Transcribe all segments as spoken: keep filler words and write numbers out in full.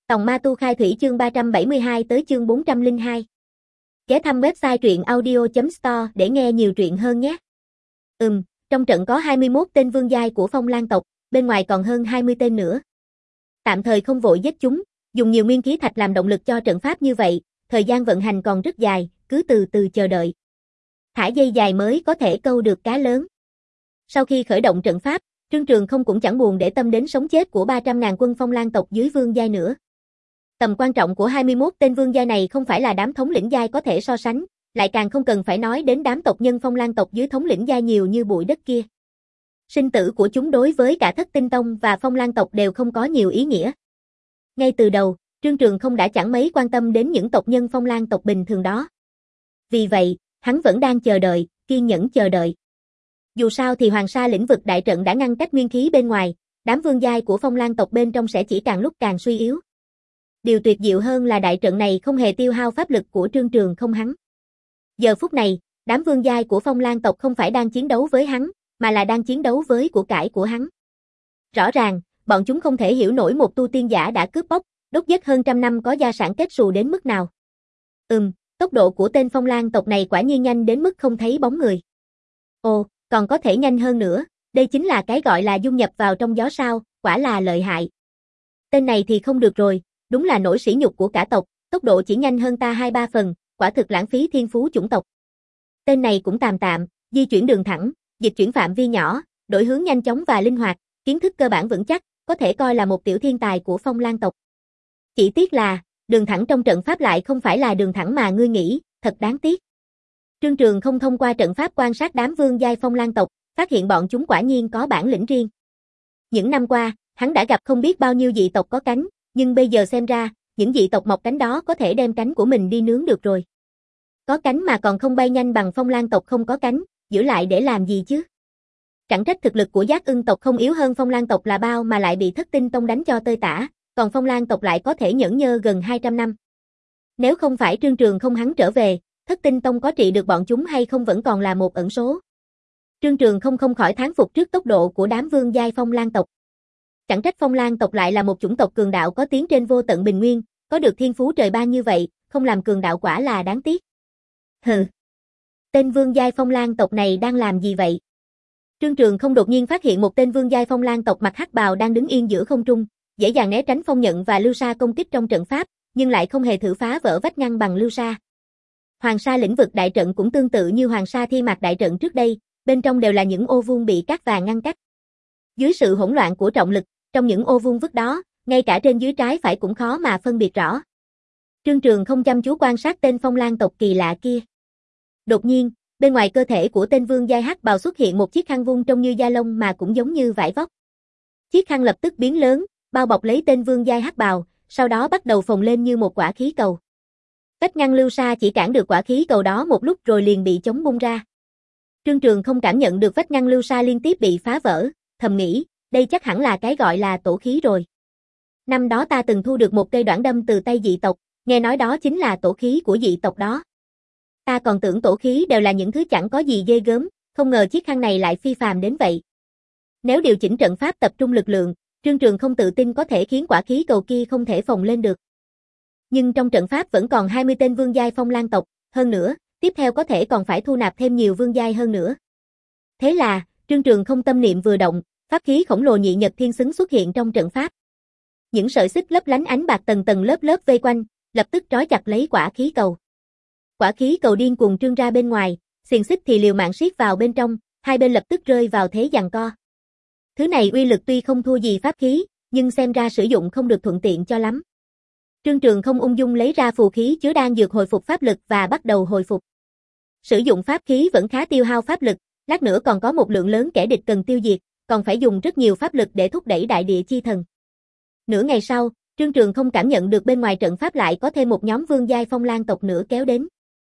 Tòng Ma Tu Khai Thủy chương ba trăm bảy mươi hai tới chương bốn trăm lẻ hai. Ghé thăm website truyện audio chấm store để nghe nhiều truyện hơn nhé. Ừm, trong trận có hai mươi mốt tên vương giai của Phong Lan tộc, bên ngoài còn hơn hai mươi tên nữa. Tạm thời không vội giết chúng, dùng nhiều nguyên khí thạch làm động lực cho trận pháp như vậy, thời gian vận hành còn rất dài, cứ từ từ chờ đợi. Thả dây dài mới có thể câu được cá lớn. Sau khi khởi động trận pháp, Trương Trường không cũng chẳng buồn để tâm đến sống chết của ba trăm ngàn quân Phong Lan tộc dưới vương giai nữa. Tầm quan trọng của hai mươi mốt tên vương giai này không phải là đám thống lĩnh giai có thể so sánh, lại càng không cần phải nói đến đám tộc nhân Phong Lan tộc dưới thống lĩnh giai nhiều như bụi đất kia. Sinh tử của chúng đối với cả Thất Tinh Tông và Phong Lan tộc đều không có nhiều ý nghĩa. Ngay từ đầu, Trương Trường không đã chẳng mấy quan tâm đến những tộc nhân Phong Lan tộc bình thường đó. Vì vậy, hắn vẫn đang chờ đợi, kiên nhẫn chờ đợi. Dù sao thì Hoàng Sa lĩnh vực đại trận đã ngăn cách nguyên khí bên ngoài, đám vương giai của Phong Lan tộc bên trong sẽ chỉ càng lúc càng suy yếu. Điều tuyệt diệu hơn là đại trận này không hề tiêu hao pháp lực của Trương Trường không hắn. Giờ phút này, đám vương giai của Phong Lan tộc không phải đang chiến đấu với hắn, mà là đang chiến đấu với của cải của hắn. Rõ ràng, bọn chúng không thể hiểu nổi một tu tiên giả đã cướp bóc, đốt giết hơn trăm năm có gia sản kết xù đến mức nào. Ừm, tốc độ của tên Phong Lan tộc này quả nhiên nhanh đến mức không thấy bóng người. Ồ, còn có thể nhanh hơn nữa, đây chính là cái gọi là dung nhập vào trong gió sao, quả là lợi hại. Tên này thì không được rồi, đúng là nỗi sỉ nhục của cả tộc, tốc độ chỉ nhanh hơn ta hai ba phần, quả thực lãng phí thiên phú chủng tộc. Tên này cũng tạm tạm, di chuyển đường thẳng, dịch chuyển phạm vi nhỏ, đổi hướng nhanh chóng và linh hoạt, kiến thức cơ bản vững chắc, có thể coi là một tiểu thiên tài của Phong Lan tộc. Chỉ tiếc là, đường thẳng trong trận pháp lại không phải là đường thẳng mà ngươi nghĩ, thật đáng tiếc. Trương Trường không thông qua trận pháp quan sát đám vương giai Phong Lan tộc, phát hiện bọn chúng quả nhiên có bản lĩnh riêng. Những năm qua, hắn đã gặp không biết bao nhiêu dị tộc có cánh, nhưng bây giờ xem ra, những dị tộc mọc cánh đó có thể đem cánh của mình đi nướng được rồi. Có cánh mà còn không bay nhanh bằng Phong Lan tộc không có cánh, giữ lại để làm gì chứ? Chẳng trách thực lực của Giác Ưng tộc không yếu hơn Phong Lan tộc là bao mà lại bị Thất Tinh Tông đánh cho tơi tả, còn Phong Lan tộc lại có thể nhẫn nhơ gần hai trăm năm. Nếu không phải Trương Trường không hắn trở về, Thất Tinh Tông có trị được bọn chúng hay không vẫn còn là một ẩn số. Trương Trường không không khỏi thán phục trước tốc độ của đám vương giai Phong Lan tộc. Chẳng trách Phong Lan tộc lại là một chủng tộc cường đạo có tiếng trên vô tận bình nguyên, có được thiên phú trời ban như vậy, không làm cường đạo quả là đáng tiếc. Hừ. Tên vương giai Phong Lan tộc này đang làm gì vậy? Trương Trường không đột nhiên phát hiện một tên vương giai Phong Lan tộc mặc hắc bào đang đứng yên giữa không trung, dễ dàng né tránh phong nhận và lưu sa công kích trong trận pháp, nhưng lại không hề thử phá vỡ vách ngăn bằng lưu sa. Hoàng Sa lĩnh vực đại trận cũng tương tự như Hoàng Sa Thi Mạc đại trận trước đây, bên trong đều là những ô vuông bị cát vàng ngăn cách. Dưới sự hỗn loạn của trọng lực, trong những ô vuông vức đó, ngay cả trên dưới trái phải cũng khó mà phân biệt rõ. Trương Trường không chăm chú quan sát tên Phong Lan tộc kỳ lạ kia. Đột nhiên, bên ngoài cơ thể của tên vương giai hắc bào xuất hiện một chiếc khăn vung trông như da lông mà cũng giống như vải vóc. Chiếc khăn lập tức biến lớn, bao bọc lấy tên vương giai hắc bào, sau đó bắt đầu phồng lên như một quả khí cầu. Vách ngăn lưu sa chỉ cản được quả khí cầu đó một lúc rồi liền bị chống bung ra. Trương Trường không cảm nhận được vách ngăn lưu sa liên tiếp bị phá vỡ, thầm nghĩ, đây chắc hẳn là cái gọi là tổ khí rồi. Năm đó ta từng thu được một cây đoạn đâm từ tay dị tộc, nghe nói đó chính là tổ khí của dị tộc đó. Ta còn tưởng tổ khí đều là những thứ chẳng có gì ghê gớm, không ngờ chiếc khăn này lại phi phàm đến vậy. Nếu điều chỉnh trận pháp tập trung lực lượng, Trương Trường không tự tin có thể khiến quả khí cầu kia không thể phồng lên được. Nhưng trong trận pháp vẫn còn hai mươi tên vương giai Phong Lan tộc, hơn nữa, tiếp theo có thể còn phải thu nạp thêm nhiều vương giai hơn nữa. Thế là, Trương Trường không tâm niệm vừa động, pháp khí khổng lồ nhị nhật thiên xứng xuất hiện trong trận pháp. Những sợi xích lấp lánh ánh bạc tầng tầng lớp lớp vây quanh, lập tức trói chặt lấy quả khí cầu. Quả khí cầu điên cuồng trương ra bên ngoài, xiềng xích thì liều mạng siết vào bên trong, hai bên lập tức rơi vào thế giằng co. Thứ này uy lực tuy không thua gì pháp khí, nhưng xem ra sử dụng không được thuận tiện cho lắm. Trương Trường không ung dung lấy ra phù khí chứa đan dược hồi phục pháp lực và bắt đầu hồi phục. Sử dụng pháp khí vẫn khá tiêu hao pháp lực, lát nữa còn có một lượng lớn kẻ địch cần tiêu diệt, còn phải dùng rất nhiều pháp lực để thúc đẩy đại địa chi thần. Nửa ngày sau, Trương Trường không cảm nhận được bên ngoài trận pháp lại có thêm một nhóm vương giai Phong Lan tộc nữa kéo đến.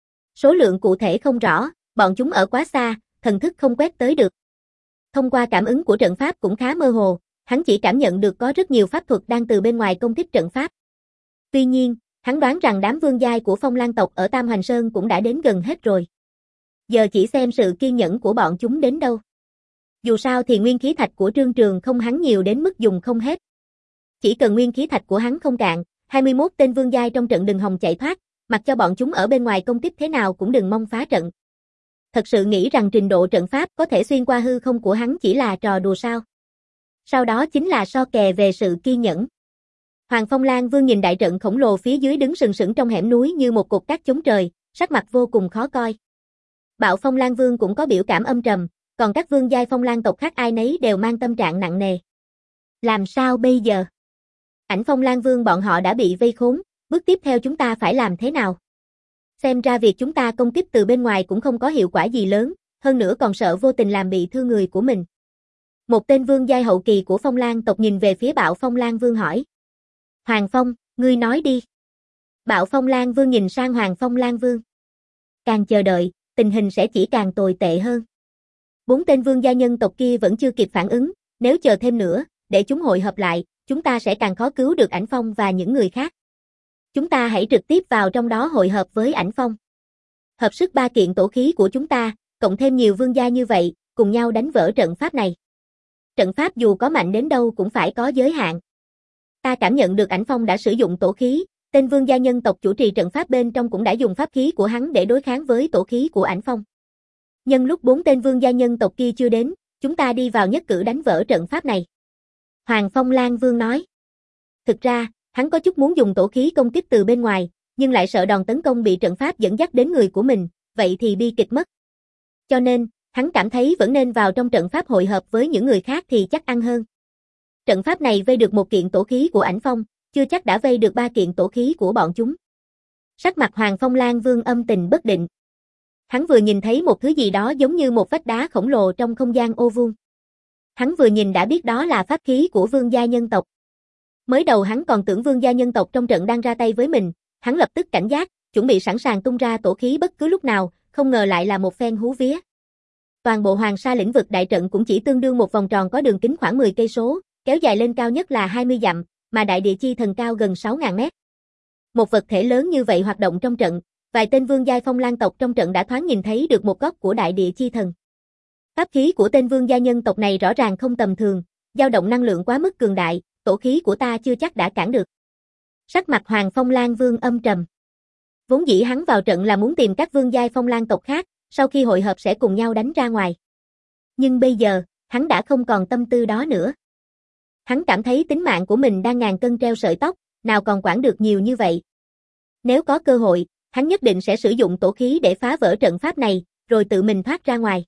Số lượng cụ thể không rõ, bọn chúng ở quá xa, thần thức không quét tới được. Thông qua cảm ứng của trận pháp cũng khá mơ hồ, hắn chỉ cảm nhận được có rất nhiều pháp thuật đang từ bên ngoài công kích trận pháp. Tuy nhiên, hắn đoán rằng đám vương giai của Phong Lan tộc ở Tam Hoành Sơn cũng đã đến gần hết rồi. Giờ chỉ xem sự kiên nhẫn của bọn chúng đến đâu. Dù sao thì nguyên khí thạch của Trương Trường không hắn nhiều đến mức dùng không hết. Chỉ cần nguyên khí thạch của hắn không cạn, hai mươi mốt tên vương giai trong trận đừng hòng chạy thoát, mặc cho bọn chúng ở bên ngoài công kích thế nào cũng đừng mong phá trận. Thật sự nghĩ rằng trình độ trận pháp có thể xuyên qua hư không của hắn chỉ là trò đùa sao? Sau đó chính là so kè về sự kiên nhẫn. Hoàng Phong Lang Vương nhìn đại trận khổng lồ phía dưới đứng sừng sững trong hẻm núi như một cột cát chống trời, sắc mặt vô cùng khó coi. Bạo Phong Lang Vương cũng có biểu cảm âm trầm, còn các vương giai Phong Lang tộc khác ai nấy đều mang tâm trạng nặng nề. Làm sao bây giờ? Ảnh Phong Lang Vương bọn họ đã bị vây khốn, bước tiếp theo chúng ta phải làm thế nào? Xem ra việc chúng ta công kích từ bên ngoài cũng không có hiệu quả gì lớn, hơn nữa còn sợ vô tình làm bị thương người của mình. Một tên vương giai hậu kỳ của Phong Lang tộc nhìn về phía Bạo Phong Lang Vương hỏi. Hoàng Phong, ngươi nói đi. Bạo Phong Lang Vương nhìn sang Hoàng Phong Lang Vương. Càng chờ đợi, tình hình sẽ chỉ càng tồi tệ hơn. Bốn tên vương gia nhân tộc kia vẫn chưa kịp phản ứng, nếu chờ thêm nữa, để chúng hội hợp lại, chúng ta sẽ càng khó cứu được Ảnh Phong và những người khác. Chúng ta hãy trực tiếp vào trong đó hội hợp với Ảnh Phong. Hợp sức ba kiện tổ khí của chúng ta, cộng thêm nhiều vương gia như vậy, cùng nhau đánh vỡ trận pháp này. Trận pháp dù có mạnh đến đâu cũng phải có giới hạn. Ta cảm nhận được Ảnh Phong đã sử dụng tổ khí, tên vương gia nhân tộc chủ trì trận pháp bên trong cũng đã dùng pháp khí của hắn để đối kháng với tổ khí của Ảnh Phong. Nhân lúc bốn tên vương gia nhân tộc kia chưa đến, chúng ta đi vào nhất cử đánh vỡ trận pháp này. Hoàng Phong Lang Vương nói. Thực ra, hắn có chút muốn dùng tổ khí công kích từ bên ngoài, nhưng lại sợ đòn tấn công bị trận pháp dẫn dắt đến người của mình, vậy thì bi kịch mất. Cho nên, hắn cảm thấy vẫn nên vào trong trận pháp hội hợp với những người khác thì chắc ăn hơn. Trận pháp này vây được một kiện tổ khí của Ảnh Phong, chưa chắc đã vây được ba kiện tổ khí của bọn chúng. Sắc mặt Hoàng Phong Lang Vương âm tình bất định. Hắn vừa nhìn thấy một thứ gì đó giống như một vách đá khổng lồ trong không gian ô vuông. Hắn vừa nhìn đã biết đó là pháp khí của vương gia nhân tộc. Mới đầu hắn còn tưởng vương gia nhân tộc trong trận đang ra tay với mình, hắn lập tức cảnh giác, chuẩn bị sẵn sàng tung ra tổ khí bất cứ lúc nào, không ngờ lại là một phen hú vía. Toàn bộ Hoàng Sa lĩnh vực đại trận cũng chỉ tương đương một vòng tròn có đường kính khoảng mười cây số, kéo dài lên cao nhất là hai mươi dặm, mà đại địa chi thần cao gần sáu nghìn mét. Một vật thể lớn như vậy hoạt động trong trận, vài tên vương giai Phong Lang tộc trong trận đã thoáng nhìn thấy được một góc của đại địa chi thần. Pháp khí của tên vương gia nhân tộc này rõ ràng không tầm thường, dao động năng lượng quá mức cường đại, tổ khí của ta chưa chắc đã cản được. Sắc mặt Hoàng Phong Lang Vương âm trầm. Vốn dĩ hắn vào trận là muốn tìm các vương giai Phong Lang tộc khác, sau khi hội hợp sẽ cùng nhau đánh ra ngoài. Nhưng bây giờ, hắn đã không còn tâm tư đó nữa. Hắn cảm thấy tính mạng của mình đang ngàn cân treo sợi tóc, nào còn quản được nhiều như vậy. Nếu có cơ hội, hắn nhất định sẽ sử dụng tổ khí để phá vỡ trận pháp này, rồi tự mình thoát ra ngoài.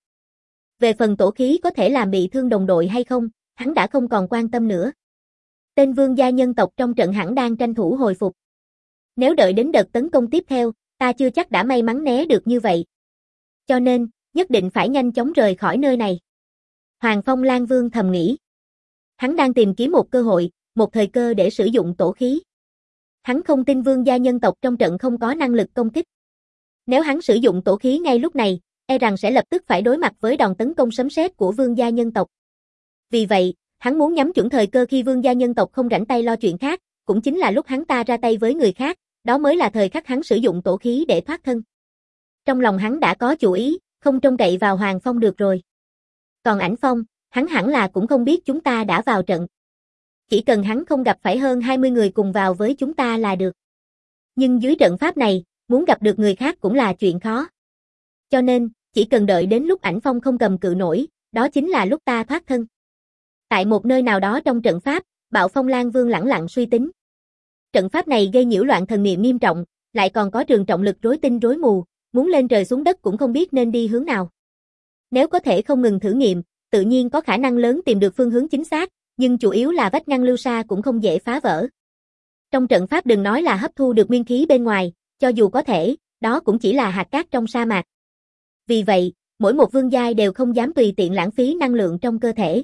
Về phần tổ khí có thể làm bị thương đồng đội hay không, hắn đã không còn quan tâm nữa. Tên vương gia nhân tộc trong trận hẳn đang tranh thủ hồi phục. Nếu đợi đến đợt tấn công tiếp theo, ta chưa chắc đã may mắn né được như vậy. Cho nên, nhất định phải nhanh chóng rời khỏi nơi này. Hoàng Phong Lang Vương thầm nghĩ. Hắn đang tìm kiếm một cơ hội, một thời cơ để sử dụng tổ khí. Hắn không tin vương gia nhân tộc trong trận không có năng lực công kích. Nếu hắn sử dụng tổ khí ngay lúc này, e rằng sẽ lập tức phải đối mặt với đòn tấn công sấm sét của vương gia nhân tộc. Vì vậy, hắn muốn nhắm chuẩn thời cơ khi vương gia nhân tộc không rảnh tay lo chuyện khác, cũng chính là lúc hắn ta ra tay với người khác, đó mới là thời khắc hắn sử dụng tổ khí để thoát thân. Trong lòng hắn đã có chủ ý, không trông cậy vào Hoàng Phong được rồi. Còn Ảnh Phong, hắn hẳn là cũng không biết chúng ta đã vào trận. Chỉ cần hắn không gặp phải hơn hai mươi người cùng vào với chúng ta là được. Nhưng dưới trận pháp này, muốn gặp được người khác cũng là chuyện khó. Cho nên, chỉ cần đợi đến lúc Ảnh Phong không cầm cự nổi, đó chính là lúc ta thoát thân. Tại một nơi nào đó trong trận pháp, Bạo Phong Lang Vương lẳng lặng suy tính. Trận pháp này gây nhiễu loạn thần niệm nghiêm trọng, lại còn có trường trọng lực rối tinh rối mù, muốn lên trời xuống đất cũng không biết nên đi hướng nào. Nếu có thể không ngừng thử nghiệm, tự nhiên có khả năng lớn tìm được phương hướng chính xác, nhưng chủ yếu là vách ngăn lưu sa cũng không dễ phá vỡ. Trong trận pháp đừng nói là hấp thu được nguyên khí bên ngoài, cho dù có thể, đó cũng chỉ là hạt cát trong sa mạc. Vì vậy, mỗi một vương giai đều không dám tùy tiện lãng phí năng lượng trong cơ thể.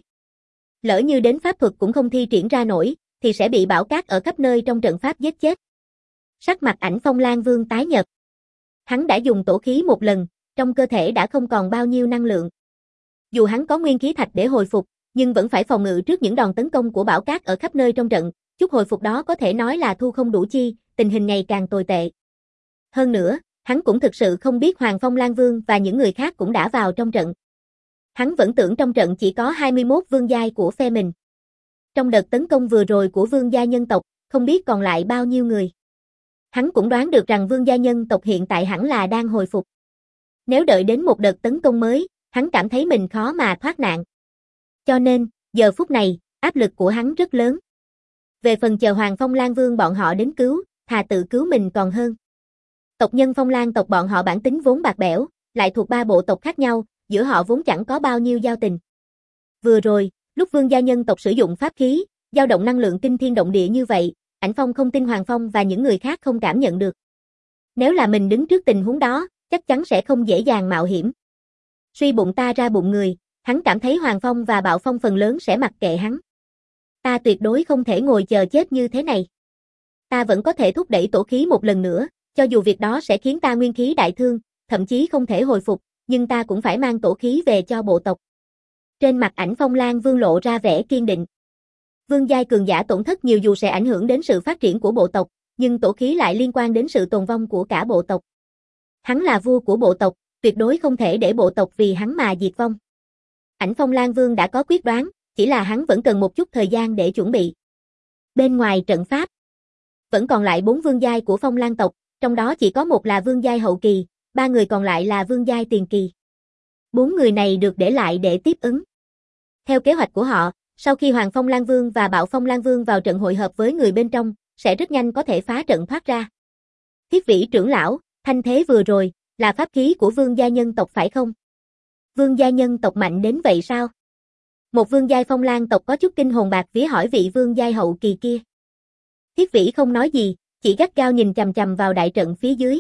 Lỡ như đến pháp thuật cũng không thi triển ra nổi, thì sẽ bị bão cát ở khắp nơi trong trận pháp giết chết. Sắc mặt Ảnh Phong Lang Vương tái nhợt. Hắn đã dùng tổ khí một lần, trong cơ thể đã không còn bao nhiêu năng lượng. Dù hắn có nguyên khí thạch để hồi phục, nhưng vẫn phải phòng ngự trước những đòn tấn công của bão cát ở khắp nơi trong trận, chút hồi phục đó có thể nói là thu không đủ chi, tình hình ngày càng tồi tệ. Hơn nữa, hắn cũng thực sự không biết Hoàng Phong Lang Vương và những người khác cũng đã vào trong trận. Hắn vẫn tưởng trong trận chỉ có hai mươi mốt vương giai của phe mình. Trong đợt tấn công vừa rồi của vương gia nhân tộc, không biết còn lại bao nhiêu người. Hắn cũng đoán được rằng vương gia nhân tộc hiện tại hẳn là đang hồi phục. Nếu đợi đến một đợt tấn công mới, hắn cảm thấy mình khó mà thoát nạn. Cho nên, giờ phút này, áp lực của hắn rất lớn. Về phần chờ Hoàng Phong Lan Vương bọn họ đến cứu, thà tự cứu mình còn hơn. Tộc nhân Phong Lan tộc bọn họ bản tính vốn bạc bẽo, lại thuộc ba bộ tộc khác nhau, giữa họ vốn chẳng có bao nhiêu giao tình. Vừa rồi, lúc vương gia nhân tộc sử dụng pháp khí, dao động năng lượng kinh thiên động địa như vậy, Ảnh Phong không tin Hoàng Phong và những người khác không cảm nhận được. Nếu là mình đứng trước tình huống đó, chắc chắn sẽ không dễ dàng mạo hiểm. Suy bụng ta ra bụng người, hắn cảm thấy Hoàng Phong và Bạo Phong phần lớn sẽ mặc kệ hắn. Ta tuyệt đối không thể ngồi chờ chết như thế này. Ta vẫn có thể thúc đẩy tổ khí một lần nữa, cho dù việc đó sẽ khiến ta nguyên khí đại thương, thậm chí không thể hồi phục, nhưng ta cũng phải mang tổ khí về cho bộ tộc. Trên mặt Ảnh Phong Lan Vương lộ ra vẻ kiên định. Vương giai cường giả tổn thất nhiều dù sẽ ảnh hưởng đến sự phát triển của bộ tộc, nhưng tổ khí lại liên quan đến sự tồn vong của cả bộ tộc. Hắn là vua của bộ tộc, tuyệt đối không thể để bộ tộc vì hắn mà diệt vong. Ảnh Phong Lan Vương đã có quyết đoán, chỉ là hắn vẫn cần một chút thời gian để chuẩn bị. Bên ngoài trận pháp, vẫn còn lại bốn vương giai của Phong Lan tộc, trong đó chỉ có một là vương giai hậu kỳ, ba người còn lại là vương giai tiền kỳ. Bốn người này được để lại để tiếp ứng. Theo kế hoạch của họ, sau khi Hoàng Phong Lan Vương và Bạo Phong Lan Vương vào trận hội hợp với người bên trong, sẽ rất nhanh có thể phá trận thoát ra. Thiết Vĩ trưởng lão, thanh thế vừa rồi, là pháp khí của vương gia nhân tộc phải không? Vương gia nhân tộc mạnh đến vậy sao? Một vương giai Phong Lan tộc có chút kinh hồn bạc vía hỏi vị vương giai hậu kỳ kia. Thiết Vĩ không nói gì, chỉ gắt gao nhìn chằm chằm vào đại trận phía dưới.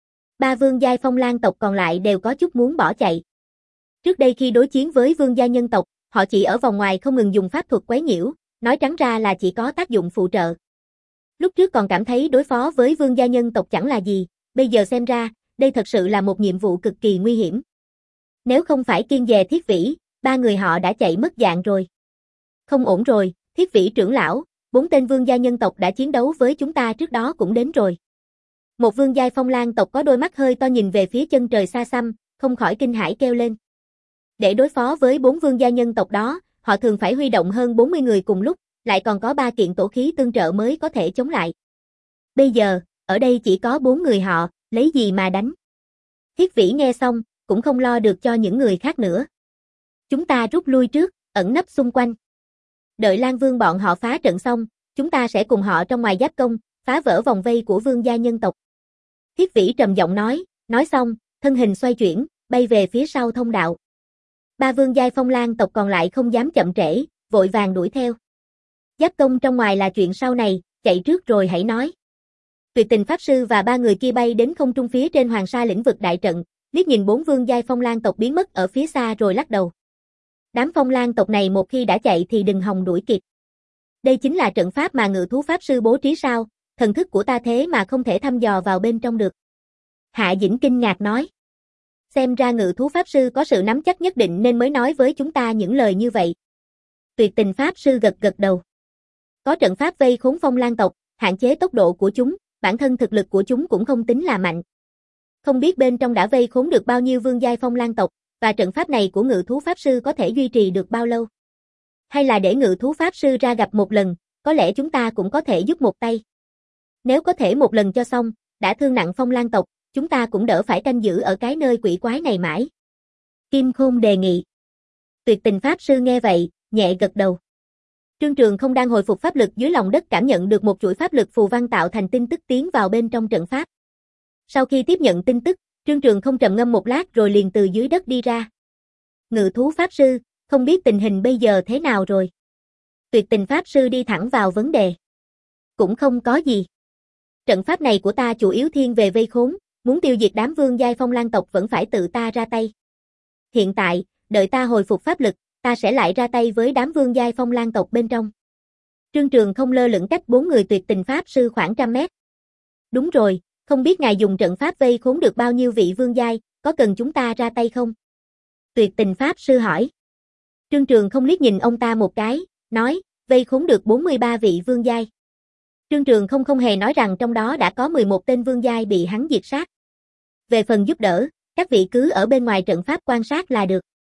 Ba vương giai Phong Lan tộc còn lại đều có chút muốn bỏ chạy. Trước đây khi đối chiến với vương gia nhân tộc, họ chỉ ở vòng ngoài không ngừng dùng pháp thuật quấy nhiễu, nói trắng ra là chỉ có tác dụng phụ trợ. Lúc trước còn cảm thấy đối phó với vương gia nhân tộc chẳng là gì, bây giờ xem ra, đây thật sự là một nhiệm vụ cực kỳ nguy hiểm. Nếu không phải kiêng dè Thiết Vĩ, ba người họ đã chạy mất dạng rồi. Không ổn rồi, Thiết Vĩ trưởng lão, bốn tên vương gia nhân tộc đã chiến đấu với chúng ta trước đó cũng đến rồi. Một vương giai Phong Lan tộc có đôi mắt hơi to nhìn về phía chân trời xa xăm, không khỏi kinh hãi kêu lên. Để đối phó với bốn vương gia nhân tộc đó, họ thường phải huy động hơn bốn mươi người cùng lúc, lại còn có ba kiện tổ khí tương trợ mới có thể chống lại. Bây giờ, ở đây chỉ có bốn người họ, lấy gì mà đánh? Thiết Vĩ nghe xong, cũng không lo được cho những người khác nữa. Chúng ta rút lui trước, ẩn nấp xung quanh. Đợi Lan Vương bọn họ phá trận xong, chúng ta sẽ cùng họ trong ngoài giáp công, phá vỡ vòng vây của vương gia nhân tộc. Thiết Vĩ trầm giọng nói, nói xong, thân hình xoay chuyển, bay về phía sau thông đạo. Ba vương giai Phong Lan tộc còn lại không dám chậm trễ, vội vàng đuổi theo. Giáp công trong ngoài là chuyện sau này, chạy trước rồi hãy nói. Tuyệt Tình Pháp Sư và ba người kia bay đến không trung phía trên Hoàng Sa lĩnh vực đại trận, liếc nhìn bốn vương giai Phong Lan tộc biến mất ở phía xa rồi lắc đầu. Đám Phong Lan tộc này một khi đã chạy thì đừng hòng đuổi kịp. Đây chính là trận pháp mà Ngự Thú Pháp Sư bố trí sao, thần thức của ta thế mà không thể thăm dò vào bên trong được. Hạ Dĩnh kinh ngạc nói. Xem ra Ngự Thú Pháp Sư có sự nắm chắc nhất định nên mới nói với chúng ta những lời như vậy. Tuyệt Tình Pháp Sư gật gật đầu. Có trận pháp vây khốn Phong Lan tộc, hạn chế tốc độ của chúng, bản thân thực lực của chúng cũng không tính là mạnh. Không biết bên trong đã vây khốn được bao nhiêu vương giai Phong Lan tộc, và trận pháp này của Ngự Thú Pháp Sư có thể duy trì được bao lâu? Hay là để Ngự Thú Pháp Sư ra gặp một lần, có lẽ chúng ta cũng có thể giúp một tay. Nếu có thể một lần cho xong, đã thương nặng Phong Lan tộc, chúng ta cũng đỡ phải canh giữ ở cái nơi quỷ quái này mãi. Kim Khôn đề nghị. Tuyệt Tình Pháp Sư nghe vậy, nhẹ gật đầu. Trương Trường không đang hồi phục pháp lực dưới lòng đất cảm nhận được một chuỗi pháp lực phù văn tạo thành tin tức tiến vào bên trong trận pháp. Sau khi tiếp nhận tin tức, Trương Trường không trầm ngâm một lát rồi liền từ dưới đất đi ra. Ngự Thú Pháp Sư, không biết tình hình bây giờ thế nào rồi? Tuyệt Tình Pháp Sư đi thẳng vào vấn đề. Cũng không có gì. Trận pháp này của ta chủ yếu thiên về vây khốn, muốn tiêu diệt đám vương giai Phong Lan tộc vẫn phải tự ta ra tay. Hiện tại, đợi ta hồi phục pháp lực, ta sẽ lại ra tay với đám vương giai Phong Lan tộc bên trong. Trương Trường không lơ lửng cách bốn người Tuyệt Tình Pháp Sư khoảng trăm mét. Đúng rồi, không biết ngài dùng trận pháp vây khốn được bao nhiêu vị vương giai, có cần chúng ta ra tay không? Tuyệt Tình Pháp Sư hỏi. Trương Trường không liếc nhìn ông ta một cái, nói, vây khốn được bốn mươi ba vị vương giai. Trương Trường không không hề nói rằng trong đó đã có mười một tên vương giai bị hắn diệt sát. Về phần giúp đỡ, các vị cứ ở bên ngoài trận pháp quan sát là được.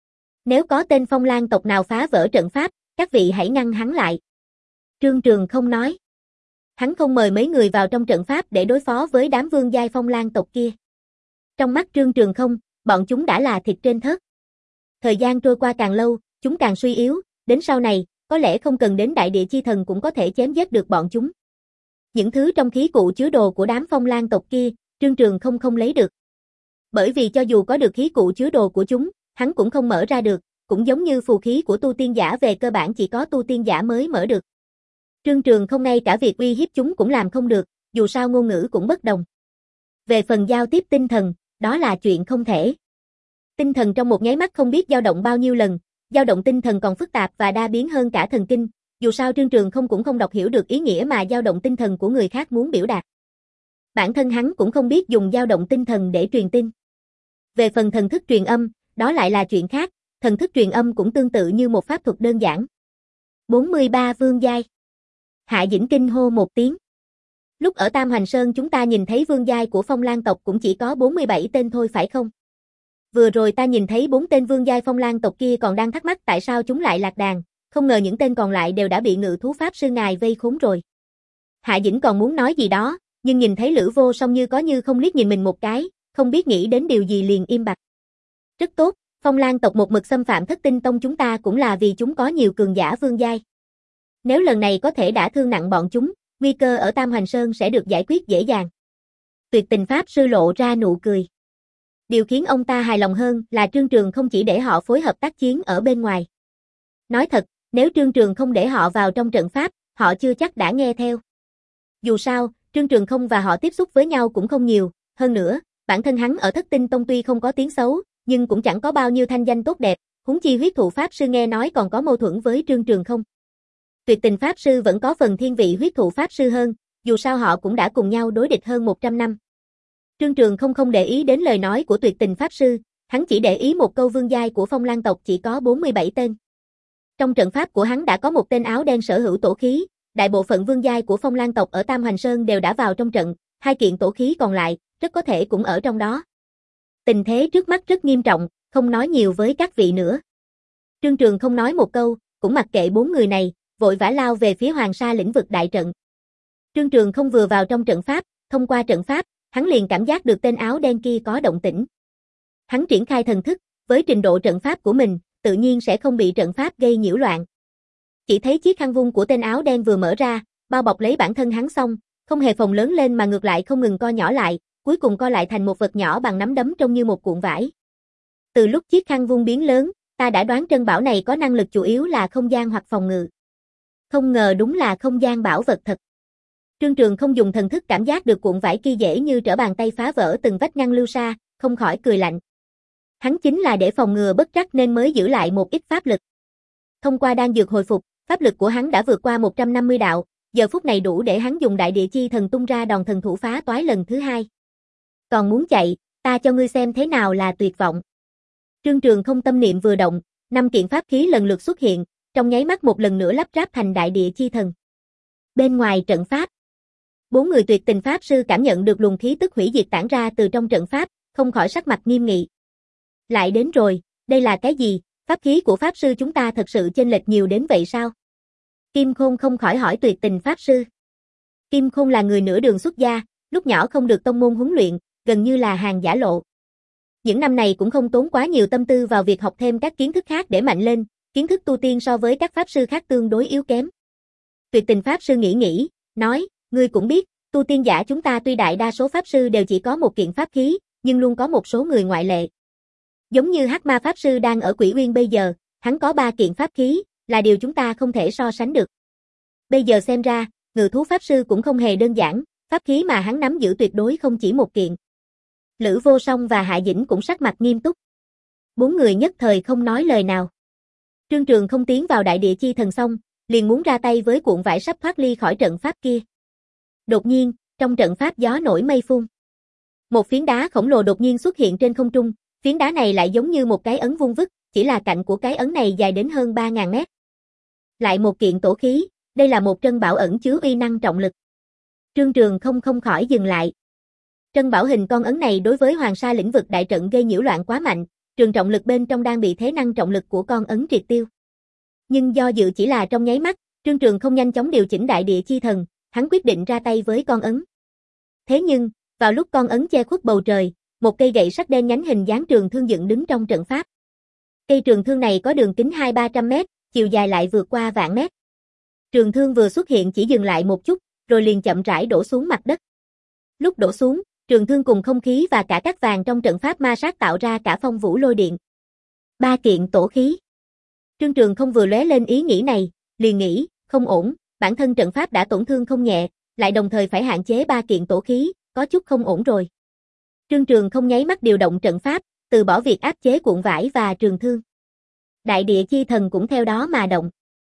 Nếu có tên Phong Lan tộc nào phá vỡ trận pháp, các vị hãy ngăn hắn lại. Trương Trường không nói. hắn không mời mấy người vào trong trận pháp để đối phó với đám vương giai Phong Lan tộc kia. Trong mắt Trương Trường Không, bọn chúng đã là thịt trên thớt. Thời gian trôi qua càng lâu, chúng càng suy yếu, đến sau này, có lẽ không cần đến đại địa chi thần cũng có thể chém giết được bọn chúng. Những thứ trong khí cụ chứa đồ của đám Phong Lan tộc kia, Trương Trường Không không lấy được. Bởi vì cho dù có được khí cụ chứa đồ của chúng, hắn cũng không mở ra được, cũng giống như phù khí của tu tiên giả về cơ bản chỉ có tu tiên giả mới mở được. Trương Trường Không ngay cả việc uy hiếp chúng cũng làm không được, dù sao ngôn ngữ cũng bất đồng. Về phần giao tiếp tinh thần, đó là chuyện không thể. Tinh thần trong một nháy mắt không biết dao động bao nhiêu lần, dao động tinh thần còn phức tạp và đa biến hơn cả thần kinh, dù sao Trương Trường Không cũng không đọc hiểu được ý nghĩa mà dao động tinh thần của người khác muốn biểu đạt. Bản thân hắn cũng không biết dùng dao động tinh thần để truyền tin. Về phần thần thức truyền âm, đó lại là chuyện khác, thần thức truyền âm cũng tương tự như một pháp thuật đơn giản. bốn mươi ba vương giai. Hạ Dĩnh kinh hô một tiếng. Lúc ở Tam Hoành Sơn chúng ta nhìn thấy vương giai của Phong Lan tộc cũng chỉ có bốn mươi bảy tên thôi phải không? Vừa rồi ta nhìn thấy bốn tên vương giai Phong Lan tộc kia còn đang thắc mắc tại sao chúng lại lạc đàn, không ngờ những tên còn lại đều đã bị ngự thú pháp sư ngài vây khốn rồi. Hạ Dĩnh còn muốn nói gì đó, nhưng nhìn thấy Lữ Vô Song như có như không liếc nhìn mình một cái, không biết nghĩ đến điều gì liền im bặt. Rất tốt, Phong Lan tộc một mực xâm phạm Thất Tinh Tông chúng ta cũng là vì chúng có nhiều cường giả vương giai. Nếu lần này có thể đả thương nặng bọn chúng, nguy cơ ở Tam Hoành Sơn sẽ được giải quyết dễ dàng. Tuyệt Tình Pháp sư lộ ra nụ cười. Điều khiến ông ta hài lòng hơn là Trương Trường không chỉ để họ phối hợp tác chiến ở bên ngoài. Nói thật, nếu Trương Trường không để họ vào trong trận pháp, họ chưa chắc đã nghe theo. Dù sao, Trương Trường không và họ tiếp xúc với nhau cũng không nhiều, hơn nữa, bản thân hắn ở Thất Tinh Tông tuy không có tiếng xấu, nhưng cũng chẳng có bao nhiêu thanh danh tốt đẹp, huống chi huyết thụ pháp sư nghe nói còn có mâu thuẫn với Trương Trường không. Tuyệt Tình Pháp sư vẫn có phần thiên vị huyết thụ pháp sư hơn, dù sao họ cũng đã cùng nhau đối địch hơn một trăm năm. Trương Trường không không để ý đến lời nói của Tuyệt Tình Pháp sư, hắn chỉ để ý một câu vương giai của Phong Lan tộc chỉ có bốn mươi bảy tên. Trong trận pháp của hắn đã có một tên áo đen sở hữu tổ khí, đại bộ phận vương giai của Phong Lan tộc ở Tam Hoành Sơn đều đã vào trong trận, hai kiện tổ khí còn lại, rất có thể cũng ở trong đó. Tình thế trước mắt rất nghiêm trọng, không nói nhiều với các vị nữa. Trương Trường không nói một câu, cũng mặc kệ bốn người này, vội vã lao về phía Hoàng Sa lĩnh vực đại trận. Trương Trường không vừa vào trong trận pháp, thông qua trận pháp, hắn liền cảm giác được tên áo đen kia có động tĩnh. Hắn triển khai thần thức, với trình độ trận pháp của mình, tự nhiên sẽ không bị trận pháp gây nhiễu loạn. Chỉ thấy chiếc khăn vung của tên áo đen vừa mở ra, bao bọc lấy bản thân hắn xong, không hề phồng lớn lên mà ngược lại không ngừng co nhỏ lại, cuối cùng co lại thành một vật nhỏ bằng nắm đấm trông như một cuộn vải. Từ lúc chiếc khăn vung biến lớn, ta đã đoán Trân Bảo này có năng lực chủ yếu là không gian hoặc phòng ngự. Không ngờ đúng là không gian bảo vật thật. Trương Trường không dùng thần thức cảm giác được cuộn vải kia dễ như trở bàn tay phá vỡ từng vách ngăn lưu sa, không khỏi cười lạnh. Hắn chính là để phòng ngừa bất trắc nên mới giữ lại một ít pháp lực. Thông qua đan dược hồi phục, pháp lực của hắn đã vượt qua một trăm năm mươi đạo, giờ phút này đủ để hắn dùng đại địa chi thần tung ra đòn thần thủ phá toái lần thứ hai. Còn muốn chạy, ta cho ngươi xem thế nào là tuyệt vọng. Trương Trường không tâm niệm vừa động, năm kiện pháp khí lần lượt xuất hiện, trong nháy mắt một lần nữa lắp ráp thành đại địa chi thần. Bên ngoài trận pháp, bốn người Tuyệt Tình Pháp sư cảm nhận được luồng khí tức hủy diệt tản ra từ trong trận pháp, không khỏi sắc mặt nghiêm nghị. Lại đến rồi, đây là cái gì? Pháp khí của Pháp sư chúng ta thật sự chênh lệch nhiều đến vậy sao? Kim Khôn không khỏi hỏi Tuyệt Tình Pháp sư. Kim Khôn là người nửa đường xuất gia, lúc nhỏ không được tông môn huấn luyện, gần như là hàng giả lộ. Những năm này cũng không tốn quá nhiều tâm tư vào việc học thêm các kiến thức khác để mạnh lên, kiến thức tu tiên so với các Pháp sư khác tương đối yếu kém. Tuyệt Tình Pháp sư nghĩ nghĩ, nói, ngươi cũng biết, tu tiên giả chúng ta tuy đại đa số Pháp sư đều chỉ có một kiện pháp khí, nhưng luôn có một số người ngoại lệ. Giống như Hắc Ma Pháp sư đang ở Quỷ Uyên bây giờ, hắn có ba kiện pháp khí, là điều chúng ta không thể so sánh được. Bây giờ xem ra, Ngự thú Pháp sư cũng không hề đơn giản, pháp khí mà hắn nắm giữ tuyệt đối không chỉ một kiện. Lữ Vô Song và Hạ Dĩnh cũng sắc mặt nghiêm túc. Bốn người nhất thời không nói lời nào. Trương Trường không tiến vào đại địa chi thần xong, liền muốn ra tay với cuộn vải sắp thoát ly khỏi trận pháp kia. Đột nhiên, trong trận pháp gió nổi mây phun. Một phiến đá khổng lồ đột nhiên xuất hiện trên không trung, phiến đá này lại giống như một cái ấn vuông vức, chỉ là cạnh của cái ấn này dài đến hơn ba nghìn mét. Lại một kiện tổ khí, đây là một trân bảo ẩn chứa uy năng trọng lực. Trương Trường không không khỏi dừng lại. Trân bảo hình con ấn này đối với Hoàng Sa lĩnh vực đại trận gây nhiễu loạn quá mạnh, trường trọng lực bên trong đang bị thế năng trọng lực của con ấn triệt tiêu. Nhưng do dự chỉ là trong nháy mắt, Trương Trường không nhanh chóng điều chỉnh đại địa chi thần, hắn quyết định ra tay với con ấn. Thế nhưng, vào lúc con ấn che khuất bầu trời, một cây gậy sắt đen nhánh hình dáng trường thương dựng đứng trong trận pháp. Cây trường thương này có đường kính hai ba trăm mét, chiều dài lại vượt qua vạn mét. Trường thương vừa xuất hiện chỉ dừng lại một chút, rồi liền chậm rãi đổ xuống mặt đất. Lúc đổ xuống, trường thương cùng không khí và cả cát vàng trong trận pháp ma sát tạo ra cả phong vũ lôi điện. Ba kiện tổ khí. Trương Trường không vừa lóe lên ý nghĩ này, liền nghĩ, không ổn, bản thân trận pháp đã tổn thương không nhẹ, lại đồng thời phải hạn chế ba kiện tổ khí, có chút không ổn rồi. Trương Trường không nháy mắt điều động trận pháp, từ bỏ việc áp chế cuộn vải và trường thương. Đại địa chi thần cũng theo đó mà động.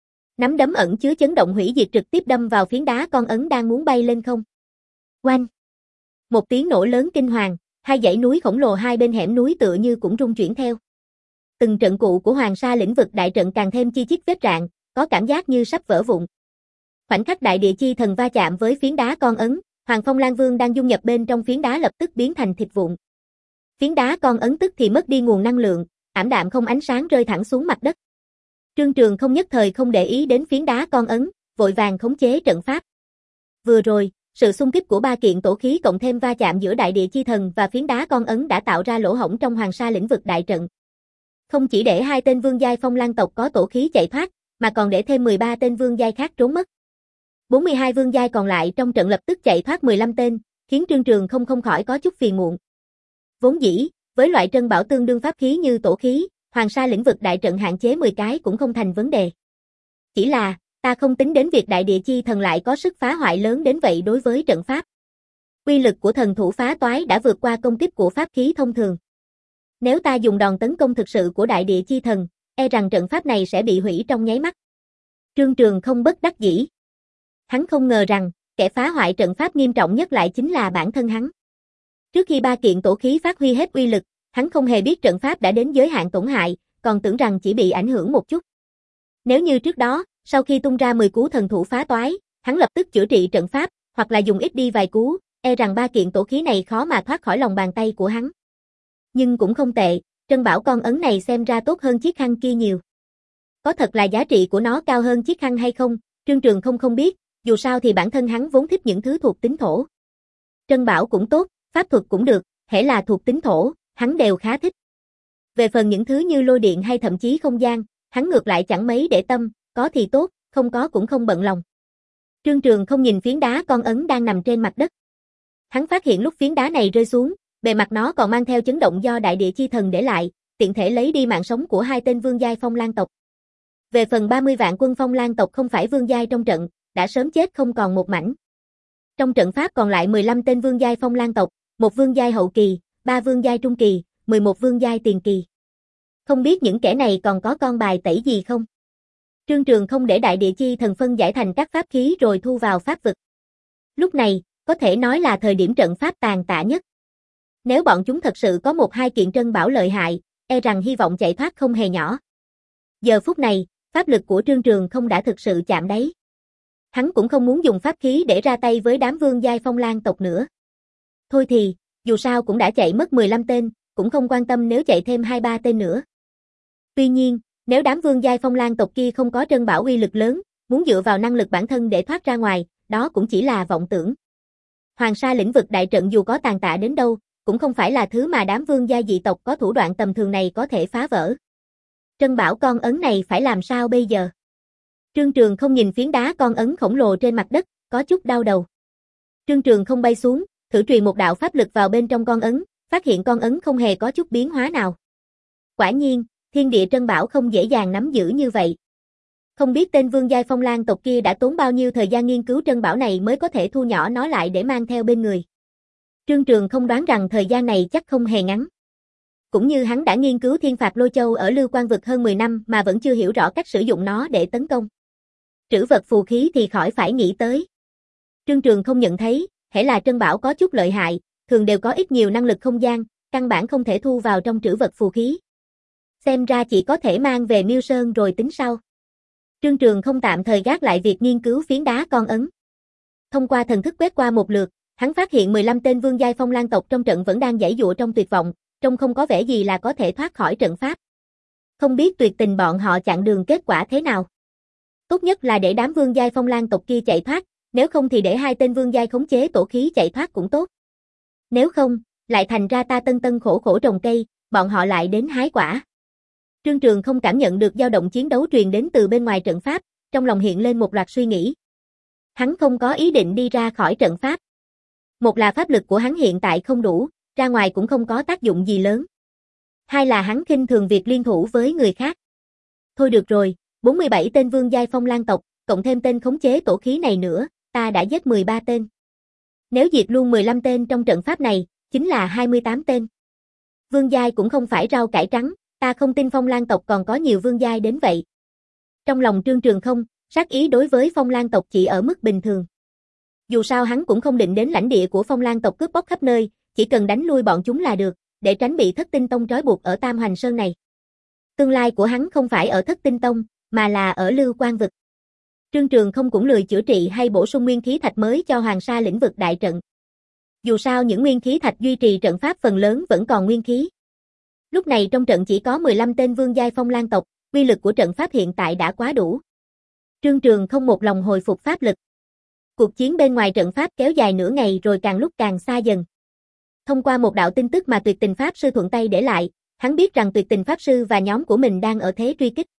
Nắm đấm ẩn chứa chấn động hủy diệt trực tiếp đâm vào phiến đá con ấn đang muốn bay lên không. Oanh! Một tiếng nổ lớn kinh hoàng, hai dãy núi khổng lồ hai bên hẻm núi tựa như cũng rung chuyển theo. Từng trận cụ của Hoàng Sa lĩnh vực đại trận càng thêm chi chít vết rạn, có cảm giác như sắp vỡ vụn. Khoảnh khắc đại địa chi thần va chạm với phiến đá con ấn, Hoàng Phong Lan Vương đang dung nhập bên trong phiến đá lập tức biến thành thịt vụn. Phiến đá con ấn tức thì mất đi nguồn năng lượng, ảm đạm không ánh sáng rơi thẳng xuống mặt đất. Trương Trường không nhất thời không để ý đến phiến đá con ấn, vội vàng khống chế trận pháp. Vừa rồi, sự xung kích của ba kiện tổ khí cộng thêm va chạm giữa đại địa chi thần và phiến đá con ấn đã tạo ra lỗ hổng trong Hoàng Sa lĩnh vực đại trận. Không chỉ để hai tên vương giai Phong Lan tộc có tổ khí chạy thoát, mà còn để thêm mười ba tên vương giai khác trốn mất. bốn mươi hai vương giai còn lại trong trận lập tức chạy thoát mười lăm tên, khiến Trương Trường không không khỏi có chút phiền muộn. Vốn dĩ, với loại trân bảo tương đương pháp khí như tổ khí, Hoàng Sa lĩnh vực đại trận hạn chế mười cái cũng không thành vấn đề. Chỉ là, ta không tính đến việc đại địa chi thần lại có sức phá hoại lớn đến vậy đối với trận pháp. Uy lực của thần thủ phá toái đã vượt qua công kích của pháp khí thông thường. Nếu ta dùng đòn tấn công thực sự của đại địa chi thần, e rằng trận pháp này sẽ bị hủy trong nháy mắt. Trương Trường không bất đắc dĩ. Hắn không ngờ rằng, kẻ phá hoại trận pháp nghiêm trọng nhất lại chính là bản thân hắn. Trước khi ba kiện tổ khí phát huy hết uy lực, hắn không hề biết trận pháp đã đến giới hạn tổn hại, còn tưởng rằng chỉ bị ảnh hưởng một chút. Nếu như trước đó, sau khi tung ra mười cú thần thủ phá toái, hắn lập tức chữa trị trận pháp, hoặc là dùng ít đi vài cú, e rằng ba kiện tổ khí này khó mà thoát khỏi lòng bàn tay của hắn. Nhưng cũng không tệ, trân bảo con ấn này xem ra tốt hơn chiếc khăn kia nhiều. Có thật là giá trị của nó cao hơn chiếc khăn hay không, Trương Trường không không biết, dù sao thì bản thân hắn vốn thích những thứ thuộc tính thổ. Trân bảo cũng tốt, pháp thuật cũng được, hễ là thuộc tính thổ, hắn đều khá thích. Về phần những thứ như lôi điện hay thậm chí không gian, hắn ngược lại chẳng mấy để tâm, có thì tốt, không có cũng không bận lòng. Trương Trường không nhìn phiến đá con ấn đang nằm trên mặt đất. Hắn phát hiện lúc phiến đá này rơi xuống, bề mặt nó còn mang theo chấn động do đại địa chi thần để lại, tiện thể lấy đi mạng sống của hai tên vương giai Phong Lan tộc. Về phần ba mươi vạn quân Phong Lan tộc không phải vương giai trong trận, đã sớm chết không còn một mảnh. Trong trận pháp còn lại mười lăm tên vương giai Phong Lan tộc, một vương giai hậu kỳ, ba vương giai trung kỳ, mười một vương giai tiền kỳ. Không biết những kẻ này còn có con bài tẩy gì không? Trương Trường không để đại địa chi thần phân giải thành các pháp khí rồi thu vào pháp vực. Lúc này, có thể nói là thời điểm trận pháp tàn tạ nhất. Nếu bọn chúng thật sự có một hai kiện trân bảo lợi hại, e rằng hy vọng chạy thoát không hề nhỏ. Giờ phút này, pháp lực của Trương Trường không đã thực sự chạm đáy. Hắn cũng không muốn dùng pháp khí để ra tay với đám vương giai Phong Lan tộc nữa. Thôi thì, dù sao cũng đã chạy mất mười lăm tên, cũng không quan tâm nếu chạy thêm hai ba tên nữa. Tuy nhiên, nếu đám vương giai Phong Lan tộc kia không có trân bảo uy lực lớn, muốn dựa vào năng lực bản thân để thoát ra ngoài, đó cũng chỉ là vọng tưởng. Hoàng Sa lĩnh vực đại trận dù có tàn tạ đến đâu, cũng không phải là thứ mà đám vương giai dị tộc có thủ đoạn tầm thường này có thể phá vỡ. Trân bảo con ấn này phải làm sao bây giờ? Trương Trường không nhìn phiến đá con ấn khổng lồ trên mặt đất, có chút đau đầu. Trương Trường không bay xuống, thử truyền một đạo pháp lực vào bên trong con ấn, phát hiện con ấn không hề có chút biến hóa nào. Quả nhiên, thiên địa trân bảo không dễ dàng nắm giữ như vậy. Không biết tên vương giai Phong Lan tộc kia đã tốn bao nhiêu thời gian nghiên cứu trân bảo này mới có thể thu nhỏ nó lại để mang theo bên người. Trương Trường không đoán rằng thời gian này chắc không hề ngắn. Cũng như hắn đã nghiên cứu thiên phạt lôi châu ở Lưu Quan vực hơn mười năm mà vẫn chưa hiểu rõ cách sử dụng nó để tấn công. Trữ vật phù khí thì khỏi phải nghĩ tới. Trương Trường không nhận thấy, hễ là trân bảo có chút lợi hại, thường đều có ít nhiều năng lực không gian, căn bản không thể thu vào trong trữ vật phù khí. Xem ra chỉ có thể mang về Miêu Sơn rồi tính sau. Trương Trường không tạm thời gác lại việc nghiên cứu phiến đá con ấn. Thông qua thần thức quét qua một lượt, hắn phát hiện mười lăm tên vương giai Phong Lan tộc trong trận vẫn đang giãy giụa trong tuyệt vọng, trông không có vẻ gì là có thể thoát khỏi trận pháp. Không biết tuyệt tình bọn họ chặn đường kết quả thế nào. Tốt nhất là để đám vương giai Phong Lan tộc kia chạy thoát, Nếu không thì để hai tên vương giai khống chế tổ khí chạy thoát cũng tốt. Nếu không, lại thành ra ta tân tân khổ khổ trồng cây, bọn họ lại đến hái quả. Trương Trường không cảm nhận được dao động chiến đấu truyền đến từ bên ngoài trận pháp, trong lòng hiện lên một loạt suy nghĩ. Hắn không có ý định đi ra khỏi trận pháp. Một là pháp lực của hắn hiện tại không đủ, ra ngoài cũng không có tác dụng gì lớn. Hai là hắn khinh thường việc liên thủ với người khác. Thôi được rồi, bốn mươi bảy tên vương giai Phong Lan tộc, cộng thêm tên khống chế tổ khí này nữa, ta đã giết mười ba tên. Nếu diệt luôn mười lăm tên trong trận pháp này, chính là hai mươi tám tên. Vương giai cũng không phải rau cải trắng, ta không tin Phong Lan tộc còn có nhiều vương giai đến vậy. Trong lòng Trương Trường không, sát ý đối với Phong Lan tộc chỉ ở mức bình thường. Dù sao hắn cũng không định đến lãnh địa của Phong Lan tộc cướp bóc khắp nơi, chỉ cần đánh lui bọn chúng là được, để tránh bị Thất Tinh Tông trói buộc ở Tam Hoành Sơn này. Tương lai của hắn không phải ở Thất Tinh Tông, mà là ở Lưu Quan vực. Trương Trường không cũng lười chữa trị hay bổ sung nguyên khí thạch mới cho Hoàng Sa lĩnh vực đại trận. Dù sao những nguyên khí thạch duy trì trận pháp phần lớn vẫn còn nguyên khí. Lúc này trong trận chỉ có mười lăm tên vương giai Phong Lan tộc, uy lực của trận pháp hiện tại đã quá đủ. Trương Trường không một lòng hồi phục pháp lực. Cuộc chiến bên ngoài trận pháp kéo dài nửa ngày rồi càng lúc càng xa dần. Thông qua một đạo tin tức mà Tuyệt Tình Pháp Sư thuận tay để lại, hắn biết rằng Tuyệt Tình Pháp Sư và nhóm của mình đang ở thế truy kích.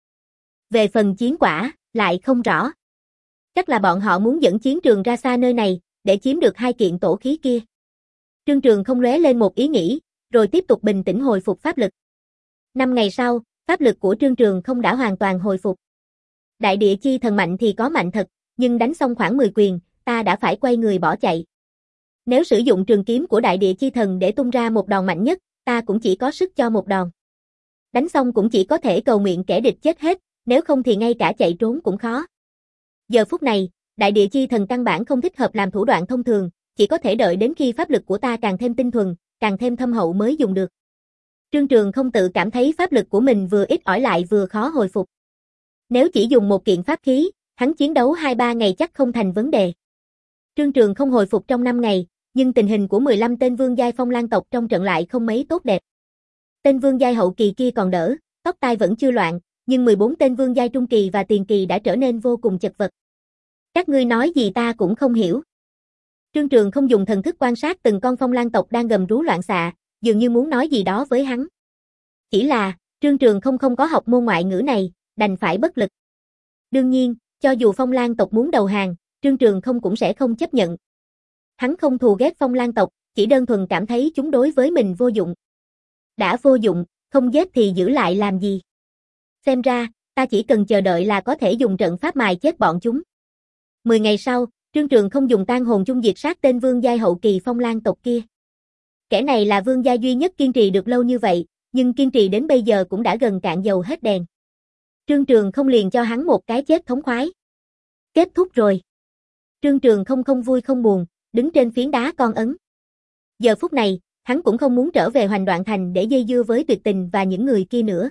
Về phần chiến quả, lại không rõ. Chắc là bọn họ muốn dẫn chiến trường ra xa nơi này, để chiếm được hai kiện tổ khí kia. Trương Trường không lóe lên một ý nghĩ, rồi tiếp tục bình tĩnh hồi phục pháp lực. Năm ngày sau, pháp lực của Trương Trường không đã hoàn toàn hồi phục. Đại địa chi thần mạnh thì có mạnh thật, nhưng đánh xong khoảng mười quyền, ta đã phải quay người bỏ chạy. Nếu sử dụng trường kiếm của đại địa chi thần để tung ra một đòn mạnh nhất, ta cũng chỉ có sức cho một đòn. Đánh xong cũng chỉ có thể cầu nguyện kẻ địch chết hết, nếu không thì ngay cả chạy trốn cũng khó. Giờ phút này, đại địa chi thần căn bản không thích hợp làm thủ đoạn thông thường, chỉ có thể đợi đến khi pháp lực của ta càng thêm tinh thuần, càng thêm thâm hậu mới dùng được. Trương Trường không tự cảm thấy pháp lực của mình vừa ít ỏi lại vừa khó hồi phục. Nếu chỉ dùng một kiện pháp khí, hắn chiến đấu hai ba ngày chắc không thành vấn đề. Trương Trường không hồi phục trong năm ngày, nhưng tình hình của mười lăm tên vương giai Phong Lan tộc trong trận lại không mấy tốt đẹp. Tên vương giai hậu kỳ kia còn đỡ, tóc tai vẫn chưa loạn, nhưng mười bốn tên vương giai trung kỳ và tiền kỳ đã trở nên vô cùng chật vật. Các ngươi nói gì ta cũng không hiểu. Trương Trường không dùng thần thức quan sát từng con Phong Lan tộc đang gầm rú loạn xạ, dường như muốn nói gì đó với hắn. Chỉ là, Trương Trường không không có học môn ngoại ngữ này, đành phải bất lực. Đương nhiên, cho dù Phong Lan tộc muốn đầu hàng, Trương Trường không cũng sẽ không chấp nhận. Hắn không thù ghét Phong Lan tộc, chỉ đơn thuần cảm thấy chúng đối với mình vô dụng. Đã vô dụng, không giết thì giữ lại làm gì? Xem ra, ta chỉ cần chờ đợi là có thể dùng trận pháp mài chết bọn chúng. Mười ngày sau, Trương Trường không dùng tan hồn chung diệt sát tên vương giai hậu kỳ Phong Lan tộc kia. Kẻ này là vương giai duy nhất kiên trì được lâu như vậy, nhưng kiên trì đến bây giờ cũng đã gần cạn dầu hết đèn. Trương Trường không liền cho hắn một cái chết thống khoái. Kết thúc rồi. Trương Trường không không vui không buồn, đứng trên phiến đá con ấn. Giờ phút này, hắn cũng không muốn trở về Hoành Đoạn Thành để dây dưa với Tuyệt Tình và những người kia nữa.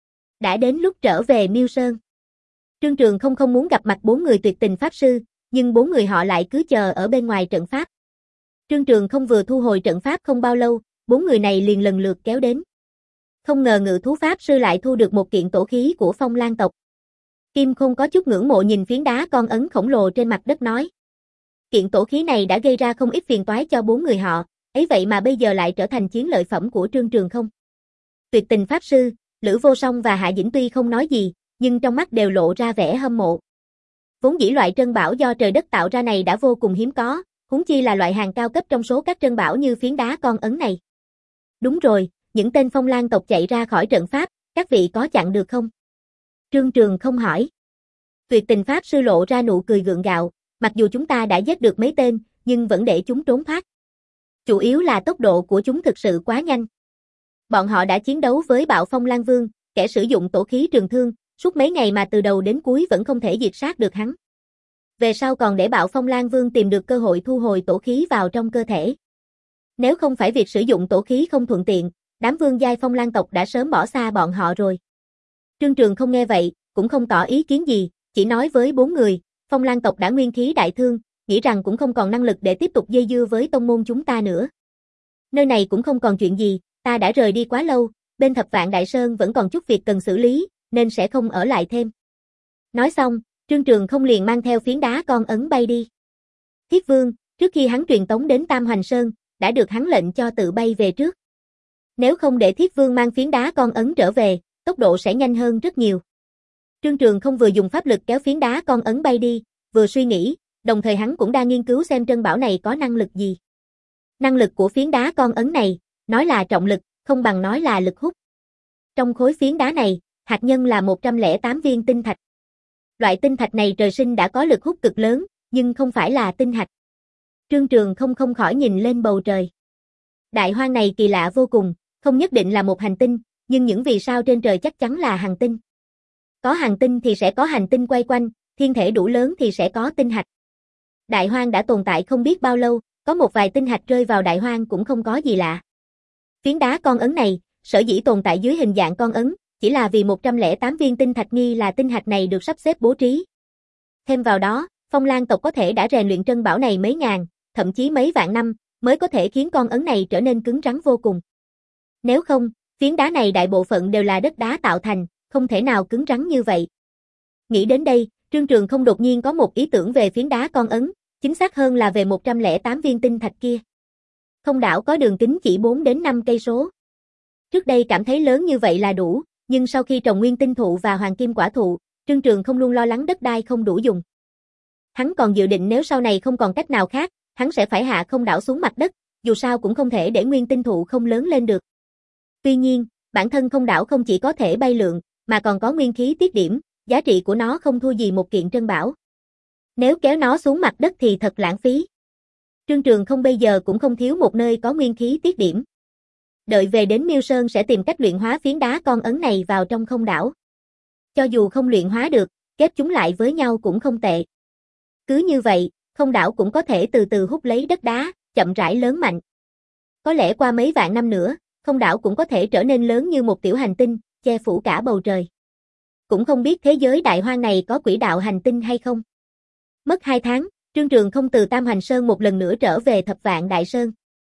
Đã đến lúc trở về Miêu Sơn. Trương Trường không không muốn gặp mặt bốn người Tuyệt Tình Pháp Sư, nhưng bốn người họ lại cứ chờ ở bên ngoài trận pháp. Trương Trường không vừa thu hồi trận pháp không bao lâu, bốn người này liền lần lượt kéo đến. Không ngờ Ngự Thú Pháp Sư lại thu được một kiện tổ khí của Phong Lan tộc. Kim Khôn có chút ngưỡng mộ nhìn phiến đá con ấn khổng lồ trên mặt đất nói. Kiện tổ khí này đã gây ra không ít phiền toái cho bốn người họ, ấy vậy mà bây giờ lại trở thành chiến lợi phẩm của Trương Trường không. Tuyệt Tình Pháp Sư, Lữ Vô Song và Hạ Dĩnh tuy không nói gì, nhưng trong mắt đều lộ ra vẻ hâm mộ. Vốn dĩ loại trân bảo do trời đất tạo ra này đã vô cùng hiếm có, huống chi là loại hàng cao cấp trong số các trân bảo như phiến đá con ấn này. Đúng rồi, những tên Phong Lan tộc chạy ra khỏi trận pháp, các vị có chặn được không? Trương Trường không hỏi. Tuyệt Tình Pháp Sư lộ ra nụ cười gượng gạo, mặc dù chúng ta đã giết được mấy tên, nhưng vẫn để chúng trốn thoát. Chủ yếu là tốc độ của chúng thực sự quá nhanh. Bọn họ đã chiến đấu với Bạo Phong Lan Vương, kẻ sử dụng tổ khí trường thương, suốt mấy ngày mà từ đầu đến cuối vẫn không thể diệt sát được hắn. Về sau còn để Bạo Phong Lan Vương tìm được cơ hội thu hồi tổ khí vào trong cơ thể. Nếu không phải việc sử dụng tổ khí không thuận tiện, đám vương giai Phong Lan tộc đã sớm bỏ xa bọn họ rồi. Trương Trường không nghe vậy, cũng không tỏ ý kiến gì, chỉ nói với bốn người, Phong Lan tộc đã nguyên khí đại thương, nghĩ rằng cũng không còn năng lực để tiếp tục dây dưa với tông môn chúng ta nữa. Nơi này cũng không còn chuyện gì, ta đã rời đi quá lâu, bên Thập Vạn Đại Sơn vẫn còn chút việc cần xử lý, nên sẽ không ở lại thêm. Nói xong, Trương Trường không liền mang theo phiến đá con ấn bay đi. Thiết Vương, trước khi hắn truyền tống đến Tam Hoành Sơn, đã được hắn lệnh cho tự bay về trước. Nếu không để Thiết Vương mang phiến đá con ấn trở về, tốc độ sẽ nhanh hơn rất nhiều. Trương Trường không vừa dùng pháp lực kéo phiến đá con ấn bay đi, vừa suy nghĩ, đồng thời hắn cũng đang nghiên cứu xem Trân Bảo này có năng lực gì. Năng lực của phiến đá con ấn này, nói là trọng lực, không bằng nói là lực hút. Trong khối phiến đá này, hạt nhân là một trăm lẻ tám viên tinh thạch. Loại tinh thạch này trời sinh đã có lực hút cực lớn, nhưng không phải là tinh hạch. Trương Trường không không khỏi nhìn lên bầu trời. Đại hoang này kỳ lạ vô cùng, không nhất định là một hành tinh, nhưng những vì sao trên trời chắc chắn là hành tinh. Có hành tinh thì sẽ có hành tinh quay quanh, thiên thể đủ lớn thì sẽ có tinh hạch. Đại hoang đã tồn tại không biết bao lâu, có một vài tinh hạch rơi vào đại hoang cũng không có gì lạ. Phiến đá con ấn này, sở dĩ tồn tại dưới hình dạng con ấn, chỉ là vì một trăm lẻ tám viên tinh thạch nghi là tinh hạch này được sắp xếp bố trí. Thêm vào đó, Phong Lan tộc có thể đã rèn luyện Trân Bảo này mấy ngàn, thậm chí mấy vạn năm, mới có thể khiến con ấn này trở nên cứng rắn vô cùng. Nếu không, phiến đá này đại bộ phận đều là đất đá tạo thành, không thể nào cứng rắn như vậy. Nghĩ đến đây, Trương Trường không đột nhiên có một ý tưởng về phiến đá con ấn, chính xác hơn là về một trăm lẻ tám viên tinh thạch kia. Không đảo có đường kính chỉ bốn đến năm cây số. Trước đây cảm thấy lớn như vậy là đủ, nhưng sau khi trồng nguyên tinh thụ và hoàng kim quả thụ, Trương Trường không luôn lo lắng đất đai không đủ dùng. Hắn còn dự định nếu sau này không còn cách nào khác, hắn sẽ phải hạ không đảo xuống mặt đất, dù sao cũng không thể để nguyên tinh thụ không lớn lên được. Tuy nhiên, bản thân không đảo không chỉ có thể bay lượn, mà còn có nguyên khí tiết điểm, giá trị của nó không thua gì một kiện trân bảo. Nếu kéo nó xuống mặt đất thì thật lãng phí. Trương Trường không bây giờ cũng không thiếu một nơi có nguyên khí tiết điểm. Đợi về đến Miêu Sơn sẽ tìm cách luyện hóa phiến đá con ấn này vào trong không đảo. Cho dù không luyện hóa được, ghép chúng lại với nhau cũng không tệ. Cứ như vậy, không đảo cũng có thể từ từ hút lấy đất đá, chậm rãi lớn mạnh. Có lẽ qua mấy vạn năm nữa, không đảo cũng có thể trở nên lớn như một tiểu hành tinh, che phủ cả bầu trời. Cũng không biết thế giới đại hoang này có quỹ đạo hành tinh hay không. Mất hai tháng, Trương Trường không từ Tam Hoành Sơn một lần nữa trở về Thập Vạn Đại Sơn.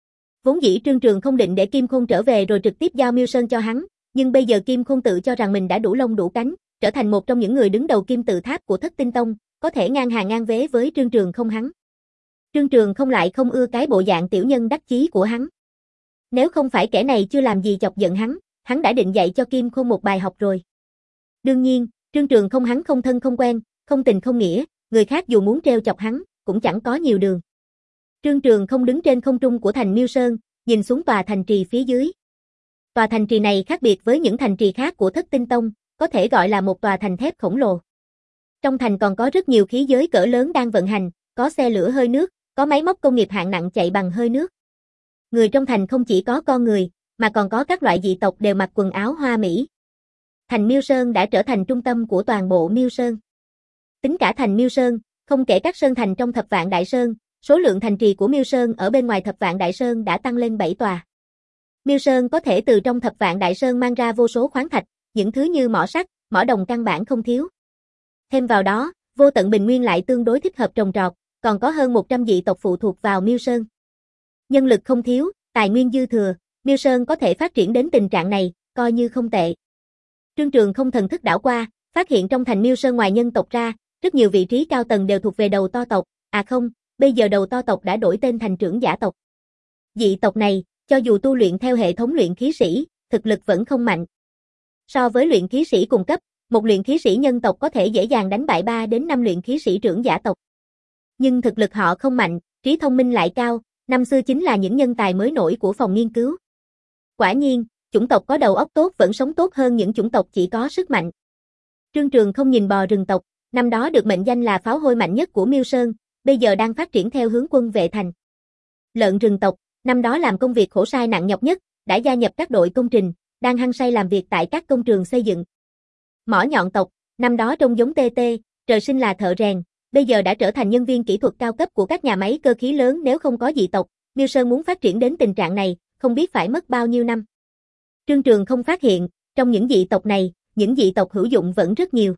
Vốn dĩ Trương Trường không định để Kim Khôn trở về rồi trực tiếp giao Miêu Sơn cho hắn, nhưng bây giờ Kim Khôn tự cho rằng mình đã đủ lông đủ cánh, trở thành một trong những người đứng đầu kim tự tháp của Thất Tinh Tông, có thể ngang hàng ngang vế với Trương Trường không hắn. Trương Trường không lại không ưa cái bộ dạng tiểu nhân đắc chí của hắn. Nếu không phải kẻ này chưa làm gì chọc giận hắn, hắn đã định dạy cho Kim Khôn một bài học rồi. Đương nhiên, Trương Trường không hắn không thân không quen, không tình không nghĩa, người khác dù muốn trêu chọc hắn, cũng chẳng có nhiều đường. Trương Trường không đứng trên không trung của thành Miêu Sơn, nhìn xuống tòa thành trì phía dưới. Tòa thành trì này khác biệt với những thành trì khác của Thất Tinh Tông, có thể gọi là một tòa thành thép khổng lồ. Trong thành còn có rất nhiều khí giới cỡ lớn đang vận hành, có xe lửa hơi nước, có máy móc công nghiệp hạng nặng chạy bằng hơi nước. Người trong thành không chỉ có con người, mà còn có các loại dị tộc đều mặc quần áo hoa mỹ. Thành Miêu Sơn đã trở thành trung tâm của toàn bộ Miêu Sơn. Tính cả thành Miêu Sơn, không kể các sơn thành trong Thập Vạn Đại Sơn, số lượng thành trì của Miêu Sơn ở bên ngoài Thập Vạn Đại Sơn đã tăng lên bảy tòa. Miêu Sơn có thể từ trong Thập Vạn Đại Sơn mang ra vô số khoáng thạch, những thứ như mỏ sắt, mỏ đồng căn bản không thiếu. Thêm vào đó, Vô Tận Bình Nguyên lại tương đối thích hợp trồng trọt, còn có hơn một trăm dị tộc phụ thuộc vào Miêu Sơn. Nhân lực không thiếu, tài nguyên dư thừa, Miêu Sơn có thể phát triển đến tình trạng này, coi như không tệ. Trương Trường không thần thức đảo qua, phát hiện trong thành Miêu Sơn ngoài nhân tộc ra, rất nhiều vị trí cao tầng đều thuộc về đầu to tộc, à không, bây giờ đầu to tộc đã đổi tên thành trưởng giả tộc. Dị tộc này, cho dù tu luyện theo hệ thống luyện khí sĩ, thực lực vẫn không mạnh. So với luyện khí sĩ cùng cấp, một luyện khí sĩ nhân tộc có thể dễ dàng đánh bại ba đến năm luyện khí sĩ trưởng giả tộc. Nhưng thực lực họ không mạnh, trí thông minh lại cao, năm xưa chính là những nhân tài mới nổi của phòng nghiên cứu. Quả nhiên, chủng tộc có đầu óc tốt vẫn sống tốt hơn những chủng tộc chỉ có sức mạnh. Trương Trường không nhìn bò rừng tộc, năm đó được mệnh danh là pháo hôi mạnh nhất của Miêu Sơn, bây giờ đang phát triển theo hướng quân vệ thành. Lợn rừng tộc, năm đó làm công việc khổ sai nặng nhọc nhất, đã gia nhập các đội công trình, đang hăng say làm việc tại các công trường xây dựng. Mỏ nhọn tộc, năm đó trông giống tê tê, trời sinh là thợ rèn, bây giờ đã trở thành nhân viên kỹ thuật cao cấp của các nhà máy cơ khí lớn. Nếu không có dị tộc, Miêu Sơn muốn phát triển đến tình trạng này, không biết phải mất bao nhiêu năm. Trương Trường không phát hiện, trong những dị tộc này, những dị tộc hữu dụng vẫn rất nhiều.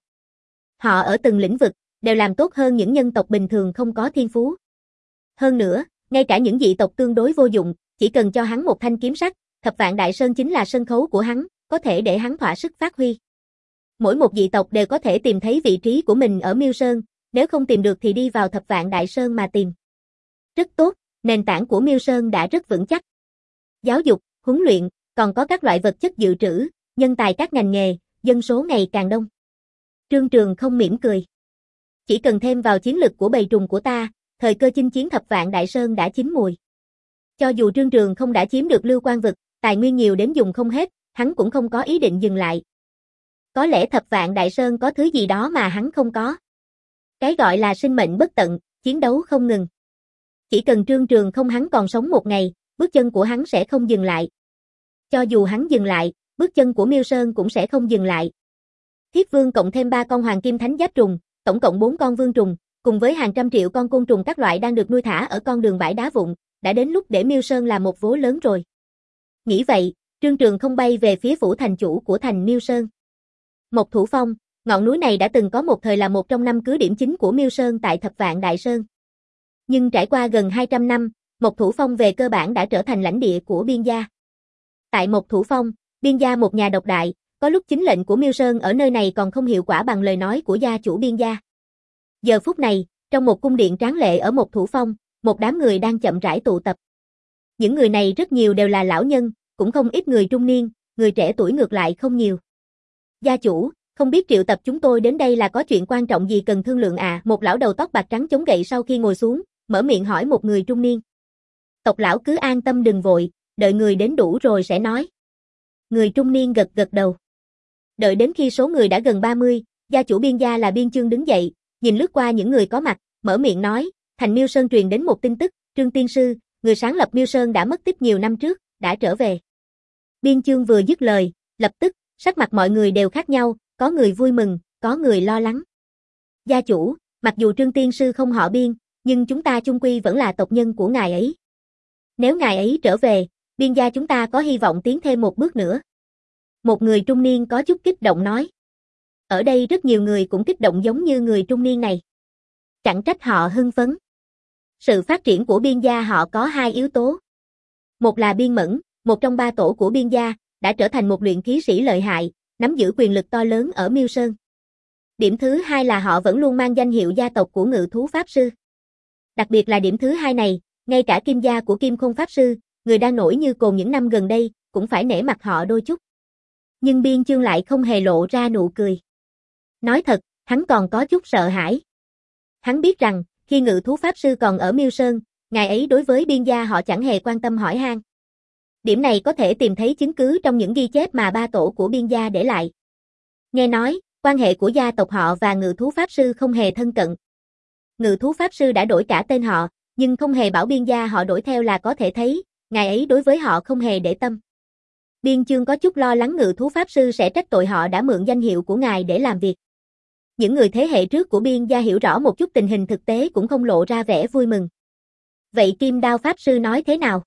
Họ ở từng lĩnh vực, đều làm tốt hơn những nhân tộc bình thường không có thiên phú. Hơn nữa, ngay cả những dị tộc tương đối vô dụng, chỉ cần cho hắn một thanh kiếm sắt, Thập Vạn Đại Sơn chính là sân khấu của hắn, có thể để hắn thỏa sức phát huy. Mỗi một dị tộc đều có thể tìm thấy vị trí của mình ở Miêu Sơn, nếu không tìm được thì đi vào Thập Vạn Đại Sơn mà tìm. Rất tốt, nền tảng của Miêu Sơn đã rất vững chắc. Giáo dục, huấn luyện, còn có các loại vật chất dự trữ, nhân tài các ngành nghề, dân số ngày càng đông. Trương Trường không mỉm cười. Chỉ cần thêm vào chiến lực của bầy trùng của ta, thời cơ chinh chiến thập vạn đại sơn đã chín mùi. Cho dù Trương Trường không đã chiếm được Lưu Quan vực, tài nguyên nhiều đến dùng không hết, hắn cũng không có ý định dừng lại. Có lẽ thập vạn đại sơn có thứ gì đó mà hắn không có. Cái gọi là sinh mệnh bất tận, chiến đấu không ngừng. Chỉ cần Trương Trường không hắn còn sống một ngày, bước chân của hắn sẽ không dừng lại. Cho dù hắn dừng lại, bước chân của Miêu Sơn cũng sẽ không dừng lại. Thiết Vương cộng thêm ba con hoàng kim thánh giáp trùng, tổng cộng bốn con vương trùng, cùng với hàng trăm triệu con côn trùng các loại đang được nuôi thả ở con đường bãi đá vụn, đã đến lúc để Miêu Sơn là một vố lớn rồi. Nghĩ vậy, Trương Trường không bay về phía phủ thành chủ của thành Miêu Sơn. Mộc Thủ Phong, ngọn núi này đã từng có một thời là một trong năm cứ điểm chính của Miêu Sơn tại Thập Vạn Đại Sơn. Nhưng trải qua gần hai trăm năm, Mộc Thủ Phong về cơ bản đã trở thành lãnh địa của Biên gia. Tại Mộc Thủ Phong, Biên gia một nhà độc đại, có lúc chính lệnh của Miêu Sơn ở nơi này còn không hiệu quả bằng lời nói của gia chủ Biên gia. Giờ phút này, trong một cung điện tráng lệ ở Mộc Thủ Phong, một đám người đang chậm rãi tụ tập. Những người này rất nhiều đều là lão nhân, cũng không ít người trung niên, người trẻ tuổi ngược lại không nhiều. Gia chủ, không biết triệu tập chúng tôi đến đây là có chuyện quan trọng gì cần thương lượng à? Một lão đầu tóc bạc trắng chống gậy sau khi ngồi xuống, mở miệng hỏi một người trung niên. Tộc lão cứ an tâm đừng vội, đợi người đến đủ rồi sẽ nói. Người trung niên gật gật đầu. Đợi đến khi số người đã gần ba mươi, gia chủ Biên gia là Biên Chương đứng dậy, nhìn lướt qua những người có mặt, mở miệng nói, thành Miêu Sơn truyền đến một tin tức, Trương tiên sư, người sáng lập Miêu Sơn đã mất tích nhiều năm trước, đã trở về. Biên Chương vừa dứt lời, lập tức, sắc mặt mọi người đều khác nhau, có người vui mừng, có người lo lắng. Gia chủ, mặc dù Trương tiên sư không họ Biên, nhưng chúng ta chung quy vẫn là tộc nhân của ngài ấy. Nếu ngài ấy trở về, Biên gia chúng ta có hy vọng tiến thêm một bước nữa. Một người trung niên có chút kích động nói. Ở đây rất nhiều người cũng kích động giống như người trung niên này. Chẳng trách họ hưng phấn. Sự phát triển của Biên gia họ có hai yếu tố. Một là Biên Mẫn, một trong ba tổ của Biên gia, đã trở thành một luyện khí sĩ lợi hại, nắm giữ quyền lực to lớn ở Miêu Sơn. Điểm thứ hai là họ vẫn luôn mang danh hiệu gia tộc của Ngự Thú Pháp Sư. Đặc biệt là điểm thứ hai này, ngay cả Kim gia của Kim Khôn Pháp Sư, người đang nổi như cồn những năm gần đây, cũng phải nể mặt họ đôi chút. Nhưng Biên Chương lại không hề lộ ra nụ cười. Nói thật, hắn còn có chút sợ hãi. Hắn biết rằng, khi Ngự Thú Pháp Sư còn ở Miêu Sơn, ngài ấy đối với Biên gia họ chẳng hề quan tâm hỏi han. Điểm này có thể tìm thấy chứng cứ trong những ghi chép mà ba tổ của Biên gia để lại. Nghe nói, quan hệ của gia tộc họ và Ngự Thú Pháp Sư không hề thân cận. Ngự Thú Pháp Sư đã đổi cả tên họ, nhưng không hề bảo Biên gia họ đổi theo là có thể thấy, ngài ấy đối với họ không hề để tâm. Biên Chương có chút lo lắng Ngự Thú Pháp Sư sẽ trách tội họ đã mượn danh hiệu của ngài để làm việc. Những người thế hệ trước của Biên gia hiểu rõ một chút tình hình thực tế cũng không lộ ra vẻ vui mừng. Vậy Kim Đao Pháp Sư nói thế nào?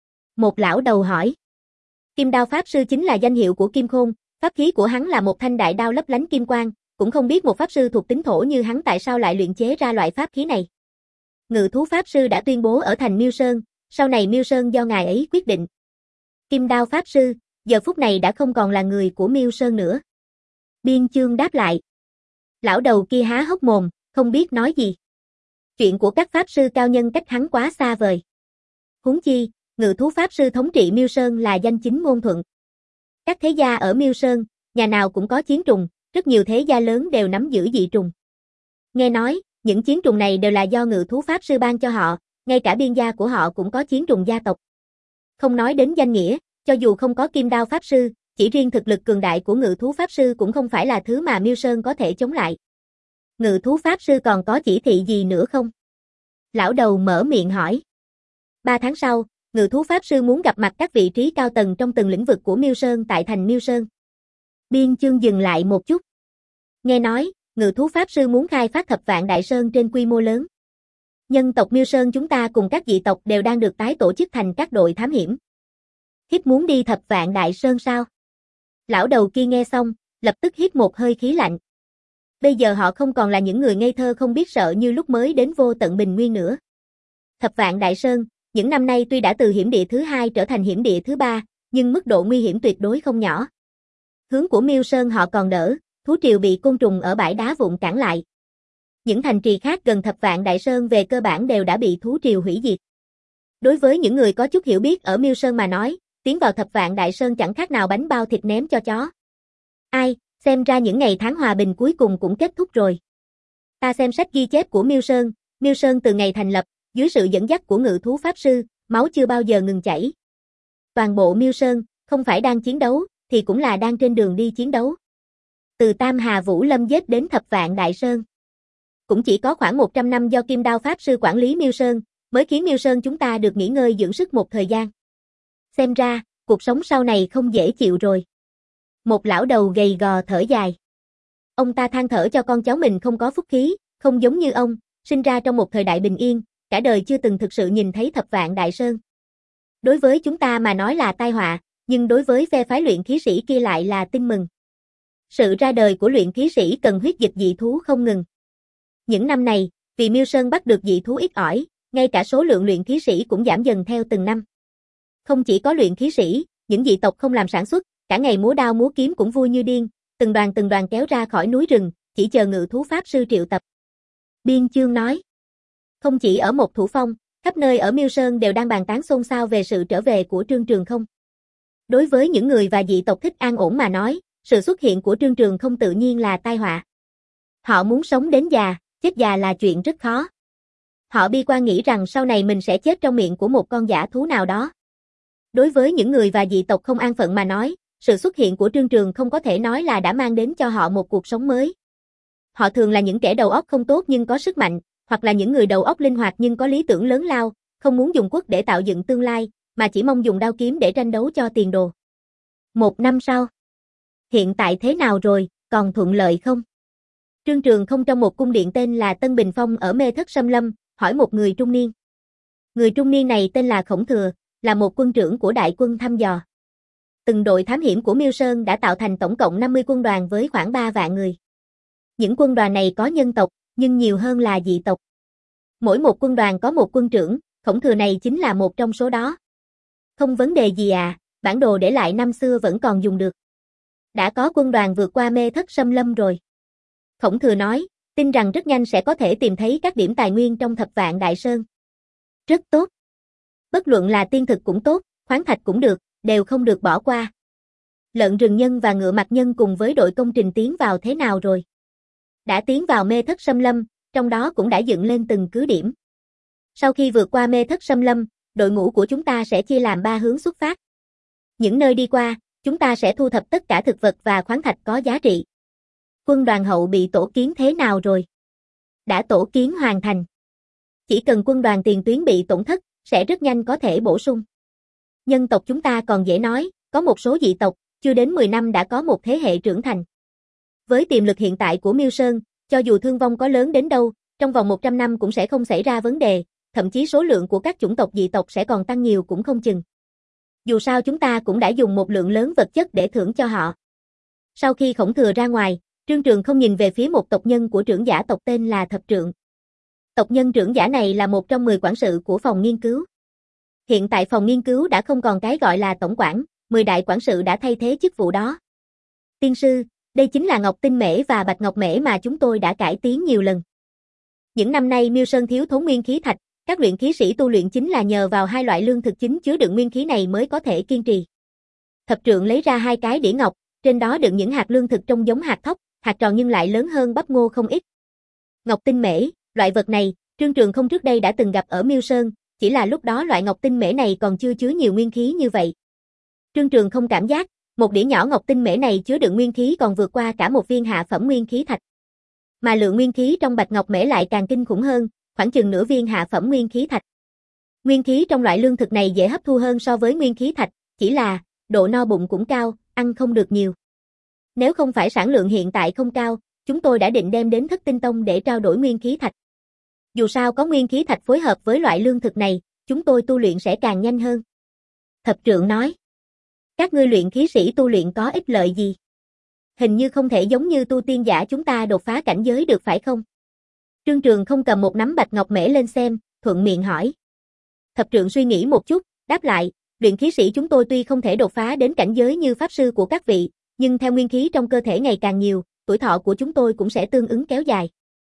Một lão đầu hỏi. Kim Đao Pháp Sư chính là danh hiệu của Kim Khôn, pháp khí của hắn là một thanh đại đao lấp lánh kim quang, cũng không biết một pháp sư thuộc tính thổ như hắn tại sao lại luyện chế ra loại pháp khí này. Ngự Thú Pháp Sư đã tuyên bố ở thành Miêu Sơn, sau này Miêu Sơn do ngài ấy quyết định. Kim Đao Pháp Sư, giờ phút này đã không còn là người của Miêu Sơn nữa. Biên Chương đáp lại. Lão đầu kia há hốc mồm, không biết nói gì. Chuyện của các pháp sư cao nhân cách hắn quá xa vời. Huống chi, Ngự Thú Pháp Sư thống trị Miêu Sơn là danh chính ngôn thuận. Các thế gia ở Miêu Sơn, nhà nào cũng có chiến trùng, rất nhiều thế gia lớn đều nắm giữ dị trùng. Nghe nói, những chiến trùng này đều là do Ngự Thú Pháp Sư ban cho họ, ngay cả Biên gia của họ cũng có chiến trùng gia tộc. Không nói đến danh nghĩa, cho dù không có Kim Đao Pháp Sư, chỉ riêng thực lực cường đại của Ngự Thú Pháp Sư cũng không phải là thứ mà Miêu Sơn có thể chống lại. Ngự Thú Pháp Sư còn có chỉ thị gì nữa không? Lão đầu mở miệng hỏi. Ba tháng sau, Ngự Thú Pháp Sư muốn gặp mặt các vị trí cao tầng trong từng lĩnh vực của Miêu Sơn tại thành Miêu Sơn. Biên Chương dừng lại một chút. Nghe nói, Ngự Thú Pháp Sư muốn khai phát Thập Vạn Đại Sơn trên quy mô lớn. Nhân tộc Miêu Sơn chúng ta cùng các dị tộc đều đang được tái tổ chức thành các đội thám hiểm. Hít muốn đi Thập Vạn Đại Sơn sao? Lão đầu kia nghe xong, lập tức hít một hơi khí lạnh. Bây giờ họ không còn là những người ngây thơ không biết sợ như lúc mới đến Vô Tận Bình Nguyên nữa. Thập Vạn Đại Sơn, những năm nay tuy đã từ hiểm địa thứ hai trở thành hiểm địa thứ ba, nhưng mức độ nguy hiểm tuyệt đối không nhỏ. Hướng của Miêu Sơn họ còn đỡ, thú triều bị côn trùng ở bãi đá vụn cản lại. Những thành trì khác gần Thập Vạn Đại Sơn về cơ bản đều đã bị thú triều hủy diệt. Đối với những người có chút hiểu biết ở Miêu Sơn mà nói, tiến vào Thập Vạn Đại Sơn chẳng khác nào bánh bao thịt ném cho chó. Ai, xem ra những ngày tháng hòa bình cuối cùng cũng kết thúc rồi. Ta xem sách ghi chép của Miêu Sơn, Miêu Sơn từ ngày thành lập, dưới sự dẫn dắt của ngự thú pháp sư, máu chưa bao giờ ngừng chảy. Toàn bộ Miêu Sơn, không phải đang chiến đấu, thì cũng là đang trên đường đi chiến đấu. Từ Tam Hà Vũ Lâm giết đến Thập Vạn Đại Sơn. Cũng chỉ có khoảng một trăm năm do Kim Đao Pháp Sư quản lý Miêu Sơn, mới khiến Miêu Sơn chúng ta được nghỉ ngơi dưỡng sức một thời gian. Xem ra, cuộc sống sau này không dễ chịu rồi. Một lão đầu gầy gò thở dài. Ông ta than thở cho con cháu mình không có phúc khí, không giống như ông, sinh ra trong một thời đại bình yên, cả đời chưa từng thực sự nhìn thấy Thập Vạn Đại Sơn. Đối với chúng ta mà nói là tai họa, nhưng đối với phe phái luyện khí sĩ kia lại là tin mừng. Sự ra đời của luyện khí sĩ cần huyết dịch dị thú không ngừng. Những năm này, vì Miêu Sơn bắt được dị thú ít ỏi, ngay cả số lượng luyện khí sĩ cũng giảm dần theo từng năm. Không chỉ có luyện khí sĩ, những dị tộc không làm sản xuất, cả ngày múa đao múa kiếm cũng vui như điên, từng đoàn từng đoàn kéo ra khỏi núi rừng, chỉ chờ ngự thú pháp sư triệu tập. Biên Chương nói. Không chỉ ở Một Thủ Phong, khắp nơi ở Miêu Sơn đều đang bàn tán xôn xao về sự trở về của Trương Trường Không. Đối với những người và dị tộc thích an ổn mà nói, sự xuất hiện của Trương Trường Không tự nhiên là tai họa. Họ muốn sống đến già, chết già là chuyện rất khó. Họ bi quan nghĩ rằng sau này mình sẽ chết trong miệng của một con dã thú nào đó. Đối với những người và dị tộc không an phận mà nói, sự xuất hiện của Trương Trường Không có thể nói là đã mang đến cho họ một cuộc sống mới. Họ thường là những kẻ đầu óc không tốt nhưng có sức mạnh, hoặc là những người đầu óc linh hoạt nhưng có lý tưởng lớn lao, không muốn dùng quốc để tạo dựng tương lai, mà chỉ mong dùng đao kiếm để tranh đấu cho tiền đồ. Một năm sau. Hiện tại thế nào rồi, còn thuận lợi không? Trương Trường Không trong một cung điện tên là Tân Bình Phong ở Mê Thất Sâm Lâm, hỏi một người trung niên. Người trung niên này tên là Khổng Thừa, là một quân trưởng của đại quân thăm dò. Từng đội thám hiểm của Miêu Sơn đã tạo thành tổng cộng năm mươi quân đoàn với khoảng ba vạn người. Những quân đoàn này có nhân tộc, nhưng nhiều hơn là dị tộc. Mỗi một quân đoàn có một quân trưởng, Khổng Thừa này chính là một trong số đó. Không vấn đề gì à, bản đồ để lại năm xưa vẫn còn dùng được. Đã có quân đoàn vượt qua Mê Thất Sâm Lâm rồi. Khổng Thừa nói, tin rằng rất nhanh sẽ có thể tìm thấy các điểm tài nguyên trong Thập Vạn Đại Sơn. Rất tốt. Bất luận là tiên thực cũng tốt, khoáng thạch cũng được, đều không được bỏ qua. Lợn rừng nhân và ngựa mặt nhân cùng với đội công trình tiến vào thế nào rồi? Đã tiến vào Mê Thất Sâm Lâm, trong đó cũng đã dựng lên từng cứ điểm. Sau khi vượt qua Mê Thất Sâm Lâm, đội ngũ của chúng ta sẽ chia làm ba hướng xuất phát. Những nơi đi qua, chúng ta sẽ thu thập tất cả thực vật và khoáng thạch có giá trị. Quân đoàn hậu bị tổ kiến thế nào rồi? Đã tổ kiến hoàn thành. Chỉ cần quân đoàn tiền tuyến bị tổn thất, sẽ rất nhanh có thể bổ sung. Nhân tộc chúng ta còn dễ nói, có một số dị tộc, chưa đến mười năm đã có một thế hệ trưởng thành. Với tiềm lực hiện tại của Miêu Sơn, cho dù thương vong có lớn đến đâu, trong vòng một trăm năm cũng sẽ không xảy ra vấn đề, thậm chí số lượng của các chủng tộc dị tộc sẽ còn tăng nhiều cũng không chừng. Dù sao chúng ta cũng đã dùng một lượng lớn vật chất để thưởng cho họ. Sau khi Khổng Thừa ra ngoài, Trương Trường Không nhìn về phía một tộc nhân của trưởng giả tộc tên là Thập Trượng. Tộc nhân trưởng giả này là một trong mười quản sự của phòng nghiên cứu. Hiện tại phòng nghiên cứu đã không còn cái gọi là tổng quản, mười đại quản sự đã thay thế chức vụ đó. Tiên sư, đây chính là Ngọc Tinh Mễ và Bạch Ngọc Mễ mà chúng tôi đã cải tiến nhiều lần. Những năm nay Miêu Sơn thiếu thốn nguyên khí thạch, các luyện khí sĩ tu luyện chính là nhờ vào hai loại lương thực chính chứa đựng nguyên khí này mới có thể kiên trì. Thập Trượng lấy ra hai cái đĩa ngọc, trên đó đựng những hạt lương thực trông giống hạt thóc, hạt tròn nhưng lại lớn hơn bắp ngô không ít. Ngọc Tinh Mễ, loại vật này, Trương Trường Không trước đây đã từng gặp ở Miêu Sơn, chỉ là lúc đó loại Ngọc Tinh Mễ này còn chưa chứa nhiều nguyên khí như vậy. Trương Trường Không cảm giác, một đĩa nhỏ Ngọc Tinh Mễ này chứa đựng nguyên khí còn vượt qua cả một viên hạ phẩm nguyên khí thạch. Mà lượng nguyên khí trong Bạch Ngọc Mễ lại càng kinh khủng hơn, khoảng chừng nửa viên hạ phẩm nguyên khí thạch. Nguyên khí trong loại lương thực này dễ hấp thu hơn so với nguyên khí thạch, chỉ là độ no bụng cũng cao, ăn không được nhiều. Nếu không phải sản lượng hiện tại không cao, chúng tôi đã định đem đến Thất Tinh Tông để trao đổi nguyên khí thạch. Dù sao có nguyên khí thạch phối hợp với loại lương thực này, chúng tôi tu luyện sẽ càng nhanh hơn. Thập Trượng nói. Các ngươi luyện khí sĩ tu luyện có ích lợi gì? Hình như không thể giống như tu tiên giả chúng ta đột phá cảnh giới được phải không? Trương Trường Không cầm một nắm Bạch Ngọc Mễ lên xem, thuận miệng hỏi. Thập Trượng suy nghĩ một chút, đáp lại, luyện khí sĩ chúng tôi tuy không thể đột phá đến cảnh giới như pháp sư của các vị, nhưng theo nguyên khí trong cơ thể ngày càng nhiều, tuổi thọ của chúng tôi cũng sẽ tương ứng kéo dài.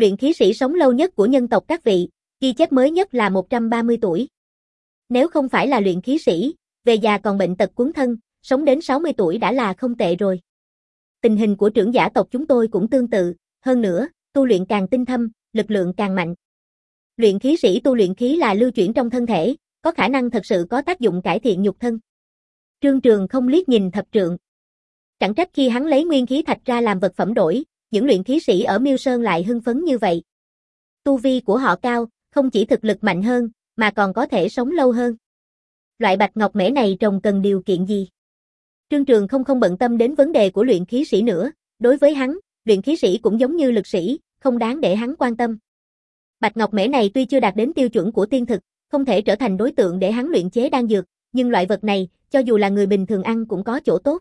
Luyện khí sĩ sống lâu nhất của nhân tộc các vị, ghi chép mới nhất là một trăm ba mươi tuổi. Nếu không phải là luyện khí sĩ, về già còn bệnh tật cuốn thân, sống đến sáu mươi tuổi đã là không tệ rồi. Tình hình của trưởng giả tộc chúng tôi cũng tương tự, hơn nữa, tu luyện càng tinh thâm, lực lượng càng mạnh. Luyện khí sĩ tu luyện khí là lưu chuyển trong thân thể, có khả năng thật sự có tác dụng cải thiện nhục thân. Trương Trường không liếc nhìn thập trượng. Chẳng trách khi hắn lấy nguyên khí thạch ra làm vật phẩm đổi, những luyện khí sĩ ở Miêu Sơn lại hưng phấn như vậy. Tu vi của họ cao, không chỉ thực lực mạnh hơn, mà còn có thể sống lâu hơn. Loại bạch ngọc mễ này trồng cần điều kiện gì? Trương Trường không không bận tâm đến vấn đề của luyện khí sĩ nữa, đối với hắn, luyện khí sĩ cũng giống như lực sĩ, không đáng để hắn quan tâm. Bạch ngọc mễ này tuy chưa đạt đến tiêu chuẩn của tiên thực, không thể trở thành đối tượng để hắn luyện chế đan dược, nhưng loại vật này, cho dù là người bình thường ăn cũng có chỗ tốt.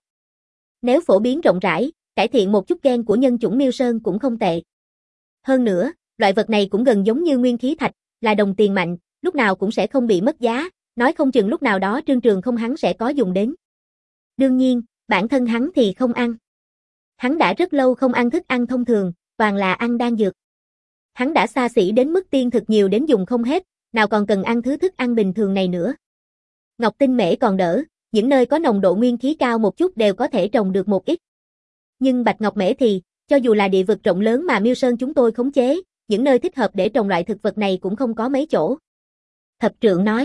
Nếu phổ biến rộng rãi, cải thiện một chút gen của nhân chủng Miêu Sơn cũng không tệ. Hơn nữa, loại vật này cũng gần giống như nguyên khí thạch, là đồng tiền mạnh, lúc nào cũng sẽ không bị mất giá, nói không chừng lúc nào đó Trương Trường không hắn sẽ có dùng đến. Đương nhiên, bản thân hắn thì không ăn. Hắn đã rất lâu không ăn thức ăn thông thường, toàn là ăn đan dược. Hắn đã xa xỉ đến mức tiên thực nhiều đến dùng không hết, nào còn cần ăn thứ thức ăn bình thường này nữa. Ngọc tinh mễ còn đỡ, những nơi có nồng độ nguyên khí cao một chút đều có thể trồng được một ít. Nhưng bạch ngọc mễ thì, cho dù là địa vực rộng lớn mà Miêu Sơn chúng tôi khống chế, những nơi thích hợp để trồng loại thực vật này cũng không có mấy chỗ. Thập trượng nói.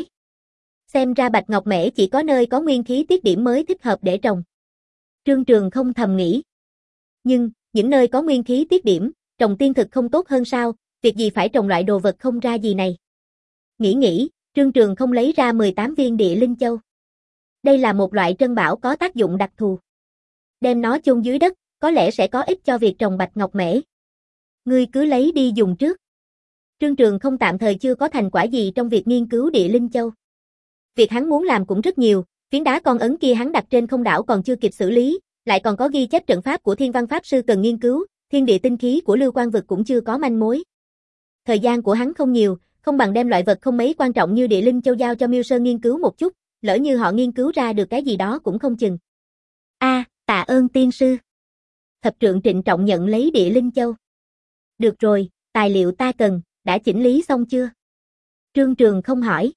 Xem ra bạch ngọc mễ chỉ có nơi có nguyên khí tiết điểm mới thích hợp để trồng. Trương Trường không thầm nghĩ. Nhưng, những nơi có nguyên khí tiết điểm, trồng tiên thực không tốt hơn sao, việc gì phải trồng loại đồ vật không ra gì này. Nghĩ nghĩ, Trương Trường không lấy ra mười tám viên địa linh châu. Đây là một loại trân bảo có tác dụng đặc thù. Đem nó chôn dưới đất, có lẽ sẽ có ích cho việc trồng bạch ngọc mễ. Ngươi cứ lấy đi dùng trước. Trương Trường không tạm thời chưa có thành quả gì trong việc nghiên cứu địa linh châu. Việc hắn muốn làm cũng rất nhiều, phiến đá con ấn kia hắn đặt trên không đảo còn chưa kịp xử lý, lại còn có ghi chép trận pháp của Thiên Văn Pháp Sư cần nghiên cứu, thiên địa tinh khí của Lưu Quang Vực cũng chưa có manh mối. Thời gian của hắn không nhiều, không bằng đem loại vật không mấy quan trọng như địa linh châu giao cho Miêu Sơn nghiên cứu một chút, lỡ như họ nghiên cứu ra được cái gì đó cũng không chừng. A, à, tạ ơn tiên sư. Thập trượng trịnh trọng nhận lấy địa linh châu. Được rồi, tài liệu ta cần, đã chỉnh lý xong chưa? Trương Trường không hỏi.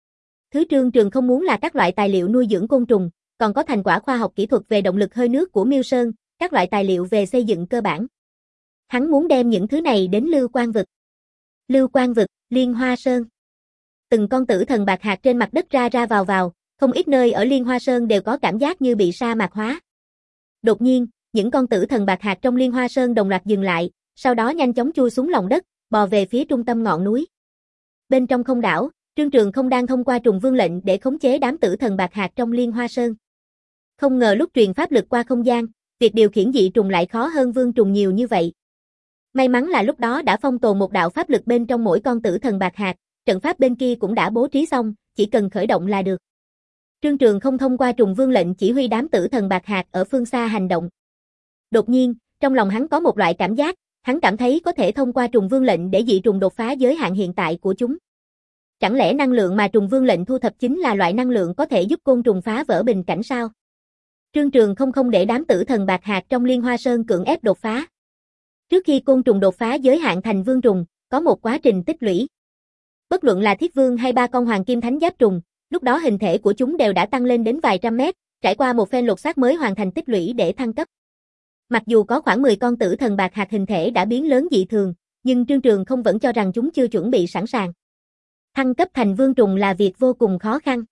Thứ Trương Trường không muốn là các loại tài liệu nuôi dưỡng côn trùng, còn có thành quả khoa học kỹ thuật về động lực hơi nước của Miêu Sơn, các loại tài liệu về xây dựng cơ bản. Hắn muốn đem những thứ này đến Lưu Quang Vực. Lưu Quang Vực, Liên Hoa Sơn. Từng con tử thần bạc hạt trên mặt đất ra ra vào vào, không ít nơi ở Liên Hoa Sơn đều có cảm giác như bị sa mạc hóa. Đột nhiên, những con tử thần bạc hạt trong Liên Hoa Sơn đồng loạt dừng lại, sau đó nhanh chóng chui xuống lòng đất, bò về phía trung tâm ngọn núi. Bên trong không đảo, Trương Trường không đang thông qua trùng vương lệnh để khống chế đám tử thần bạc hạt trong Liên Hoa Sơn. Không ngờ lúc truyền pháp lực qua không gian, việc điều khiển dị trùng lại khó hơn vương trùng nhiều như vậy. May mắn là lúc đó đã phong tồn một đạo pháp lực bên trong mỗi con tử thần bạc hạt, trận pháp bên kia cũng đã bố trí xong, chỉ cần khởi động là được. Trương Trường không thông qua trùng vương lệnh chỉ huy đám tử thần bạc hạt ở phương xa hành động. Đột nhiên, trong lòng hắn có một loại cảm giác, hắn cảm thấy có thể thông qua trùng vương lệnh để dị trùng đột phá giới hạn hiện tại của chúng. Chẳng lẽ năng lượng mà trùng vương lệnh thu thập chính là loại năng lượng có thể giúp côn trùng phá vỡ bình cảnh sao? Trương Trường không không để đám tử thần bạc hạt trong Liên Hoa Sơn cưỡng ép đột phá. Trước khi côn trùng đột phá giới hạn thành vương trùng, có một quá trình tích lũy. Bất luận là thiết vương hay ba con hoàng kim thánh giáp trùng, lúc đó hình thể của chúng đều đã tăng lên đến vài trăm mét, trải qua một phen lột xác mới hoàn thành tích lũy để thăng cấp. Mặc dù có khoảng mười con tử thần bạc hạt hình thể đã biến lớn dị thường, nhưng Trương Trường không vẫn cho rằng chúng chưa chuẩn bị sẵn sàng. Thăng cấp thành vương trùng là việc vô cùng khó khăn.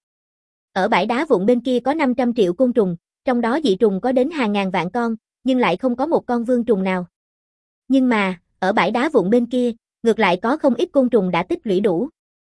Ở bãi đá vụn bên kia có năm trăm triệu côn trùng, trong đó dị trùng có đến hàng ngàn vạn con, nhưng lại không có một con vương trùng nào. Nhưng mà, ở bãi đá vụn bên kia, ngược lại có không ít côn trùng đã tích lũy đủ.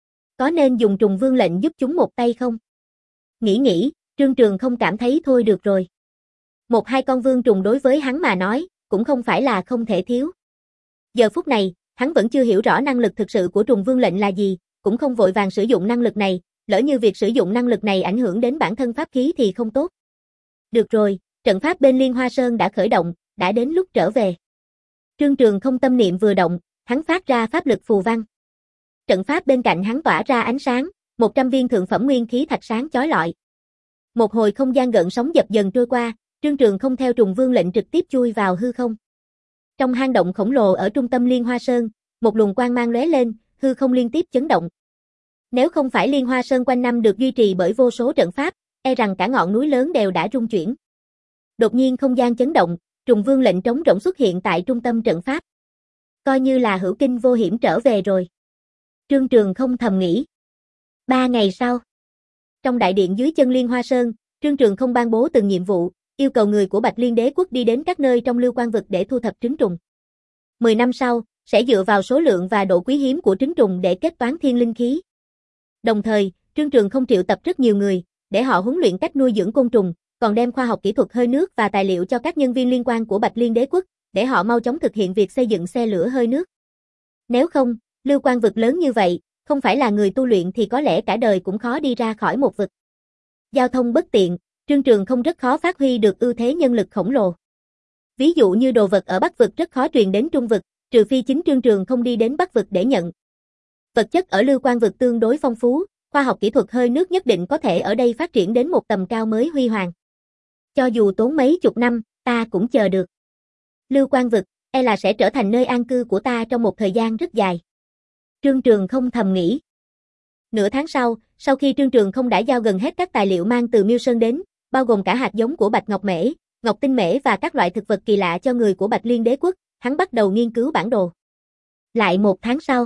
Có nên dùng trùng vương lệnh giúp chúng một tay không? Nghĩ nghĩ, Trương Trường không cảm thấy thôi được rồi. Một hai con vương trùng đối với hắn mà nói, cũng không phải là không thể thiếu. Giờ phút này, hắn vẫn chưa hiểu rõ năng lực thực sự của trùng vương lệnh là gì, cũng không vội vàng sử dụng năng lực này, lỡ như việc sử dụng năng lực này ảnh hưởng đến bản thân pháp khí thì không tốt. Được rồi, trận pháp bên Liên Hoa Sơn đã khởi động, đã đến lúc trở về. Trương Trường không tâm niệm vừa động, hắn phát ra pháp lực phù văn. Trận pháp bên cạnh hắn tỏa ra ánh sáng, một trăm viên thượng phẩm nguyên khí thạch sáng chói lọi. Một hồi không gian gợn sóng dập dần trôi qua, Trương Trường không theo trùng vương lệnh trực tiếp chui vào hư không. Trong hang động khổng lồ ở trung tâm Liên Hoa Sơn, một luồng quang mang lóe lên, hư không liên tiếp chấn động. Nếu không phải Liên Hoa Sơn quanh năm được duy trì bởi vô số trận pháp, e rằng cả ngọn núi lớn đều đã rung chuyển. Đột nhiên không gian chấn động, Trùng Vương lệnh trống rỗng xuất hiện tại trung tâm trận pháp. Coi như là hữu kinh vô hiểm trở về rồi. Trương Trường không thầm nghĩ. Ba ngày sau, trong đại điện dưới chân Liên Hoa Sơn, Trương Trường không ban bố từng nhiệm vụ, yêu cầu người của Bạch Liên Đế quốc đi đến các nơi trong Lưu Quang vực để thu thập trứng trùng. Mười năm sau, sẽ dựa vào số lượng và độ quý hiếm của trứng trùng để kết toán thiên linh khí. Đồng thời, Trương Trường không triệu tập rất nhiều người, để họ huấn luyện cách nuôi dưỡng côn trùng, còn đem khoa học kỹ thuật hơi nước và tài liệu cho các nhân viên liên quan của Bạch Liên Đế quốc, để họ mau chóng thực hiện việc xây dựng xe lửa hơi nước. Nếu không, Lưu Quang vực lớn như vậy, không phải là người tu luyện thì có lẽ cả đời cũng khó đi ra khỏi một vực. Giao thông bất tiện, Trương Trường không rất khó phát huy được ưu thế nhân lực khổng lồ. Ví dụ như đồ vật ở Bắc vực rất khó truyền đến Trung vực, trừ phi chính Trương Trường không đi đến Bắc vực để nhận. Vật chất ở Lưu Quang vực tương đối phong phú, khoa học kỹ thuật hơi nước nhất định có thể ở đây phát triển đến một tầm cao mới huy hoàng. Cho dù tốn mấy chục năm, ta cũng chờ được. Lưu Quang vực, e là sẽ trở thành nơi an cư của ta trong một thời gian rất dài. Trương Trường không thầm nghĩ. Nửa tháng sau, sau khi Trương Trường không đã giao gần hết các tài liệu mang từ Miêu Sơn đến, bao gồm cả hạt giống của Bạch Ngọc Mễ, Ngọc Tinh Mễ và các loại thực vật kỳ lạ cho người của Bạch Liên Đế quốc, hắn bắt đầu nghiên cứu bản đồ. Lại một tháng sau,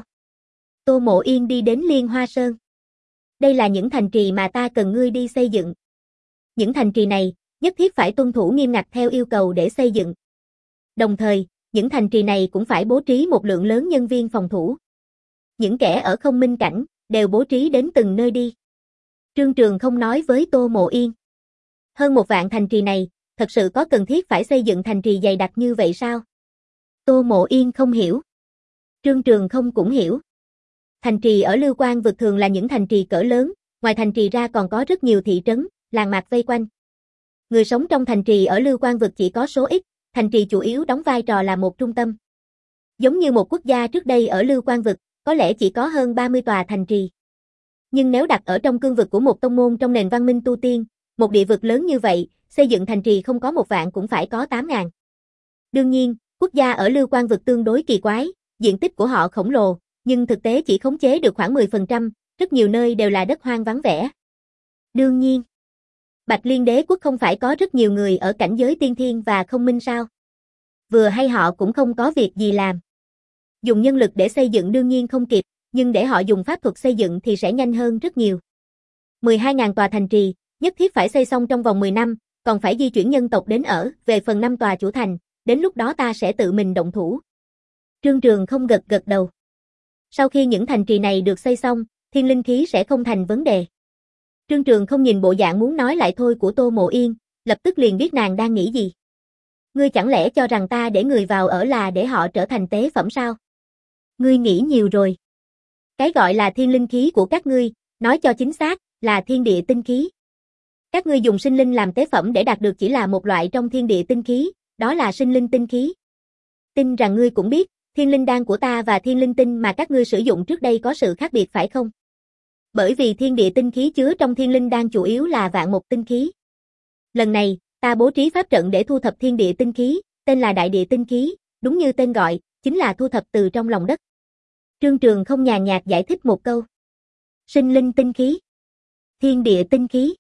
Tô Mộ Yên đi đến Liên Hoa Sơn. Đây là những thành trì mà ta cần ngươi đi xây dựng. Những thành trì này, nhất thiết phải tuân thủ nghiêm ngặt theo yêu cầu để xây dựng. Đồng thời, những thành trì này cũng phải bố trí một lượng lớn nhân viên phòng thủ. Những kẻ ở không minh cảnh, đều bố trí đến từng nơi đi. Trương Trường không nói với Tô Mộ Yên. Hơn một vạn thành trì này, thật sự có cần thiết phải xây dựng thành trì dày đặc như vậy sao? Tô Mộ Yên không hiểu. Trương Trường không cũng hiểu. Thành trì ở Lưu Quang vực thường là những thành trì cỡ lớn, ngoài thành trì ra còn có rất nhiều thị trấn, làng mạc vây quanh. Người sống trong thành trì ở Lưu Quang vực chỉ có số ít, thành trì chủ yếu đóng vai trò là một trung tâm. Giống như một quốc gia trước đây ở Lưu Quang vực, có lẽ chỉ có hơn ba mươi tòa thành trì. Nhưng nếu đặt ở trong cương vực của một tông môn trong nền văn minh tu tiên, một địa vực lớn như vậy, xây dựng thành trì không có một vạn cũng phải có tám ngàn. Đương nhiên, quốc gia ở Lưu Quang vực tương đối kỳ quái, diện tích của họ khổng lồ, nhưng thực tế chỉ khống chế được khoảng mười phần trăm, rất nhiều nơi đều là đất hoang vắng vẻ. Đương nhiên, Bạch Liên Đế quốc không phải có rất nhiều người ở cảnh giới tiên thiên và không minh sao? Vừa hay họ cũng không có việc gì làm. Dùng nhân lực để xây dựng đương nhiên không kịp, nhưng để họ dùng pháp thuật xây dựng thì sẽ nhanh hơn rất nhiều. mười hai nghìn tòa thành trì, nhất thiết phải xây xong trong vòng mười năm, còn phải di chuyển nhân tộc đến ở, về phần năm tòa chủ thành, đến lúc đó ta sẽ tự mình động thủ. Trương Trường không gật gật đầu. Sau khi những thành trì này được xây xong, thiên linh khí sẽ không thành vấn đề. Trương Trường không nhìn bộ dạng muốn nói lại thôi của Tô Mộ Yên, lập tức liền biết nàng đang nghĩ gì. Ngươi chẳng lẽ cho rằng ta để người vào ở là để họ trở thành tế phẩm sao? Ngươi nghĩ nhiều rồi. Cái gọi là thiên linh khí của các ngươi, nói cho chính xác, là thiên địa tinh khí. Các ngươi dùng sinh linh làm tế phẩm để đạt được chỉ là một loại trong thiên địa tinh khí, đó là sinh linh tinh khí. Tin rằng ngươi cũng biết, thiên linh đan của ta và thiên linh tinh mà các ngươi sử dụng trước đây có sự khác biệt phải không? Bởi vì thiên địa tinh khí chứa trong thiên linh đan chủ yếu là vạn mộc tinh khí. Lần này, ta bố trí pháp trận để thu thập thiên địa tinh khí, tên là đại địa tinh khí, đúng như tên gọi, chính là thu thập từ trong lòng đất. Trương Trường không nhàn nhạt giải thích một câu. Sinh linh tinh khí. Thiên địa tinh khí.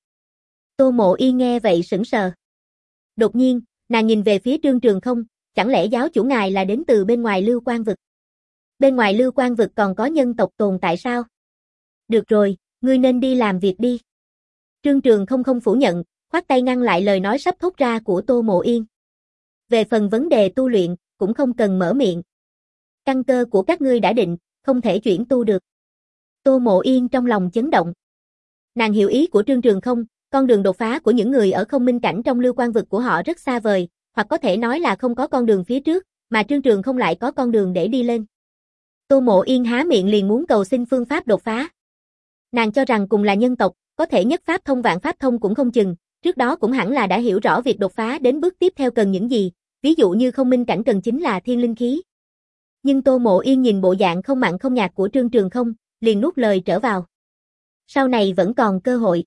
Tô Mộ Yên nghe vậy sững sờ. Đột nhiên, nàng nhìn về phía Trương Trường không, chẳng lẽ giáo chủ ngài là đến từ bên ngoài Lưu Quang vực? Bên ngoài Lưu Quang vực còn có nhân tộc tồn tại sao? Được rồi, ngươi nên đi làm việc đi. Trương Trường không không phủ nhận, khoát tay ngăn lại lời nói sắp thốt ra của Tô Mộ Yên. Về phần vấn đề tu luyện, cũng không cần mở miệng. Căn cơ của các ngươi đã định, không thể chuyển tu được. Tô Mộ Yên trong lòng chấn động. Nàng hiểu ý của Trương Trường không, con đường đột phá của những người ở không minh cảnh trong Lưu Quang vực của họ rất xa vời, hoặc có thể nói là không có con đường phía trước, mà Trương Trường không lại có con đường để đi lên. Tô Mộ Yên há miệng liền muốn cầu xin phương pháp đột phá. Nàng cho rằng cùng là nhân tộc, có thể nhất pháp thông vạn pháp thông cũng không chừng, trước đó cũng hẳn là đã hiểu rõ việc đột phá đến bước tiếp theo cần những gì, ví dụ như không minh cảnh cần chính là thiên linh khí. Nhưng Tô Mộ Yên nhìn bộ dạng không mặn không nhạt của Trương Trường không, liền nuốt lời trở vào. Sau này vẫn còn cơ hội.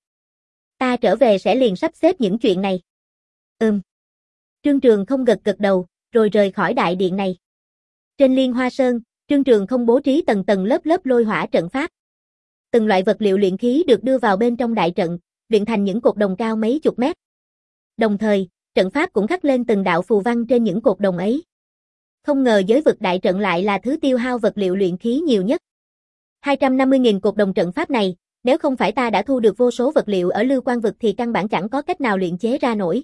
Ta trở về sẽ liền sắp xếp những chuyện này. Ừm. Trương Trường không gật gật đầu, rồi rời khỏi đại điện này. Trên Liên Hoa Sơn, Trương Trường không bố trí tầng tầng lớp lớp lôi hỏa trận pháp. Từng loại vật liệu luyện khí được đưa vào bên trong đại trận, luyện thành những cột đồng cao mấy chục mét. Đồng thời, trận pháp cũng khắc lên từng đạo phù văn trên những cột đồng ấy. Không ngờ giới vực đại trận lại là thứ tiêu hao vật liệu luyện khí nhiều nhất. hai trăm năm mươi nghìn cột đồng trận pháp này, nếu không phải ta đã thu được vô số vật liệu ở Lưu Quang vực thì căn bản chẳng có cách nào luyện chế ra nổi.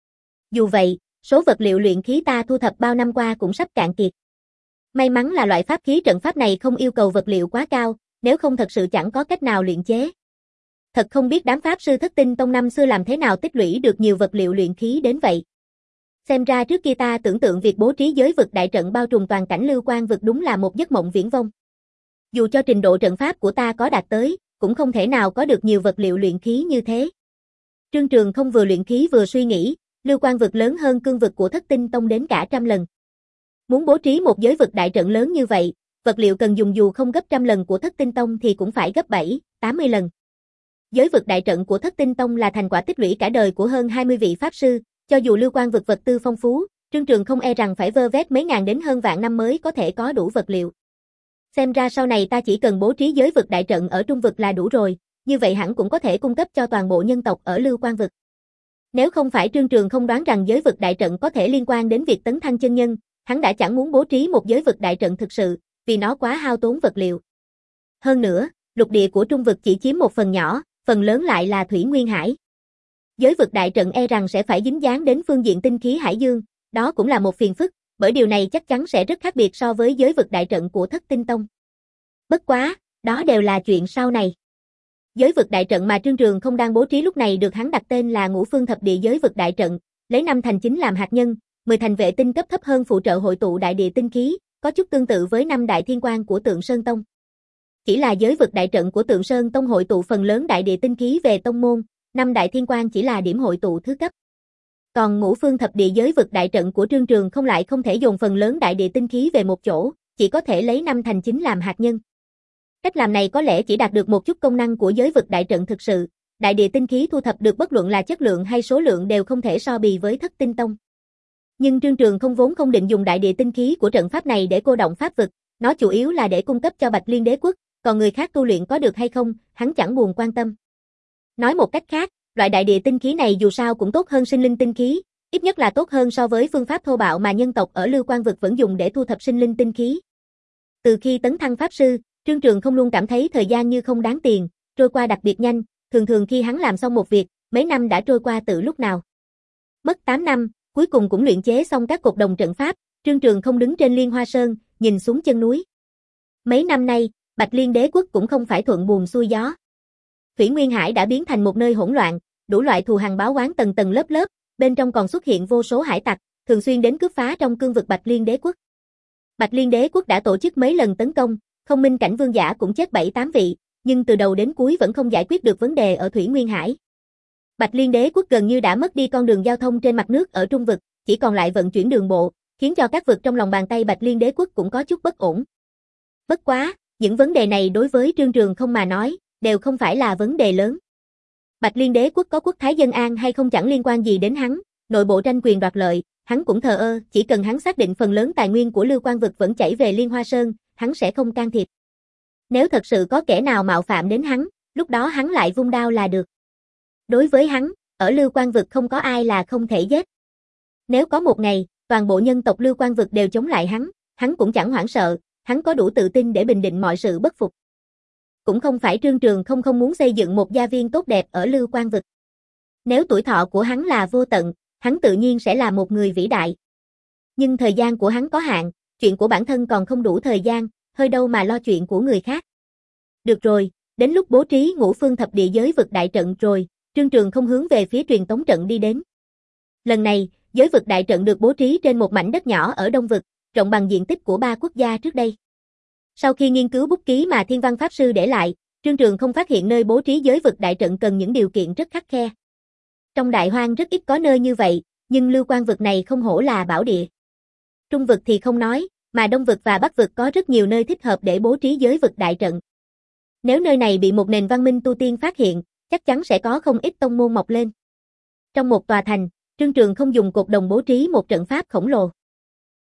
Dù vậy, số vật liệu luyện khí ta thu thập bao năm qua cũng sắp cạn kiệt. May mắn là loại pháp khí trận pháp này không yêu cầu vật liệu quá cao, nếu không thật sự chẳng có cách nào luyện chế. Thật không biết đám pháp sư Thất Tinh Tông năm xưa làm thế nào tích lũy được nhiều vật liệu luyện khí đến vậy. Xem ra trước kia ta tưởng tượng việc bố trí giới vực đại trận bao trùm toàn cảnh Lưu Quang vực đúng là một giấc mộng viển vông. Dù cho trình độ trận pháp của ta có đạt tới, cũng không thể nào có được nhiều vật liệu luyện khí như thế. Trương Trường không vừa luyện khí vừa suy nghĩ, Lưu Quang vực lớn hơn cương vực của Thất Tinh Tông đến cả trăm lần. Muốn bố trí một giới vực đại trận lớn như vậy, vật liệu cần dùng dù không gấp trăm lần của Thất Tinh Tông thì cũng phải gấp bảy, tám mươi lần. Giới vực đại trận của Thất Tinh Tông là thành quả tích lũy cả đời của hơn hai mươi vị pháp sư, cho dù Lưu Quang vực vật tư phong phú, Trương Trường không e rằng phải vơ vét mấy ngàn đến hơn vạn năm mới có thể có đủ vật liệu. Xem ra sau này ta chỉ cần bố trí giới vực đại trận ở trung vực là đủ rồi, như vậy hẳn cũng có thể cung cấp cho toàn bộ nhân tộc ở Lưu Quang vực. Nếu không phải Trương Trường không đoán rằng giới vực đại trận có thể liên quan đến việc tấn thăng chân nhân, hắn đã chẳng muốn bố trí một giới vực đại trận thực sự, vì nó quá hao tốn vật liệu. Hơn nữa, lục địa của trung vực chỉ chiếm một phần nhỏ, phần lớn lại là thủy nguyên hải. Giới vực đại trận e rằng sẽ phải dính dáng đến phương diện tinh khí hải dương, đó cũng là một phiền phức, bởi điều này chắc chắn sẽ rất khác biệt so với giới vực đại trận của Thất Tinh Tông. Bất quá, đó đều là chuyện sau này. Giới vực đại trận mà Trương Trường không đang bố trí lúc này được hắn đặt tên là Ngũ Phương Thập Địa Giới vực đại trận, lấy năm thành chính làm hạt nhân, mười thành vệ tinh cấp thấp hơn phụ trợ hội tụ đại địa tinh khí, có chút tương tự với năm đại thiên quan của Tượng Sơn Tông. Chỉ là giới vực đại trận của Tượng Sơn Tông hội tụ phần lớn đại địa tinh khí về tông môn, năm đại thiên quan chỉ là điểm hội tụ thứ cấp. Còn Ngũ Phương Thập Địa Giới vực đại trận của Trương Trường không lại không thể dồn phần lớn đại địa tinh khí về một chỗ, chỉ có thể lấy năm thành chính làm hạt nhân. Cách làm này có lẽ chỉ đạt được một chút công năng của giới vực đại trận thực sự, đại địa tinh khí thu thập được bất luận là chất lượng hay số lượng đều không thể so bì với Thất Tinh Tông. Nhưng Trương Trường không vốn không định dùng đại địa tinh khí của trận pháp này để cô động pháp vực, nó chủ yếu là để cung cấp cho Bạch Liên Đế quốc, còn người khác tu luyện có được hay không, hắn chẳng buồn quan tâm. Nói một cách khác, loại đại địa tinh khí này dù sao cũng tốt hơn sinh linh tinh khí, ít nhất là tốt hơn so với phương pháp thô bạo mà nhân tộc ở Lưu Quang vực vẫn dùng để thu thập sinh linh tinh khí. Từ khi tấn thăng pháp sư, Trương Trường không luôn cảm thấy thời gian như không đáng tiền, trôi qua đặc biệt nhanh, thường thường khi hắn làm xong một việc, mấy năm đã trôi qua từ lúc nào. Mất tám năm, cuối cùng cũng luyện chế xong các cột đồng trận pháp, Trương Trường không đứng trên Liên Hoa Sơn, nhìn xuống chân núi. Mấy năm nay, Bạch Liên Đế quốc cũng không phải thuận buồm xuôi gió. Thủy Nguyên Hải đã biến thành một nơi hỗn loạn, đủ loại thù hằn báo oán tầng tầng lớp lớp, bên trong còn xuất hiện vô số hải tặc, thường xuyên đến cướp phá trong cương vực Bạch Liên Đế quốc. Bạch Liên Đế quốc đã tổ chức mấy lần tấn công, Không Minh cảnh vương giả cũng chết bảy tám vị, nhưng từ đầu đến cuối vẫn không giải quyết được vấn đề ở Thủy Nguyên Hải. Bạch Liên Đế quốc gần như đã mất đi con đường giao thông trên mặt nước ở trung vực, chỉ còn lại vận chuyển đường bộ, khiến cho các vực trong lòng bàn tay Bạch Liên Đế quốc cũng có chút bất ổn. Bất quá, những vấn đề này đối với Trương Trường không mà nói, đều không phải là vấn đề lớn. Bạch Liên Đế quốc có quốc thái dân an hay không chẳng liên quan gì đến hắn, nội bộ tranh quyền đoạt lợi, hắn cũng thờ ơ, chỉ cần hắn xác định phần lớn tài nguyên của Lưu Quang vực vẫn chảy về Liên Hoa Sơn, hắn sẽ không can thiệp. Nếu thật sự có kẻ nào mạo phạm đến hắn, lúc đó hắn lại vung đao là được. Đối với hắn, ở Lưu Quang vực không có ai là không thể giết. Nếu có một ngày, toàn bộ nhân tộc Lưu Quang vực đều chống lại hắn, hắn cũng chẳng hoảng sợ, hắn có đủ tự tin để bình định mọi sự bất phục. Cũng không phải Trương Trường không không muốn xây dựng một gia viên tốt đẹp ở Lưu Quang vực. Nếu tuổi thọ của hắn là vô tận, hắn tự nhiên sẽ là một người vĩ đại. Nhưng thời gian của hắn có hạn, chuyện của bản thân còn không đủ thời gian, hơi đâu mà lo chuyện của người khác. Được rồi, đến lúc bố trí Ngũ Phương Thập Địa Giới vực đại trận rồi, Trương Trường không hướng về phía truyền tống trận đi đến. Lần này, giới vực đại trận được bố trí trên một mảnh đất nhỏ ở Đông vực, rộng bằng diện tích của ba quốc gia trước đây. Sau khi nghiên cứu bút ký mà Thiên Văn Pháp Sư để lại, Trương Trường không phát hiện nơi bố trí giới vực đại trận cần những điều kiện rất khắt khe. Trong Đại Hoang rất ít có nơi như vậy, nhưng Lưu Quang vực này không hổ là bảo địa. Trung vực thì không nói, mà Đông vực và Bắc vực có rất nhiều nơi thích hợp để bố trí giới vực đại trận. Nếu nơi này bị một nền văn minh tu tiên phát hiện, chắc chắn sẽ có không ít tông môn mọc lên. Trong một tòa thành, Trương Trường không dùng cột đồng bố trí một trận pháp khổng lồ.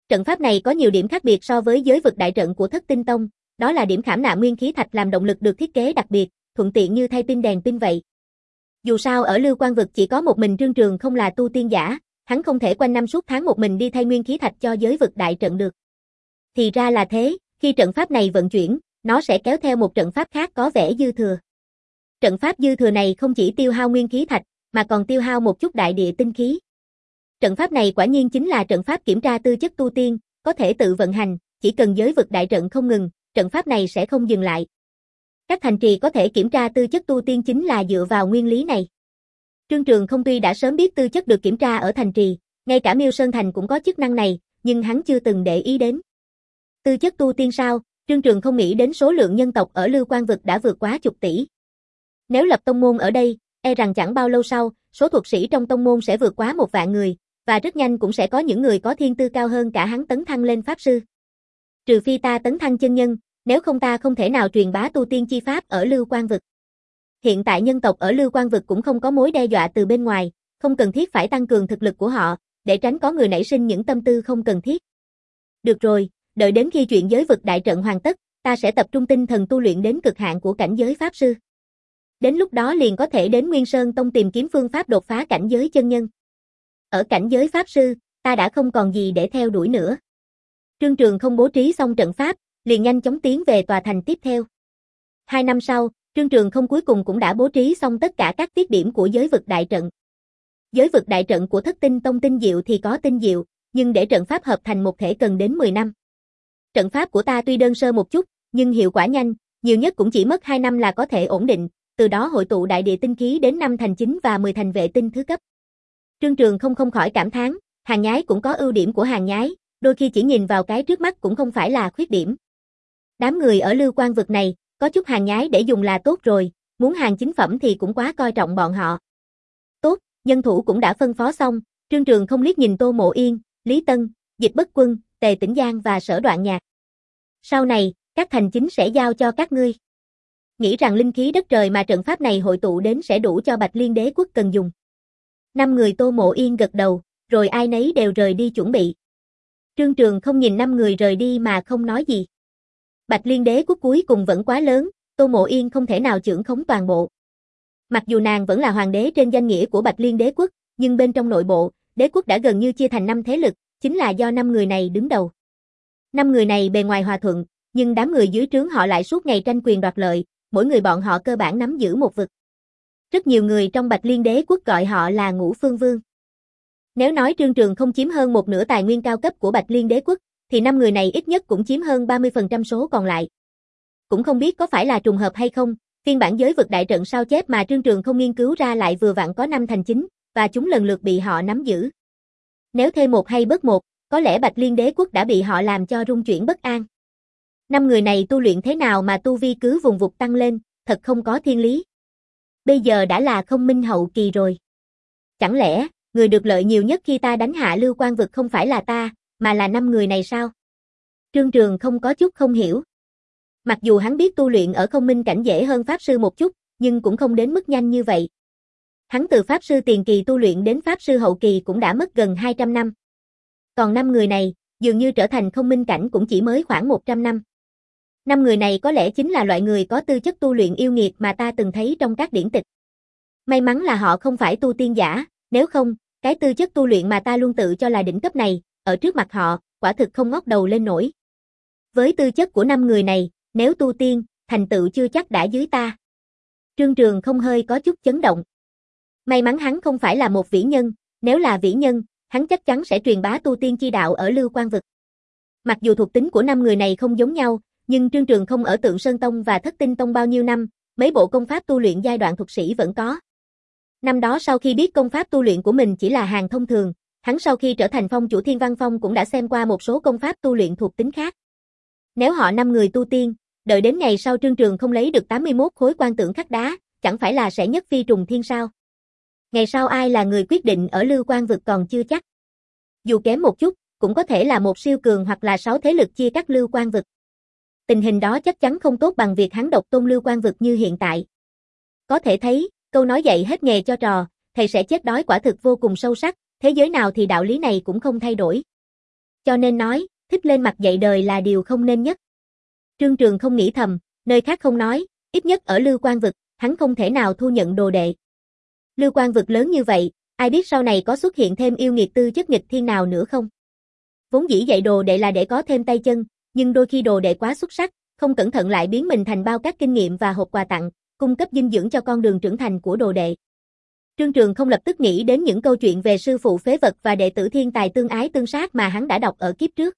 Trận pháp này có nhiều điểm khác biệt so với giới vực đại trận của Thất Tinh Tông, đó là điểm khảm nạm nguyên khí thạch làm động lực được thiết kế đặc biệt, thuận tiện như thay pin đèn pin vậy. Dù sao ở Lưu Quang vực chỉ có một mình Trương Trường không là tu tiên giả, hắn không thể quanh năm suốt tháng một mình đi thay nguyên khí thạch cho giới vực đại trận được. Thì ra là thế, khi trận pháp này vận chuyển, nó sẽ kéo theo một trận pháp khác có vẻ dư thừa. Trận pháp dư thừa này không chỉ tiêu hao nguyên khí thạch, mà còn tiêu hao một chút đại địa tinh khí. Trận pháp này quả nhiên chính là trận pháp kiểm tra tư chất tu tiên, có thể tự vận hành, chỉ cần giới vực đại trận không ngừng, trận pháp này sẽ không dừng lại. Các thành trì có thể kiểm tra tư chất tu tiên chính là dựa vào nguyên lý này. Trương Trường không tuy đã sớm biết tư chất được kiểm tra ở thành trì, ngay cả Miêu Sơn Thành cũng có chức năng này, nhưng hắn chưa từng để ý đến. Tư chất tu tiên sao? Trương Trường không nghĩ đến số lượng nhân tộc ở Lưu Quang vực đã vượt quá chục tỷ. Nếu lập tông môn ở đây, e rằng chẳng bao lâu sau, số thuật sĩ trong tông môn sẽ vượt quá một vạn người, và rất nhanh cũng sẽ có những người có thiên tư cao hơn cả hắn tấn thăng lên pháp sư. Trừ phi ta tấn thăng chân nhân, nếu không ta không thể nào truyền bá tu tiên chi pháp ở Lưu Quang vực. Hiện tại nhân tộc ở Lưu Quang vực cũng không có mối đe dọa từ bên ngoài, không cần thiết phải tăng cường thực lực của họ, để tránh có người nảy sinh những tâm tư không cần thiết. Được rồi, đợi đến khi chuyện giới vực đại trận hoàn tất, ta sẽ tập trung tinh thần tu luyện đến cực hạn của cảnh giới pháp sư. Đến lúc đó liền có thể đến Nguyên Sơn Tông tìm kiếm phương pháp đột phá cảnh giới chân nhân. Ở cảnh giới pháp sư, ta đã không còn gì để theo đuổi nữa. Trương Trường không bố trí xong trận pháp, liền nhanh chóng tiến về tòa thành tiếp theo. Hai năm sau, Trương Trường không cuối cùng cũng đã bố trí xong tất cả các tiết điểm của giới vực đại trận. Giới vực đại trận của Thất Tinh Tông tinh diệu thì có tinh diệu, nhưng để trận pháp hợp thành một thể cần đến mười năm. Trận pháp của ta tuy đơn sơ một chút, nhưng hiệu quả nhanh, nhiều nhất cũng chỉ mất hai năm là có thể ổn định, từ đó hội tụ đại địa tinh khí đến năm thành chính và mười thành vệ tinh thứ cấp. Trương Trường không không khỏi cảm thán, hàng nhái cũng có ưu điểm của hàng nhái, đôi khi chỉ nhìn vào cái trước mắt cũng không phải là khuyết điểm. Đám người ở Lưu Quang vực này, có chút hàng nhái để dùng là tốt rồi, muốn hàng chính phẩm thì cũng quá coi trọng bọn họ. Tốt, nhân thủ cũng đã phân phó xong, Trương Trường không liếc nhìn Tô Mộ Yên, Lý Tân, Dịch Bất Quân, Tề Tĩnh Giang và Sở Đoạn Nhạc. Sau này, các thành chính sẽ giao cho các ngươi. Nghĩ rằng linh khí đất trời mà trận pháp này hội tụ đến sẽ đủ cho Bạch Liên Đế quốc cần dùng. Năm người Tô Mộ Yên gật đầu, rồi ai nấy đều rời đi chuẩn bị. Trương Trường không nhìn năm người rời đi mà không nói gì. Bạch Liên Đế quốc cuối cùng vẫn quá lớn, Tô Mộ Yên không thể nào chưởng khống toàn bộ. Mặc dù nàng vẫn là hoàng đế trên danh nghĩa của Bạch Liên Đế quốc, nhưng bên trong nội bộ, đế quốc đã gần như chia thành năm thế lực, chính là do năm người này đứng đầu. Năm người này bề ngoài hòa thuận, nhưng đám người dưới trướng họ lại suốt ngày tranh quyền đoạt lợi, mỗi người bọn họ cơ bản nắm giữ một vực. Rất nhiều người trong Bạch Liên Đế quốc gọi họ là Ngũ Phương Vương. Nếu nói Trương Trường không chiếm hơn một nửa tài nguyên cao cấp của Bạch Liên Đế quốc, thì năm người này ít nhất cũng chiếm hơn ba mươi phần trăm số còn lại. Cũng không biết có phải là trùng hợp hay không, phiên bản giới vực đại trận sao chép mà Trương Trường không nghiên cứu ra lại vừa vặn có năm thành chính, và chúng lần lượt bị họ nắm giữ. Nếu thêm một hay bớt một, có lẽ Bạch Liên Đế quốc đã bị họ làm cho rung chuyển bất an. Năm người này tu luyện thế nào mà tu vi cứ vùng vụt tăng lên, thật không có thiên lý. Bây giờ đã là không minh hậu kỳ rồi. Chẳng lẽ, người được lợi nhiều nhất khi ta đánh hạ Lưu Quang vực không phải là ta, mà là năm người này sao? Trương Trường không có chút không hiểu. Mặc dù hắn biết tu luyện ở không minh cảnh dễ hơn pháp sư một chút, nhưng cũng không đến mức nhanh như vậy. Hắn từ pháp sư tiền kỳ tu luyện đến pháp sư hậu kỳ cũng đã mất gần hai trăm năm. Còn năm người này, dường như trở thành không minh cảnh cũng chỉ mới khoảng một trăm năm. Năm người này có lẽ chính là loại người có tư chất tu luyện yêu nghiệt mà ta từng thấy trong các điển tịch. May mắn là họ không phải tu tiên giả, nếu không, cái tư chất tu luyện mà ta luôn tự cho là đỉnh cấp này, ở trước mặt họ, quả thực không ngóc đầu lên nổi. Với tư chất của năm người này, nếu tu tiên, thành tựu chưa chắc đã dưới ta. Trương Trường không hơi có chút chấn động. May mắn hắn không phải là một vĩ nhân, nếu là vĩ nhân, hắn chắc chắn sẽ truyền bá tu tiên chi đạo ở Lưu Quang vực. Mặc dù thuộc tính của năm người này không giống nhau, nhưng Trương Trường không ở Tượng Sơn Tông và Thất Tinh Tông bao nhiêu năm, mấy bộ công pháp tu luyện giai đoạn thuật sĩ vẫn có. Năm đó sau khi biết công pháp tu luyện của mình chỉ là hàng thông thường, hắn sau khi trở thành phong chủ Thiên Văn Phong cũng đã xem qua một số công pháp tu luyện thuộc tính khác. Nếu họ năm người tu tiên, đợi đến ngày sau Trương Trường không lấy được tám mươi mốt khối quan tượng khắc đá, chẳng phải là sẽ nhất phi trùng thiên sao? Ngày sau ai là người quyết định ở Lưu Quang vực còn chưa chắc. Dù kém một chút, cũng có thể là một siêu cường hoặc là sáu thế lực chia cắt Lưu Quang vực. Tình hình đó chắc chắn không tốt bằng việc hắn độc tôn Lưu Quang vực như hiện tại. Có thể thấy, câu nói dạy hết nghề cho trò, thầy sẽ chết đói quả thực vô cùng sâu sắc, thế giới nào thì đạo lý này cũng không thay đổi. Cho nên nói, thích lên mặt dạy đời là điều không nên nhất. Trương Trường không nghĩ thầm, nơi khác không nói, ít nhất ở Lưu Quan vực, hắn không thể nào thu nhận đồ đệ. Lưu Quan vực lớn như vậy, ai biết sau này có xuất hiện thêm yêu nghiệt tư chất nghịch thiên nào nữa không? Vốn dĩ dạy đồ đệ là để có thêm tay chân, nhưng đôi khi đồ đệ quá xuất sắc, không cẩn thận lại biến mình thành bao các kinh nghiệm và hộp quà tặng, cung cấp dinh dưỡng cho con đường trưởng thành của đồ đệ. Trương Trường không lập tức nghĩ đến những câu chuyện về sư phụ phế vật và đệ tử thiên tài tương ái tương sát mà hắn đã đọc ở kiếp trước.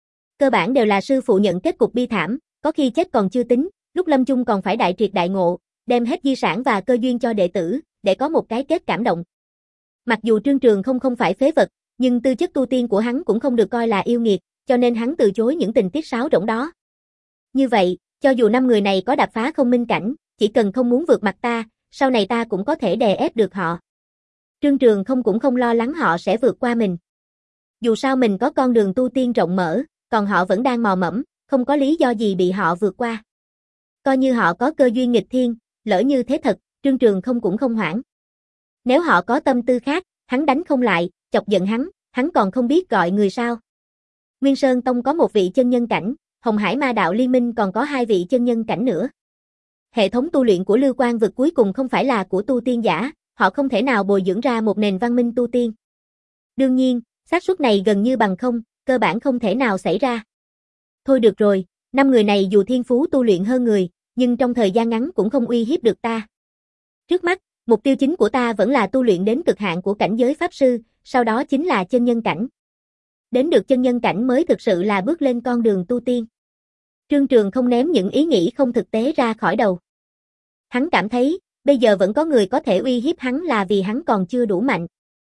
Cơ bản đều là sư phụ nhận kết cục bi thảm, có khi chết còn chưa tính, lúc lâm chung còn phải đại triệt đại ngộ, đem hết di sản và cơ duyên cho đệ tử, để có một cái kết cảm động. Mặc dù Trương Trường không không phải phế vật, nhưng tư chất tu tiên của hắn cũng không được coi là yêu nghiệt, cho nên hắn từ chối những tình tiết sáo rỗng đó. Như vậy, cho dù năm người này có đạp phá không minh cảnh, chỉ cần không muốn vượt mặt ta, sau này ta cũng có thể đè ép được họ. Trương Trường không cũng không lo lắng họ sẽ vượt qua mình. Dù sao mình có con đường tu tiên rộng mở, còn họ vẫn đang mò mẫm, không có lý do gì bị họ vượt qua. Coi như họ có cơ duyên nghịch thiên, lỡ như thế thật, Trương Trường không cũng không hoảng. Nếu họ có tâm tư khác, hắn đánh không lại, chọc giận hắn, hắn còn không biết gọi người sao. Nguyên Sơn Tông có một vị chân nhân cảnh, Hồng Hải Ma Đạo Liên Minh còn có hai vị chân nhân cảnh nữa. Hệ thống tu luyện của Lưu Quan vực cuối cùng không phải là của tu tiên giả, họ không thể nào bồi dưỡng ra một nền văn minh tu tiên. Đương nhiên, xác suất này gần như bằng không, cơ bản không thể nào xảy ra. Thôi được rồi, năm người này dù thiên phú tu luyện hơn người, nhưng trong thời gian ngắn cũng không uy hiếp được ta. Trước mắt, mục tiêu chính của ta vẫn là tu luyện đến cực hạn của cảnh giới pháp sư, sau đó chính là chân nhân cảnh. Đến được chân nhân cảnh mới thực sự là bước lên con đường tu tiên. Trương Trường không ném những ý nghĩ không thực tế ra khỏi đầu. Hắn cảm thấy, bây giờ vẫn có người có thể uy hiếp hắn là vì hắn còn chưa đủ mạnh.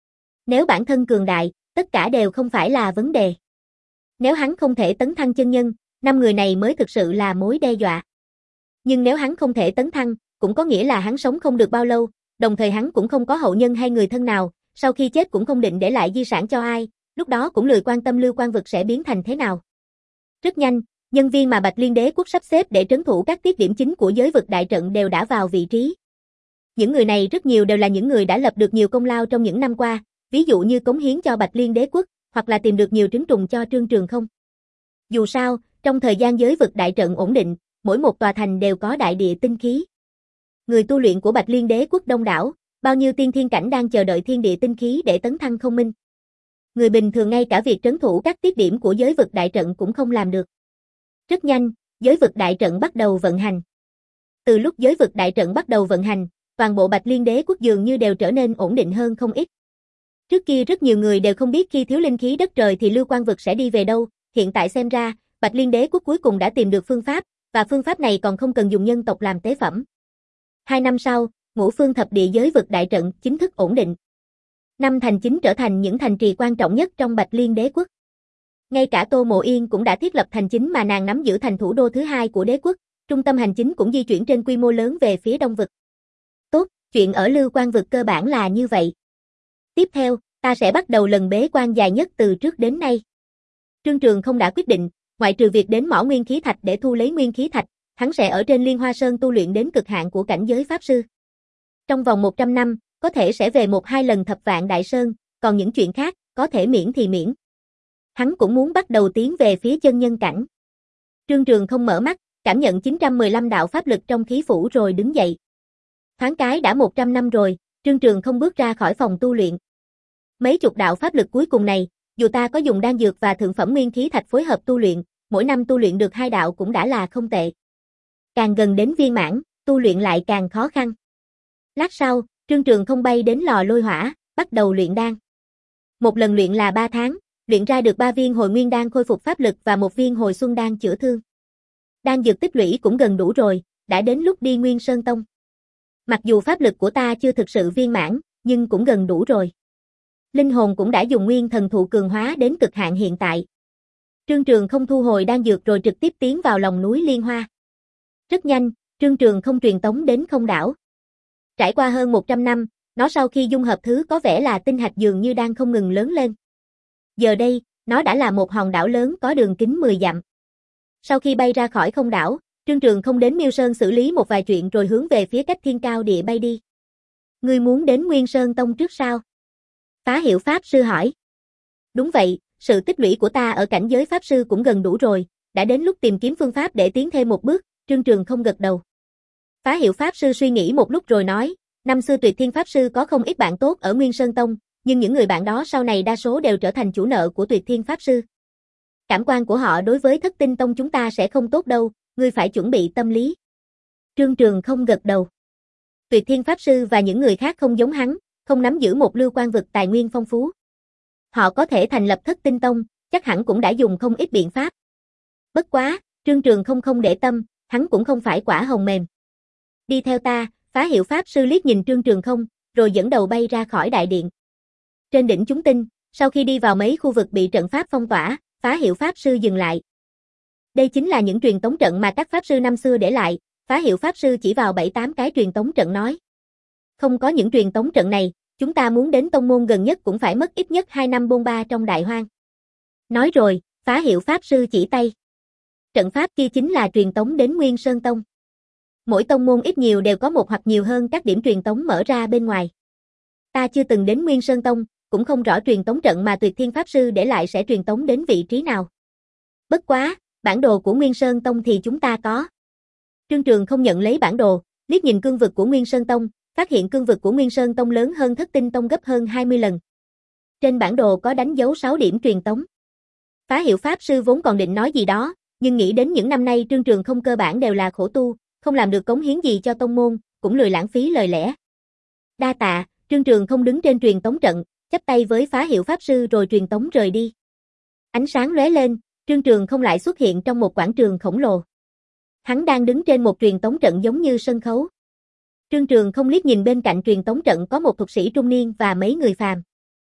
Nếu bản thân cường đại, tất cả đều không phải là vấn đề. Nếu hắn không thể tấn thăng chân nhân, năm người này mới thực sự là mối đe dọa. Nhưng nếu hắn không thể tấn thăng, cũng có nghĩa là hắn sống không được bao lâu, đồng thời hắn cũng không có hậu nhân hay người thân nào, sau khi chết cũng không định để lại di sản cho ai, lúc đó cũng lười quan tâm Lưu Quan vực sẽ biến thành thế nào. Rất nhanh, nhân viên mà Bạch Liên Đế quốc sắp xếp để trấn thủ các tiết điểm chính của giới vực đại trận đều đã vào vị trí. Những người này rất nhiều đều là những người đã lập được nhiều công lao trong những năm qua, ví dụ như cống hiến cho Bạch Liên Đế quốc, hoặc là tìm được nhiều trứng trùng cho Trương Trường không. Dù sao, trong thời gian giới vực đại trận ổn định, mỗi một tòa thành đều có đại địa tinh khí. Người tu luyện của Bạch Liên Đế quốc đông đảo, bao nhiêu tiên thiên cảnh đang chờ đợi thiên địa tinh khí để tấn thăng không minh. Người bình thường ngay cả việc trấn thủ các tiết điểm của giới vực đại trận cũng không làm được. Rất nhanh, giới vực đại trận bắt đầu vận hành. Từ lúc giới vực đại trận bắt đầu vận hành, toàn bộ Bạch Liên Đế quốc dường như đều trở nên ổn định hơn không ít. Trước kia rất nhiều người đều không biết khi thiếu linh khí đất trời thì Lưu Quan vực sẽ đi về đâu, hiện tại xem ra, Bạch Liên Đế quốc cuối cùng đã tìm được phương pháp, và phương pháp này còn không cần dùng nhân tộc làm tế phẩm. Hai năm sau, ngũ phương thập địa giới vực đại trận chính thức ổn định. Năm thành chính trở thành những thành trì quan trọng nhất trong Bạch Liên Đế quốc. Ngay cả Tô Mộ Yên cũng đã thiết lập thành chính mà nàng nắm giữ thành thủ đô thứ hai của đế quốc, trung tâm hành chính cũng di chuyển trên quy mô lớn về phía đông vực. Tốt, chuyện ở Lưu Quan vực cơ bản là như vậy. Tiếp theo, ta sẽ bắt đầu lần bế quan dài nhất từ trước đến nay. Trương Trường không đã quyết định, ngoại trừ việc đến mỏ nguyên khí thạch để thu lấy nguyên khí thạch, hắn sẽ ở trên Liên Hoa Sơn tu luyện đến cực hạn của cảnh giới pháp sư. Trong vòng một trăm năm, có thể sẽ về một hai lần Thập Vạn Đại Sơn, còn những chuyện khác, có thể miễn thì miễn. Hắn cũng muốn bắt đầu tiến về phía chân nhân cảnh. Trương Trường không mở mắt, cảm nhận chín trăm mười lăm đạo pháp lực trong khí phủ rồi đứng dậy. Thoáng cái đã một trăm năm rồi, Trương Trường không bước ra khỏi phòng tu luyện. Mấy chục đạo pháp lực cuối cùng này, dù ta có dùng đan dược và thượng phẩm nguyên khí thạch phối hợp tu luyện, mỗi năm tu luyện được hai đạo cũng đã là không tệ. Càng gần đến viên mãn, tu luyện lại càng khó khăn. Lát sau, Trương Trường không bay đến lò lôi hỏa, bắt đầu luyện đan. Một lần luyện là ba tháng, luyện ra được ba viên hồi nguyên đan khôi phục pháp lực và một viên hồi xuân đan chữa thương. Đan dược tích lũy cũng gần đủ rồi, đã đến lúc đi Nguyên Sơn Tông. Mặc dù pháp lực của ta chưa thực sự viên mãn, nhưng cũng gần đủ rồi. Linh hồn cũng đã dùng nguyên thần thụ cường hóa đến cực hạn hiện tại. Trương Trường không thu hồi đan dược rồi trực tiếp tiến vào lòng núi Liên Hoa. Rất nhanh, Trương Trường không truyền tống đến không đảo. Trải qua hơn một trăm năm, nó sau khi dung hợp thứ có vẻ là tinh hạch dường như đang không ngừng lớn lên. Giờ đây, nó đã là một hòn đảo lớn có đường kính mười dặm. Sau khi bay ra khỏi không đảo, Trương Trường không đến Miêu Sơn xử lý một vài chuyện rồi hướng về phía cách thiên cao địa bay đi. Ngươi muốn đến Nguyên Sơn Tông trước sao? Phá Hiệu Pháp sư hỏi. Đúng vậy, Sự tích lũy của ta ở cảnh giới pháp sư cũng gần đủ rồi, đã đến lúc tìm kiếm phương pháp để tiến thêm một bước, Trương Trường không gật đầu. Phá Hiệu pháp sư suy nghĩ một lúc rồi nói, năm xưa Tuyệt Thiên pháp sư có không ít bạn tốt ở Nguyên Sơn Tông, nhưng những người bạn đó sau này đa số đều trở thành chủ nợ của Tuyệt Thiên pháp sư. Cảm quan của họ đối với Thất Tinh Tông chúng ta sẽ không tốt đâu, ngươi phải chuẩn bị tâm lý. Trương Trường không gật đầu. Tuyệt Thiên pháp sư và những người khác không giống hắn, không nắm giữ một lưu quan vực tài nguyên phong phú. Họ có thể thành lập Thất Tinh Tông, chắc hẳn cũng đã dùng không ít biện pháp. Bất quá, Trương Trường không không để tâm, hắn cũng không phải quả hồng mềm. Đi theo ta, Phá Hiệu pháp sư liếc nhìn Trương Trường không, rồi dẫn đầu bay ra khỏi đại điện. Trên đỉnh chúng tinh, sau khi đi vào mấy khu vực bị trận pháp phong tỏa, Phá Hiệu pháp sư dừng lại. Đây chính là những truyền tống trận mà các pháp sư năm xưa để lại, Phá Hiệu pháp sư chỉ vào bảy tám cái truyền tống trận nói. Không có những truyền tống trận này, chúng ta muốn đến tông môn gần nhất cũng phải mất ít nhất hai năm bôn ba trong đại hoang. Nói rồi, Phá Hiệu pháp sư chỉ tay. Trận pháp kia chính là truyền tống đến Nguyên Sơn Tông. Mỗi tông môn ít nhiều đều có một hoặc nhiều hơn các điểm truyền tống mở ra bên ngoài. Ta chưa từng đến Nguyên Sơn Tông, cũng không rõ truyền tống trận mà Tuyệt Thiên pháp sư để lại sẽ truyền tống đến vị trí nào. Bất quá, bản đồ của Nguyên Sơn Tông thì chúng ta có. Trương Trường không nhận lấy bản đồ, liếc nhìn cương vực của Nguyên Sơn Tông, phát hiện cương vực của Nguyên Sơn Tông lớn hơn Thất Tinh Tông gấp hơn hai mươi lần. Trên bản đồ có đánh dấu sáu điểm truyền tống. Phá Hiệu pháp sư vốn còn định nói gì đó, nhưng nghĩ đến những năm nay Trương Trường không cơ bản đều là khổ tu, không làm được cống hiến gì cho tông môn, cũng lười lãng phí lời lẽ. Đa tạ, Trương Trường không đứng trên truyền tống trận, chắp tay với Phá Hiệu pháp sư rồi truyền tống rời đi. Ánh sáng lóe lên, Trương Trường không lại xuất hiện trong một quảng trường khổng lồ. Hắn đang đứng trên một truyền tống trận giống như sân khấu. Trương Trường không liếc nhìn bên cạnh truyền tống trận có một thuật sĩ trung niên và mấy người phàm.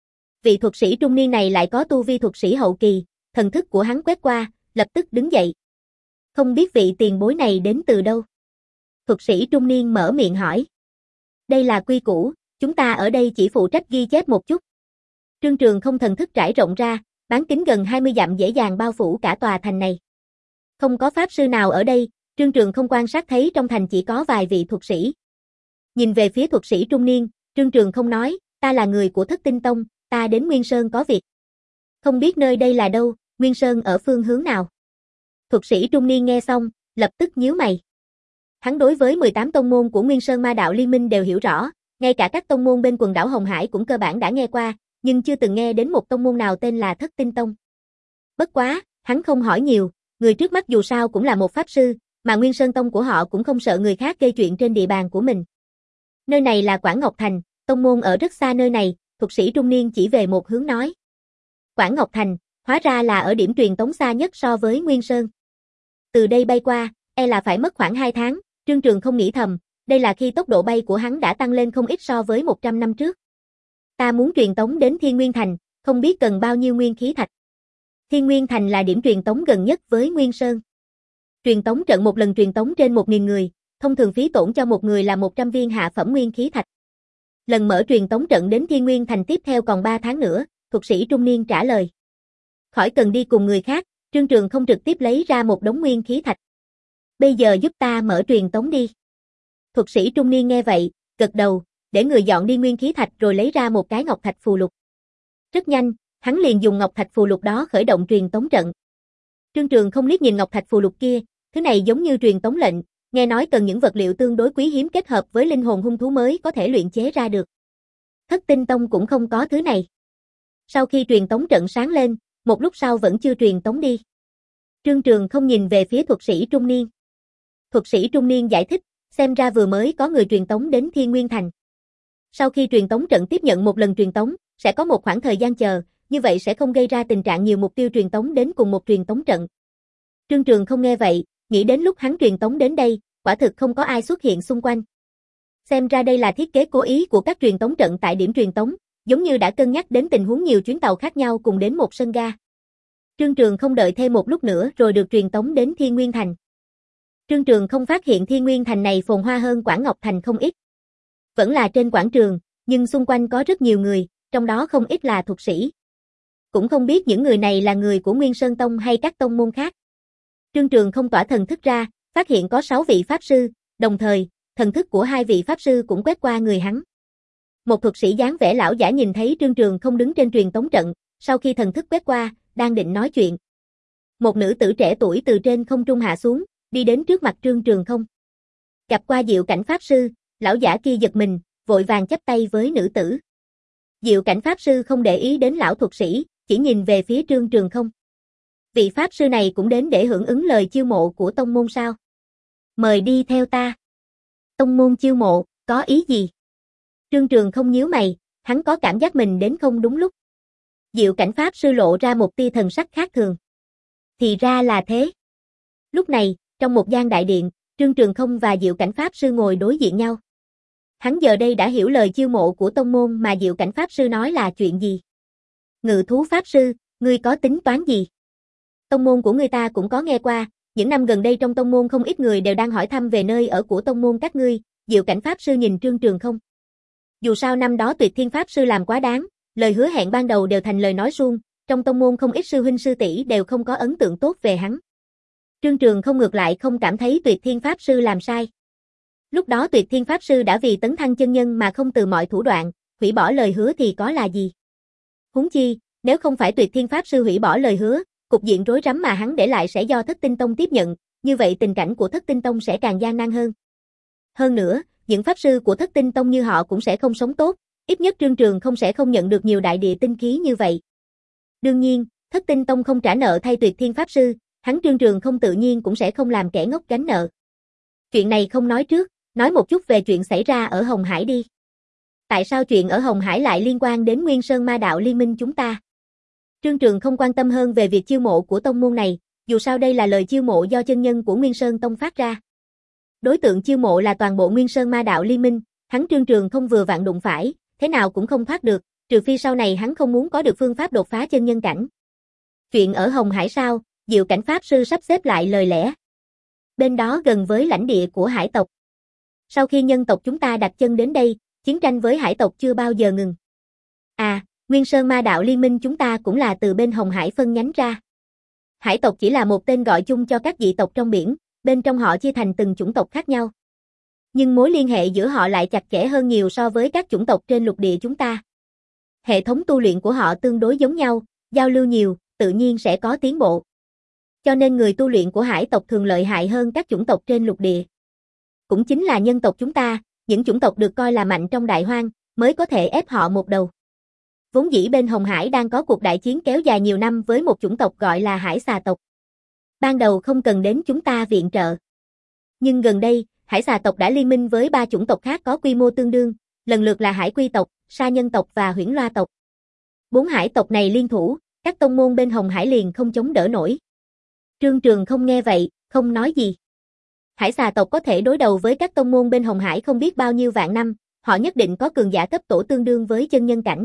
Vị thuật sĩ trung niên này lại có tu vi thuật sĩ hậu kỳ, thần thức của hắn quét qua, lập tức đứng dậy. Không biết vị tiền bối này đến từ đâu? Thuật sĩ trung niên mở miệng hỏi. Đây là quy củ, chúng ta ở đây chỉ phụ trách ghi chép một chút. Trương Trường không thần thức trải rộng ra, bán kính gần hai mươi dặm dễ dàng bao phủ cả tòa thành này. Không có pháp sư nào ở đây, Trương Trường không quan sát thấy trong thành chỉ có vài vị thuật sĩ. Nhìn về phía thuật sĩ trung niên, Trương Trường không nói, ta là người của Thất Tinh Tông, ta đến Nguyên Sơn có việc. Không biết nơi đây là đâu, Nguyên Sơn ở phương hướng nào? Thuật sĩ trung niên nghe xong, lập tức nhíu mày. Hắn đối với mười tám tông môn của Nguyên Sơn Ma Đạo Liên Minh đều hiểu rõ, ngay cả các tông môn bên quần đảo Hồng Hải cũng cơ bản đã nghe qua, nhưng chưa từng nghe đến một tông môn nào tên là Thất Tinh Tông. Bất quá, hắn không hỏi nhiều, người trước mắt dù sao cũng là một pháp sư, mà Nguyên Sơn Tông của họ cũng không sợ người khác gây chuyện trên địa bàn của mình. Nơi này là Quảng Ngọc Thành, tông môn ở rất xa nơi này, thuật sĩ trung niên chỉ về một hướng nói. Quảng Ngọc Thành, hóa ra là ở điểm truyền tống xa nhất so với Nguyên Sơn. Từ đây bay qua, e là phải mất khoảng hai tháng, Trương Trường không nghĩ thầm, đây là khi tốc độ bay của hắn đã tăng lên không ít so với một trăm năm trước. Ta muốn truyền tống đến Thiên Nguyên Thành, không biết cần bao nhiêu nguyên khí thạch. Thiên Nguyên Thành là điểm truyền tống gần nhất với Nguyên Sơn. Truyền tống trận một lần truyền tống trên một nghìn người, thông thường phí tổn cho một người là một trăm viên hạ phẩm nguyên khí thạch. Lần mở truyền tống trận đến Thiên Nguyên Thành tiếp theo còn ba tháng nữa, thuật sĩ trung niên trả lời. Khỏi cần đi cùng người khác, Trương Trường không trực tiếp lấy ra một đống nguyên khí thạch. Bây giờ giúp ta mở truyền tống đi. Thuật sĩ trung niên nghe vậy, gật đầu, để người dọn đi nguyên khí thạch rồi lấy ra một cái ngọc thạch phù lục. Rất nhanh, hắn liền dùng ngọc thạch phù lục đó khởi động truyền tống trận. Trương Trường không liếc nhìn ngọc thạch phù lục kia, thứ này giống như truyền tống lệnh, nghe nói cần những vật liệu tương đối quý hiếm kết hợp với linh hồn hung thú mới có thể luyện chế ra được. Thất Tinh Tông cũng không có thứ này. Sau khi truyền tống trận sáng lên, một lúc sau vẫn chưa truyền tống đi. Trương Trường không nhìn về phía thuật sĩ trung niên. Thuật sĩ trung niên giải thích, xem ra vừa mới có người truyền tống đến Thiên Nguyên Thành. Sau khi truyền tống trận tiếp nhận một lần truyền tống, sẽ có một khoảng thời gian chờ, như vậy sẽ không gây ra tình trạng nhiều mục tiêu truyền tống đến cùng một truyền tống trận. Trương Trường không nghe vậy, nghĩ đến lúc hắn truyền tống đến đây, quả thực không có ai xuất hiện xung quanh. Xem ra đây là thiết kế cố ý của các truyền tống trận tại điểm truyền tống, giống như đã cân nhắc đến tình huống nhiều chuyến tàu khác nhau cùng đến một sân ga. Trương Trường không đợi thêm một lúc nữa rồi được truyền tống đến Thiên Nguyên Thành. Trương Trường không phát hiện Thiên Nguyên Thành này phồn hoa hơn Quảng Ngọc Thành không ít. Vẫn là trên quảng trường, nhưng xung quanh có rất nhiều người, trong đó không ít là thuật sĩ. Cũng không biết những người này là người của Nguyên Sơn Tông hay các tông môn khác. Trương Trường không tỏa thần thức ra, phát hiện có sáu vị pháp sư, đồng thời, thần thức của hai vị pháp sư cũng quét qua người hắn. Một thuật sĩ dáng vẻ lão giả nhìn thấy Trương Trường không đứng trên truyền tống trận, sau khi thần thức quét qua, đang định nói chuyện. Một nữ tử trẻ tuổi từ trên không trung hạ xuống, đi đến trước mặt Trương Trường Không. Gặp qua Diệu Cảnh Pháp Sư, lão giả kia giật mình, vội vàng chắp tay với nữ tử. Diệu Cảnh Pháp Sư không để ý đến lão thuật sĩ, chỉ nhìn về phía Trương Trường Không. Vị Pháp Sư này cũng đến để hưởng ứng lời chiêu mộ của tông môn sao? Mời đi theo ta. Tông môn chiêu mộ, có ý gì? Trương Trường Không nhíu mày, hắn có cảm giác mình đến không đúng lúc. Diệu Cảnh Pháp Sư lộ ra một tia thần sắc khác thường. Thì ra là thế. Lúc này, trong một gian đại điện, Trương Trường Không và Diệu Cảnh Pháp Sư ngồi đối diện nhau. Hắn giờ đây đã hiểu lời chiêu mộ của tông môn mà Diệu Cảnh Pháp Sư nói là chuyện gì. Ngự thú Pháp Sư, ngươi có tính toán gì? Tông môn của người ta cũng có nghe qua, những năm gần đây trong tông môn không ít người đều đang hỏi thăm về nơi ở của tông môn các ngươi. Diệu Cảnh Pháp Sư nhìn Trương Trường Không. Dù sao năm đó Tuyệt Thiên Pháp Sư làm quá đáng, lời hứa hẹn ban đầu đều thành lời nói suông, trong tông môn không ít sư huynh sư tỷ đều không có ấn tượng tốt về hắn. Trương Trường Không ngược lại không cảm thấy Tuyệt Thiên Pháp Sư làm sai. Lúc đó Tuyệt Thiên Pháp Sư đã vì tấn thăng chân nhân mà không từ mọi thủ đoạn, hủy bỏ lời hứa thì có là gì. Huống chi, nếu không phải Tuyệt Thiên Pháp Sư hủy bỏ lời hứa, cục diện rối rắm mà hắn để lại sẽ do Thất Tinh Tông tiếp nhận, như vậy tình cảnh của Thất Tinh Tông sẽ càng gian nan hơn. Hơn nữa, những Pháp Sư của Thất Tinh Tông như họ cũng sẽ không sống tốt, ít nhất Trương Trường Không sẽ không nhận được nhiều đại địa tinh khí như vậy. Đương nhiên, Thất Tinh Tông không trả nợ thay Tuyệt Thiên Pháp Sư, hắn Trương Trường Không tự nhiên cũng sẽ không làm kẻ ngốc gánh nợ. Chuyện này không nói trước, nói một chút về chuyện xảy ra ở Hồng Hải đi. Tại sao chuyện ở Hồng Hải lại liên quan đến Nguyên Sơn Ma Đạo Liên Minh chúng ta? Trương Trường không quan tâm hơn về việc chiêu mộ của tông môn này, dù sao đây là lời chiêu mộ do chân nhân của Nguyên Sơn Tông phát ra. Đối tượng chiêu mộ là toàn bộ Nguyên Sơn Ma Đạo Liên Minh, hắn Trương Trường không vừa vặn đụng phải, thế nào cũng không thoát được, trừ phi sau này hắn không muốn có được phương pháp đột phá chân nhân cảnh. Chuyện ở Hồng Hải sao? Diệu Cảnh Pháp Sư sắp xếp lại lời lẽ. Bên đó gần với lãnh địa của hải tộc. Sau khi nhân tộc chúng ta đặt chân đến đây, chiến tranh với hải tộc chưa bao giờ ngừng. À, Nguyên Sơn Ma Đạo Liên Minh chúng ta cũng là từ bên Hồng Hải phân nhánh ra. Hải tộc chỉ là một tên gọi chung cho các dị tộc trong biển, bên trong họ chia thành từng chủng tộc khác nhau. Nhưng mối liên hệ giữa họ lại chặt chẽ hơn nhiều so với các chủng tộc trên lục địa chúng ta. Hệ thống tu luyện của họ tương đối giống nhau, giao lưu nhiều, tự nhiên sẽ có tiến bộ. Cho nên người tu luyện của hải tộc thường lợi hại hơn các chủng tộc trên lục địa. Cũng chính là nhân tộc chúng ta, những chủng tộc được coi là mạnh trong đại hoang, mới có thể ép họ một đầu. Vốn dĩ bên Hồng Hải đang có cuộc đại chiến kéo dài nhiều năm với một chủng tộc gọi là hải xà tộc. Ban đầu không cần đến chúng ta viện trợ. Nhưng gần đây, hải xà tộc đã liên minh với ba chủng tộc khác có quy mô tương đương, lần lượt là hải quy tộc, sa nhân tộc và huyễn loa tộc. Bốn hải tộc này liên thủ, các tông môn bên Hồng Hải liền không chống đỡ nổi. Trương Trường không nghe vậy, không nói gì. Hải xà tộc có thể đối đầu với các tông môn bên Hồng Hải không biết bao nhiêu vạn năm, họ nhất định có cường giả cấp tổ tương đương với chân nhân cảnh.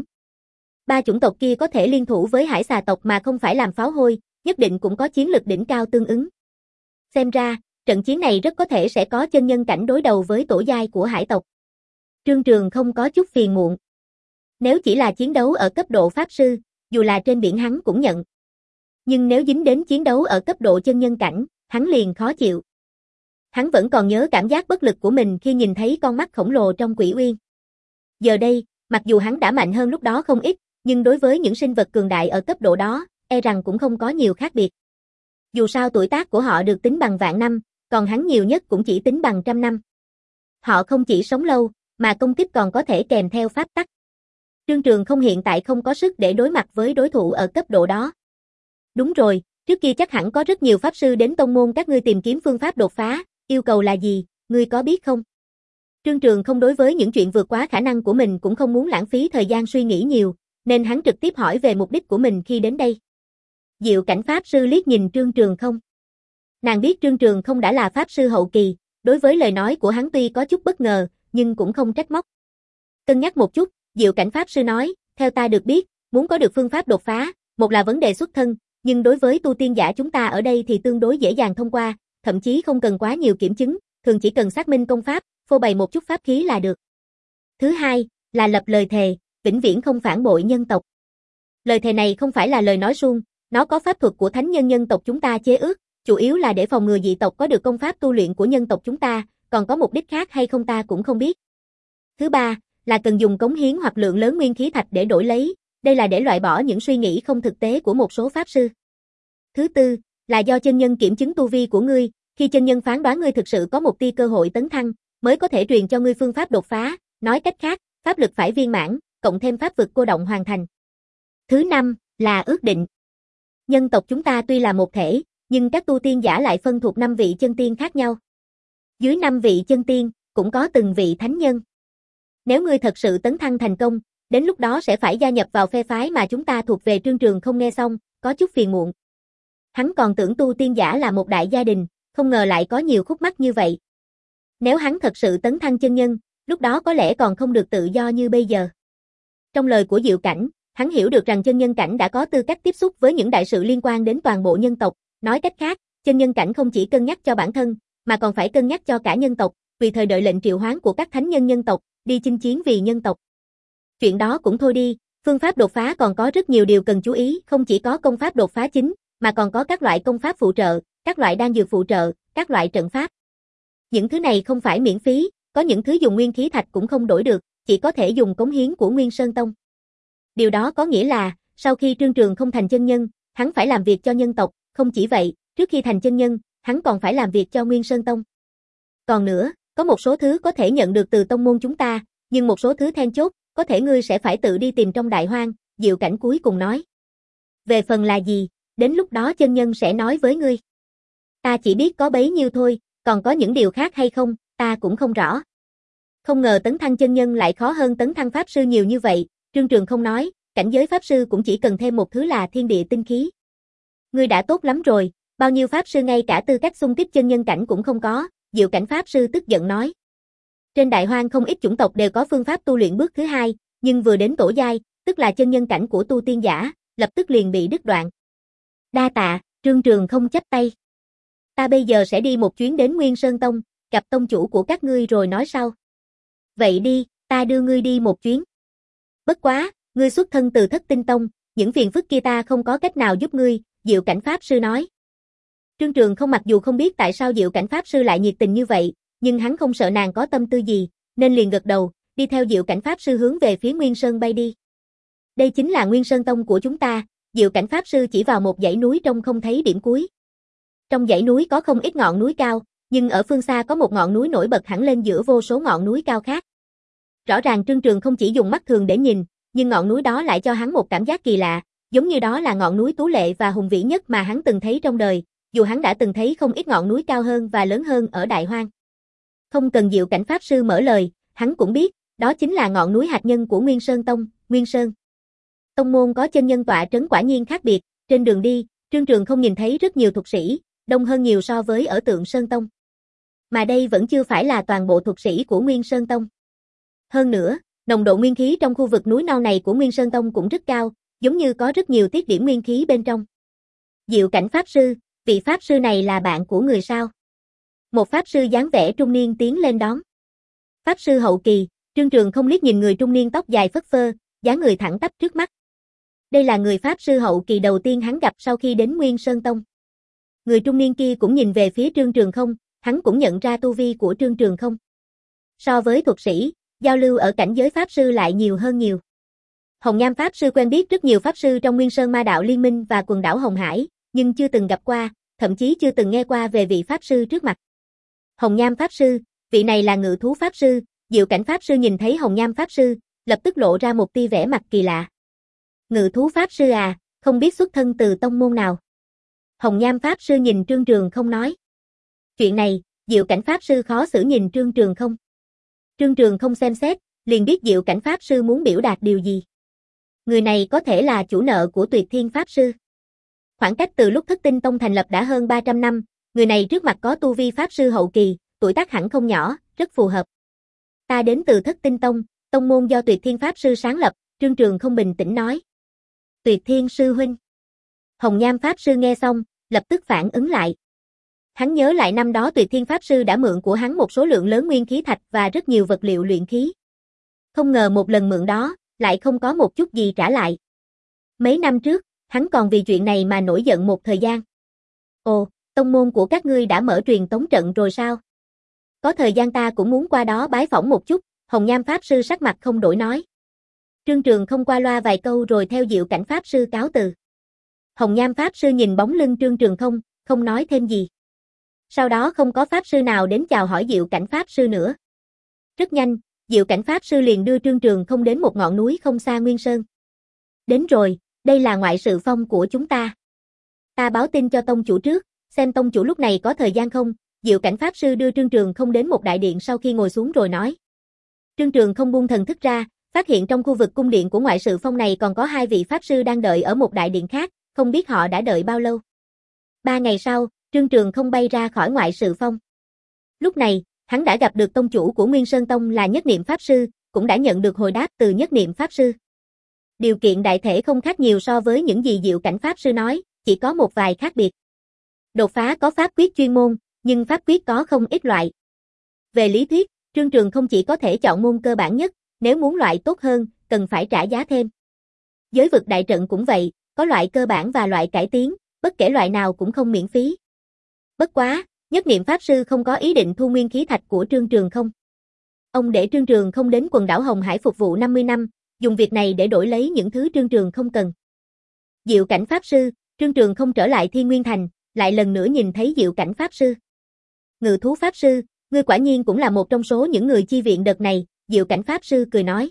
Ba chủng tộc kia có thể liên thủ với hải xà tộc mà không phải làm pháo hôi, nhất định cũng có chiến lực đỉnh cao tương ứng. Xem ra, trận chiến này rất có thể sẽ có chân nhân cảnh đối đầu với tổ giai của hải tộc. Trương Trường không có chút phiền muộn. Nếu chỉ là chiến đấu ở cấp độ pháp sư, dù là trên biển hắn cũng nhận. Nhưng nếu dính đến chiến đấu ở cấp độ chân nhân cảnh, hắn liền khó chịu. Hắn vẫn còn nhớ cảm giác bất lực của mình khi nhìn thấy con mắt khổng lồ trong Quỷ Uyên. Giờ đây, mặc dù hắn đã mạnh hơn lúc đó không ít, nhưng đối với những sinh vật cường đại ở cấp độ đó, e rằng cũng không có nhiều khác biệt. Dù sao tuổi tác của họ được tính bằng vạn năm, còn hắn nhiều nhất cũng chỉ tính bằng trăm năm. Họ không chỉ sống lâu, mà công kích còn có thể kèm theo pháp tắc. Trương Trường không hiện tại không có sức để đối mặt với đối thủ ở cấp độ đó. Đúng rồi, trước kia chắc hẳn có rất nhiều pháp sư đến tông môn các ngươi tìm kiếm phương pháp đột phá, yêu cầu là gì, ngươi có biết không? Trương Trường không đối với những chuyện vượt quá khả năng của mình cũng không muốn lãng phí thời gian suy nghĩ nhiều, nên hắn trực tiếp hỏi về mục đích của mình khi đến đây. Diệu Cảnh Pháp Sư liếc nhìn Trương Trường không. Nàng biết Trương Trường không đã là pháp sư hậu kỳ, đối với lời nói của hắn tuy có chút bất ngờ, nhưng cũng không trách móc. Cân nhắc một chút, Diệu Cảnh Pháp Sư nói, theo ta được biết, muốn có được phương pháp đột phá, một là vấn đề xuất thân, nhưng đối với tu tiên giả chúng ta ở đây thì tương đối dễ dàng thông qua, thậm chí không cần quá nhiều kiểm chứng, thường chỉ cần xác minh công pháp, phô bày một chút pháp khí là được. Thứ hai, là lập lời thề, vĩnh viễn không phản bội nhân tộc. Lời thề này không phải là lời nói suông, nó có pháp thuật của thánh nhân nhân tộc chúng ta chế ước, chủ yếu là để phòng ngừa dị tộc có được công pháp tu luyện của nhân tộc chúng ta, còn có mục đích khác hay không ta cũng không biết. Thứ ba, là cần dùng cống hiến hoặc lượng lớn nguyên khí thạch để đổi lấy, Đây là để loại bỏ những suy nghĩ không thực tế của một số pháp sư. Thứ tư, là do chân nhân kiểm chứng tu vi của ngươi, khi chân nhân phán đoán ngươi thực sự có một tia cơ hội tấn thăng, mới có thể truyền cho ngươi phương pháp đột phá, nói cách khác, pháp lực phải viên mãn, cộng thêm pháp vực cô động hoàn thành. Thứ năm, là ước định. Nhân tộc chúng ta tuy là một thể, nhưng các tu tiên giả lại phân thuộc năm vị chân tiên khác nhau. Dưới năm vị chân tiên, cũng có từng vị thánh nhân. Nếu ngươi thật sự tấn thăng thành công, đến lúc đó sẽ phải gia nhập vào phe phái mà chúng ta thuộc về. Trương Trường không nghe xong, có chút phiền muộn. Hắn còn tưởng tu tiên giả là một đại gia đình, không ngờ lại có nhiều khúc mắc như vậy. Nếu hắn thật sự tấn thăng chân nhân, lúc đó có lẽ còn không được tự do như bây giờ. Trong lời của Diệu Cảnh, hắn hiểu được rằng chân nhân cảnh đã có tư cách tiếp xúc với những đại sự liên quan đến toàn bộ nhân tộc. Nói cách khác, chân nhân cảnh không chỉ cân nhắc cho bản thân, mà còn phải cân nhắc cho cả nhân tộc, vì thời đợi lệnh triệu hoán của các thánh nhân nhân tộc, đi chinh chiến vì nhân tộc. Chuyện đó cũng thôi đi, phương pháp đột phá còn có rất nhiều điều cần chú ý, không chỉ có công pháp đột phá chính, mà còn có các loại công pháp phụ trợ, các loại đan dược phụ trợ, các loại trận pháp. Những thứ này không phải miễn phí, có những thứ dùng nguyên khí thạch cũng không đổi được, chỉ có thể dùng cống hiến của Nguyên Sơn Tông. Điều đó có nghĩa là, sau khi Trương Trường không thành chân nhân, hắn phải làm việc cho nhân tộc, không chỉ vậy, trước khi thành chân nhân, hắn còn phải làm việc cho Nguyên Sơn Tông. Còn nữa, có một số thứ có thể nhận được từ tông môn chúng ta, nhưng một số thứ then chốt, có thể ngươi sẽ phải tự đi tìm trong đại hoang, Diệu Cảnh cuối cùng nói. Về phần là gì, đến lúc đó chân nhân sẽ nói với ngươi. Ta chỉ biết có bấy nhiêu thôi, còn có những điều khác hay không, ta cũng không rõ. Không ngờ tấn thăng chân nhân lại khó hơn tấn thăng pháp sư nhiều như vậy, Trương Trường không nói, cảnh giới pháp sư cũng chỉ cần thêm một thứ là thiên địa tinh khí. Ngươi đã tốt lắm rồi, bao nhiêu pháp sư ngay cả tư cách xung kích chân nhân cảnh cũng không có, Diệu Cảnh pháp sư tức giận nói. Trên đại hoang không ít chủng tộc đều có phương pháp tu luyện bước thứ hai, nhưng vừa đến tổ giai, tức là chân nhân cảnh của tu tiên giả, lập tức liền bị đứt đoạn. Đa tạ, Trương Trường không chắp tay. Ta bây giờ sẽ đi một chuyến đến Nguyên Sơn Tông, gặp tông chủ của các ngươi rồi nói sau. Vậy đi, ta đưa ngươi đi một chuyến. Bất quá, ngươi xuất thân từ Thất Tinh Tông, những phiền phức kia ta không có cách nào giúp ngươi, Diệu Cảnh pháp sư nói. Trương Trường không mặc dù không biết tại sao Diệu Cảnh pháp sư lại nhiệt tình như vậy, nhưng hắn không sợ nàng có tâm tư gì, nên liền gật đầu, đi theo Diệu Cảnh pháp sư hướng về phía Nguyên Sơn bay đi. Đây chính là Nguyên Sơn Tông của chúng ta, Diệu Cảnh pháp sư chỉ vào một dãy núi trông không thấy điểm cuối. Trong dãy núi có không ít ngọn núi cao, nhưng ở phương xa có một ngọn núi nổi bật hẳn lên giữa vô số ngọn núi cao khác. Rõ ràng Trương Trường không chỉ dùng mắt thường để nhìn, nhưng ngọn núi đó lại cho hắn một cảm giác kỳ lạ, giống như đó là ngọn núi tú lệ và hùng vĩ nhất mà hắn từng thấy trong đời, dù hắn đã từng thấy không ít ngọn núi cao hơn và lớn hơn ở Đại Hoang. Không cần Diệu Cảnh pháp sư mở lời, hắn cũng biết, đó chính là ngọn núi hạt nhân của Nguyên Sơn Tông, Nguyên Sơn. Tông môn có chân nhân tọa trấn quả nhiên khác biệt, trên đường đi, Trương Trường không nhìn thấy rất nhiều thuật sĩ, đông hơn nhiều so với ở Tượng Sơn Tông. Mà đây vẫn chưa phải là toàn bộ thuật sĩ của Nguyên Sơn Tông. Hơn nữa, nồng độ nguyên khí trong khu vực núi non này của Nguyên Sơn Tông cũng rất cao, giống như có rất nhiều tiết điểm nguyên khí bên trong. Diệu Cảnh pháp sư, vị pháp sư này là bạn của người sao? Một pháp sư dáng vẻ trung niên tiến lên đón. Pháp sư hậu kỳ, Trương Trường không liếc nhìn người trung niên tóc dài phất phơ, dáng người thẳng tắp trước mắt. Đây là người pháp sư hậu kỳ đầu tiên hắn gặp sau khi đến Nguyên Sơn Tông. Người trung niên kia cũng nhìn về phía Trương Trường không, hắn cũng nhận ra tu vi của Trương Trường không. So với thuật sĩ, giao lưu ở cảnh giới pháp sư lại nhiều hơn nhiều. Hồng Nham pháp sư quen biết rất nhiều pháp sư trong Nguyên Sơn Ma Đạo Liên Minh và quần đảo Hồng Hải, nhưng chưa từng gặp qua, thậm chí chưa từng nghe qua về vị pháp sư trước mặt. Hồng Nham pháp sư, vị này là Ngự Thú pháp sư. Diệu Cảnh pháp sư nhìn thấy Hồng Nham pháp sư, lập tức lộ ra một tia vẻ mặt kỳ lạ. Ngự Thú pháp sư à, không biết xuất thân từ tông môn nào. Hồng Nham pháp sư nhìn Trương Trường không nói. Chuyện này, Diệu Cảnh pháp sư khó xử nhìn Trương Trường không. Trương Trường không xem xét, liền biết Diệu Cảnh pháp sư muốn biểu đạt điều gì. Người này có thể là chủ nợ của Tuyệt Thiên pháp sư. Khoảng cách từ lúc Thất Tinh Tông thành lập đã hơn ba trăm năm, người này trước mặt có tu vi pháp sư hậu kỳ, tuổi tác hẳn không nhỏ, rất phù hợp. Ta đến từ Thất Tinh Tông, tông môn do Tuyệt Thiên pháp sư sáng lập, Trương Trường không bình tĩnh nói. Tuyệt Thiên sư huynh. Hồng Nham pháp sư nghe xong, lập tức phản ứng lại. Hắn nhớ lại năm đó Tuyệt Thiên pháp sư đã mượn của hắn một số lượng lớn nguyên khí thạch và rất nhiều vật liệu luyện khí. Không ngờ một lần mượn đó, lại không có một chút gì trả lại. Mấy năm trước, hắn còn vì chuyện này mà nổi giận một thời gian. Ồ, tông môn của các ngươi đã mở truyền tống trận rồi sao? Có thời gian ta cũng muốn qua đó bái phỏng một chút, Hồng Nham pháp sư sắc mặt không đổi nói. Trương Trường không qua loa vài câu rồi theo Diệu Cảnh Pháp Sư cáo từ. Hồng Nham Pháp Sư nhìn bóng lưng Trương Trường không, không nói thêm gì. Sau đó không có Pháp Sư nào đến chào hỏi Diệu Cảnh Pháp Sư nữa. Rất nhanh, Diệu Cảnh Pháp Sư liền đưa Trương Trường không đến một ngọn núi không xa Nguyên Sơn. Đến rồi, đây là ngoại sự phong của chúng ta. Ta báo tin cho tông chủ trước, xem tông chủ lúc này có thời gian không. Diệu Cảnh Pháp Sư đưa Trương Trường không đến một đại điện sau khi ngồi xuống rồi nói. Trương Trường không buông thần thức ra, phát hiện trong khu vực cung điện của ngoại sự phong này còn có hai vị Pháp Sư đang đợi ở một đại điện khác, không biết họ đã đợi bao lâu. Ba ngày sau, Trương Trường không bay ra khỏi ngoại sự phong. Lúc này, hắn đã gặp được tông chủ của Nguyên Sơn Tông là Nhất Niệm Pháp Sư, cũng đã nhận được hồi đáp từ Nhất Niệm Pháp Sư. Điều kiện đại thể không khác nhiều so với những gì Diệu Cảnh Pháp Sư nói, chỉ có một vài khác biệt. Đột phá có pháp quyết chuyên môn, nhưng pháp quyết có không ít loại. Về lý thuyết, Trương Trường không chỉ có thể chọn môn cơ bản nhất, nếu muốn loại tốt hơn, cần phải trả giá thêm. Giới vực đại trận cũng vậy, có loại cơ bản và loại cải tiến, bất kể loại nào cũng không miễn phí. Bất quá, Nhất Niệm Pháp Sư không có ý định thu nguyên khí thạch của Trương Trường không. Ông để Trương Trường không đến quần đảo Hồng Hải phục vụ năm mươi năm, dùng việc này để đổi lấy những thứ Trương Trường không cần. Diệu Cảnh Pháp Sư, Trương Trường không trở lại Thiên Nguyên Thành, lại lần nữa nhìn thấy Diệu Cảnh Pháp Sư. Ngự thú Pháp Sư, ngươi quả nhiên cũng là một trong số những người chi viện đợt này, Diệu Cảnh Pháp Sư cười nói.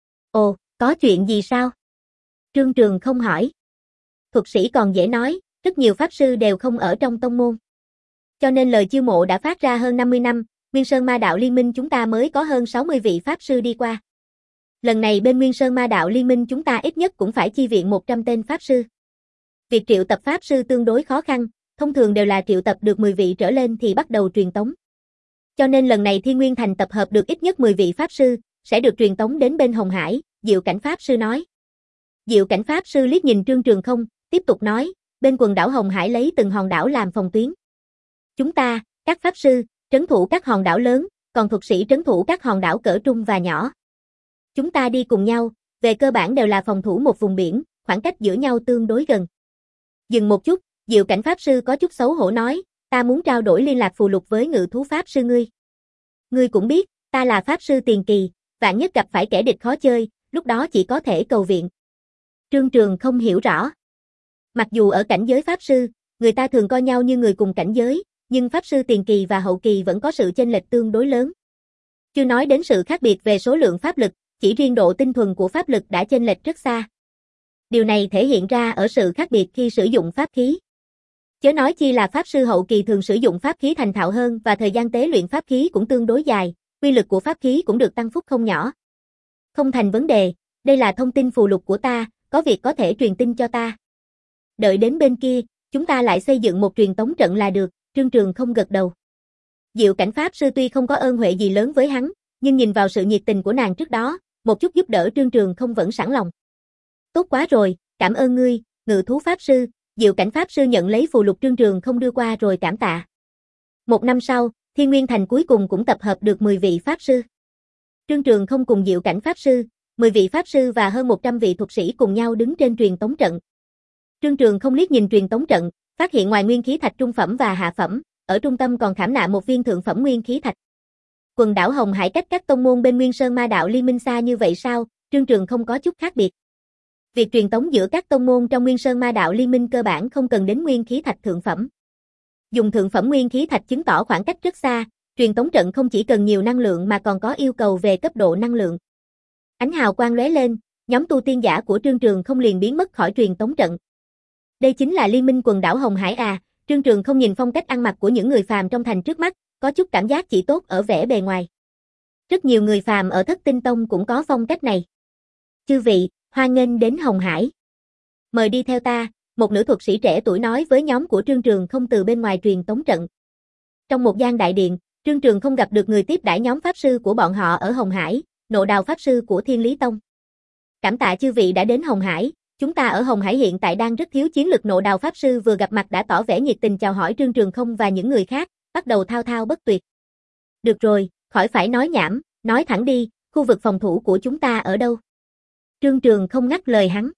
Ồ, có chuyện gì sao? Trương Trường không hỏi. Thuật sĩ còn dễ nói, rất nhiều Pháp Sư đều không ở trong tông môn. Cho nên lời chiêu mộ đã phát ra hơn năm mươi năm, Nguyên Sơn Ma Đạo Liên Minh chúng ta mới có hơn sáu mươi vị Pháp Sư đi qua. Lần này bên Nguyên Sơn Ma Đạo Liên Minh chúng ta ít nhất cũng phải chi viện một trăm tên Pháp Sư. Việc triệu tập Pháp Sư tương đối khó khăn, thông thường đều là triệu tập được mười vị trở lên thì bắt đầu truyền tống. Cho nên lần này Thiên Nguyên Thành tập hợp được ít nhất mười vị Pháp Sư, sẽ được truyền tống đến bên Hồng Hải, Diệu Cảnh Pháp Sư nói. Diệu Cảnh Pháp Sư liếc nhìn Trương Trường không, tiếp tục nói, bên quần đảo Hồng Hải lấy từng hòn đảo làm phòng tuyến. Chúng ta, các Pháp Sư, trấn thủ các hòn đảo lớn, còn thuật sĩ trấn thủ các hòn đảo cỡ trung và nhỏ. Chúng ta đi cùng nhau, về cơ bản đều là phòng thủ một vùng biển, khoảng cách giữa nhau tương đối gần. Dừng một chút, Diệu Cảnh Pháp Sư có chút xấu hổ nói, ta muốn trao đổi liên lạc phù lục với Ngự thú Pháp Sư ngươi. Ngươi cũng biết, ta là Pháp Sư tiền kỳ, vạn nhất gặp phải kẻ địch khó chơi, lúc đó chỉ có thể cầu viện. Trương Trường không hiểu rõ. Mặc dù ở cảnh giới Pháp Sư, người ta thường coi nhau như người cùng cảnh giới, nhưng Pháp Sư tiền kỳ và hậu kỳ vẫn có sự chênh lệch tương đối lớn. Chưa nói đến sự khác biệt về số lượng pháp lực, chỉ riêng độ tinh thuần của pháp lực đã chênh lệch rất xa. Điều này thể hiện ra ở sự khác biệt khi sử dụng pháp khí. Chớ nói chi là Pháp Sư hậu kỳ thường sử dụng pháp khí thành thạo hơn và thời gian tế luyện pháp khí cũng tương đối dài, uy lực của pháp khí cũng được tăng phúc không nhỏ. Không thành vấn đề, đây là thông tin phù lục của ta, có việc có thể truyền tin cho ta. Đợi đến bên kia, chúng ta lại xây dựng một truyền tống trận là được, Trương Trường không gật đầu. Diệu Cảnh Pháp Sư tuy không có ơn huệ gì lớn với hắn, nhưng nhìn vào sự nhiệt tình của nàng trước đó, một chút giúp đỡ Trương Trường không vẫn sẵn lòng. Tốt quá rồi, cảm ơn ngươi, Ngự thú Pháp Sư. Diệu Cảnh Pháp Sư nhận lấy phù lục Trương Trường không đưa qua rồi cảm tạ. Một năm sau, Thiên Nguyên Thành cuối cùng cũng tập hợp được mười vị Pháp Sư. Trương Trường không cùng Diệu Cảnh Pháp Sư, mười vị Pháp Sư và hơn một trăm vị thuật sĩ cùng nhau đứng trên truyền tống trận. Trương Trường không liếc nhìn truyền tống trận, phát hiện ngoài nguyên khí thạch trung phẩm và hạ phẩm, ở trung tâm còn khảm nạm một viên thượng phẩm nguyên khí thạch. Quần đảo Hồng Hải cách các tông môn bên Nguyên Sơn Ma Đạo Liên Minh xa như vậy sao? Trương Trường không có chút khác biệt. Việc truyền tống giữa các tông môn trong Nguyên Sơn Ma Đạo Liên Minh cơ bản không cần đến nguyên khí thạch thượng phẩm. Dùng thượng phẩm nguyên khí thạch chứng tỏ khoảng cách rất xa, truyền tống trận không chỉ cần nhiều năng lượng mà còn có yêu cầu về cấp độ năng lượng. Ánh hào quang lóe lên, nhóm tu tiên giả của Trương Trường không liền biến mất khỏi truyền tống trận. Đây chính là Liên Minh quần đảo Hồng Hải à? Trương Trường không nhìn phong cách ăn mặc của những người phàm trong thành trước mắt, có chút cảm giác chỉ tốt ở vẻ bề ngoài. Rất nhiều người phàm ở Thất Tinh Tông cũng có phong cách này. Chư vị, hoan nghênh đến Hồng Hải. Mời đi theo ta, một nữ thuật sĩ trẻ tuổi nói với nhóm của Trương Trường không từ bên ngoài truyền tống trận. Trong một gian đại điện, Trương Trường không gặp được người tiếp đãi nhóm Pháp Sư của bọn họ ở Hồng Hải, Nộ Đào Pháp Sư của Thiên Lý Tông. Cảm tạ chư vị đã đến Hồng Hải, chúng ta ở Hồng Hải hiện tại đang rất thiếu chiến lực. Nộ Đào Pháp Sư vừa gặp mặt đã tỏ vẻ nhiệt tình chào hỏi Trương Trường không và những người khác, bắt đầu thao thao bất tuyệt. Được rồi, khỏi phải nói nhảm, nói thẳng đi, khu vực phòng thủ của chúng ta ở đâu? Trương Trường không ngắt lời hắn.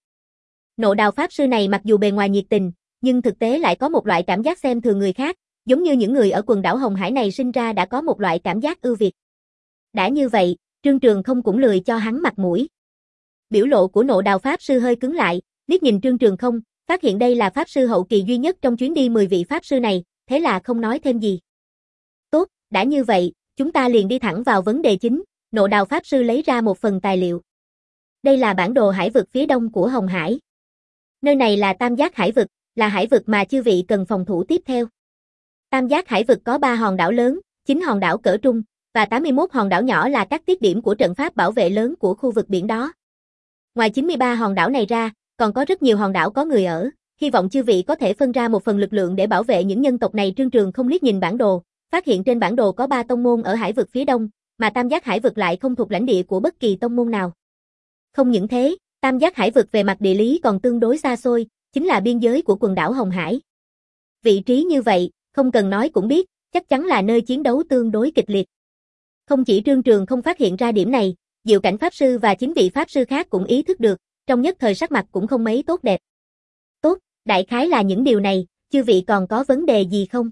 Nộ Đào Pháp Sư này mặc dù bề ngoài nhiệt tình, nhưng thực tế lại có một loại cảm giác xem thường người khác, giống như những người ở quần đảo Hồng Hải này sinh ra đã có một loại cảm giác ưu việt. Đã như vậy, Trương Trường không cũng lười cho hắn mặt mũi. Biểu lộ của Nộ Đào Pháp Sư hơi cứng lại, liếc nhìn Trương Trường Không, phát hiện đây là Pháp Sư hậu kỳ duy nhất trong chuyến đi mười vị Pháp Sư này, thế là không nói thêm gì. Tốt, đã như vậy, chúng ta liền đi thẳng vào vấn đề chính, Nộ Đào Pháp Sư lấy ra một phần tài liệu. Đây là bản đồ hải vực phía đông của Hồng Hải. Nơi này là Tam Giác Hải vực, là hải vực mà chư vị cần phòng thủ tiếp theo. Tam Giác Hải vực có ba hòn đảo lớn, chín hòn đảo cỡ trung, và tám mươi mốt hòn đảo nhỏ là các tiết điểm của trận pháp bảo vệ lớn của khu vực biển đó. Ngoài chín mươi ba hòn đảo này ra, còn có rất nhiều hòn đảo có người ở, hy vọng chư vị có thể phân ra một phần lực lượng để bảo vệ những nhân tộc này. Trương Trường Không liếc nhìn bản đồ, phát hiện trên bản đồ có ba tông môn ở hải vực phía đông, mà Tam Giác Hải vực lại không thuộc lãnh địa của bất kỳ tông môn nào. Không những thế, Tam Giác Hải vực về mặt địa lý còn tương đối xa xôi, chính là biên giới của quần đảo Hồng Hải. Vị trí như vậy, không cần nói cũng biết, chắc chắn là nơi chiến đấu tương đối kịch liệt. Không chỉ Trương Trường Không phát hiện ra điểm này, Diệu Cảnh Pháp Sư và chín vị Pháp Sư khác cũng ý thức được, trong nhất thời sắc mặt cũng không mấy tốt đẹp. Tốt, đại khái là những điều này, chư vị còn có vấn đề gì không?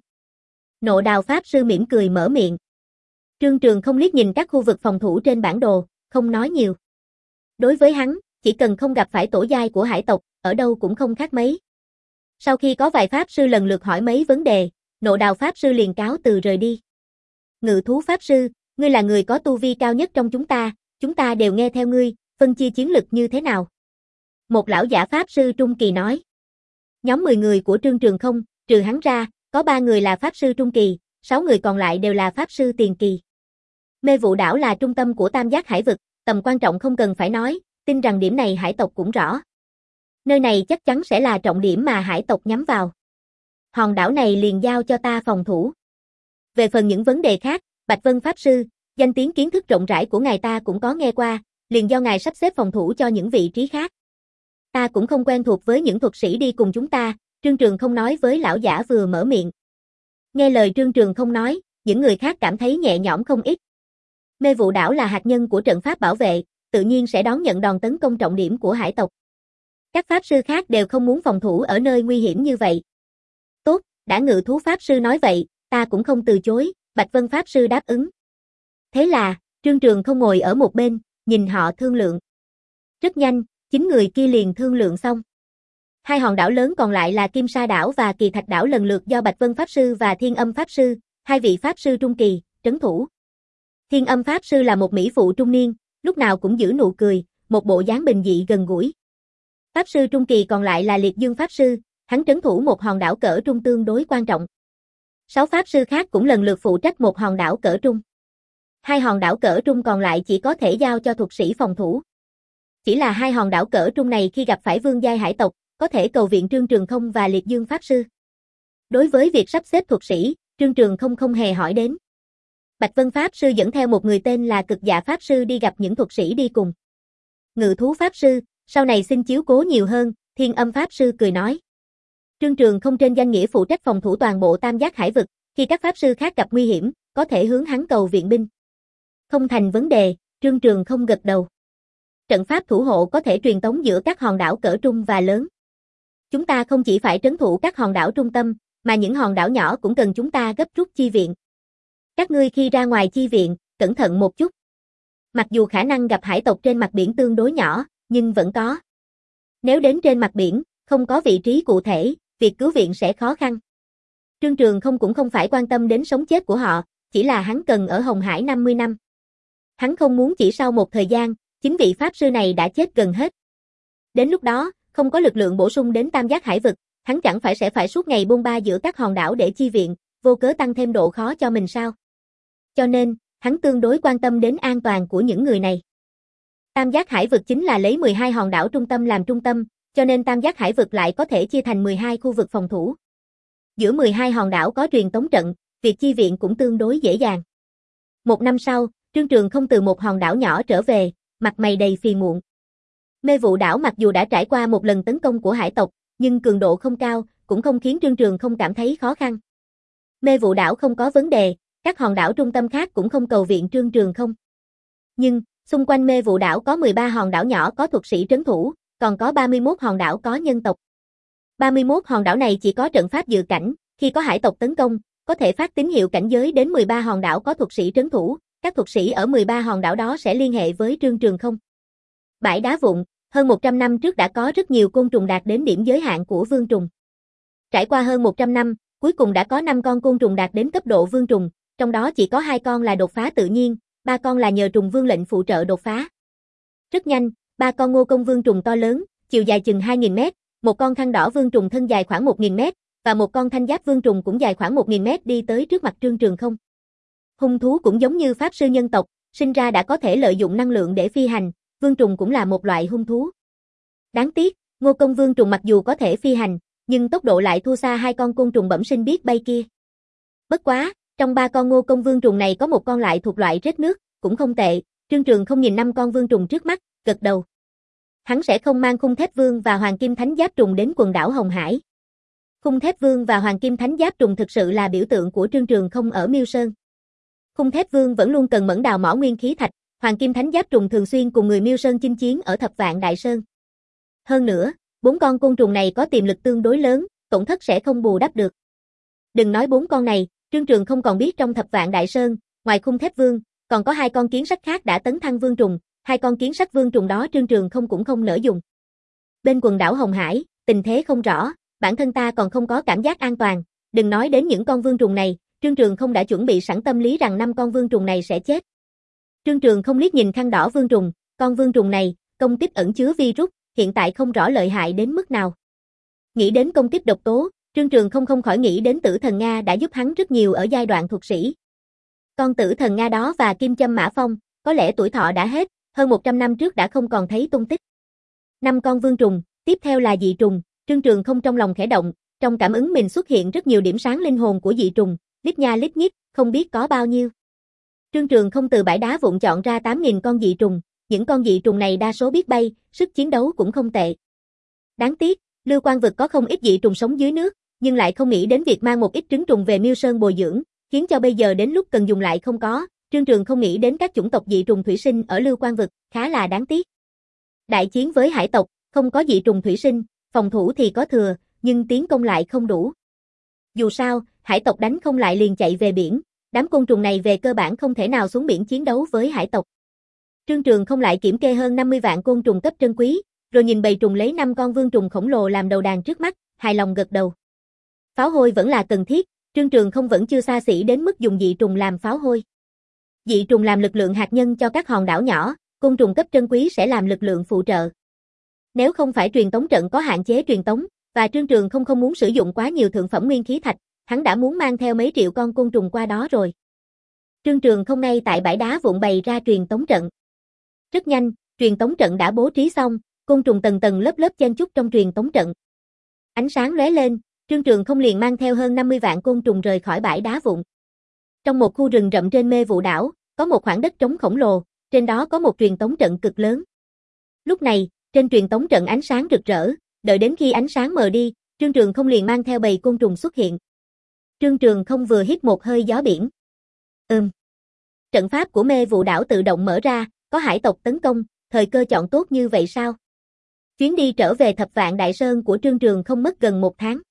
Nộ Đào Pháp Sư mỉm cười mở miệng. Trương Trường Không liếc nhìn các khu vực phòng thủ trên bản đồ, không nói nhiều. Đối với hắn, chỉ cần không gặp phải tổ giai của hải tộc, ở đâu cũng không khác mấy. Sau khi có vài Pháp Sư lần lượt hỏi mấy vấn đề, Nộ Đào Pháp Sư liền cáo từ rời đi. Ngự thú Pháp Sư, ngươi là người có tu vi cao nhất trong chúng ta, chúng ta đều nghe theo ngươi, phân chia chiến lực như thế nào? Một lão giả Pháp Sư Trung Kỳ nói. Nhóm mười người của Trương Trường Không, trừ hắn ra, có ba người là Pháp Sư Trung Kỳ, sáu người còn lại đều là Pháp Sư Tiền Kỳ. Mê Vụ Đảo là trung tâm của Tam Giác Hải vực, tầm quan trọng không cần phải nói, tin rằng điểm này hải tộc cũng rõ. Nơi này chắc chắn sẽ là trọng điểm mà hải tộc nhắm vào. Hòn đảo này liền giao cho ta phòng thủ. Về phần những vấn đề khác, Bạch Vân Pháp Sư, danh tiếng kiến thức rộng rãi của ngài ta cũng có nghe qua, liền do ngài sắp xếp phòng thủ cho những vị trí khác. Ta cũng không quen thuộc với những thuật sĩ đi cùng chúng ta, Trương Trường Không nói với lão giả vừa mở miệng. Nghe lời Trương Trường Không nói, những người khác cảm thấy nhẹ nhõm không ít. Mê Vụ Đảo là hạt nhân của trận pháp bảo vệ, tự nhiên sẽ đón nhận đòn tấn công trọng điểm của hải tộc. Các Pháp Sư khác đều không muốn phòng thủ ở nơi nguy hiểm như vậy. Tốt, đã Ngự thú Pháp Sư nói vậy, ta cũng không từ chối, Bạch Vân Pháp Sư đáp ứng. Thế là, Trương Trường Không ngồi ở một bên, nhìn họ thương lượng. Rất nhanh, chín người kia liền thương lượng xong. Hai hòn đảo lớn còn lại là Kim Sa Đảo và Kỳ Thạch Đảo lần lượt do Bạch Vân Pháp Sư và Thiên Âm Pháp Sư, hai vị Pháp Sư Trung Kỳ, trấn thủ. Thiên Âm Pháp Sư là một mỹ phụ trung niên, lúc nào cũng giữ nụ cười, một bộ dáng bình dị gần gũi. Pháp Sư Trung Kỳ còn lại là Liệt Dương Pháp Sư, hắn trấn thủ một hòn đảo cỡ trung tương đối quan trọng. Sáu Pháp Sư khác cũng lần lượt phụ trách một hòn đảo cỡ trung. Hai hòn đảo cỡ trung còn lại chỉ có thể giao cho thuật sĩ phòng thủ. Chỉ là hai hòn đảo cỡ trung này khi gặp phải vương giai hải tộc, có thể cầu viện Trương Trường Không và Liệt Dương Pháp Sư. Đối với việc sắp xếp thuật sĩ, Trương Trường Không không hề hỏi đến. Bạch Vân Pháp Sư dẫn theo một người tên là Cực Dạ Pháp Sư đi gặp những thuật sĩ đi cùng. Ngự thú Pháp Sư, sau này xin chiếu cố nhiều hơn, Thiên Âm Pháp Sư cười nói. Trương Trường Không trên danh nghĩa phụ trách phòng thủ toàn bộ Tam Giác Hải vực, khi các Pháp Sư khác gặp nguy hiểm, có thể hướng hắn cầu viện binh. Không thành vấn đề, Trương Trường Không gật đầu. Trận pháp thủ hộ có thể truyền tống giữa các hòn đảo cỡ trung và lớn. Chúng ta không chỉ phải trấn thủ các hòn đảo trung tâm, mà những hòn đảo nhỏ cũng cần chúng ta gấp rút chi viện. Các ngươi khi ra ngoài chi viện, cẩn thận một chút. Mặc dù khả năng gặp hải tộc trên mặt biển tương đối nhỏ, nhưng vẫn có. Nếu đến trên mặt biển, không có vị trí cụ thể, việc cứu viện sẽ khó khăn. Trương Trường Không cũng không phải quan tâm đến sống chết của họ, chỉ là hắn cần ở Hồng Hải năm mươi năm. Hắn không muốn chỉ sau một thời gian, chính vị Pháp Sư này đã chết gần hết. Đến lúc đó, không có lực lượng bổ sung đến Tam Giác Hải vực, hắn chẳng phải sẽ phải suốt ngày bôn ba giữa các hòn đảo để chi viện, vô cớ tăng thêm độ khó cho mình sao? Cho nên, hắn tương đối quan tâm đến an toàn của những người này. Tam Giác Hải vực chính là lấy mười hai hòn đảo trung tâm làm trung tâm, cho nên Tam Giác Hải vực lại có thể chia thành mười hai khu vực phòng thủ. Giữa mười hai hòn đảo có truyền tống trận, việc chi viện cũng tương đối dễ dàng. Một năm sau, Trương Trường Không từ một hòn đảo nhỏ trở về, mặt mày đầy phiền muộn. Mê Vụ Đảo mặc dù đã trải qua một lần tấn công của hải tộc, nhưng cường độ không cao, cũng không khiến Trương Trường Không cảm thấy khó khăn. Mê Vụ Đảo không có vấn đề, các hòn đảo trung tâm khác cũng không cầu viện Trương Trường Không. Nhưng, xung quanh Mê Vụ Đảo có mười ba hòn đảo nhỏ có thuật sĩ trấn thủ, còn có ba mươi mốt hòn đảo có nhân tộc. ba mươi mốt hòn đảo này chỉ có trận pháp dự cảnh, khi có hải tộc tấn công, có thể phát tín hiệu cảnh giới đến mười ba hòn đảo có thuật sĩ trấn thủ, các thuật sĩ ở mười ba hòn đảo đó sẽ liên hệ với Trương Trường Không. Bãi đá vụn, hơn một trăm năm trước đã có rất nhiều côn trùng đạt đến điểm giới hạn của vương trùng. Trải qua hơn một trăm năm, cuối cùng đã có năm con côn trùng đạt đến cấp độ vương trùng, trong đó chỉ có hai con là đột phá tự nhiên, ba con là nhờ trùng vương lệnh phụ trợ đột phá. Rất nhanh, ba con ngô công vương trùng to lớn, chiều dài chừng hai nghìn mét, một con khăn đỏ vương trùng thân dài khoảng một nghìn mét, và một con thanh giáp vương trùng cũng dài khoảng một nghìn mét đi tới trước mặt Trương Trường Không. Hung thú cũng giống như pháp sư nhân tộc, sinh ra đã có thể lợi dụng năng lượng để phi hành, vương trùng cũng là một loại hung thú. Đáng tiếc, ngô công vương trùng mặc dù có thể phi hành, nhưng tốc độ lại thua xa hai con côn trùng bẩm sinh biết bay kia. Bất quá, trong ba con ngô công vương trùng này có một con lại thuộc loại rết nước, cũng không tệ. Trương Trường Không nhìn năm con vương trùng trước mắt, gật đầu. Hắn sẽ không mang khung thép vương và hoàng kim thánh giáp trùng đến quần đảo Hồng Hải. Khung thép vương và hoàng kim thánh giáp trùng thực sự là biểu tượng của Trương Trường Không ở Miêu Sơn. Khung thép vương vẫn luôn cần mẫn đào mỏ nguyên khí thạch, hoàng kim thánh giáp trùng thường xuyên cùng người Miêu Sơn chinh chiến ở Thập Vạn Đại Sơn. Hơn nữa, bốn con côn trùng này có tiềm lực tương đối lớn, tổn thất sẽ không bù đắp được. Đừng nói bốn con này, Trương Trường Không còn biết trong Thập Vạn Đại Sơn, ngoài khung thép vương, còn có hai con kiến sắt khác đã tấn thăng vương trùng, hai con kiến sắt vương trùng đó Trương Trường Không cũng không nỡ dùng. Bên quần đảo Hồng Hải, tình thế không rõ, bản thân ta còn không có cảm giác an toàn, đừng nói đến những con vương trùng này, Trương Trường Không đã chuẩn bị sẵn tâm lý rằng năm con vương trùng này sẽ chết. Trương Trường Không liếc nhìn khăn đỏ vương trùng, con vương trùng này, công kích ẩn chứa virus, hiện tại không rõ lợi hại đến mức nào. Nghĩ đến công kích độc tố, Trương Trường Không không khỏi nghĩ đến Tử Thần Nga đã giúp hắn rất nhiều ở giai đoạn thuật sĩ. Con Tử Thần Nga đó và Kim Châm Mã Phong, có lẽ tuổi thọ đã hết, hơn một trăm năm trước đã không còn thấy tung tích. Năm con vương trùng, tiếp theo là dị trùng, Trương Trường Không trong lòng khẽ động, trong cảm ứng mình xuất hiện rất nhiều điểm sáng linh hồn của dị trùng, lít nha lít nhít, không biết có bao nhiêu. Trương Trường Không từ bãi đá vụn chọn ra tám nghìn con dị trùng, những con dị trùng này đa số biết bay, sức chiến đấu cũng không tệ. Đáng tiếc, Lưu Quang vực có không ít dị trùng sống dưới nước, nhưng lại không nghĩ đến việc mang một ít trứng trùng về Miêu Sơn bồi dưỡng, khiến cho bây giờ đến lúc cần dùng lại không có. Trương Trường không nghĩ đến các chủng tộc dị trùng thủy sinh ở Lưu Quang vực, khá là đáng tiếc. Đại chiến với hải tộc, không có dị trùng thủy sinh, phòng thủ thì có thừa, nhưng tiến công lại không đủ. Dù sao, hải tộc đánh không lại liền chạy về biển, đám côn trùng này về cơ bản không thể nào xuống biển chiến đấu với hải tộc. Trương Trường không lại kiểm kê hơn năm mươi vạn côn trùng cấp trân quý, rồi nhìn bầy trùng lấy năm con vương trùng khổng lồ làm đầu đàn trước mắt, hài lòng gật đầu. Pháo hôi vẫn là cần thiết, Trương Trường không vẫn chưa xa xỉ đến mức dùng dị trùng làm pháo hôi. Dị trùng làm lực lượng hạt nhân cho các hòn đảo nhỏ, côn trùng cấp trân quý sẽ làm lực lượng phụ trợ. Nếu không phải truyền tống trận có hạn chế truyền tống, và Trương Trường không không muốn sử dụng quá nhiều thượng phẩm nguyên khí thạch, hắn đã muốn mang theo mấy triệu con côn trùng qua đó rồi. Trương Trường không ngay tại bãi đá vụn bày ra truyền tống trận. Rất nhanh, truyền tống trận đã bố trí xong, côn trùng tầng tầng lớp lớp chen chúc trong truyền tống trận. Ánh sáng lóe lên, Trương Trường không liền mang theo hơn năm mươi vạn côn trùng rời khỏi bãi đá vụn. Trong một khu rừng rậm trên Mê Vụ đảo, có một khoảng đất trống khổng lồ, trên đó có một truyền tống trận cực lớn. Lúc này, trên truyền tống trận ánh sáng rực rỡ, đợi đến khi ánh sáng mờ đi, Trương Trường không liền mang theo bầy côn trùng xuất hiện. Trương Trường không vừa hít một hơi gió biển. Ừm. Trận pháp của Mê Vụ đảo tự động mở ra, có hải tộc tấn công, thời cơ chọn tốt như vậy sao? Chuyến đi trở về Thập Vạn Đại Sơn của Trương Trường không mất gần một tháng.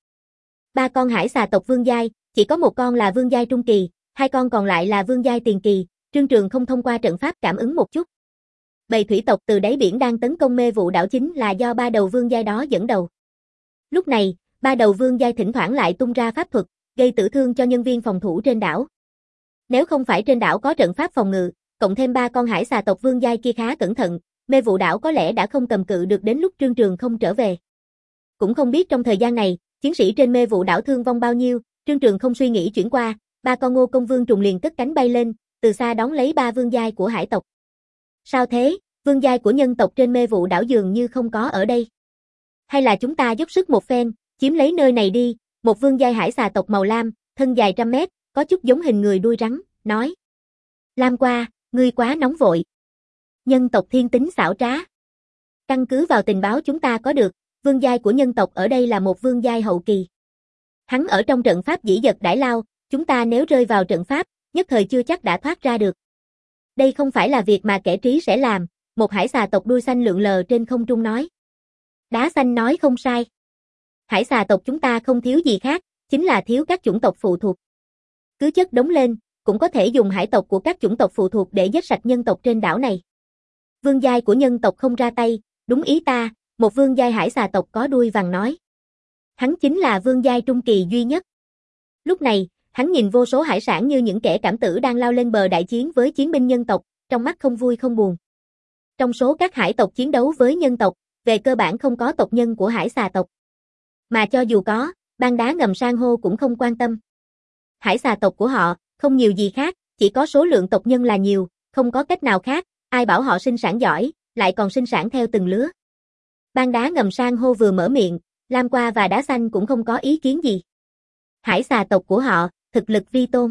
Ba con hải xà tộc vương giai, chỉ có một con là vương giai trung kỳ, hai con còn lại là vương giai tiền kỳ, Trương Trường không thông qua trận pháp cảm ứng một chút. Bầy thủy tộc từ đáy biển đang tấn công Mê Vụ đảo chính là do ba đầu vương giai đó dẫn đầu. Lúc này, ba đầu vương giai thỉnh thoảng lại tung ra pháp thuật, gây tử thương cho nhân viên phòng thủ trên đảo. Nếu không phải trên đảo có trận pháp phòng ngự, cộng thêm ba con hải xà tộc vương giai kia khá cẩn thận, Mê Vụ đảo có lẽ đã không cầm cự được đến lúc Trương Trường không trở về. Cũng không biết trong thời gian này, chiến sĩ trên Mê Vụ đảo thương vong bao nhiêu, Trương Trường không suy nghĩ chuyển qua, ba con Ngô Công Vương trùng liền cất cánh bay lên, từ xa đón lấy ba vương giai của hải tộc. Sao thế, vương giai của nhân tộc trên Mê Vụ đảo dường như không có ở đây. Hay là chúng ta dốc sức một phen, chiếm lấy nơi này đi, một vương giai hải xà tộc màu lam, thân dài trăm mét, có chút giống hình người đuôi rắn, nói. Lam qua, ngươi quá nóng vội. Nhân tộc thiên tính xảo trá. Căn cứ vào tình báo chúng ta có được, vương giai của nhân tộc ở đây là một vương giai hậu kỳ. Hắn ở trong trận pháp dĩ dật đãi lao, chúng ta nếu rơi vào trận pháp, nhất thời chưa chắc đã thoát ra được. Đây không phải là việc mà kẻ trí sẽ làm, một hải xà tộc đuôi xanh lượn lờ trên không trung nói. Đá xanh nói không sai. Hải xà tộc chúng ta không thiếu gì khác, chính là thiếu các chủng tộc phụ thuộc. Cứ chất đống lên, cũng có thể dùng hải tộc của các chủng tộc phụ thuộc để giết sạch nhân tộc trên đảo này. Vương giai của nhân tộc không ra tay, đúng ý ta, một vương giai hải xà tộc có đuôi vàng nói. Hắn chính là vương giai trung kỳ duy nhất. Lúc này, hắn nhìn vô số hải sản như những kẻ cảm tử đang lao lên bờ đại chiến với chiến binh nhân tộc, trong mắt không vui không buồn. Trong số các hải tộc chiến đấu với nhân tộc, về cơ bản không có tộc nhân của hải xà tộc. Mà cho dù có, bang đá ngầm san hô cũng không quan tâm. Hải xà tộc của họ, không nhiều gì khác, chỉ có số lượng tộc nhân là nhiều, không có cách nào khác, ai bảo họ sinh sản giỏi, lại còn sinh sản theo từng lứa. Bang đá ngầm san hô vừa mở miệng, lam qua và đá xanh cũng không có ý kiến gì. Hải xà tộc của họ, thực lực vi tôn.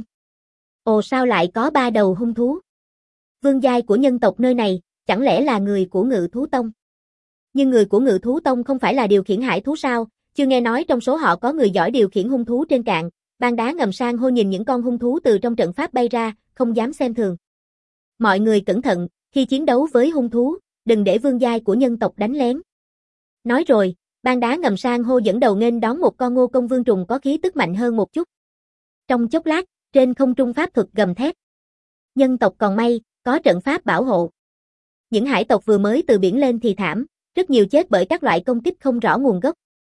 Ồ sao lại có ba đầu hung thú? Vương giai của nhân tộc nơi này, chẳng lẽ là người của Ngự Thú Tông? Nhưng người của Ngự Thú Tông không phải là điều khiển hải thú sao? Chưa nghe nói trong số họ có người giỏi điều khiển hung thú trên cạn. Bang đá ngầm san hô nhìn những con hung thú từ trong trận pháp bay ra, không dám xem thường. Mọi người cẩn thận, khi chiến đấu với hung thú, đừng để vương giai của nhân tộc đánh lén. Nói rồi, bang đá ngầm san hô dẫn đầu nghênh đón một con ngô công vương trùng có khí tức mạnh hơn một chút. Trong chốc lát, trên không trung pháp thuật gầm thét. Nhân tộc còn may, có trận pháp bảo hộ. Những hải tộc vừa mới từ biển lên thì thảm, rất nhiều chết bởi các loại công kích không rõ nguồn gốc.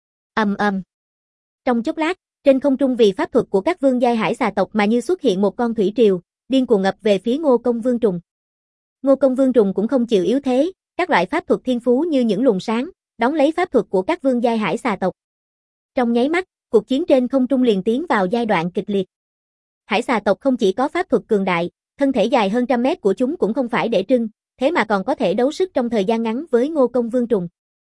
Ầm ầm. Trong chốc lát, trên không trung vì pháp thuật của các vương giai hải xà tộc mà như xuất hiện một con thủy triều, điên cuồng ngập về phía Ngô Công Vương Trùng. Ngô Công Vương Trùng cũng không chịu yếu thế, các loại pháp thuật thiên phú như những luồng sáng, đón lấy pháp thuật của các vương giai hải xà tộc. Trong nháy mắt, cuộc chiến trên không trung liền tiến vào giai đoạn kịch liệt. Hải xà tộc không chỉ có pháp thuật cường đại, thân thể dài hơn trăm mét của chúng cũng không phải để trưng, thế mà còn có thể đấu sức trong thời gian ngắn với Ngô Công Vương Trùng.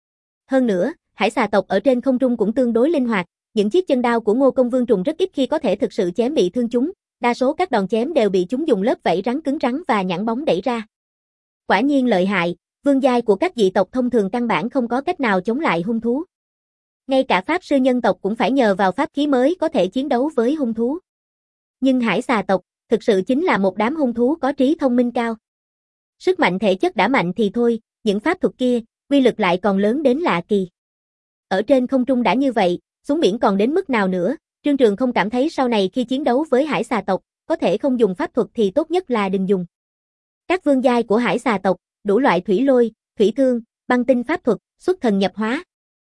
Hơn nữa, hải xà tộc ở trên không trung cũng tương đối linh hoạt, những chiếc chân đao của Ngô Công Vương Trùng rất ít khi có thể thực sự chém bị thương chúng, đa số các đòn chém đều bị chúng dùng lớp vảy rắn cứng rắn và nhẵn bóng đẩy ra. Quả nhiên lợi hại, vương giai của các dị tộc thông thường căn bản không có cách nào chống lại hung thú. Ngay cả pháp sư nhân tộc cũng phải nhờ vào pháp khí mới có thể chiến đấu với hung thú. Nhưng hải xà tộc, thực sự chính là một đám hung thú có trí thông minh cao. Sức mạnh thể chất đã mạnh thì thôi, những pháp thuật kia, uy lực lại còn lớn đến lạ kỳ. Ở trên không trung đã như vậy, xuống biển còn đến mức nào nữa, Trương Trường không cảm thấy sau này khi chiến đấu với hải xà tộc, có thể không dùng pháp thuật thì tốt nhất là đừng dùng. Các vương giai của hải xà tộc, đủ loại thủy lôi, thủy thương, băng tinh pháp thuật, xuất thần nhập hóa.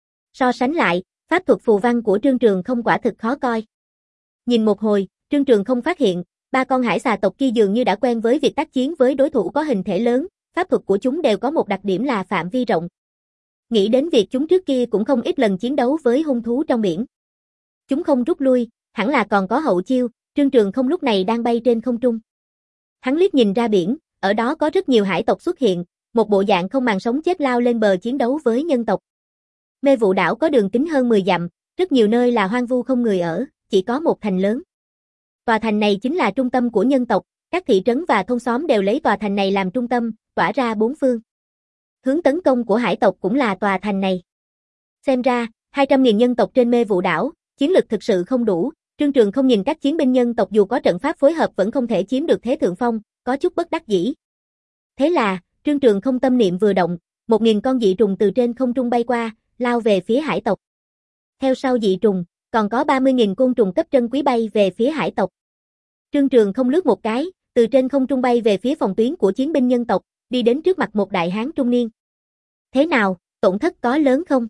So sánh lại, pháp thuật phù văn của Trương Trường không quả thực khó coi. Nhìn một hồi, Trương Trường không phát hiện, ba con hải xà tộc kia dường như đã quen với việc tác chiến với đối thủ có hình thể lớn, pháp thuật của chúng đều có một đặc điểm là phạm vi rộng. Nghĩ đến việc chúng trước kia cũng không ít lần chiến đấu với hung thú trong biển. Chúng không rút lui, hẳn là còn có hậu chiêu, Trương Trường không lúc này đang bay trên không trung. Hắn liếc nhìn ra biển, ở đó có rất nhiều hải tộc xuất hiện, một bộ dạng không màng sống chết lao lên bờ chiến đấu với nhân tộc. Mê Vụ đảo có đường kính hơn mười dặm, rất nhiều nơi là hoang vu không người ở, chỉ có một thành lớn. Tòa thành này chính là trung tâm của nhân tộc, các thị trấn và thôn xóm đều lấy tòa thành này làm trung tâm, tỏa ra bốn phương. Hướng tấn công của hải tộc cũng là tòa thành này. Xem ra, hai trăm nghìn nhân tộc trên Mê Vụ đảo, chiến lực thực sự không đủ, Trương Trường không nhìn các chiến binh nhân tộc dù có trận pháp phối hợp vẫn không thể chiếm được thế thượng phong, có chút bất đắc dĩ. Thế là, Trương Trường không tâm niệm vừa động, một nghìn con dị trùng từ trên không trung bay qua, lao về phía hải tộc. Theo sau dị trùng, còn có ba mươi nghìn côn trùng cấp trân quý bay về phía hải tộc. Trương Trường không lướt một cái, từ trên không trung bay về phía phòng tuyến của chiến binh nhân tộc, đi đến trước mặt một đại hán trung niên. Thế nào, tổn thất có lớn không?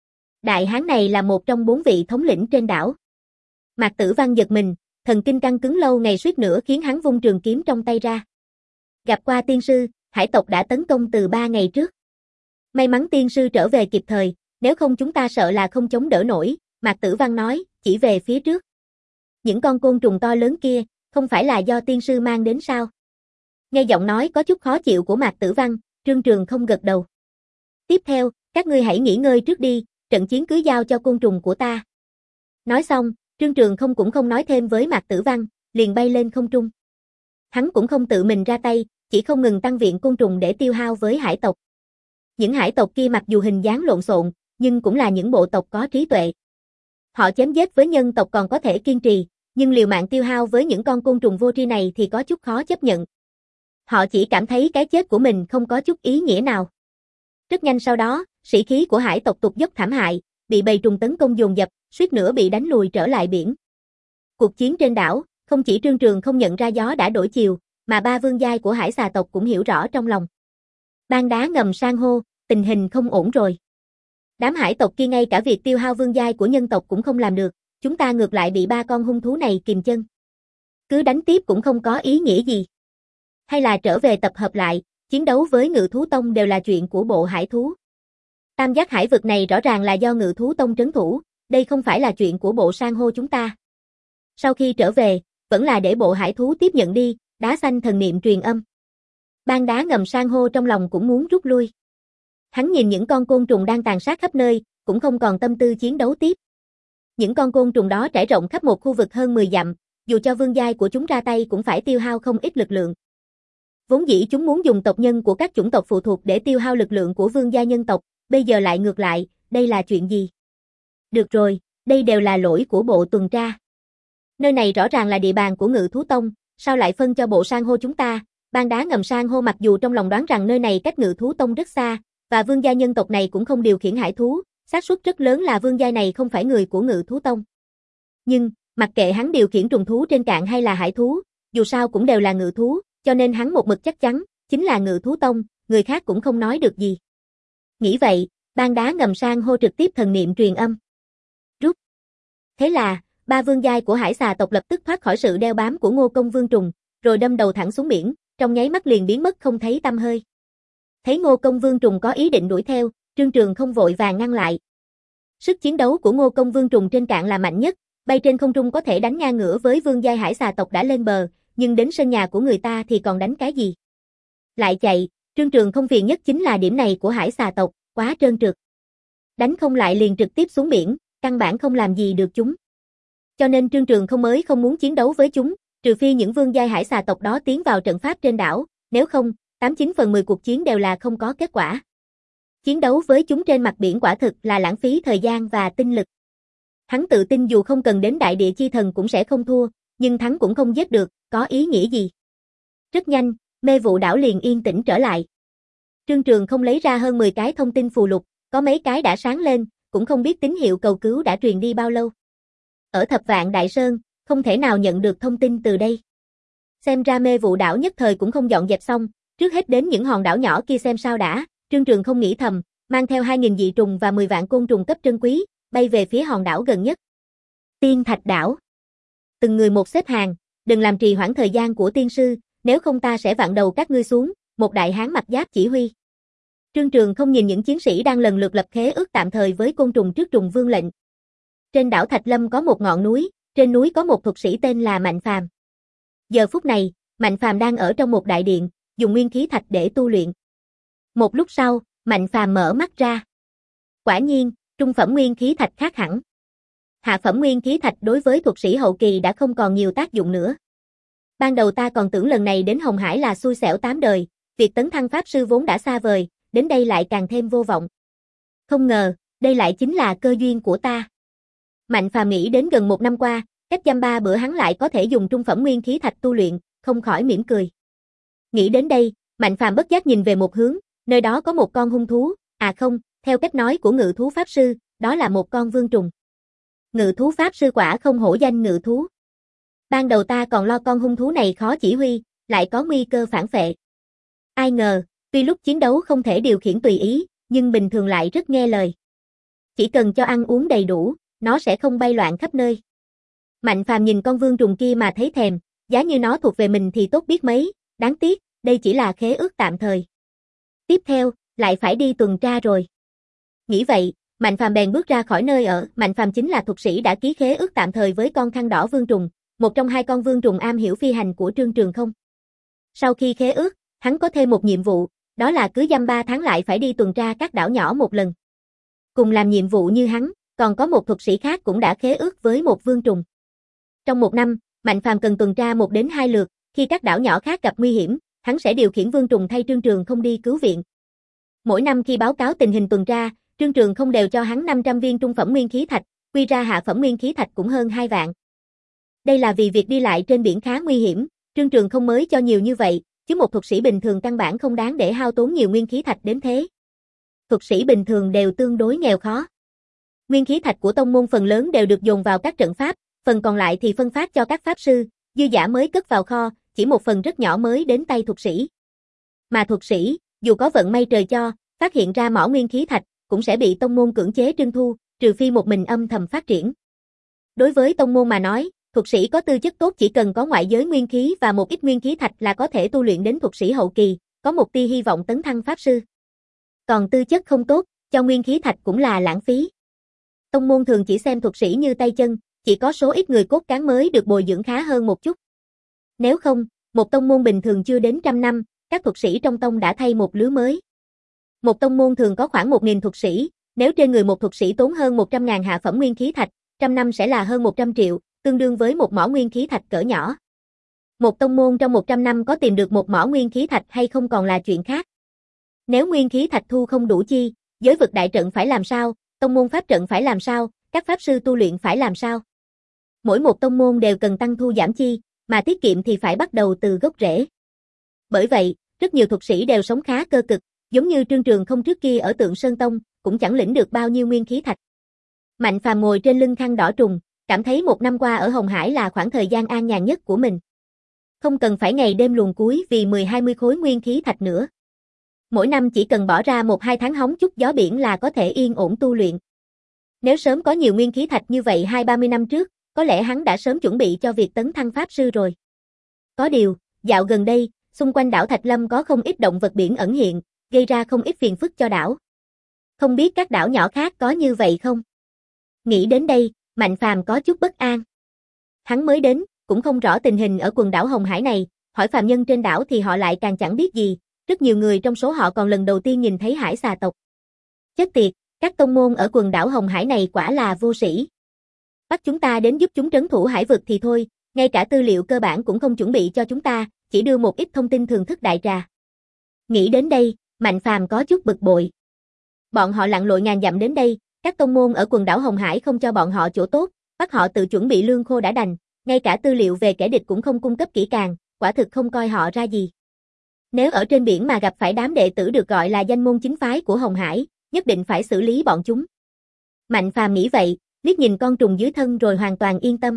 Đại hán này là một trong bốn vị thống lĩnh trên đảo. Mạc Tử Văn giật mình, thần kinh căng cứng lâu ngày suýt nữa khiến hắn vung trường kiếm trong tay ra. Gặp qua tiên sư, hải tộc đã tấn công từ ba ngày trước. May mắn tiên sư trở về kịp thời, nếu không chúng ta sợ là không chống đỡ nổi, Mạc Tử Văn nói, chỉ về phía trước. Những con côn trùng to lớn kia, không phải là do tiên sư mang đến sao? Nghe giọng nói có chút khó chịu của Mạc Tử Văn, Trương Trường không gật đầu. Tiếp theo, các ngươi hãy nghỉ ngơi trước đi, trận chiến cứ giao cho côn trùng của ta. Nói xong, Trương Trường không cũng không nói thêm với Mạc Tử Văn, liền bay lên không trung. Hắn cũng không tự mình ra tay, chỉ không ngừng tăng viện côn trùng để tiêu hao với hải tộc. Những hải tộc kia mặc dù hình dáng lộn xộn, nhưng cũng là những bộ tộc có trí tuệ. Họ chém giết với nhân tộc còn có thể kiên trì, nhưng liều mạng tiêu hao với những con côn trùng vô tri này thì có chút khó chấp nhận. Họ chỉ cảm thấy cái chết của mình không có chút ý nghĩa nào. Rất nhanh sau đó, sĩ khí của hải tộc tụt dốc thảm hại, bị bầy trùng tấn công dồn dập, suýt nữa bị đánh lùi trở lại biển. Cuộc chiến trên đảo, không chỉ Trương Trường không nhận ra gió đã đổi chiều, mà ba vương giai của hải xà tộc cũng hiểu rõ trong lòng. Bang đá ngầm san hô, tình hình không ổn rồi. Đám hải tộc kia ngay cả việc tiêu hao vương giai của nhân tộc cũng không làm được, chúng ta ngược lại bị ba con hung thú này kìm chân. Cứ đánh tiếp cũng không có ý nghĩa gì. Hay là trở về tập hợp lại, chiến đấu với Ngự thú tông đều là chuyện của bộ hải thú. Tam giác hải vực này rõ ràng là do Ngự thú tông trấn thủ, đây không phải là chuyện của bộ san hô chúng ta. Sau khi trở về, vẫn là để bộ hải thú tiếp nhận đi, đá xanh thần niệm truyền âm. Bang đá ngầm san hô trong lòng cũng muốn rút lui. Hắn nhìn những con côn trùng đang tàn sát khắp nơi, cũng không còn tâm tư chiến đấu tiếp. Những con côn trùng đó trải rộng khắp một khu vực hơn mười dặm, dù cho vương giai của chúng ra tay cũng phải tiêu hao không ít lực lượng. Vốn dĩ chúng muốn dùng tộc nhân của các chủng tộc phụ thuộc để tiêu hao lực lượng của vương gia nhân tộc, bây giờ lại ngược lại, đây là chuyện gì? Được rồi, đây đều là lỗi của bộ tuần tra. Nơi này rõ ràng là địa bàn của Ngự thú tông, sao lại phân cho bộ san hô chúng ta? Bang đá ngầm san hô mặc dù trong lòng đoán rằng nơi này cách Ngự thú tông rất xa, và vương gia nhân tộc này cũng không điều khiển hải thú, xác suất rất lớn là vương gia này không phải người của Ngự thú tông. Nhưng, mặc kệ hắn điều khiển trùng thú trên cạn hay là hải thú, dù sao cũng đều là ngự thú, cho nên hắn một mực chắc chắn, chính là Ngự thú tông, người khác cũng không nói được gì. Nghĩ vậy, bang đá ngầm san hô trực tiếp thần niệm truyền âm. Rút. Thế là, ba vương giai của hải xà tộc lập tức thoát khỏi sự đeo bám của Ngô Công Vương Trùng, rồi đâm đầu thẳng xuống biển, trong nháy mắt liền biến mất không thấy tăm hơi. Thấy Ngô Công Vương Trùng có ý định đuổi theo, Trương Trường không vội vàng ngăn lại. Sức chiến đấu của Ngô Công Vương Trùng trên cạn là mạnh nhất, bay trên không trung có thể đánh ngang ngửa với vương giai hải xà tộc đã lên bờ, nhưng đến sân nhà của người ta thì còn đánh cái gì? Lại chạy, Trương Trường không phiền nhất chính là điểm này của hải xà tộc, quá trơn trượt. Đánh không lại liền trực tiếp xuống biển, căn bản không làm gì được chúng. Cho nên Trương Trường không mới không muốn chiến đấu với chúng, trừ phi những vương giai hải xà tộc đó tiến vào trận pháp trên đảo, nếu không, tám chín phần mười cuộc chiến đều là không có kết quả. Chiến đấu với chúng trên mặt biển quả thực là lãng phí thời gian và tinh lực. Hắn tự tin dù không cần đến đại địa chi thần cũng sẽ không thua, nhưng thắng cũng không giết được, có ý nghĩa gì. Rất nhanh, mê vụ đảo liền yên tĩnh trở lại. Trương Trường không lấy ra hơn mười cái thông tin phù lục, có mấy cái đã sáng lên, cũng không biết tín hiệu cầu cứu đã truyền đi bao lâu. Ở Thập Vạn Đại Sơn, không thể nào nhận được thông tin từ đây. Xem ra mê vụ đảo nhất thời cũng không dọn dẹp xong, trước hết đến những hòn đảo nhỏ kia xem sao đã, Trương Trường không nghĩ thầm, mang theo hai nghìn dị trùng và mười vạn côn trùng cấp trân quý, bay về phía hòn đảo gần nhất. Tiên Thạch đảo. Từng người một xếp hàng, đừng làm trì hoãn thời gian của tiên sư, nếu không ta sẽ vặn đầu các ngươi xuống, một đại hán mặc giáp chỉ huy. Trương Trường không nhìn những chiến sĩ đang lần lượt lập khế ước tạm thời với côn trùng trước trùng vương lệnh. Trên đảo Thạch Lâm có một ngọn núi, trên núi có một thuật sĩ tên là Mạnh Phàm. Giờ phút này, Mạnh Phàm đang ở trong một đại điện, dùng nguyên khí thạch để tu luyện. Một lúc sau, Mạnh Phàm mở mắt ra. Quả nhiên, trung phẩm nguyên khí thạch khác hẳn. Hạ phẩm nguyên khí thạch đối với thuật sĩ hậu kỳ đã không còn nhiều tác dụng nữa. Ban đầu ta còn tưởng lần này đến Hồng Hải là xui xẻo tám đời, việc tấn thăng pháp sư vốn đã xa vời, đến đây lại càng thêm vô vọng. Không ngờ, đây lại chính là cơ duyên của ta. Mạnh Phàm nghĩ đến gần một năm qua, cách dăm ba bữa hắn lại có thể dùng trung phẩm nguyên khí thạch tu luyện, không khỏi mỉm cười. Nghĩ đến đây, Mạnh Phàm bất giác nhìn về một hướng, nơi đó có một con hung thú, à không, theo cách nói của ngự thú pháp sư, đó là một con vương trùng. Ngự thú pháp sư quả không hổ danh ngự thú. Ban đầu ta còn lo con hung thú này khó chỉ huy, lại có nguy cơ phản phệ. Ai ngờ, tuy lúc chiến đấu không thể điều khiển tùy ý, nhưng bình thường lại rất nghe lời. Chỉ cần cho ăn uống đầy đủ, nó sẽ không bay loạn khắp nơi. Mạnh Phàm nhìn con vương trùng kia mà thấy thèm, giá như nó thuộc về mình thì tốt biết mấy, đáng tiếc, đây chỉ là khế ước tạm thời. Tiếp theo, lại phải đi tuần tra rồi. Nghĩ vậy, Mạnh Phàm bèn bước ra khỏi nơi ở, Mạnh Phàm chính là thuật sĩ đã ký khế ước tạm thời với con khăn đỏ vương trùng, một trong hai con vương trùng am hiểu phi hành của Trương Trường không. Sau khi khế ước, hắn có thêm một nhiệm vụ, đó là cứ dăm ba tháng lại phải đi tuần tra các đảo nhỏ một lần. Cùng làm nhiệm vụ như hắn, còn có một thuật sĩ khác cũng đã khế ước với một vương trùng. Trong một năm, Mạnh Phàm cần tuần tra một đến hai lượt, khi các đảo nhỏ khác gặp nguy hiểm, hắn sẽ điều khiển vương trùng thay Trương Trường không đi cứu viện. Mỗi năm khi báo cáo tình hình tuần tra, Trương Trường không đều cho hắn năm trăm viên trung phẩm nguyên khí thạch, quy ra hạ phẩm nguyên khí thạch cũng hơn hai vạn. Đây là vì việc đi lại trên biển khá nguy hiểm, Trương Trường không mới cho nhiều như vậy, chứ một thuật sĩ bình thường căn bản không đáng để hao tốn nhiều nguyên khí thạch đến thế. Thuật sĩ bình thường đều tương đối nghèo khó. Nguyên khí thạch của tông môn phần lớn đều được dồn vào các trận pháp, phần còn lại thì phân phát cho các pháp sư, dư giả mới cất vào kho, chỉ một phần rất nhỏ mới đến tay thuật sĩ. Mà thuật sĩ, Dù có vận may trời cho, phát hiện ra mỏ nguyên khí thạch, cũng sẽ bị tông môn cưỡng chế trưng thu, trừ phi một mình âm thầm phát triển. Đối với tông môn mà nói, thuật sĩ có tư chất tốt chỉ cần có ngoại giới nguyên khí và một ít nguyên khí thạch là có thể tu luyện đến thuật sĩ hậu kỳ, có một tia hy vọng tấn thăng pháp sư. Còn tư chất không tốt, cho nguyên khí thạch cũng là lãng phí. Tông môn thường chỉ xem thuật sĩ như tay chân, chỉ có số ít người cốt cán mới được bồi dưỡng khá hơn một chút. Nếu không, một tông môn bình thường chưa đến trăm năm, các thuật sĩ trong tông đã thay một lứa mới. Một tông môn thường có khoảng một nghìn thuật sĩ, nếu trên người một thuật sĩ tốn hơn một trăm nghìn hạ phẩm nguyên khí thạch, trăm năm sẽ là hơn một trăm triệu, tương đương với một mỏ nguyên khí thạch cỡ nhỏ. Một tông môn trong một trăm năm có tìm được một mỏ nguyên khí thạch hay không còn là chuyện khác. Nếu nguyên khí thạch thu không đủ chi, giới vực đại trận phải làm sao, tông môn pháp trận phải làm sao, các pháp sư tu luyện phải làm sao. Mỗi một tông môn đều cần tăng thu giảm chi, mà tiết kiệm thì phải bắt đầu từ gốc rễ. Bởi vậy, rất nhiều thuật sĩ đều sống khá cơ cực, giống như Trương Trường Không trước kia ở Tượng Sơn Tông, cũng chẳng lĩnh được bao nhiêu nguyên khí thạch. Mạnh Phàm ngồi trên lưng khăn đỏ trùng, cảm thấy một năm qua ở Hồng Hải là khoảng thời gian an nhàn nhất của mình. Không cần phải ngày đêm luồn cuối vì mười hai mươi khối nguyên khí thạch nữa. Mỗi năm chỉ cần bỏ ra một hai tháng hóng chút gió biển là có thể yên ổn tu luyện. Nếu sớm có nhiều nguyên khí thạch như vậy hai ba mươi năm trước, có lẽ hắn đã sớm chuẩn bị cho việc tấn thăng pháp sư rồi. Có điều, dạo gần đây, xung quanh đảo Thạch Lâm có không ít động vật biển ẩn hiện, gây ra không ít phiền phức cho đảo. Không biết các đảo nhỏ khác có như vậy không? Nghĩ đến đây, Mạnh Phàm có chút bất an. Hắn mới đến, cũng không rõ tình hình ở quần đảo Hồng Hải này, hỏi phàm nhân trên đảo thì họ lại càng chẳng biết gì, rất nhiều người trong số họ còn lần đầu tiên nhìn thấy hải xà tộc. Chết tiệt, các tông môn ở quần đảo Hồng Hải này quả là vô sĩ. Bắt chúng ta đến giúp chúng trấn thủ hải vực thì thôi, ngay cả tư liệu cơ bản cũng không chuẩn bị cho chúng ta, chỉ đưa một ít thông tin thường thức đại trà. Nghĩ đến đây, Mạnh Phàm có chút bực bội. Bọn họ lặn lội ngàn dặm đến đây, các tông môn ở quần đảo Hồng Hải không cho bọn họ chỗ tốt, bắt họ tự chuẩn bị lương khô đã đành, ngay cả tư liệu về kẻ địch cũng không cung cấp kỹ càng, quả thực không coi họ ra gì. Nếu ở trên biển mà gặp phải đám đệ tử được gọi là danh môn chính phái của Hồng Hải, nhất định phải xử lý bọn chúng. Mạnh Phàm nghĩ vậy, liếc nhìn con trùng dưới thân rồi hoàn toàn yên tâm.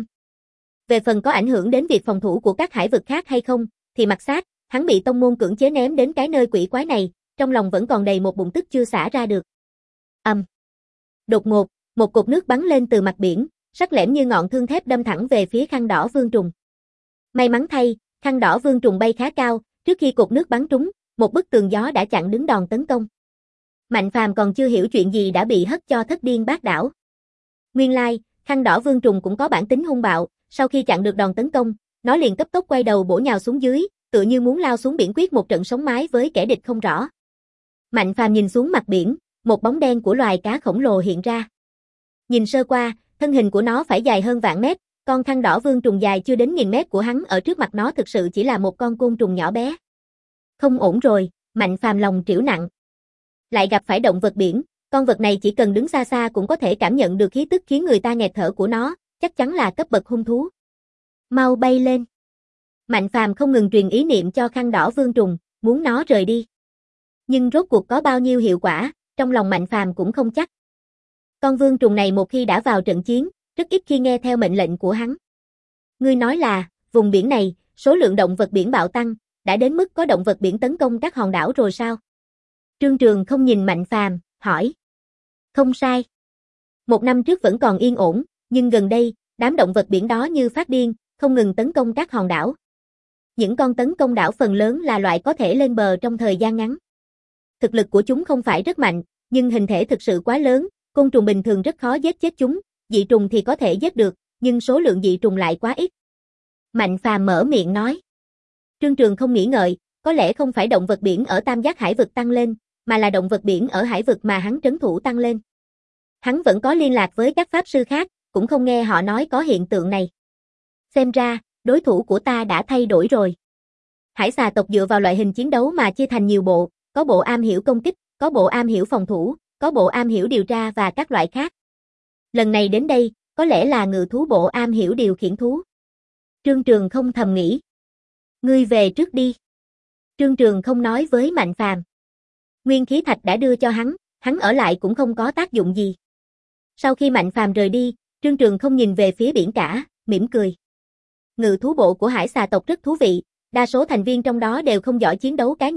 Về phần có ảnh hưởng đến việc phòng thủ của các hải vực khác hay không, thì mặc sát, hắn bị tông môn cưỡng chế ném đến cái nơi quỷ quái này, trong lòng vẫn còn đầy một bụng tức chưa xả ra được. Ầm. Um. Đột ngột, một cột nước bắn lên từ mặt biển, sắc lẻm như ngọn thương thép đâm thẳng về phía khăn đỏ vương trùng. May mắn thay, khăn đỏ vương trùng bay khá cao, trước khi cột nước bắn trúng, một bức tường gió đã chặn đứng đòn tấn công. Mạnh Phàm còn chưa hiểu chuyện gì đã bị hất cho thất điên bát đảo. Nguyên lai, khăn đỏ vương trùng cũng có bản tính hung bạo, sau khi chặn được đòn tấn công, nó liền cấp tốc quay đầu bổ nhào xuống dưới, tựa như muốn lao xuống biển quyết một trận sống mái với kẻ địch không rõ. Mạnh Phàm nhìn xuống mặt biển, một bóng đen của loài cá khổng lồ hiện ra. Nhìn sơ qua, thân hình của nó phải dài hơn vạn mét, con khăn đỏ vương trùng dài chưa đến nghìn mét của hắn ở trước mặt nó thực sự chỉ là một con côn trùng nhỏ bé. Không ổn rồi, Mạnh Phàm lòng trĩu nặng. Lại gặp phải động vật biển, con vật này chỉ cần đứng xa xa cũng có thể cảm nhận được khí tức khiến người ta nghẹt thở của nó, chắc chắn là cấp bậc hung thú. Mau bay lên. Mạnh Phàm không ngừng truyền ý niệm cho khăn đỏ vương trùng, muốn nó rời đi. Nhưng rốt cuộc có bao nhiêu hiệu quả, trong lòng Mạnh Phàm cũng không chắc. Con vương trùng này một khi đã vào trận chiến, rất ít khi nghe theo mệnh lệnh của hắn. Ngươi nói là, vùng biển này, số lượng động vật biển bạo tăng, đã đến mức có động vật biển tấn công các hòn đảo rồi sao? Trương Trường không nhìn Mạnh Phàm, hỏi. Không sai. Một năm trước vẫn còn yên ổn, nhưng gần đây, đám động vật biển đó như phát điên, không ngừng tấn công các hòn đảo. Những con tấn công đảo phần lớn là loại có thể lên bờ trong thời gian ngắn. Thực lực của chúng không phải rất mạnh, nhưng hình thể thực sự quá lớn, côn trùng bình thường rất khó giết chết chúng, dị trùng thì có thể giết được, nhưng số lượng dị trùng lại quá ít. Mạnh Phàm mở miệng nói. Trương Trường không nghĩ ngợi, có lẽ không phải động vật biển ở Tam Giác Hải vực tăng lên, mà là động vật biển ở hải vực mà hắn trấn thủ tăng lên. Hắn vẫn có liên lạc với các pháp sư khác, cũng không nghe họ nói có hiện tượng này. Xem ra, đối thủ của ta đã thay đổi rồi. Hải xà tộc dựa vào loại hình chiến đấu mà chia thành nhiều bộ, có bộ am hiểu công kích, có bộ am hiểu phòng thủ, có bộ am hiểu điều tra và các loại khác. Lần này đến đây, có lẽ là ngự thú bộ am hiểu điều khiển thú. Trương Trường không thầm nghĩ. Ngươi về trước đi. Trương Trường không nói với Mạnh Phàm. Nguyên khí thạch đã đưa cho hắn, hắn ở lại cũng không có tác dụng gì. Sau khi Mạnh Phàm rời đi, Trương Trường không nhìn về phía biển cả, mỉm cười. Ngự thú bộ của hải xà tộc rất thú vị, đa số thành viên trong đó đều không giỏi chiến đấu cá nhân,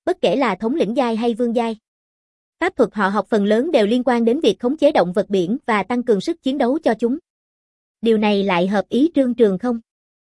bất kể là thống lĩnh giai hay vương giai. Pháp thuật họ học phần lớn đều liên quan đến việc khống chế động vật biển và tăng cường sức chiến đấu cho chúng. Điều này lại hợp ý Trương Trường không?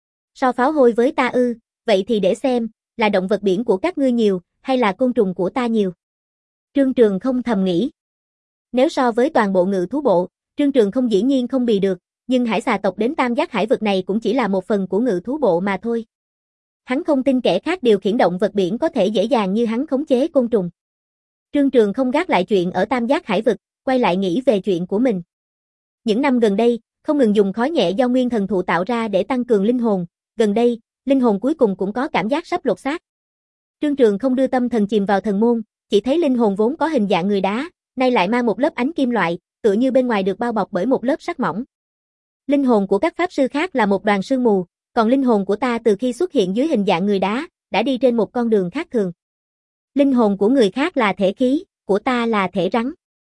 So pháo hôi với ta ư, vậy thì để xem, là động vật biển của các ngươi nhiều, hay là côn trùng của ta nhiều? Trương Trường không thầm nghĩ. Nếu so với toàn bộ ngự thú bộ, Trương Trường không dĩ nhiên không bì được, nhưng hải xà tộc đến tam giác hải vực này cũng chỉ là một phần của ngự thú bộ mà thôi. Hắn không tin kẻ khác điều khiển động vật biển có thể dễ dàng như hắn khống chế côn trùng. Trương Trường không gác lại chuyện ở tam giác hải vực, quay lại nghĩ về chuyện của mình. Những năm gần đây, không ngừng dùng khói nhẹ do nguyên thần thụ tạo ra để tăng cường linh hồn, gần đây, linh hồn cuối cùng cũng có cảm giác sắp lột xác. Trương Trường không đưa tâm thần chìm vào thần môn, chỉ thấy linh hồn vốn có hình dạng người đá, nay lại mang một lớp ánh kim loại, tựa như bên ngoài được bao bọc bởi một lớp sắt mỏng. Linh hồn của các pháp sư khác là một đoàn sương mù, còn linh hồn của ta từ khi xuất hiện dưới hình dạng người đá, đã đi trên một con đường khác thường. Linh hồn của người khác là thể khí, của ta là thể rắn.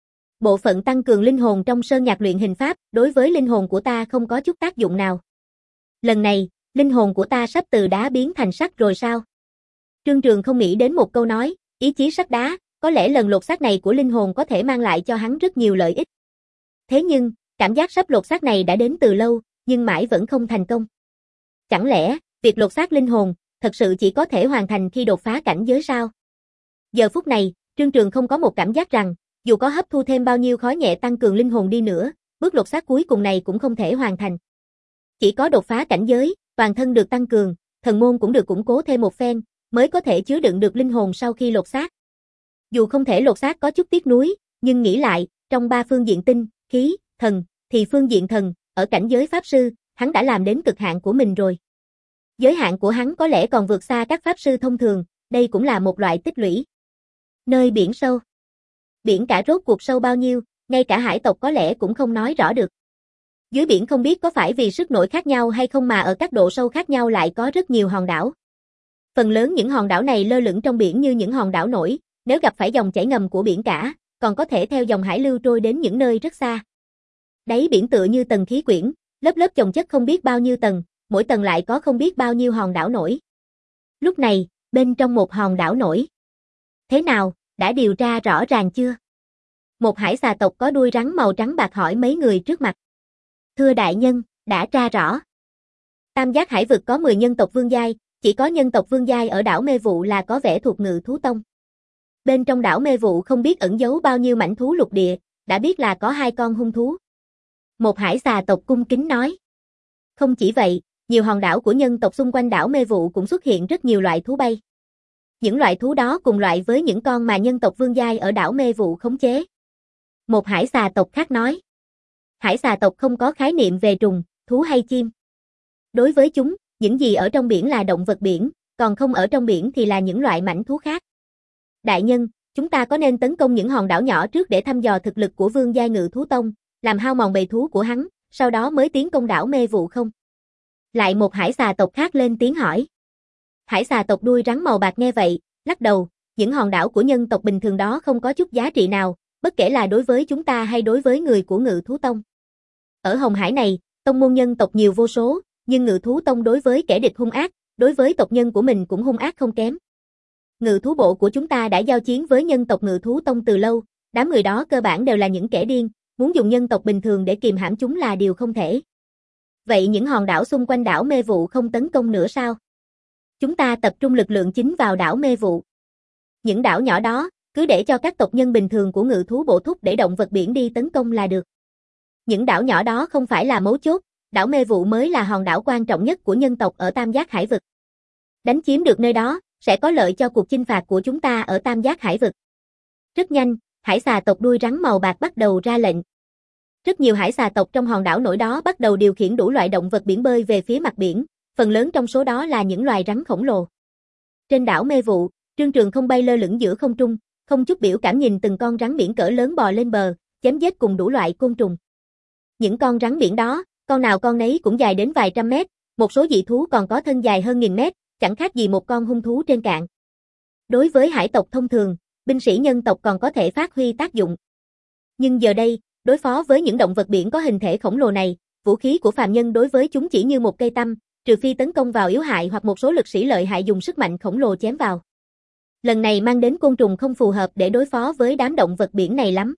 Bộ phận tăng cường linh hồn trong sơn nhạc luyện hình pháp, đối với linh hồn của ta không có chút tác dụng nào. Lần này, linh hồn của ta sắp từ đá biến thành sắt rồi sao? Trương Trường không nghĩ đến một câu nói, ý chí sắt đá, có lẽ lần lột xác này của linh hồn có thể mang lại cho hắn rất nhiều lợi ích. Thế nhưng, cảm giác sắp lột xác này đã đến từ lâu, nhưng mãi vẫn không thành công. Chẳng lẽ, việc lột xác linh hồn, thật sự chỉ có thể hoàn thành khi đột phá cảnh giới sao? Giờ phút này, Trương Trường không có một cảm giác rằng, dù có hấp thu thêm bao nhiêu khói nhẹ tăng cường linh hồn đi nữa, bước lột xác cuối cùng này cũng không thể hoàn thành. Chỉ có đột phá cảnh giới, toàn thân được tăng cường, thần môn cũng được củng cố thêm một phen, mới có thể chứa đựng được linh hồn sau khi lột xác. Dù không thể lột xác có chút tiếc nuối, nhưng nghĩ lại, trong ba phương diện tinh, khí, thần, thì phương diện thần, ở cảnh giới pháp sư, hắn đã làm đến cực hạn của mình rồi. Giới hạn của hắn có lẽ còn vượt xa các pháp sư thông thường, đây cũng là một loại tích lũy. Nơi biển sâu. Biển cả rốt cuộc sâu bao nhiêu, ngay cả hải tộc có lẽ cũng không nói rõ được. Dưới biển không biết có phải vì sức nổi khác nhau hay không mà ở các độ sâu khác nhau lại có rất nhiều hòn đảo. Phần lớn những hòn đảo này lơ lửng trong biển như những hòn đảo nổi, nếu gặp phải dòng chảy ngầm của biển cả, còn có thể theo dòng hải lưu trôi đến những nơi rất xa. Đáy biển tựa như tầng khí quyển, lớp lớp chồng chất không biết bao nhiêu tầng, mỗi tầng lại có không biết bao nhiêu hòn đảo nổi. Lúc này, bên trong một hòn đảo nổi. Thế nào, đã điều tra rõ ràng chưa? Một hải xà tộc có đuôi rắn màu trắng bạc hỏi mấy người trước mặt. Thưa đại nhân, đã tra rõ. Tam giác hải vực có mười nhân tộc vương giai, chỉ có nhân tộc vương giai ở đảo Mê Vụ là có vẻ thuộc Ngự Thú Tông. Bên trong đảo Mê Vụ không biết ẩn giấu bao nhiêu mảnh thú lục địa, đã biết là có hai con hung thú. Một hải xà tộc cung kính nói. Không chỉ vậy, nhiều hòn đảo của nhân tộc xung quanh đảo Mê Vụ cũng xuất hiện rất nhiều loại thú bay. Những loại thú đó cùng loại với những con mà nhân tộc vương giai ở đảo Mê Vụ khống chế. Một hải xà tộc khác nói. Hải xà tộc không có khái niệm về trùng, thú hay chim. Đối với chúng, những gì ở trong biển là động vật biển, còn không ở trong biển thì là những loại mảnh thú khác. Đại nhân, chúng ta có nên tấn công những hòn đảo nhỏ trước để thăm dò thực lực của vương giai Ngự Thú Tông, làm hao mòn bầy thú của hắn, sau đó mới tiến công đảo Mê Vụ không? Lại một hải xà tộc khác lên tiếng hỏi. Hải xà tộc đuôi rắn màu bạc nghe vậy, lắc đầu, những hòn đảo của nhân tộc bình thường đó không có chút giá trị nào, bất kể là đối với chúng ta hay đối với người của Ngự Thú Tông. Ở Hồng Hải này, tông môn nhân tộc nhiều vô số, nhưng Ngự Thú Tông đối với kẻ địch hung ác, đối với tộc nhân của mình cũng hung ác không kém. Ngự thú bộ của chúng ta đã giao chiến với nhân tộc Ngự Thú Tông từ lâu, đám người đó cơ bản đều là những kẻ điên, muốn dùng nhân tộc bình thường để kìm hãm chúng là điều không thể. Vậy những hòn đảo xung quanh đảo Mê Vụ không tấn công nữa sao? Chúng ta tập trung lực lượng chính vào đảo Mê Vụ. Những đảo nhỏ đó, cứ để cho các tộc nhân bình thường của Ngự thú bộ thúc để động vật biển đi tấn công là được. Những đảo nhỏ đó không phải là mấu chốt, đảo Mê Vụ mới là hòn đảo quan trọng nhất của nhân tộc ở Tam Giác Hải Vực. Đánh chiếm được nơi đó, sẽ có lợi cho cuộc chinh phạt của chúng ta ở Tam Giác Hải Vực. Rất nhanh, hải xà tộc đuôi rắn màu bạc bắt đầu ra lệnh. Rất nhiều hải xà tộc trong hòn đảo nổi đó bắt đầu điều khiển đủ loại động vật biển bơi về phía mặt biển, phần lớn trong số đó là những loài rắn khổng lồ. Trên đảo Mê Vụ, Trương Trường không bay lơ lửng giữa không trung, không chút biểu cảm nhìn từng con rắn biển cỡ lớn bò lên bờ, chém giết cùng đủ loại côn trùng. Những con rắn biển đó, con nào con nấy cũng dài đến vài trăm mét, một số dị thú còn có thân dài hơn nghìn mét, chẳng khác gì một con hung thú trên cạn. Đối với hải tộc thông thường, binh sĩ nhân tộc còn có thể phát huy tác dụng. Nhưng giờ đây, đối phó với những động vật biển có hình thể khổng lồ này, vũ khí của phàm nhân đối với chúng chỉ như một cây tăm, trừ phi tấn công vào yếu hại hoặc một số lực sĩ lợi hại dùng sức mạnh khổng lồ chém vào. Lần này mang đến côn trùng không phù hợp để đối phó với đám động vật biển này lắm.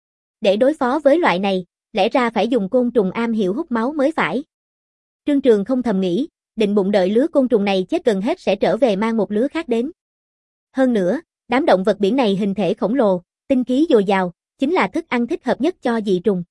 Để đối phó với loại này, lẽ ra phải dùng côn trùng am hiểu hút máu mới phải. Trương Trường không thầm nghĩ, định bụng đợi lứa côn trùng này chết gần hết sẽ trở về mang một lứa khác đến. Hơn nữa, đám động vật biển này hình thể khổng lồ, tinh khí dồi dào, chính là thức ăn thích hợp nhất cho dị trùng.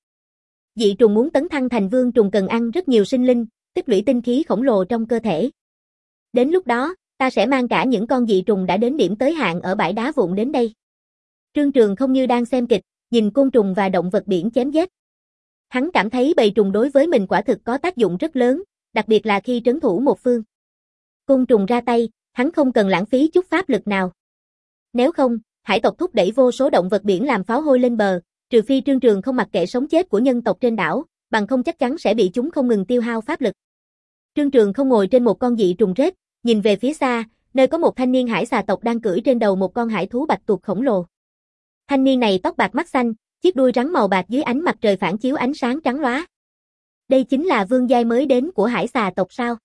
Dị trùng muốn tấn thăng thành vương trùng cần ăn rất nhiều sinh linh, tích lũy tinh khí khổng lồ trong cơ thể. Đến lúc đó, ta sẽ mang cả những con dị trùng đã đến điểm tới hạn ở bãi đá vụn đến đây. Trương Trường không như đang xem kịch, nhìn côn trùng và động vật biển chém giết. Hắn cảm thấy bầy trùng đối với mình quả thực có tác dụng rất lớn, đặc biệt là khi trấn thủ một phương. Côn trùng ra tay, hắn không cần lãng phí chút pháp lực nào. Nếu không, hải tộc thúc đẩy vô số động vật biển làm pháo hôi lên bờ, trừ phi Trương Trường không mặc kệ sống chết của nhân tộc trên đảo, bằng không chắc chắn sẽ bị chúng không ngừng tiêu hao pháp lực. Trương Trường không ngồi trên một con dị trùng rết, nhìn về phía xa, nơi có một thanh niên hải xà tộc đang cưỡi trên đầu một con hải thú bạch tuộc khổng lồ. Thanh niên này tóc bạc mắt xanh, chiếc đuôi rắn màu bạc dưới ánh mặt trời phản chiếu ánh sáng trắng lóa. Đây chính là vương giai mới đến của hải xà tộc sao?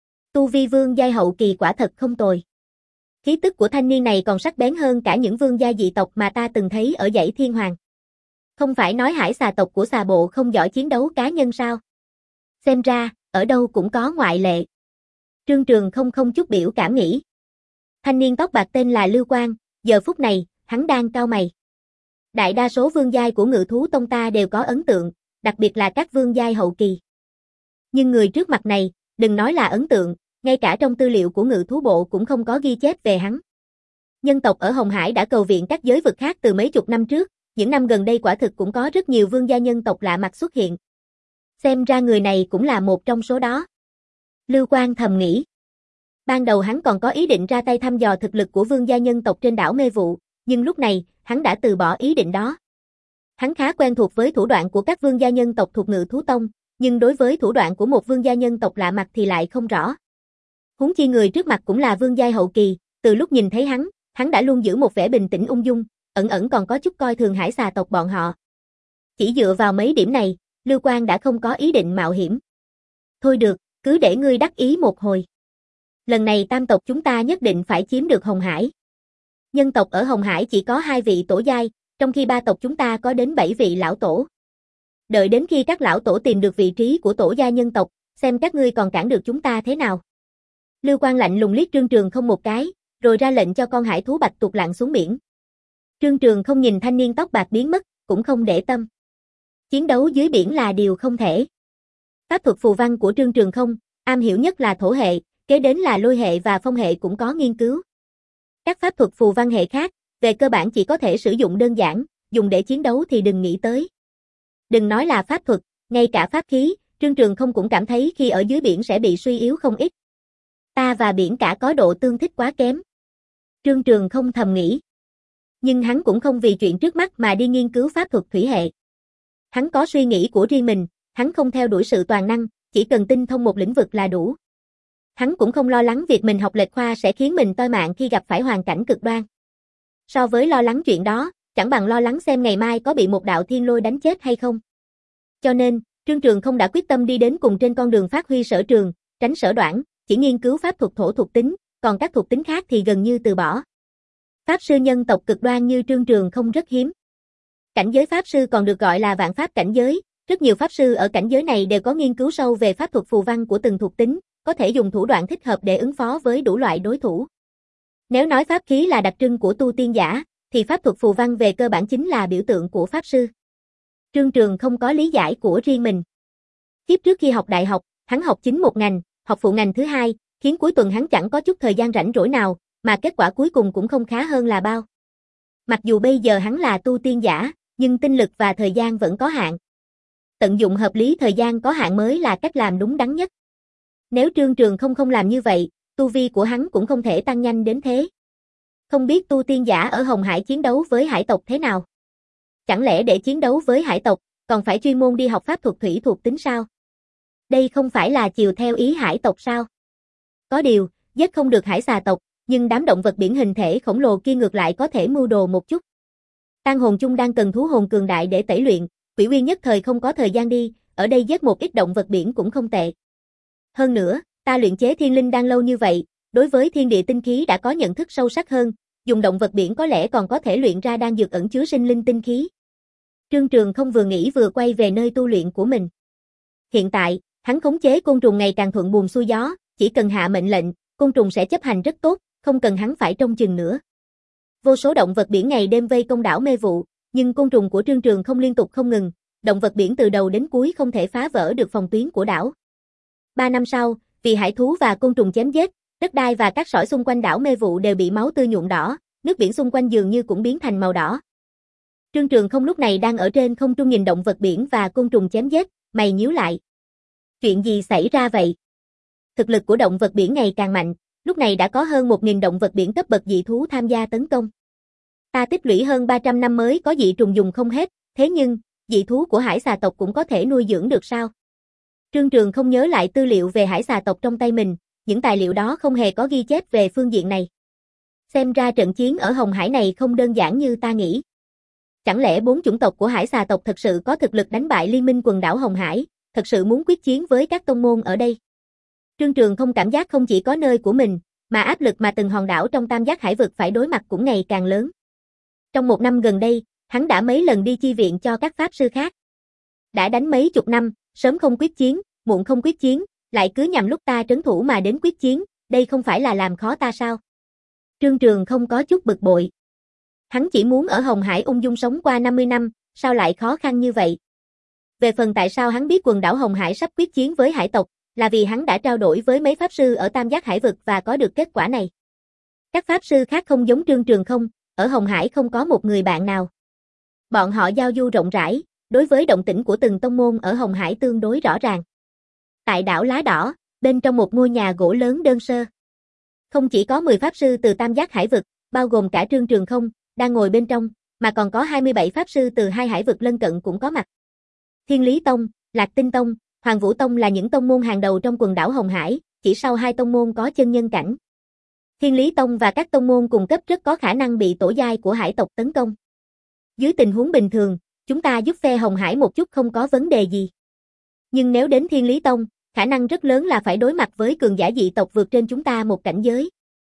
Tu vi vương giai hậu kỳ quả thật không tồi. Khí tức của thanh niên này còn sắc bén hơn cả những vương giai dị tộc mà ta từng thấy ở dãy Thiên Hoàng. Không phải nói hải xà tộc của xà bộ không giỏi chiến đấu cá nhân sao? Xem ra, ở đâu cũng có ngoại lệ. Trương Trường không không chút biểu cảm nghĩ. Thanh niên tóc bạc tên là Lưu Quang, giờ phút này, hắn đang cau mày. Đại đa số vương giai của Ngự thú tông ta đều có ấn tượng, đặc biệt là các vương giai hậu kỳ. Nhưng người trước mặt này, đừng nói là ấn tượng, ngay cả trong tư liệu của Ngự thú bộ cũng không có ghi chép về hắn. Nhân tộc ở Hồng Hải đã cầu viện các giới vực khác từ mấy chục năm trước, những năm gần đây quả thực cũng có rất nhiều vương gia nhân tộc lạ mặt xuất hiện. Xem ra người này cũng là một trong số đó. Lưu Quang thầm nghĩ. Ban đầu hắn còn có ý định ra tay thăm dò thực lực của vương gia nhân tộc trên đảo Mê Vụ, nhưng lúc này, hắn đã từ bỏ ý định đó. Hắn khá quen thuộc với thủ đoạn của các vương gia nhân tộc thuộc Ngự thú tông, nhưng đối với thủ đoạn của một vương gia nhân tộc lạ mặt thì lại không rõ. Huống chi người trước mặt cũng là vương giai hậu kỳ, từ lúc nhìn thấy hắn, hắn đã luôn giữ một vẻ bình tĩnh ung dung, ẩn ẩn còn có chút coi thường hải xà tộc bọn họ. Chỉ dựa vào mấy điểm này, Lưu Quang đã không có ý định mạo hiểm. Thôi được, cứ để ngươi đắc ý một hồi. Lần này tam tộc chúng ta nhất định phải chiếm được Hồng Hải. Nhân tộc ở Hồng Hải chỉ có hai vị tổ giai, trong khi ba tộc chúng ta có đến bảy vị lão tổ. Đợi đến khi các lão tổ tìm được vị trí của tổ gia nhân tộc, xem các ngươi còn cản được chúng ta thế nào. Lưu Quang lạnh lùng liếc Trương Trường không một cái, rồi ra lệnh cho con hải thú bạch tuộc lặn xuống biển. Trương Trường không nhìn thanh niên tóc bạc biến mất, cũng không để tâm. Chiến đấu dưới biển là điều không thể. Pháp thuật phù văn của Trương Trường không, am hiểu nhất là thổ hệ, kế đến là lôi hệ và phong hệ cũng có nghiên cứu. Các pháp thuật phù văn hệ khác, về cơ bản chỉ có thể sử dụng đơn giản, dùng để chiến đấu thì đừng nghĩ tới. Đừng nói là pháp thuật, ngay cả pháp khí, Trương Trường không cũng cảm thấy khi ở dưới biển sẽ bị suy yếu không ít. Ta và biển cả có độ tương thích quá kém. Trương Trường không thầm nghĩ. Nhưng hắn cũng không vì chuyện trước mắt mà đi nghiên cứu pháp thuật thủy hệ. Hắn có suy nghĩ của riêng mình, hắn không theo đuổi sự toàn năng, chỉ cần tinh thông một lĩnh vực là đủ. Hắn cũng không lo lắng việc mình học lệch khoa sẽ khiến mình toi mạng khi gặp phải hoàn cảnh cực đoan. So với lo lắng chuyện đó, chẳng bằng lo lắng xem ngày mai có bị một đạo thiên lôi đánh chết hay không. Cho nên, Trương Trường không đã quyết tâm đi đến cùng trên con đường phát huy sở trường, tránh sở đoản, chỉ nghiên cứu pháp thuật thổ thuộc tính, còn các thuộc tính khác thì gần như từ bỏ. Pháp sư nhân tộc cực đoan như Trương Trường không rất hiếm. Cảnh giới pháp sư còn được gọi là vạn pháp cảnh giới, rất nhiều pháp sư ở cảnh giới này đều có nghiên cứu sâu về pháp thuật phù văn của từng thuộc tính, có thể dùng thủ đoạn thích hợp để ứng phó với đủ loại đối thủ. Nếu nói pháp khí là đặc trưng của tu tiên giả, thì pháp thuật phù văn về cơ bản chính là biểu tượng của pháp sư. Trương Trường không có lý giải của riêng mình. Kiếp trước khi học đại học, hắn học chính một ngành, học phụ ngành thứ hai, khiến cuối tuần hắn chẳng có chút thời gian rảnh rỗi nào, mà kết quả cuối cùng cũng không khá hơn là bao. Mặc dù bây giờ hắn là tu tiên giả, nhưng tinh lực và thời gian vẫn có hạn. Tận dụng hợp lý thời gian có hạn mới là cách làm đúng đắn nhất. Nếu Trương Trường không không làm như vậy, tu vi của hắn cũng không thể tăng nhanh đến thế. Không biết tu tiên giả ở Hồng Hải chiến đấu với hải tộc thế nào? Chẳng lẽ để chiến đấu với hải tộc, còn phải chuyên môn đi học pháp thuật thủy thuộc tính sao? Đây không phải là chiều theo ý hải tộc sao? Có điều, giết không được hải xà tộc, nhưng đám động vật biển hình thể khổng lồ kia ngược lại có thể mưu đồ một chút. Tang hồn chung đang cần thú hồn cường đại để tẩy luyện, Quỷ Uyên nhất thời không có thời gian đi, ở đây giết một ít động vật biển cũng không tệ. Hơn nữa, ta luyện chế thiên linh đang lâu như vậy, đối với thiên địa tinh khí đã có nhận thức sâu sắc hơn, dùng động vật biển có lẽ còn có thể luyện ra đan dược ẩn chứa sinh linh tinh khí. Trương Trường không vừa nghĩ vừa quay về nơi tu luyện của mình. Hiện tại, hắn khống chế côn trùng ngày càng thuận buồm xuôi gió, chỉ cần hạ mệnh lệnh, côn trùng sẽ chấp hành rất tốt, không cần hắn phải trông chừng nữa. Vô số động vật biển ngày đêm vây công đảo mê vụ, nhưng côn trùng của Trương Trường không liên tục không ngừng, động vật biển từ đầu đến cuối không thể phá vỡ được phòng tuyến của đảo. Ba năm sau, vì hải thú và côn trùng chém giết, đất đai và cát sỏi xung quanh đảo mê vụ đều bị máu tươi nhuộm đỏ, nước biển xung quanh dường như cũng biến thành màu đỏ. Trương Trường không lúc này đang ở trên không trung nhìn động vật biển và côn trùng chém giết, mày nhíu lại. Chuyện gì xảy ra vậy? Thực lực của động vật biển ngày càng mạnh, lúc này đã có hơn một nghìn động vật biển cấp bậc dị thú tham gia tấn công. Ta tích lũy hơn ba trăm năm mới có dị trùng dùng không hết, thế nhưng, dị thú của hải xà tộc cũng có thể nuôi dưỡng được sao? Trương Trường không nhớ lại tư liệu về hải xà tộc trong tay mình, những tài liệu đó không hề có ghi chép về phương diện này. Xem ra trận chiến ở Hồng Hải này không đơn giản như ta nghĩ. Chẳng lẽ bốn chủng tộc của hải xà tộc thật sự có thực lực đánh bại liên minh quần đảo Hồng Hải, thật sự muốn quyết chiến với các tông môn ở đây? Trương Trường không cảm giác không chỉ có nơi của mình, mà áp lực mà từng hòn đảo trong Tam Giác Hải vực phải đối mặt cũng ngày càng lớn. Trong một năm gần đây, hắn đã mấy lần đi chi viện cho các pháp sư khác. Đã đánh mấy chục năm, sớm không quyết chiến, muộn không quyết chiến, lại cứ nhằm lúc ta trấn thủ mà đến quyết chiến, đây không phải là làm khó ta sao? Trương Trường không có chút bực bội. Hắn chỉ muốn ở Hồng Hải ung dung sống qua năm mươi năm, sao lại khó khăn như vậy? Về phần tại sao hắn biết quần đảo Hồng Hải sắp quyết chiến với hải tộc, là vì hắn đã trao đổi với mấy pháp sư ở Tam Giác Hải vực và có được kết quả này. Các pháp sư khác không giống Trương Trường không, ở Hồng Hải không có một người bạn nào. Bọn họ giao du rộng rãi, đối với động tĩnh của từng tông môn ở Hồng Hải tương đối rõ ràng. Tại đảo Lá Đỏ, bên trong một ngôi nhà gỗ lớn đơn sơ. Không chỉ có mười pháp sư từ Tam Giác Hải vực, bao gồm cả Trương Trường không, đang ngồi bên trong, mà còn có hai mươi bảy pháp sư từ hai hải vực lân cận cũng có mặt. Thiên Lý Tông, Lạc Tinh Tông, Hoàng Vũ Tông là những tông môn hàng đầu trong quần đảo Hồng Hải, chỉ sau hai tông môn có chân nhân cảnh. Thiên Lý Tông và các tông môn cùng cấp rất có khả năng bị tổ giai của hải tộc tấn công. Dưới tình huống bình thường, chúng ta giúp phe Hồng Hải một chút không có vấn đề gì. Nhưng nếu đến Thiên Lý Tông, khả năng rất lớn là phải đối mặt với cường giả dị tộc vượt trên chúng ta một cảnh giới.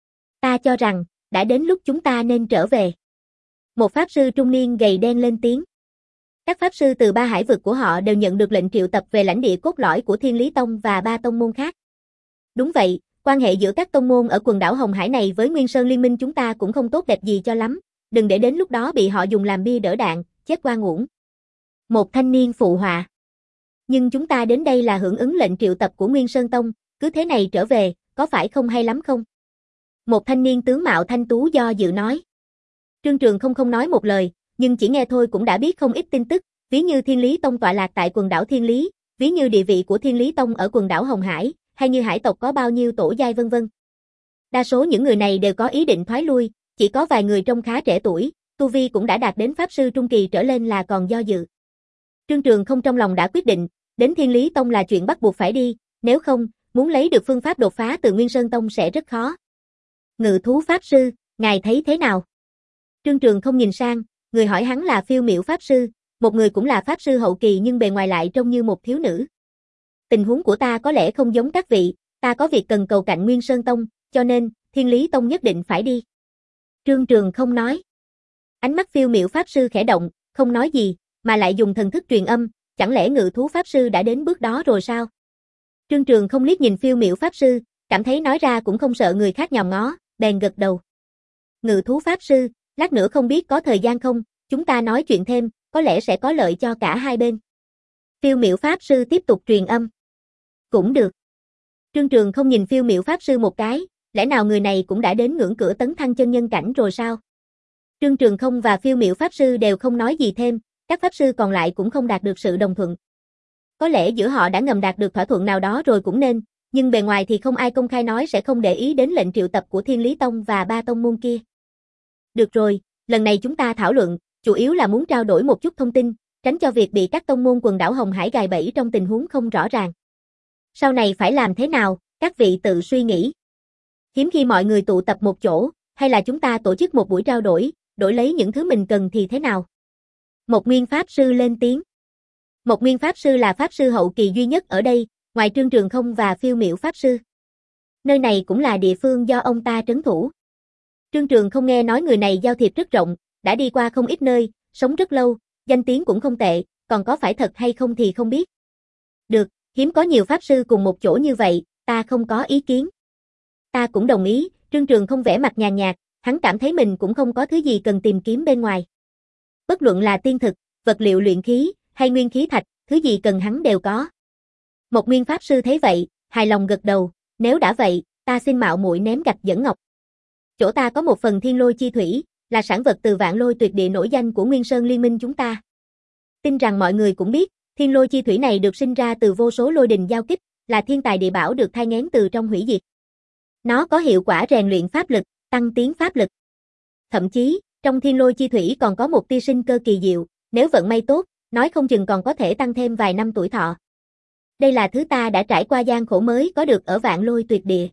Ta cho rằng, đã đến lúc chúng ta nên trở về. Một pháp sư trung niên gầy đen lên tiếng. Các pháp sư từ ba hải vực của họ đều nhận được lệnh triệu tập về lãnh địa cốt lõi của Thiên Lý Tông và ba tông môn khác. Đúng vậy, quan hệ giữa các tông môn ở quần đảo Hồng Hải này với Nguyên Sơn Liên minh chúng ta cũng không tốt đẹp gì cho lắm, đừng để đến lúc đó bị họ dùng làm bia đỡ đạn, chết oan uổng. Một thanh niên phụ họa. Nhưng chúng ta đến đây là hưởng ứng lệnh triệu tập của Nguyên Sơn Tông, cứ thế này trở về, có phải không hay lắm không? Một thanh niên tướng mạo thanh tú do dự nói. Trương Trường không không nói một lời, nhưng chỉ nghe thôi cũng đã biết không ít tin tức, ví như Thiên Lý Tông tọa lạc tại quần đảo Thiên Lý, ví như địa vị của Thiên Lý Tông ở quần đảo Hồng Hải, hay như hải tộc có bao nhiêu tổ giai vân vân. Đa số những người này đều có ý định thoái lui, chỉ có vài người trông khá trẻ tuổi, tu vi cũng đã đạt đến pháp sư trung kỳ trở lên là còn do dự. Trương Trường không trong lòng đã quyết định, đến Thiên Lý Tông là chuyện bắt buộc phải đi, nếu không, muốn lấy được phương pháp đột phá từ Nguyên Sơn Tông sẽ rất khó. Ngự thú pháp sư, ngài thấy thế nào? Trương Trường không nhìn sang, người hỏi hắn là Phiêu Miểu pháp sư, một người cũng là pháp sư hậu kỳ nhưng bề ngoài lại trông như một thiếu nữ. Tình huống của ta có lẽ không giống các vị, ta có việc cần cầu cạnh Nguyên Sơn Tông, cho nên, Thiên Lý Tông nhất định phải đi. Trương Trường không nói. Ánh mắt Phiêu Miểu pháp sư khẽ động, không nói gì, mà lại dùng thần thức truyền âm, chẳng lẽ ngự thú pháp sư đã đến bước đó rồi sao? Trương Trường không liếc nhìn Phiêu Miểu pháp sư, cảm thấy nói ra cũng không sợ người khác nhòm ngó, bèn gật đầu. Ngự thú pháp sư, lát nữa không biết có thời gian không, chúng ta nói chuyện thêm, có lẽ sẽ có lợi cho cả hai bên. Phiêu Miểu pháp sư tiếp tục truyền âm. Cũng được. Trương Trường không nhìn Phiêu Miểu pháp sư một cái, lẽ nào người này cũng đã đến ngưỡng cửa tấn thăng chân nhân cảnh rồi sao? Trương Trường không và Phiêu Miểu pháp sư đều không nói gì thêm, các pháp sư còn lại cũng không đạt được sự đồng thuận. Có lẽ giữa họ đã ngầm đạt được thỏa thuận nào đó rồi cũng nên, nhưng bề ngoài thì không ai công khai nói sẽ không để ý đến lệnh triệu tập của Thiên Lý Tông và ba tông môn kia. Được rồi, lần này chúng ta thảo luận, chủ yếu là muốn trao đổi một chút thông tin, tránh cho việc bị các tông môn quần đảo Hồng Hải gài bẫy trong tình huống không rõ ràng. Sau này phải làm thế nào, các vị tự suy nghĩ. Hiếm khi mọi người tụ tập một chỗ, hay là chúng ta tổ chức một buổi trao đổi, đổi lấy những thứ mình cần thì thế nào? Một Nguyên Pháp Sư lên tiếng. Một Nguyên Pháp Sư là Pháp Sư hậu kỳ duy nhất ở đây, ngoài Trương Trường không và Phiêu Miểu Pháp Sư. Nơi này cũng là địa phương do ông ta trấn thủ. Trương Trường không nghe nói người này giao thiệp rất rộng, đã đi qua không ít nơi, sống rất lâu, danh tiếng cũng không tệ, còn có phải thật hay không thì không biết. Được, hiếm có nhiều pháp sư cùng một chỗ như vậy, ta không có ý kiến. Ta cũng đồng ý, Trương Trường không vẻ mặt nhàn nhạt, hắn cảm thấy mình cũng không có thứ gì cần tìm kiếm bên ngoài. Bất luận là tiên thực, vật liệu luyện khí, hay nguyên khí thạch, thứ gì cần hắn đều có. Một Nguyên pháp sư thấy vậy, hài lòng gật đầu, nếu đã vậy, ta xin mạo muội ném gạch dẫn ngọc. Chỗ ta có một phần thiên lôi chi thủy, là sản vật từ vạn lôi tuyệt địa nổi danh của Nguyên Sơn Liên minh chúng ta. Tin rằng mọi người cũng biết, thiên lôi chi thủy này được sinh ra từ vô số lôi đình giao kích, là thiên tài địa bảo được thai nghén từ trong hủy diệt. Nó có hiệu quả rèn luyện pháp lực, tăng tiến pháp lực. Thậm chí, trong thiên lôi chi thủy còn có một tia sinh cơ kỳ diệu, nếu vận may tốt, nói không chừng còn có thể tăng thêm vài năm tuổi thọ. Đây là thứ ta đã trải qua gian khổ mới có được ở vạn lôi tuyệt địa.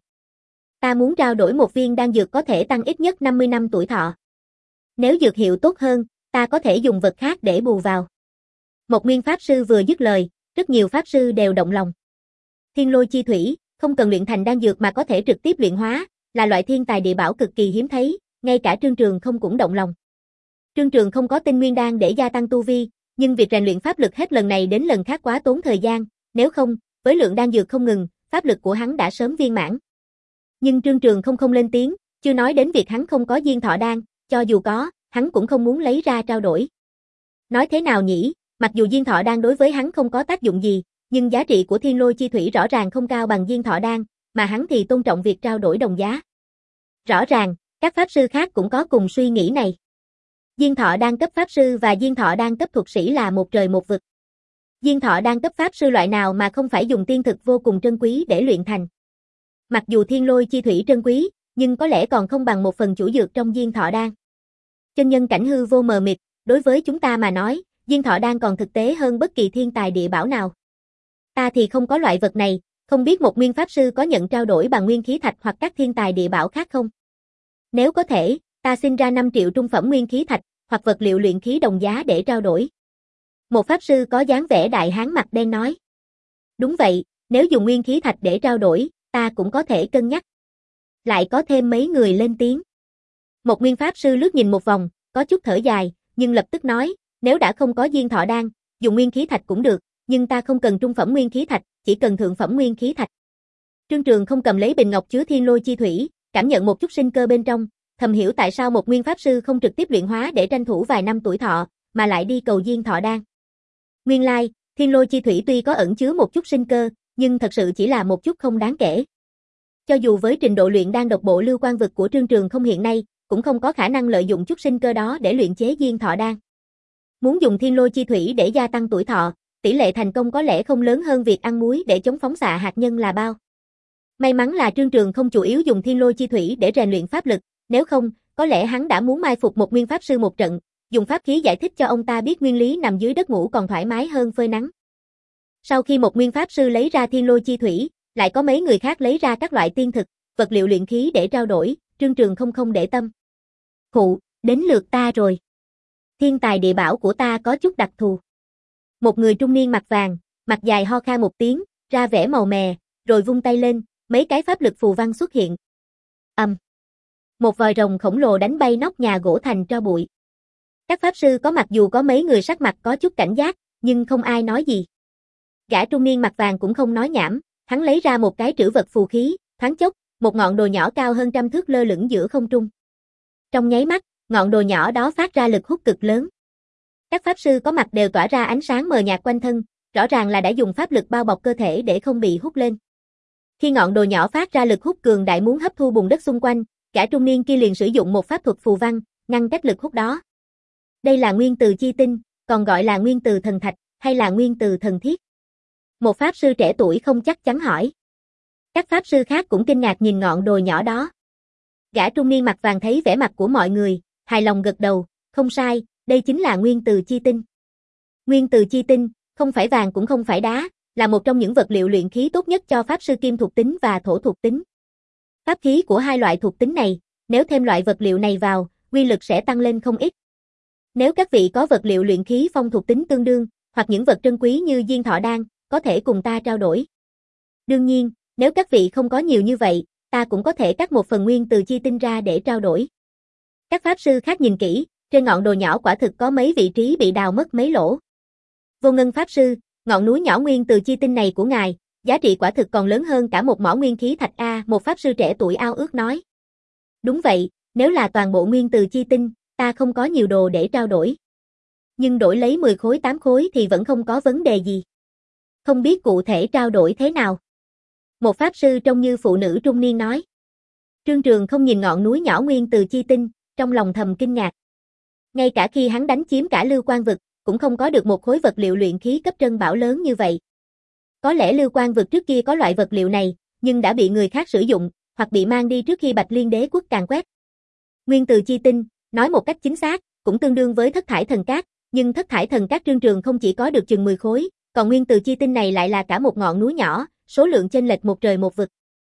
Ta muốn trao đổi một viên đan dược có thể tăng ít nhất năm mươi năm tuổi thọ. Nếu dược hiệu tốt hơn, ta có thể dùng vật khác để bù vào. Một Nguyên pháp sư vừa dứt lời, rất nhiều pháp sư đều động lòng. Thiên lôi chi thủy, không cần luyện thành đan dược mà có thể trực tiếp luyện hóa, là loại thiên tài địa bảo cực kỳ hiếm thấy, ngay cả Trương Trường không cũng động lòng. Trương Trường không có tinh nguyên đan để gia tăng tu vi, nhưng việc rèn luyện pháp lực hết lần này đến lần khác quá tốn thời gian, nếu không, với lượng đan dược không ngừng, pháp lực của hắn đã sớm viên mãn. Nhưng Trương Trường không không lên tiếng, chưa nói đến việc hắn không có diên thọ đan, cho dù có, hắn cũng không muốn lấy ra trao đổi. Nói thế nào nhỉ, mặc dù diên thọ đan đối với hắn không có tác dụng gì, nhưng giá trị của thiên lôi chi thủy rõ ràng không cao bằng diên thọ đan, mà hắn thì tôn trọng việc trao đổi đồng giá. Rõ ràng, các pháp sư khác cũng có cùng suy nghĩ này. Diên thọ đan cấp pháp sư và diên thọ đan cấp thuật sĩ là một trời một vực. Diên thọ đan cấp pháp sư loại nào mà không phải dùng tiên thực vô cùng trân quý để luyện thành. Mặc dù thiên lôi chi thủy trân quý, nhưng có lẽ còn không bằng một phần chủ dược trong diên thọ đan. Chân nhân cảnh hư vô mờ mịt, đối với chúng ta mà nói, diên thọ đan còn thực tế hơn bất kỳ thiên tài địa bảo nào. Ta thì không có loại vật này, không biết một Nguyên pháp sư có nhận trao đổi bằng nguyên khí thạch hoặc các thiên tài địa bảo khác không? Nếu có thể, ta xin ra năm triệu trung phẩm nguyên khí thạch, hoặc vật liệu luyện khí đồng giá để trao đổi. Một pháp sư có dáng vẻ đại hán mặt đen nói. Đúng vậy, nếu dùng nguyên khí thạch để trao đổi, ta cũng có thể cân nhắc. Lại có thêm mấy người lên tiếng. Một Nguyên pháp sư lướt nhìn một vòng, có chút thở dài, nhưng lập tức nói, nếu đã không có diên thọ đan, dùng nguyên khí thạch cũng được, nhưng ta không cần trung phẩm nguyên khí thạch, chỉ cần thượng phẩm nguyên khí thạch. Trương Trường không cầm lấy bình ngọc chứa thiên lôi chi thủy, cảm nhận một chút sinh cơ bên trong, thầm hiểu tại sao một Nguyên pháp sư không trực tiếp luyện hóa để tranh thủ vài năm tuổi thọ, mà lại đi cầu diên thọ đan. Nguyên lai, thiên lôi chi thủy tuy có ẩn chứa một chút sinh cơ, nhưng thật sự chỉ là một chút không đáng kể. Cho dù với trình độ luyện đan độc bộ lưu quan vực của Trương Trường không hiện nay, cũng không có khả năng lợi dụng chút sinh cơ đó để luyện chế diên thọ đan. Muốn dùng thiên lôi chi thủy để gia tăng tuổi thọ, tỷ lệ thành công có lẽ không lớn hơn việc ăn muối để chống phóng xạ hạt nhân là bao. May mắn là Trương Trường không chủ yếu dùng thiên lôi chi thủy để rèn luyện pháp lực, nếu không, có lẽ hắn đã muốn mai phục một Nguyên pháp sư một trận, dùng pháp khí giải thích cho ông ta biết nguyên lý nằm dưới đất ngủ còn thoải mái hơn phơi nắng. Sau khi một Nguyên pháp sư lấy ra thiên lôi chi thủy, lại có mấy người khác lấy ra các loại tiên thực, vật liệu luyện khí để trao đổi, Trương Trường không không để tâm. Khụ, đến lượt ta rồi. Thiên tài địa bảo của ta có chút đặc thù. Một người trung niên mặt vàng, mặt dài ho khan một tiếng, ra vẻ màu mè, rồi vung tay lên, mấy cái pháp lực phù văn xuất hiện. Ầm. Um. Một vòi rồng khổng lồ đánh bay nóc nhà gỗ thành tro bụi. Các pháp sư có mặc dù có mấy người sắc mặt có chút cảnh giác, nhưng không ai nói gì. Gã trung niên mặt vàng cũng không nói nhảm, hắn lấy ra một cái trữ vật phù khí, thoáng chốc, một ngọn đồ nhỏ cao hơn trăm thước lơ lửng giữa không trung. Trong nháy mắt, ngọn đồ nhỏ đó phát ra lực hút cực lớn. Các pháp sư có mặt đều tỏa ra ánh sáng mờ nhạt quanh thân, rõ ràng là đã dùng pháp lực bao bọc cơ thể để không bị hút lên. Khi ngọn đồ nhỏ phát ra lực hút cường đại muốn hấp thu bùn đất xung quanh, gã trung niên kia liền sử dụng một pháp thuật phù văn, ngăn cách lực hút đó. Đây là nguyên từ chi tinh, còn gọi là nguyên từ thần thạch, hay là nguyên từ thần thiết? Một pháp sư trẻ tuổi không chắc chắn hỏi. Các pháp sư khác cũng kinh ngạc nhìn ngọn đồ nhỏ đó. Gã trung niên mặt vàng thấy vẻ mặt của mọi người, hài lòng gật đầu, không sai, đây chính là nguyên từ chi tinh. Nguyên từ chi tinh, không phải vàng cũng không phải đá, là một trong những vật liệu luyện khí tốt nhất cho pháp sư kim thuộc tính và thổ thuộc tính. Pháp khí của hai loại thuộc tính này, nếu thêm loại vật liệu này vào, uy lực sẽ tăng lên không ít. Nếu các vị có vật liệu luyện khí phong thuộc tính tương đương, hoặc những vật trân quý như diên thọ đan, có thể cùng ta trao đổi. Đương nhiên, nếu các vị không có nhiều như vậy, ta cũng có thể cắt một phần nguyên từ chi tinh ra để trao đổi. Các pháp sư khác nhìn kỹ, trên ngọn đồi nhỏ quả thực có mấy vị trí bị đào mất mấy lỗ. Vô Ngân pháp sư, ngọn núi nhỏ nguyên từ chi tinh này của ngài, giá trị quả thực còn lớn hơn cả một mỏ nguyên khí thạch a, một pháp sư trẻ tuổi ao ước nói. Đúng vậy, nếu là toàn bộ nguyên từ chi tinh, ta không có nhiều đồ để trao đổi. Nhưng đổi lấy mười khối tám khối thì vẫn không có vấn đề gì. Không biết cụ thể trao đổi thế nào? Một pháp sư trông như phụ nữ trung niên nói. Trương Trường không nhìn ngọn núi nhỏ nguyên từ chi tinh, trong lòng thầm kinh ngạc. Ngay cả khi hắn đánh chiếm cả Lưu Quan vực, cũng không có được một khối vật liệu luyện khí cấp trân bảo lớn như vậy. Có lẽ Lưu Quan vực trước kia có loại vật liệu này, nhưng đã bị người khác sử dụng, hoặc bị mang đi trước khi Bạch Liên Đế quốc càn quét. Nguyên từ chi tinh, nói một cách chính xác, cũng tương đương với thất thải thần cát, nhưng thất thải thần cát Trương Trường không chỉ có được chừng mười khối, còn nguyên từ chi tinh này lại là cả một ngọn núi nhỏ, số lượng chênh lệch một trời một vực.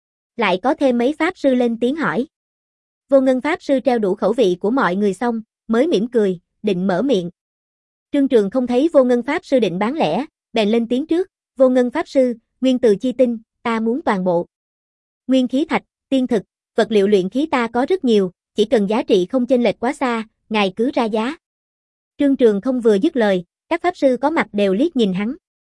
Lại có thêm mấy pháp sư lên tiếng hỏi. Vô Ngân pháp sư treo đủ khẩu vị của mọi người xong, mới mỉm cười, định mở miệng. Trương Trường không thấy Vô Ngân pháp sư định bán lẻ, bèn lên tiếng trước. Vô Ngân pháp sư, nguyên từ chi tinh, ta muốn toàn bộ. Nguyên khí thạch, tiên thực, vật liệu luyện khí ta có rất nhiều, chỉ cần giá trị không chênh lệch quá xa, ngài cứ ra giá. Trương Trường không vừa dứt lời, các pháp sư có mặt đều liếc nhìn hắn.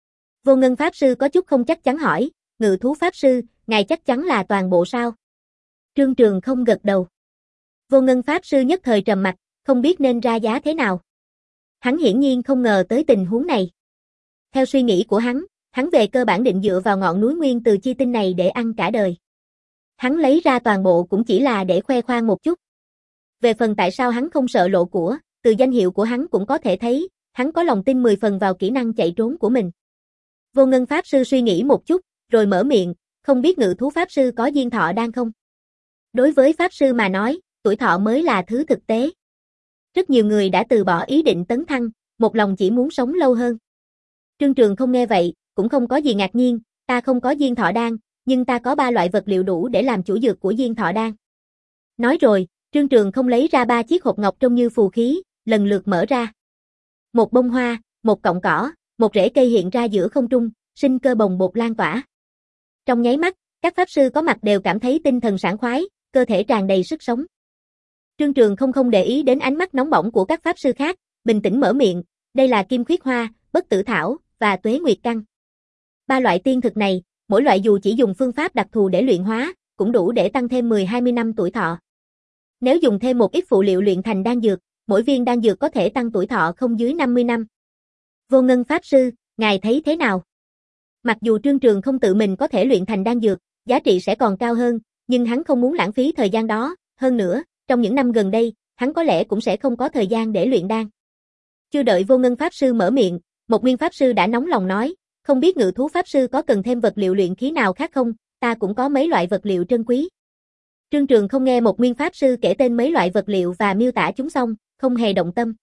Vô Ngân pháp sư có chút không chắc chắn hỏi, Ngự thú pháp sư, ngài chắc chắn là toàn bộ sao? Trương Trường không gật đầu. Vô Ngân pháp sư nhất thời trầm mặt, không biết nên ra giá thế nào. Hắn hiển nhiên không ngờ tới tình huống này. Theo suy nghĩ của hắn, hắn về cơ bản định dựa vào ngọn núi nguyên từ chi tinh này để ăn cả đời. Hắn lấy ra toàn bộ cũng chỉ là để khoe khoang một chút. Về phần tại sao hắn không sợ lộ của, từ danh hiệu của hắn cũng có thể thấy, hắn có lòng tin mười phần vào kỹ năng chạy trốn của mình. Vô Ngân pháp sư suy nghĩ một chút, rồi mở miệng, không biết Ngự thú pháp sư có diên thọ đan không? Đối với pháp sư mà nói, tuổi thọ mới là thứ thực tế. Rất nhiều người đã từ bỏ ý định tấn thăng, một lòng chỉ muốn sống lâu hơn. Trương Trường không nghe vậy, cũng không có gì ngạc nhiên, ta không có diên thọ đan, nhưng ta có ba loại vật liệu đủ để làm chủ dược của diên thọ đan. Nói rồi, Trương Trường không lấy ra ba chiếc hộp ngọc trông như phù khí, lần lượt mở ra. Một bông hoa, một cọng cỏ, một rễ cây hiện ra giữa không trung, sinh cơ bồng bột lan tỏa. Trong nháy mắt, các pháp sư có mặt đều cảm thấy tinh thần sảng khoái, cơ thể tràn đầy sức sống. Trương Trường không không để ý đến ánh mắt nóng bỏng của các pháp sư khác, bình tĩnh mở miệng, đây là kim khuyết hoa, bất tử thảo, và tuế nguyệt căn. Ba loại tiên thực này, mỗi loại dù chỉ dùng phương pháp đặc thù để luyện hóa, cũng đủ để tăng thêm mười đến hai mươi năm tuổi thọ. Nếu dùng thêm một ít phụ liệu luyện thành đan dược, mỗi viên đan dược có thể tăng tuổi thọ không dưới năm mươi năm. Vô Ngân pháp sư, ngài thấy thế nào? Mặc dù Trương Trường không tự mình có thể luyện thành đan dược, giá trị sẽ còn cao hơn, nhưng hắn không muốn lãng phí thời gian đó, hơn nữa, trong những năm gần đây, hắn có lẽ cũng sẽ không có thời gian để luyện đan. Chưa đợi Vô Ngân pháp sư mở miệng, một nguyên pháp sư đã nóng lòng nói, không biết Ngự thú pháp sư có cần thêm vật liệu luyện khí nào khác không, ta cũng có mấy loại vật liệu trân quý. Trương Trường không nghe một nguyên pháp sư kể tên mấy loại vật liệu và miêu tả chúng xong, không hề động tâm.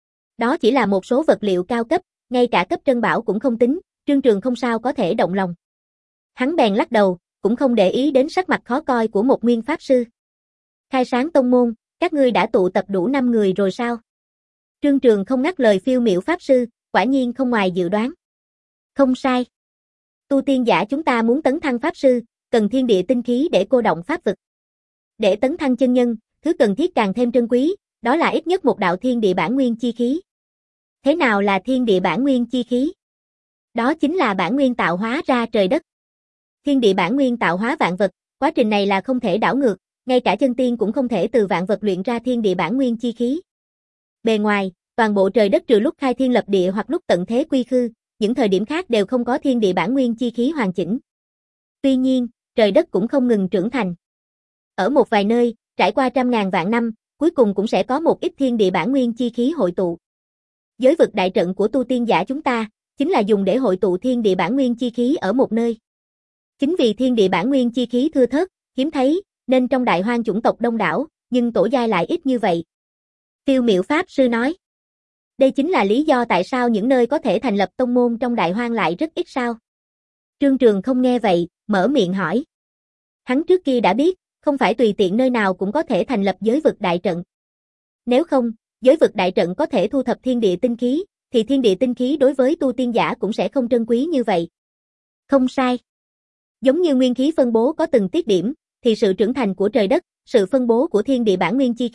Đó chỉ là một số vật liệu cao cấp, ngay cả cấp trân bảo cũng không tính, Trương Trường không sao có thể động lòng. Hắn bèn lắc đầu, cũng không để ý đến sắc mặt khó coi của một nguyên pháp sư. Khai sáng tông môn, các ngươi đã tụ tập đủ năm người rồi sao? Trương Trường không ngắt lời phiêu miểu pháp sư, quả nhiên không ngoài dự đoán. Không sai. Tu tiên giả chúng ta muốn tấn thăng pháp sư, cần thiên địa tinh khí để cô động pháp vực. Để tấn thăng chân nhân, thứ cần thiết càng thêm trân quý, đó là ít nhất một đạo thiên địa bản nguyên chi khí. Thế nào là thiên địa bản nguyên chi khí? Đó chính là bản nguyên tạo hóa ra trời đất. Thiên địa bản nguyên tạo hóa vạn vật, quá trình này là không thể đảo ngược, ngay cả chân tiên cũng không thể từ vạn vật luyện ra thiên địa bản nguyên chi khí. Bề ngoài, toàn bộ trời đất trừ lúc khai thiên lập địa hoặc lúc tận thế quy khư, những thời điểm khác đều không có thiên địa bản nguyên chi khí hoàn chỉnh. Tuy nhiên, trời đất cũng không ngừng trưởng thành. Ở một vài nơi, trải qua trăm ngàn vạn năm, cuối cùng cũng sẽ có một ít thiên địa bản nguyên chi khí hội tụ. Giới vực đại trận của tu tiên giả chúng ta, chính là dùng để hội tụ thiên địa bản nguyên chi khí ở một nơi. Chính vì thiên địa bản nguyên chi khí thưa thớt, hiếm thấy, nên trong đại hoang chủng tộc đông đảo, nhưng tổ giai lại ít như vậy. Phiêu miểu pháp sư nói. Đây chính là lý do tại sao những nơi có thể thành lập tông môn trong đại hoang lại rất ít sao. Trương Trường không nghe vậy, mở miệng hỏi. Hắn trước kia đã biết, không phải tùy tiện nơi nào cũng có thể thành lập giới vực đại trận. Nếu không, giới vực đại trận có thể thu thập thiên địa tinh khí, thì thiên địa tinh khí đối với tu tiên giả cũng sẽ không trân quý như vậy. Không sai. Giống như nguyên khí phân bố có từng tiết điểm, thì sự trưởng thành của trời đất, sự phân bố của thiên địa bản nguyên chi khí,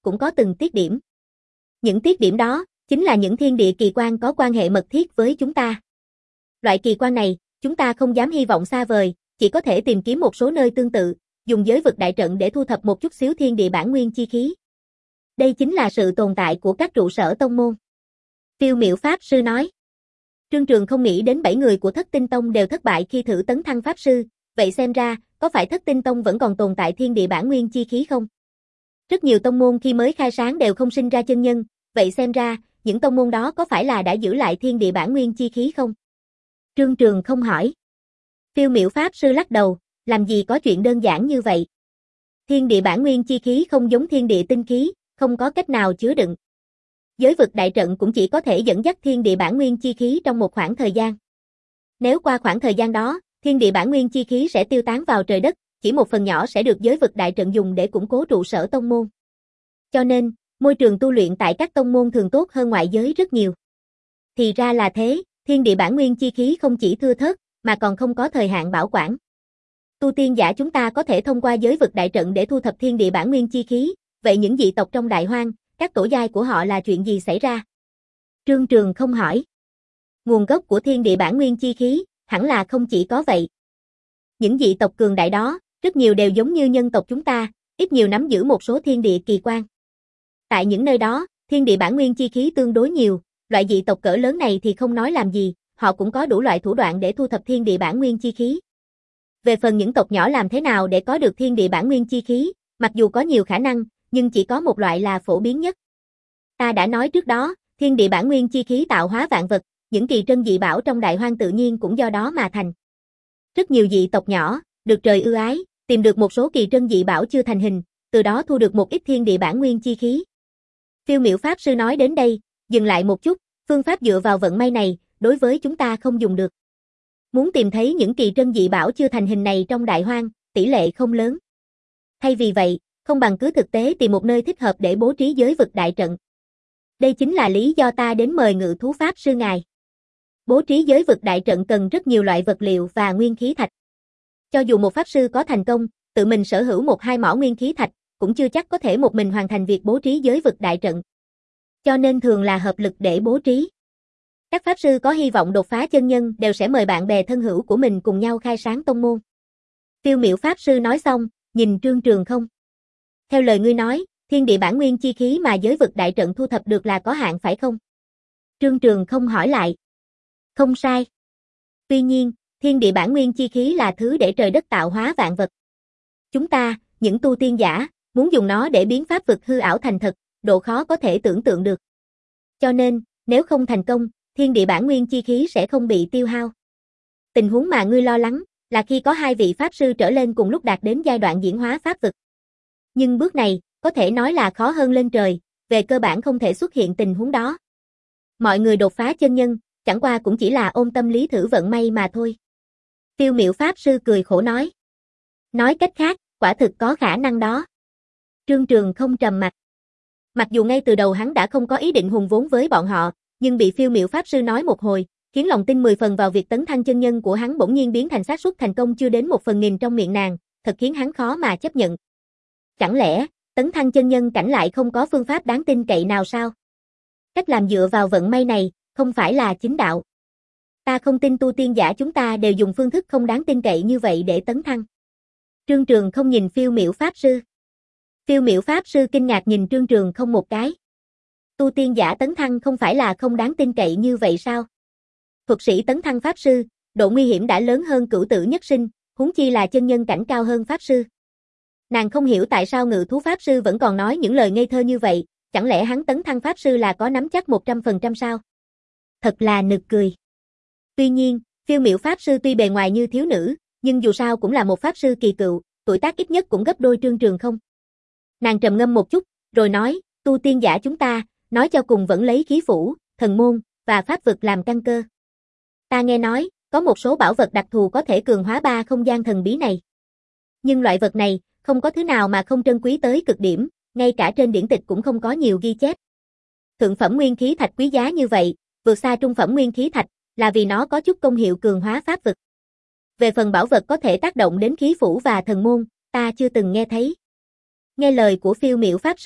cũng có từng tiết điểm. Những tiết điểm đó, chính là những thiên địa kỳ quan có quan hệ mật thiết với chúng ta. Loại kỳ quan này, chúng ta không dám hy vọng xa vời, chỉ có thể tìm kiếm một số nơi tương tự, dùng giới vực đại trận để thu thập một chút xíu thiên địa bản nguyên chi khí. Đây chính là sự tồn tại của các trụ sở tông môn. Phiêu Miểu Pháp Sư nói. Trương Trường không nghĩ đến bảy người của Thất Tinh Tông đều thất bại khi thử tấn thăng Pháp Sư, vậy xem ra, có phải Thất Tinh Tông vẫn còn tồn tại thiên địa bản nguyên chi khí không? Rất nhiều tông môn khi mới khai sáng đều không sinh ra chân nhân, vậy xem ra, những tông môn đó có phải là đã giữ lại thiên địa bản nguyên chi khí không? Trương Trường không hỏi. Phiêu Miểu Pháp Sư lắc đầu, làm gì có chuyện đơn giản như vậy? Thiên địa bản nguyên chi khí không giống thiên địa tinh khí, không có cách nào chứa đựng. Giới vực đại trận cũng chỉ có thể dẫn dắt thiên địa bản nguyên chi khí trong một khoảng thời gian. Nếu qua khoảng thời gian đó, thiên địa bản nguyên chi khí sẽ tiêu tán vào trời đất, chỉ một phần nhỏ sẽ được giới vực đại trận dùng để củng cố trụ sở tông môn. Cho nên, môi trường tu luyện tại các tông môn thường tốt hơn ngoại giới rất nhiều. Thì ra là thế, thiên địa bản nguyên chi khí không chỉ thưa thớt, mà còn không có thời hạn bảo quản. Tu tiên giả chúng ta có thể thông qua giới vực đại trận để thu thập thiên địa bản nguyên chi khí, vậy những dị tộc trong Đại Hoang, các tổ giai của họ là chuyện gì xảy ra? Trương Trường không hỏi. Nguồn gốc của thiên địa bản nguyên chi khí, hẳn là không chỉ có vậy. Những dị tộc cường đại đó, rất nhiều đều giống như nhân tộc chúng ta, ít nhiều nắm giữ một số thiên địa kỳ quan. Tại những nơi đó, thiên địa bản nguyên chi khí tương đối nhiều, loại dị tộc cỡ lớn này thì không nói làm gì, họ cũng có đủ loại thủ đoạn để thu thập thiên địa bản nguyên chi khí. Về phần những tộc nhỏ làm thế nào để có được thiên địa bản nguyên chi khí, mặc dù có nhiều khả năng, nhưng chỉ có một loại là phổ biến nhất. Ta đã nói trước đó, thiên địa bản nguyên chi khí tạo hóa vạn vật, những kỳ trân dị bảo trong Đại Hoang tự nhiên cũng do đó mà thành. Rất nhiều dị tộc nhỏ, được trời ưu ái, tìm được một số kỳ trân dị bảo chưa thành hình, từ đó thu được một ít thiên địa bản nguyên chi khí. Phiêu Miểu Pháp Sư nói đến đây, dừng lại một chút, phương pháp dựa vào vận may này, đối với chúng ta không dùng được. Muốn tìm thấy những kỳ trân dị bảo chưa thành hình này trong Đại Hoang, tỷ lệ không lớn. Thay vì vậy, không bằng cứ thực tế tìm một nơi thích hợp để bố trí giới vực đại trận. Đây chính là lý do ta đến mời Ngự Thú Pháp Sư ngài. Bố trí giới vực đại trận cần rất nhiều loại vật liệu và nguyên khí thạch. Cho dù một Pháp Sư có thành công, tự mình sở hữu một hai mỏ nguyên khí thạch, cũng chưa chắc có thể một mình hoàn thành việc bố trí giới vực đại trận. Cho nên thường là hợp lực để bố trí. Các Pháp Sư có hy vọng đột phá chân nhân đều sẽ mời bạn bè thân hữu của mình cùng nhau khai sáng tông môn. Phiêu Miểu Pháp Sư nói xong, nhìn Trương Trường không. Theo lời ngươi nói, thiên địa bản nguyên chi khí mà giới vực đại trận thu thập được là có hạn phải không? Trương Trường không hỏi lại. Không sai. Tuy nhiên, thiên địa bản nguyên chi khí là thứ để trời đất tạo hóa vạn vật. Chúng ta, những tu tiên giả, muốn dùng nó để biến pháp vực hư ảo thành thật, độ khó có thể tưởng tượng được. Cho nên, nếu không thành công, thiên địa bản nguyên chi khí sẽ không bị tiêu hao. Tình huống mà ngươi lo lắng, là khi có hai vị Pháp Sư trở lên cùng lúc đạt đến giai đoạn diễn hóa pháp vực. Nhưng bước này, có thể nói là khó hơn lên trời, về cơ bản không thể xuất hiện tình huống đó. Mọi người đột phá chân nhân, chẳng qua cũng chỉ là ôm tâm lý thử vận may mà thôi. Phiêu Miểu Pháp Sư cười khổ nói. Nói cách khác, quả thực có khả năng đó. Trương Trường không trầm mặt. Mặc dù ngay từ đầu hắn đã không có ý định hùng vốn với bọn họ, nhưng bị Phiêu Miểu Pháp Sư nói một hồi, khiến lòng tin mười phần vào việc tấn thăng chân nhân của hắn bỗng nhiên biến thành xác suất thành công chưa đến một phần nghìn trong miệng nàng, thật khiến hắn khó mà chấp nhận. Chẳng lẽ, tấn thăng chân nhân cảnh lại không có phương pháp đáng tin cậy nào sao? Cách làm dựa vào vận may này, không phải là chính đạo. Ta không tin tu tiên giả chúng ta đều dùng phương thức không đáng tin cậy như vậy để tấn thăng. Trương Trường không nhìn Phiêu Miểu Pháp Sư. Phiêu Miểu Pháp Sư kinh ngạc nhìn Trương Trường không một cái. Tu tiên giả tấn thăng không phải là không đáng tin cậy như vậy sao? Thuật sĩ tấn thăng Pháp Sư, độ nguy hiểm đã lớn hơn cửu tử nhất sinh, huống chi là chân nhân cảnh cao hơn Pháp Sư. Nàng không hiểu tại sao Ngự Thú Pháp Sư vẫn còn nói những lời ngây thơ như vậy, chẳng lẽ hắn tấn thăng Pháp Sư là có nắm chắc một trăm phần trăm sao? Thật là nực cười. Tuy nhiên, Phiêu Miểu Pháp Sư tuy bề ngoài như thiếu nữ, nhưng dù sao cũng là một Pháp Sư kỳ cựu, tuổi tác ít nhất cũng gấp đôi Trương Trường không. Nàng trầm ngâm một chút, rồi nói, tu tiên giả chúng ta, nói cho cùng vẫn lấy khí phủ, thần môn, và pháp vực làm căn cơ. Ta nghe nói, có một số bảo vật đặc thù có thể cường hóa ba không gian thần bí này. Nhưng loại vật này, không có thứ nào mà không trân quý tới cực điểm, ngay cả trên điển tịch cũng không có nhiều ghi chép. Thượng phẩm nguyên khí thạch quý giá như vậy, vượt xa trung phẩm nguyên khí thạch, là vì nó có chút công hiệu cường hóa pháp vực. Về phần bảo vật có thể tác động đến khí phủ và thần môn, ta chưa từng nghe thấy. Nghe lời của Phiêu Miểu Pháp Sư,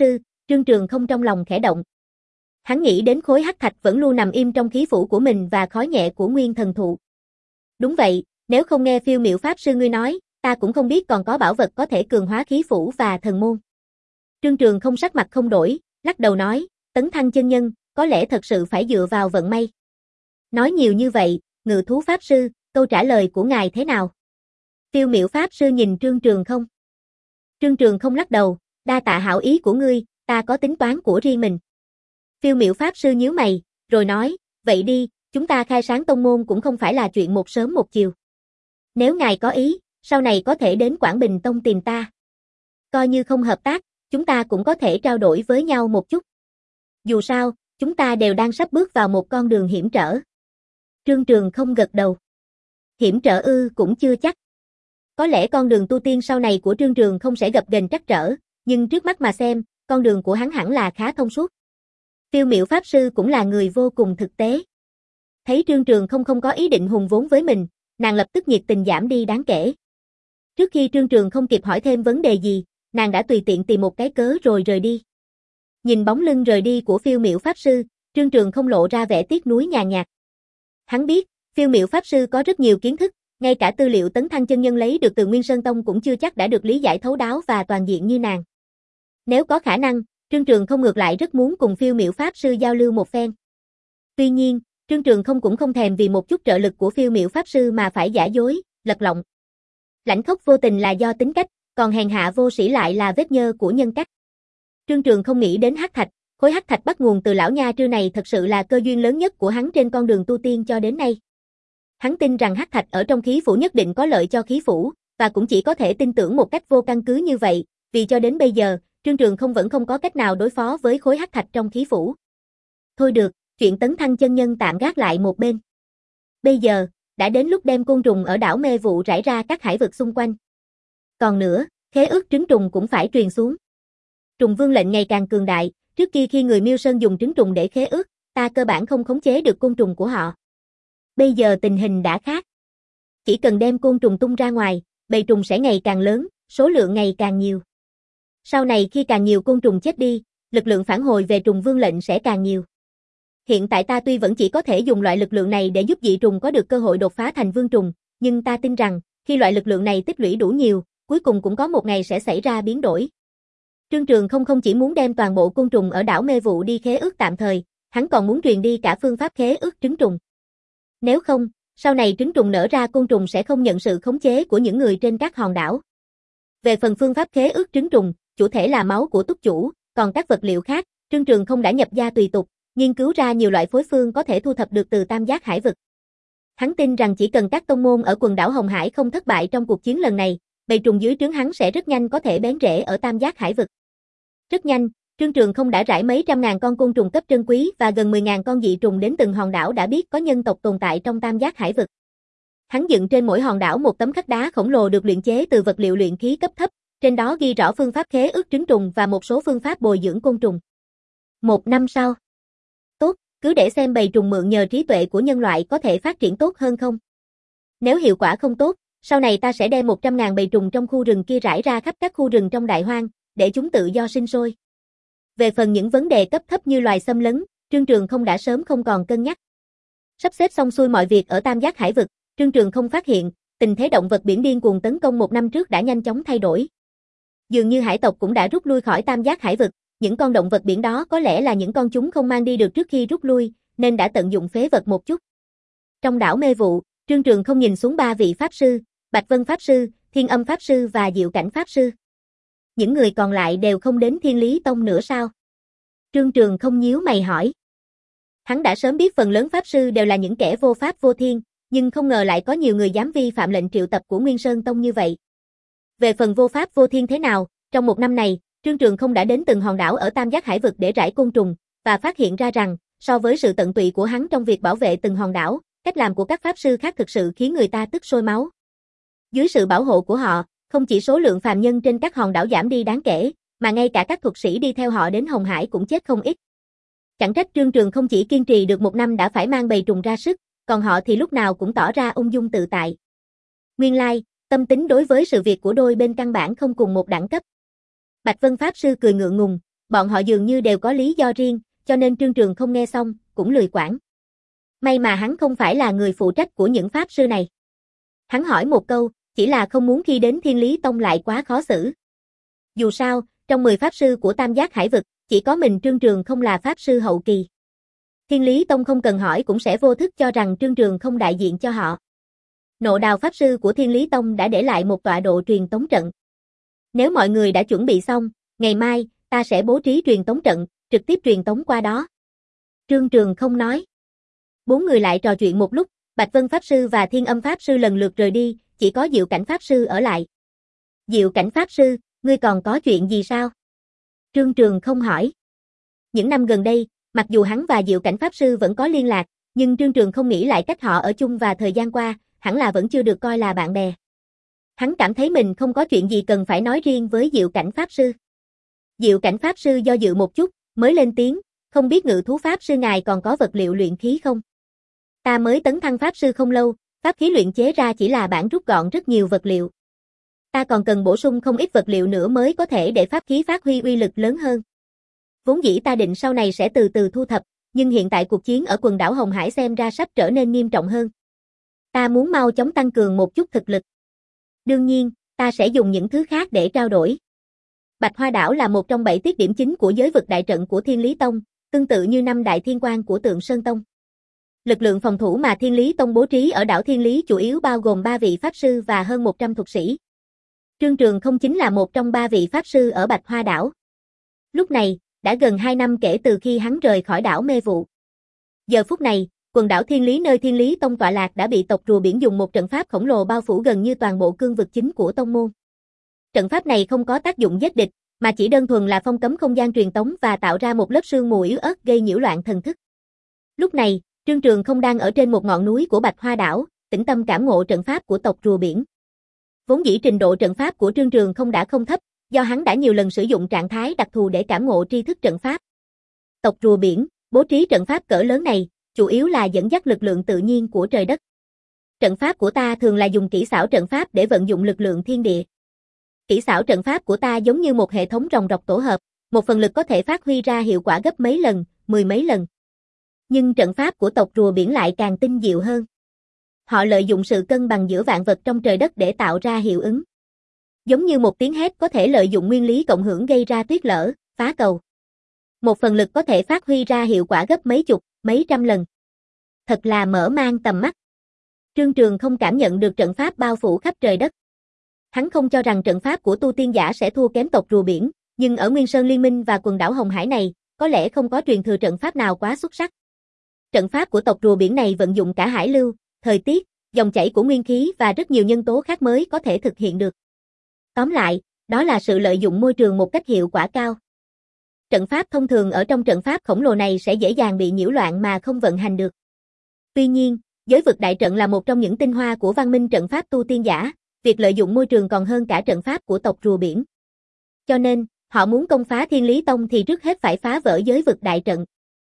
Trương Trường không trong lòng khẽ động. Hắn nghĩ đến khối hắc thạch vẫn luôn nằm im trong khí phủ của mình và khói nhẹ của nguyên thần thụ. Đúng vậy, nếu không nghe phiêu miểu pháp sư ngươi nói, ta cũng không biết còn có bảo vật có thể cường hóa khí phủ và thần môn. Trương Trường không sắc mặt không đổi, lắc đầu nói, Tấn Thăng chân nhân, có lẽ thật sự phải dựa vào vận may. Nói nhiều như vậy, Ngự thú pháp sư, câu trả lời của ngài thế nào? Phiêu miểu pháp sư nhìn Trương Trường không. Trương Trường không lắc đầu, đa tạ hảo ý của ngươi, ta có tính toán của riêng mình. Phiêu miểu pháp sư nhíu mày, rồi nói, vậy đi, chúng ta khai sáng tông môn cũng không phải là chuyện một sớm một chiều. Nếu ngài có ý, sau này có thể đến Quảng Bình Tông tìm ta. Coi như không hợp tác, chúng ta cũng có thể trao đổi với nhau một chút. Dù sao, chúng ta đều đang sắp bước vào một con đường hiểm trở. Trương Trường không gật đầu. Hiểm trở ư cũng chưa chắc. Có lẽ con đường tu tiên sau này của Trương Trường không sẽ gập ghềnh trắc trở, nhưng trước mắt mà xem, con đường của hắn hẳn là khá thông suốt. Phiêu miểu pháp sư cũng là người vô cùng thực tế. Thấy Trương Trường không không có ý định hùng vốn với mình, nàng lập tức nhiệt tình giảm đi đáng kể. Trước khi Trương Trường không kịp hỏi thêm vấn đề gì, nàng đã tùy tiện tìm một cái cớ rồi rời đi. Nhìn bóng lưng rời đi của phiêu miểu pháp sư, Trương Trường không lộ ra vẻ tiếc nuối nhàn nhạt. Hắn biết, phiêu miểu pháp sư có rất nhiều kiến thức, ngay cả tư liệu Tấn Thăng chân nhân lấy được từ Nguyên Sơn Tông cũng chưa chắc đã được lý giải thấu đáo và toàn diện như nàng. Nếu có khả năng, Trương Trường không ngược lại rất muốn cùng phiêu miểu pháp sư giao lưu một phen. Tuy nhiên, Trương Trường không cũng không thèm vì một chút trợ lực của phiêu miểu pháp sư mà phải giả dối, lật lọng. Lãnh khốc vô tình là do tính cách, còn hèn hạ vô sĩ lại là vết nhơ của nhân cách. Trương Trường không nghĩ đến hắc thạch, khối hắc thạch bắt nguồn từ lão nha trư này thật sự là cơ duyên lớn nhất của hắn trên con đường tu tiên cho đến nay. Hắn tin rằng hắc thạch ở trong khí phủ nhất định có lợi cho khí phủ, và cũng chỉ có thể tin tưởng một cách vô căn cứ như vậy, vì cho đến bây giờ, Trương Trường không vẫn không có cách nào đối phó với khối hắc thạch trong khí phủ. Thôi được, chuyện Tấn Thăng chân nhân tạm gác lại một bên. Bây giờ, đã đến lúc đem côn trùng ở đảo mê vụ rải ra các hải vực xung quanh. Còn nữa, khế ước trứng trùng cũng phải truyền xuống. Trùng vương lệnh ngày càng cường đại, trước kia khi người Miêu Sơn dùng trứng trùng để khế ước, ta cơ bản không khống chế được côn trùng của họ. Bây giờ tình hình đã khác. Chỉ cần đem côn trùng tung ra ngoài, bầy trùng sẽ ngày càng lớn, số lượng ngày càng nhiều. Sau này khi càng nhiều côn trùng chết đi, lực lượng phản hồi về trùng vương lệnh sẽ càng nhiều. Hiện tại ta tuy vẫn chỉ có thể dùng loại lực lượng này để giúp dị trùng có được cơ hội đột phá thành vương trùng, nhưng ta tin rằng, khi loại lực lượng này tích lũy đủ nhiều, cuối cùng cũng có một ngày sẽ xảy ra biến đổi. Trương Trường không không chỉ muốn đem toàn bộ côn trùng ở đảo mê vụ đi khế ước tạm thời, hắn còn muốn truyền đi cả phương pháp khế ước trứng trùng. Nếu không, sau này trứng trùng nở ra côn trùng sẽ không nhận sự khống chế của những người trên các hòn đảo. Về phần phương pháp khế ước trứng trùng, chủ thể là máu của túc chủ, còn các vật liệu khác, Trương Trường không đã nhập gia tùy tục, nghiên cứu ra nhiều loại phối phương có thể thu thập được từ tam giác hải vực. Hắn tin rằng chỉ cần các tông môn ở quần đảo Hồng Hải không thất bại trong cuộc chiến lần này, bầy trùng dưới trướng hắn sẽ rất nhanh có thể bén rễ ở tam giác hải vực. Rất nhanh, Trương Trường không đã rải mấy trăm ngàn con côn trùng cấp trân quý và gần mười ngàn con dị trùng đến từng hòn đảo đã biết có nhân tộc tồn tại trong tam giác hải vực. Hắn dựng trên mỗi hòn đảo một tấm khắc đá khổng lồ được luyện chế từ vật liệu luyện khí cấp thấp, trên đó ghi rõ phương pháp khế ước trứng trùng và một số phương pháp bồi dưỡng côn trùng. Một năm sau. Tốt, cứ để xem bầy trùng mượn nhờ trí tuệ của nhân loại có thể phát triển tốt hơn không. Nếu hiệu quả không tốt, sau này ta sẽ đem một trăm ngàn bầy trùng trong khu rừng kia rải ra khắp các khu rừng trong đại hoang, để chúng tự do sinh sôi. Về phần những vấn đề cấp thấp như loài xâm lấn, Trương Trường không đã sớm không còn cân nhắc. Sắp xếp xong xuôi mọi việc ở tam giác hải vực, Trương Trường không phát hiện, tình thế động vật biển điên cuồng tấn công một năm trước đã nhanh chóng thay đổi. Dường như hải tộc cũng đã rút lui khỏi tam giác hải vực, những con động vật biển đó có lẽ là những con chúng không mang đi được trước khi rút lui, nên đã tận dụng phế vật một chút. Trong đảo mê vụ, Trương Trường không nhìn xuống ba vị pháp sư, Bạch Vân pháp sư, Thiên Âm pháp sư và Diệu Cảnh pháp sư. Những người còn lại đều không đến Thiên Lý Tông nữa sao? Trương Trường không nhíu mày hỏi. Hắn đã sớm biết phần lớn pháp sư đều là những kẻ vô pháp vô thiên, nhưng không ngờ lại có nhiều người dám vi phạm lệnh triệu tập của Nguyên Sơn Tông như vậy. Về phần vô pháp vô thiên thế nào, trong một năm này, Trương Trường không đã đến từng hòn đảo ở tam giác hải vực để rải côn trùng, và phát hiện ra rằng, so với sự tận tụy của hắn trong việc bảo vệ từng hòn đảo, cách làm của các pháp sư khác thực sự khiến người ta tức sôi máu. Dưới sự bảo hộ của họ, không chỉ số lượng phàm nhân trên các hòn đảo giảm đi đáng kể, mà ngay cả các thuật sĩ đi theo họ đến Hồng Hải cũng chết không ít. Chẳng trách Trương Trường không chỉ kiên trì được một năm đã phải mang bầy trùng ra sức, còn họ thì lúc nào cũng tỏ ra ung dung tự tại. Nguyên lai, tâm tính đối với sự việc của đôi bên căn bản không cùng một đẳng cấp. Bạch Vân pháp sư cười ngượng ngùng, Bọn họ dường như đều có lý do riêng, cho nên Trương Trường không nghe xong, cũng lười quản. May mà hắn không phải là người phụ trách của những pháp sư này. Hắn hỏi một câu, chỉ là không muốn khi đến Thiên Lý Tông lại quá khó xử. Dù sao, trong mười pháp sư của Tam Giác Hải Vực, chỉ có mình Trương Trường không là pháp sư hậu kỳ. Thiên Lý Tông không cần hỏi cũng sẽ vô thức cho rằng Trương Trường không đại diện cho họ. Nộ Đào pháp sư của Thiên Lý Tông đã để lại một tọa độ truyền tống trận. Nếu mọi người đã chuẩn bị xong, ngày mai, ta sẽ bố trí truyền tống trận, trực tiếp truyền tống qua đó. Trương Trường không nói. Bốn người lại trò chuyện một lúc, Bạch Vân pháp sư và Thiên Âm pháp sư lần lượt rời đi, chỉ có Diệu Cảnh pháp sư ở lại. Diệu Cảnh pháp sư, ngươi còn có chuyện gì sao? Trương Trường không hỏi. Những năm gần đây, mặc dù hắn và Diệu Cảnh pháp sư vẫn có liên lạc, nhưng Trương Trường không nghĩ lại cách họ ở chung và thời gian qua, hẳn là vẫn chưa được coi là bạn bè. Hắn cảm thấy mình không có chuyện gì cần phải nói riêng với Diệu Cảnh pháp sư. Diệu Cảnh pháp sư do dự một chút, mới lên tiếng, không biết Ngự thú pháp sư ngài còn có vật liệu luyện khí không? Ta mới tấn thăng pháp sư không lâu, pháp khí luyện chế ra chỉ là bản rút gọn rất nhiều vật liệu. Ta còn cần bổ sung không ít vật liệu nữa mới có thể để pháp khí phát huy uy lực lớn hơn. Vốn dĩ ta định sau này sẽ từ từ thu thập, nhưng hiện tại cuộc chiến ở quần đảo Hồng Hải xem ra sắp trở nên nghiêm trọng hơn. Ta muốn mau chóng tăng cường một chút thực lực. Đương nhiên, ta sẽ dùng những thứ khác để trao đổi. Bạch Hoa đảo là một trong bảy tiết điểm chính của giới vực đại trận của Thiên Lý Tông, tương tự như năm đại thiên quan của Tượng Sơn Tông. Lực lượng phòng thủ mà Thiên Lý Tông bố trí ở đảo Thiên Lý chủ yếu bao gồm ba vị pháp sư và hơn một trăm thuật sĩ. Trương Trường không chính là một trong ba vị pháp sư ở Bạch Hoa đảo. Lúc này, đã gần hai năm kể từ khi hắn rời khỏi đảo Mê Vụ. Giờ phút này, quần đảo Thiên Lý nơi Thiên Lý Tông tọa lạc đã bị tộc rùa biển dùng một trận pháp khổng lồ bao phủ gần như toàn bộ cương vực chính của tông môn. Trận pháp này không có tác dụng giết địch, mà chỉ đơn thuần là phong cấm không gian truyền tống và tạo ra một lớp sương mù yếu ớt gây nhiễu loạn thần thức. Lúc này, Trương Trường không đang ở trên một ngọn núi của Bạch Hoa đảo, tĩnh tâm cảm ngộ trận pháp của tộc rùa biển. Vốn dĩ trình độ trận pháp của Trương Trường không đã không thấp, do hắn đã nhiều lần sử dụng trạng thái đặc thù để cảm ngộ tri thức trận pháp. Tộc rùa biển, bố trí trận pháp cỡ lớn này, chủ yếu là dẫn dắt lực lượng tự nhiên của trời đất. Trận pháp của ta thường là dùng kỹ xảo trận pháp để vận dụng lực lượng thiên địa. Kỹ xảo trận pháp của ta giống như một hệ thống ròng rọc tổ hợp, một phần lực có thể phát huy ra hiệu quả gấp mấy lần, mười mấy lần. Nhưng trận pháp của tộc rùa biển lại càng tinh diệu hơn. Họ lợi dụng sự cân bằng giữa vạn vật trong trời đất để tạo ra hiệu ứng. Giống như một tiếng hét có thể lợi dụng nguyên lý cộng hưởng gây ra tuyết lở, phá cầu. Một phần lực có thể phát huy ra hiệu quả gấp mấy chục, mấy trăm lần. Thật là mở mang tầm mắt. Trương Trường không cảm nhận được trận pháp bao phủ khắp trời đất. Hắn không cho rằng trận pháp của tu tiên giả sẽ thua kém tộc rùa biển, nhưng ở Nguyên Sơn Liên Minh và quần đảo Hồng Hải này, có lẽ không có truyền thừa trận pháp nào quá xuất sắc. Trận pháp của tộc rùa biển này vận dụng cả hải lưu, thời tiết, dòng chảy của nguyên khí và rất nhiều nhân tố khác mới có thể thực hiện được. Tóm lại, đó là sự lợi dụng môi trường một cách hiệu quả cao. Trận pháp thông thường ở trong trận pháp khổng lồ này sẽ dễ dàng bị nhiễu loạn mà không vận hành được. Tuy nhiên, giới vực đại trận là một trong những tinh hoa của văn minh trận pháp tu tiên giả, việc lợi dụng môi trường còn hơn cả trận pháp của tộc rùa biển. Cho nên, họ muốn công phá Thiên Lý Tông thì trước hết phải phá vỡ giới vực đại trận.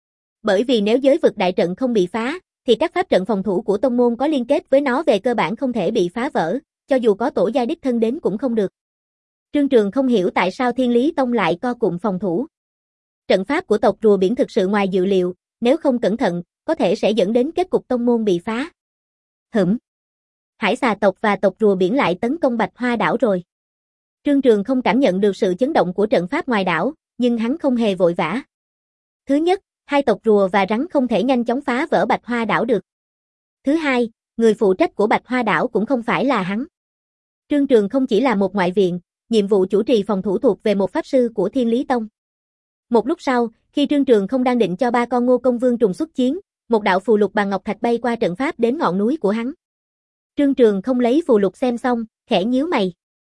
Bởi vì nếu giới vực đại trận không bị phá, thì các pháp trận phòng thủ của tông môn có liên kết với nó về cơ bản không thể bị phá vỡ, cho dù có tổ gia đích thân đến cũng không được. Trương Trường không hiểu tại sao Thiên Lý Tông lại co cụm phòng thủ. Trận pháp của tộc rùa biển thực sự ngoài dự liệu, nếu không cẩn thận, có thể sẽ dẫn đến kết cục tông môn bị phá. Hửm. Hải xà tộc và tộc rùa biển lại tấn công Bạch Hoa đảo rồi. Trương Trường không cảm nhận được sự chấn động của trận pháp ngoài đảo, nhưng hắn không hề vội vã. Thứ nhất, hai tộc rùa và rắn không thể nhanh chóng phá vỡ Bạch Hoa đảo được. Thứ hai, người phụ trách của Bạch Hoa đảo cũng không phải là hắn. Trương Trường không chỉ là một ngoại viện, nhiệm vụ chủ trì phòng thủ thuộc về một pháp sư của Thiên Lý Tông. Một lúc sau, khi Trương Trường không đang định cho ba con Ngô Công Vương trùng xuất chiến, một đạo phù lục bằng ngọc thạch bay qua trận pháp đến ngọn núi của hắn. Trương Trường không lấy phù lục xem xong, khẽ nhíu mày.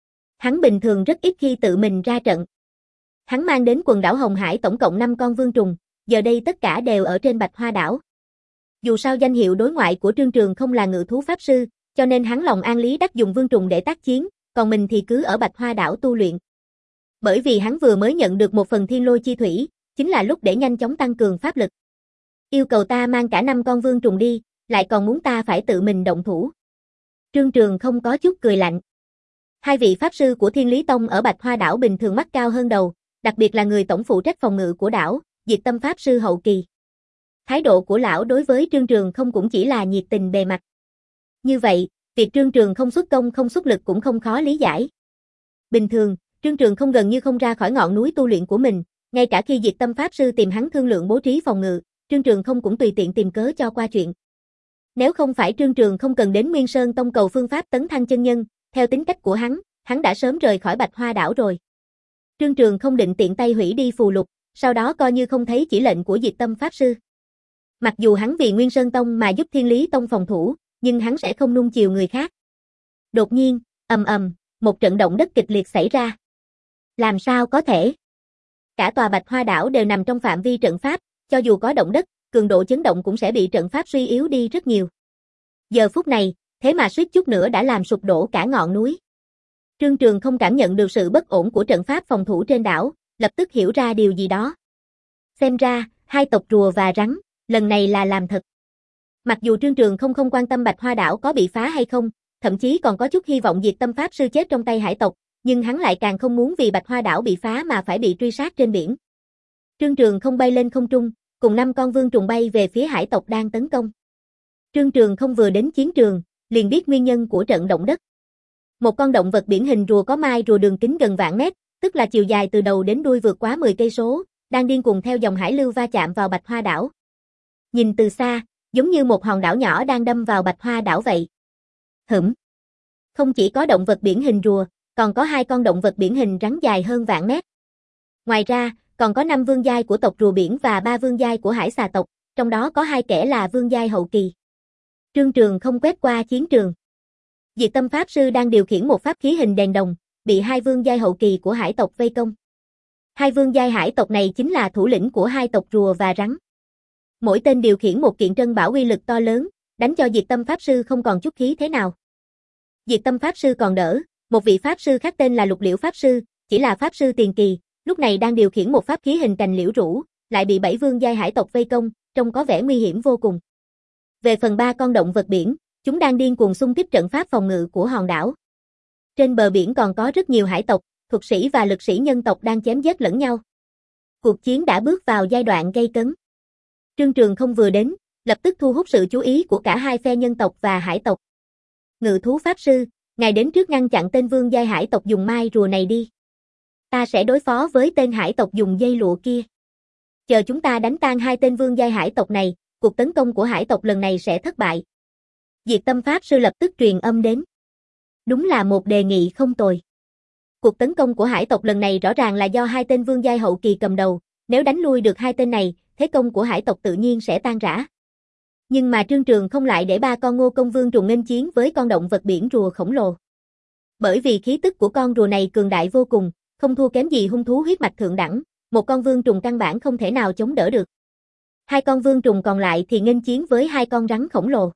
Hắn bình thường rất ít khi tự mình ra trận. Hắn mang đến quần đảo Hồng Hải tổng cộng năm con vương trùng, giờ đây tất cả đều ở trên Bạch Hoa đảo. Dù sao danh hiệu đối ngoại của Trương Trường không là ngự thú pháp sư, cho nên hắn lòng an lý đắc dùng vương trùng để tác chiến, còn mình thì cứ ở Bạch Hoa đảo tu luyện. Bởi vì hắn vừa mới nhận được một phần thiên lôi chi thủy, chính là lúc để nhanh chóng tăng cường pháp lực. Yêu cầu ta mang cả năm con vương trùng đi, lại còn muốn ta phải tự mình động thủ. Trương Trường không có chút cười lạnh. Hai vị pháp sư của Thiên Lý Tông ở Bạch Hoa đảo bình thường mắt cao hơn đầu, đặc biệt là người tổng phụ trách phòng ngự của đảo, Diệt Tâm Pháp Sư hậu kỳ. Thái độ của lão đối với Trương Trường không cũng chỉ là nhiệt tình bề mặt. Như vậy, việc Trương Trường không xuất công không xuất lực cũng không khó lý giải. Bình thường, Trương Trường không gần như không ra khỏi ngọn núi tu luyện của mình, ngay cả khi Diệt Tâm Pháp Sư tìm hắn thương lượng bố trí phòng ngự, Trương Trường không cũng tùy tiện tìm cớ cho qua chuyện. Nếu không phải Trương Trường không cần đến Nguyên Sơn Tông cầu phương pháp tấn thăng chân nhân, theo tính cách của hắn, hắn đã sớm rời khỏi Bạch Hoa đảo rồi. Trương Trường không định tiện tay hủy đi phù lục, sau đó coi như không thấy chỉ lệnh của Diệt Tâm Pháp Sư. Mặc dù hắn vì Nguyên Sơn Tông mà giúp Thiên Lý Tông phòng thủ, nhưng hắn sẽ không nuông chiều người khác. Đột nhiên, ầm ầm, một trận động đất kịch liệt xảy ra. Làm sao có thể? Cả tòa Bạch Hoa đảo đều nằm trong phạm vi trận pháp, cho dù có động đất, cường độ chấn động cũng sẽ bị trận pháp suy yếu đi rất nhiều. Giờ phút này, thế mà suýt chút nữa đã làm sụp đổ cả ngọn núi. Trương Trường không cảm nhận được sự bất ổn của trận pháp phòng thủ trên đảo, lập tức hiểu ra điều gì đó. Xem ra, hai tộc rùa và rắn, lần này là làm thật. Mặc dù Trương Trường không không quan tâm Bạch Hoa đảo có bị phá hay không, thậm chí còn có chút hy vọng Diệt Tâm Pháp Sư chết trong tay hải tộc, nhưng hắn lại càng không muốn vì Bạch Hoa đảo bị phá mà phải bị truy sát trên biển. Trương Trường không bay lên không trung, cùng năm con vương trùng bay về phía hải tộc đang tấn công. Trương Trường không vừa đến chiến trường, liền biết nguyên nhân của trận động đất. Một con động vật biển hình rùa có mai rùa đường kính gần vạn mét, tức là chiều dài từ đầu đến đuôi vượt quá mười cây số, đang điên cuồng theo dòng hải lưu va chạm vào Bạch Hoa đảo. Nhìn từ xa, giống như một hòn đảo nhỏ đang đâm vào Bạch Hoa đảo vậy. Hửm. Không chỉ có động vật biển hình rùa, còn có hai con động vật biển hình rắn dài hơn vạn mét. Ngoài ra, còn có năm vương giai của tộc rùa biển và ba vương giai của hải xà tộc, trong đó có hai kẻ là vương giai hậu kỳ. Trương Trường không quét qua chiến trường. Diệt Tâm Pháp Sư đang điều khiển một pháp khí hình đèn đồng, bị hai vương giai hậu kỳ của hải tộc vây công. Hai vương giai hải tộc này chính là thủ lĩnh của hai tộc rùa và rắn. Mỗi tên điều khiển một kiện trân bảo uy lực to lớn, đánh cho Diệt Tâm Pháp Sư không còn chút khí thế nào. Diệt Tâm Pháp Sư còn đỡ, một vị Pháp Sư khác tên là Lục Liễu Pháp Sư, chỉ là Pháp Sư tiền kỳ, lúc này đang điều khiển một pháp khí hình cành liễu rũ, lại bị bảy vương giai hải tộc vây công, trông có vẻ nguy hiểm vô cùng. Về phần ba con động vật biển, chúng đang điên cuồng xung kích trận pháp phòng ngự của hòn đảo. Trên bờ biển còn có rất nhiều hải tộc, thuật sĩ và lực sĩ nhân tộc đang chém giết lẫn nhau. Cuộc chiến đã bước vào giai đoạn gay cấn. Trương Trường không vừa đến, lập tức thu hút sự chú ý của cả hai phe nhân tộc và hải tộc. Ngự thú Pháp Sư, ngài đến trước ngăn chặn tên vương giai hải tộc dùng mai rùa này đi. Ta sẽ đối phó với tên hải tộc dùng dây lụa kia. Chờ chúng ta đánh tan hai tên vương giai hải tộc này, cuộc tấn công của hải tộc lần này sẽ thất bại. Diệt Tâm Pháp Sư lập tức truyền âm đến. Đúng là một đề nghị không tồi. Cuộc tấn công của hải tộc lần này rõ ràng là do hai tên vương giai hậu kỳ cầm đầu, nếu đánh lui được hai tên này, thế công của hải tộc tự nhiên sẽ tan rã. Nhưng mà Trương Trường không lại để ba con ngô công vương trùng nghênh chiến với con động vật biển rùa khổng lồ. Bởi vì khí tức của con rùa này cường đại vô cùng, không thua kém gì hung thú huyết mạch thượng đẳng, một con vương trùng căn bản không thể nào chống đỡ được. Hai con vương trùng còn lại thì nghênh chiến với hai con rắn khổng lồ.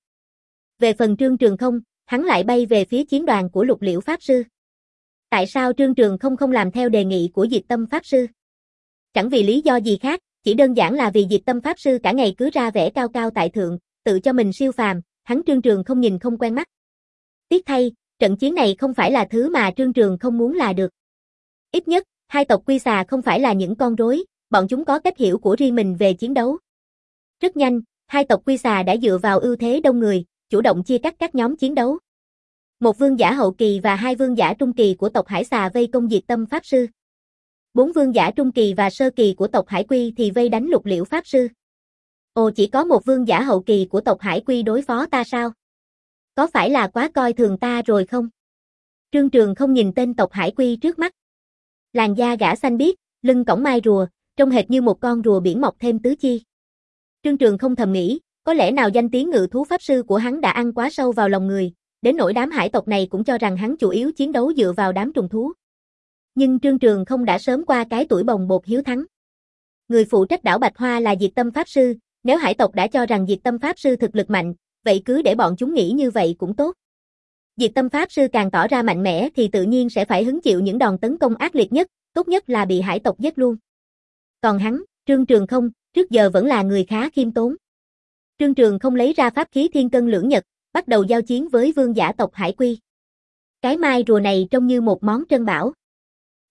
Về phần Trương Trường không, hắn lại bay về phía chiến đoàn của Lục Liễu Pháp Sư. Tại sao Trương Trường không không làm theo đề nghị của Diệt Tâm Pháp Sư? Chẳng vì lý do gì khác, chỉ đơn giản là vì Diệt Tâm Pháp Sư cả ngày cứ ra vẻ cao cao tại thượng, tự cho mình siêu phàm, hắn Trương Trường không nhìn không quen mắt. Tiếc thay, trận chiến này không phải là thứ mà Trương Trường không muốn là được. Ít nhất, hai tộc Quy Xà không phải là những con rối, bọn chúng có cách hiểu của riêng mình về chiến đấu. Rất nhanh, hai tộc Quy Xà đã dựa vào ưu thế đông người, chủ động chia cắt các nhóm chiến đấu. Một vương giả hậu kỳ và hai vương giả trung kỳ của tộc Hải Xà vây công Diệt Tâm Pháp Sư. Bốn vương giả trung kỳ và sơ kỳ của tộc Hải Quy thì vây đánh Lục Liễu Pháp Sư. Ồ, chỉ có một vương giả hậu kỳ của tộc Hải Quy đối phó ta sao? Có phải là quá coi thường ta rồi không? Trương Trường không nhìn tên tộc Hải Quy trước mắt. Làn da gã xanh biếc, lưng cõng mai rùa, trông hệt như một con rùa biển mọc thêm tứ chi. Trương Trường không thầm nghĩ, có lẽ nào danh tiếng ngự thú pháp sư của hắn đã ăn quá sâu vào lòng người, đến nỗi đám hải tộc này cũng cho rằng hắn chủ yếu chiến đấu dựa vào đám trùng thú. Nhưng Trương Trường không đã sớm qua cái tuổi bồng bột hiếu thắng. Người phụ trách đảo Bạch Hoa là Diệt Tâm Pháp Sư, nếu hải tộc đã cho rằng Diệt Tâm Pháp Sư thực lực mạnh, vậy cứ để bọn chúng nghĩ như vậy cũng tốt. Diệt Tâm Pháp Sư càng tỏ ra mạnh mẽ thì tự nhiên sẽ phải hứng chịu những đòn tấn công ác liệt nhất, tốt nhất là bị hải tộc giết luôn. Còn hắn, Trương Trường không, trước giờ vẫn là người khá khiêm tốn. Trương Trường không lấy ra pháp khí thiên cân lưỡng nhật, bắt đầu giao chiến với vương giả tộc Hải Quy. Cái mai rùa này trông như một món trân bảo.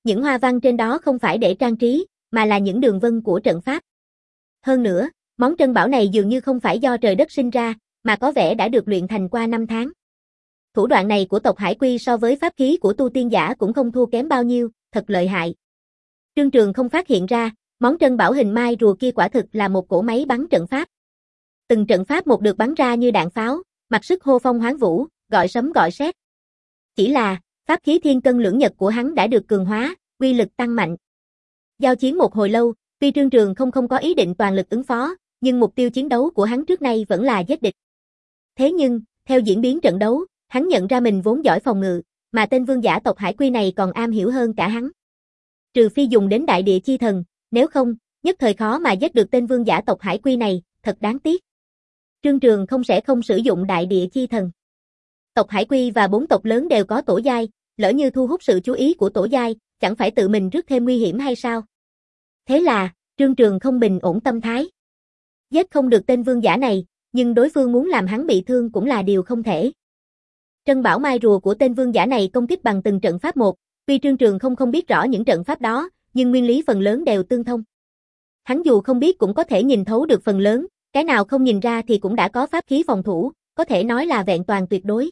Những hoa văn trên đó không phải để trang trí, mà là những đường vân của trận pháp. Hơn nữa, món trân bảo này dường như không phải do trời đất sinh ra, mà có vẻ đã được luyện thành qua năm tháng. Thủ đoạn này của tộc Hải Quy so với pháp khí của tu tiên giả cũng không thua kém bao nhiêu, thật lợi hại. Trương Trường không phát hiện ra, món trân bảo hình mai rùa kia quả thực là một cỗ máy bắn trận pháp. Từng trận pháp một được bắn ra như đạn pháo, mặc sức hô phong hoán vũ, gọi sấm gọi sét. Chỉ là, pháp khí thiên cân lưỡng nhật của hắn đã được cường hóa, uy lực tăng mạnh. Giao chiến một hồi lâu, tuy Trương Trường không không có ý định toàn lực ứng phó, nhưng mục tiêu chiến đấu của hắn trước nay vẫn là giết địch. Thế nhưng, theo diễn biến trận đấu, hắn nhận ra mình vốn giỏi phòng ngự, mà tên vương giả tộc Hải Quy này còn am hiểu hơn cả hắn. Trừ phi dùng đến đại địa chi thần, nếu không, nhất thời khó mà giết được tên vương giả tộc Hải Quy này, thật đáng tiếc. Trương Trường không sẽ không sử dụng đại địa chi thần. Tộc Hải Quy và bốn tộc lớn đều có tổ giai, lỡ như thu hút sự chú ý của tổ giai, chẳng phải tự mình rước thêm nguy hiểm hay sao? Thế là, Trương Trường không bình ổn tâm thái. Giết không được tên vương giả này, nhưng đối phương muốn làm hắn bị thương cũng là điều không thể. Trân bảo mai rùa của tên vương giả này công kích bằng từng trận pháp một, tuy Trương Trường không không biết rõ những trận pháp đó, nhưng nguyên lý phần lớn đều tương thông. Hắn dù không biết cũng có thể nhìn thấu được phần lớn, cái nào không nhìn ra thì cũng đã có pháp khí phòng thủ, có thể nói là vẹn toàn tuyệt đối.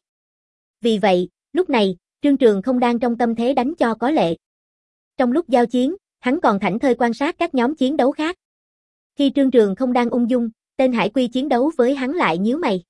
Vì vậy, lúc này, Trương Trường không đang trong tâm thế đánh cho có lệ. Trong lúc giao chiến, hắn còn thảnh thơi quan sát các nhóm chiến đấu khác. Khi Trương Trường không đang ung dung, tên Hải Quy chiến đấu với hắn lại nhíu mày.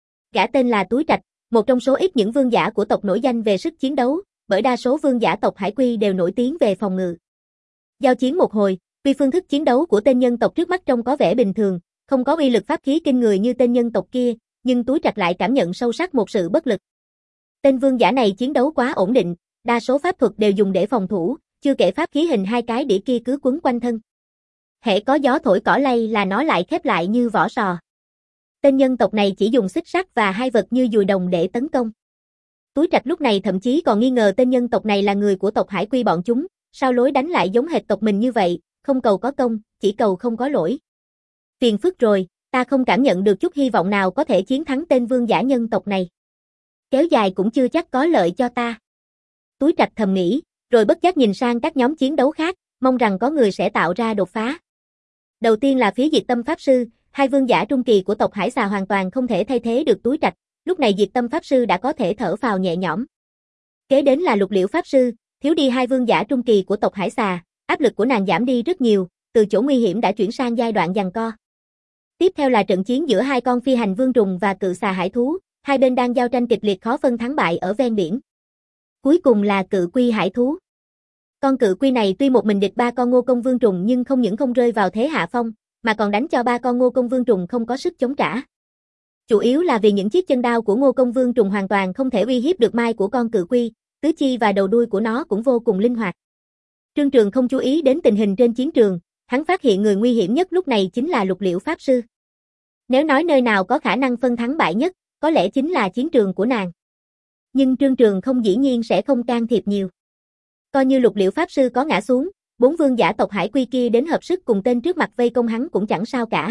Gã tên là Túi Trạch, một trong số ít những vương giả của tộc nổi danh về sức chiến đấu, bởi đa số vương giả tộc Hải Quy đều nổi tiếng về phòng ngự. Giao chiến một hồi, tuy phương thức chiến đấu của tên nhân tộc trước mắt trông có vẻ bình thường, không có uy lực pháp khí kinh người như tên nhân tộc kia, nhưng Túi Trạch lại cảm nhận sâu sắc một sự bất lực. Tên vương giả này chiến đấu quá ổn định, đa số pháp thuật đều dùng để phòng thủ, chưa kể pháp khí hình hai cái đĩa kia cứ quấn quanh thân. Hễ có gió thổi cỏ lay là nó lại khép lại như vỏ sò. Tên nhân tộc này chỉ dùng xích sắt và hai vật như dùi đồng để tấn công. Túi Trạch lúc này thậm chí còn nghi ngờ tên nhân tộc này là người của tộc Hải Quy bọn chúng, sao lối đánh lại giống hệt tộc mình như vậy, không cầu có công, chỉ cầu không có lỗi. Phiền phức rồi, ta không cảm nhận được chút hy vọng nào có thể chiến thắng tên vương giả nhân tộc này. Kéo dài cũng chưa chắc có lợi cho ta. Túi Trạch thầm nghĩ, rồi bất giác nhìn sang các nhóm chiến đấu khác, mong rằng có người sẽ tạo ra đột phá. Đầu tiên là phía Diệt Tâm Pháp Sư, hai vương giả trung kỳ của tộc Hải Xà hoàn toàn không thể thay thế được Túi Trạch, lúc này Diệt Tâm Pháp Sư đã có thể thở phào nhẹ nhõm. Kế đến là Lục Liễu Pháp Sư, thiếu đi hai vương giả trung kỳ của tộc Hải Xà, áp lực của nàng giảm đi rất nhiều, từ chỗ nguy hiểm đã chuyển sang giai đoạn giằng co. Tiếp theo là trận chiến giữa hai con phi hành vương trùng và cự xà hải thú, hai bên đang giao tranh kịch liệt khó phân thắng bại ở ven biển. Cuối cùng là cự quy hải thú. Con cự quy này tuy một mình địch ba con Ngô Công Vương trùng nhưng không những không rơi vào thế hạ phong, mà còn đánh cho ba con Ngô Công Vương trùng không có sức chống trả. Chủ yếu là vì những chiếc chân đao của Ngô Công Vương trùng hoàn toàn không thể uy hiếp được mai của con cự quy, tứ chi và đầu đuôi của nó cũng vô cùng linh hoạt. Trương Trường không chú ý đến tình hình trên chiến trường, hắn phát hiện người nguy hiểm nhất lúc này chính là Lục Liễu Pháp Sư. Nếu nói nơi nào có khả năng phân thắng bại nhất, có lẽ chính là chiến trường của nàng. Nhưng Trương Trường không dĩ nhiên sẽ không can thiệp nhiều. Coi như Lục Liễu Pháp Sư có ngã xuống, bốn vương giả tộc Hải Quy kia đến hợp sức cùng tên trước mặt vây công hắn cũng chẳng sao cả.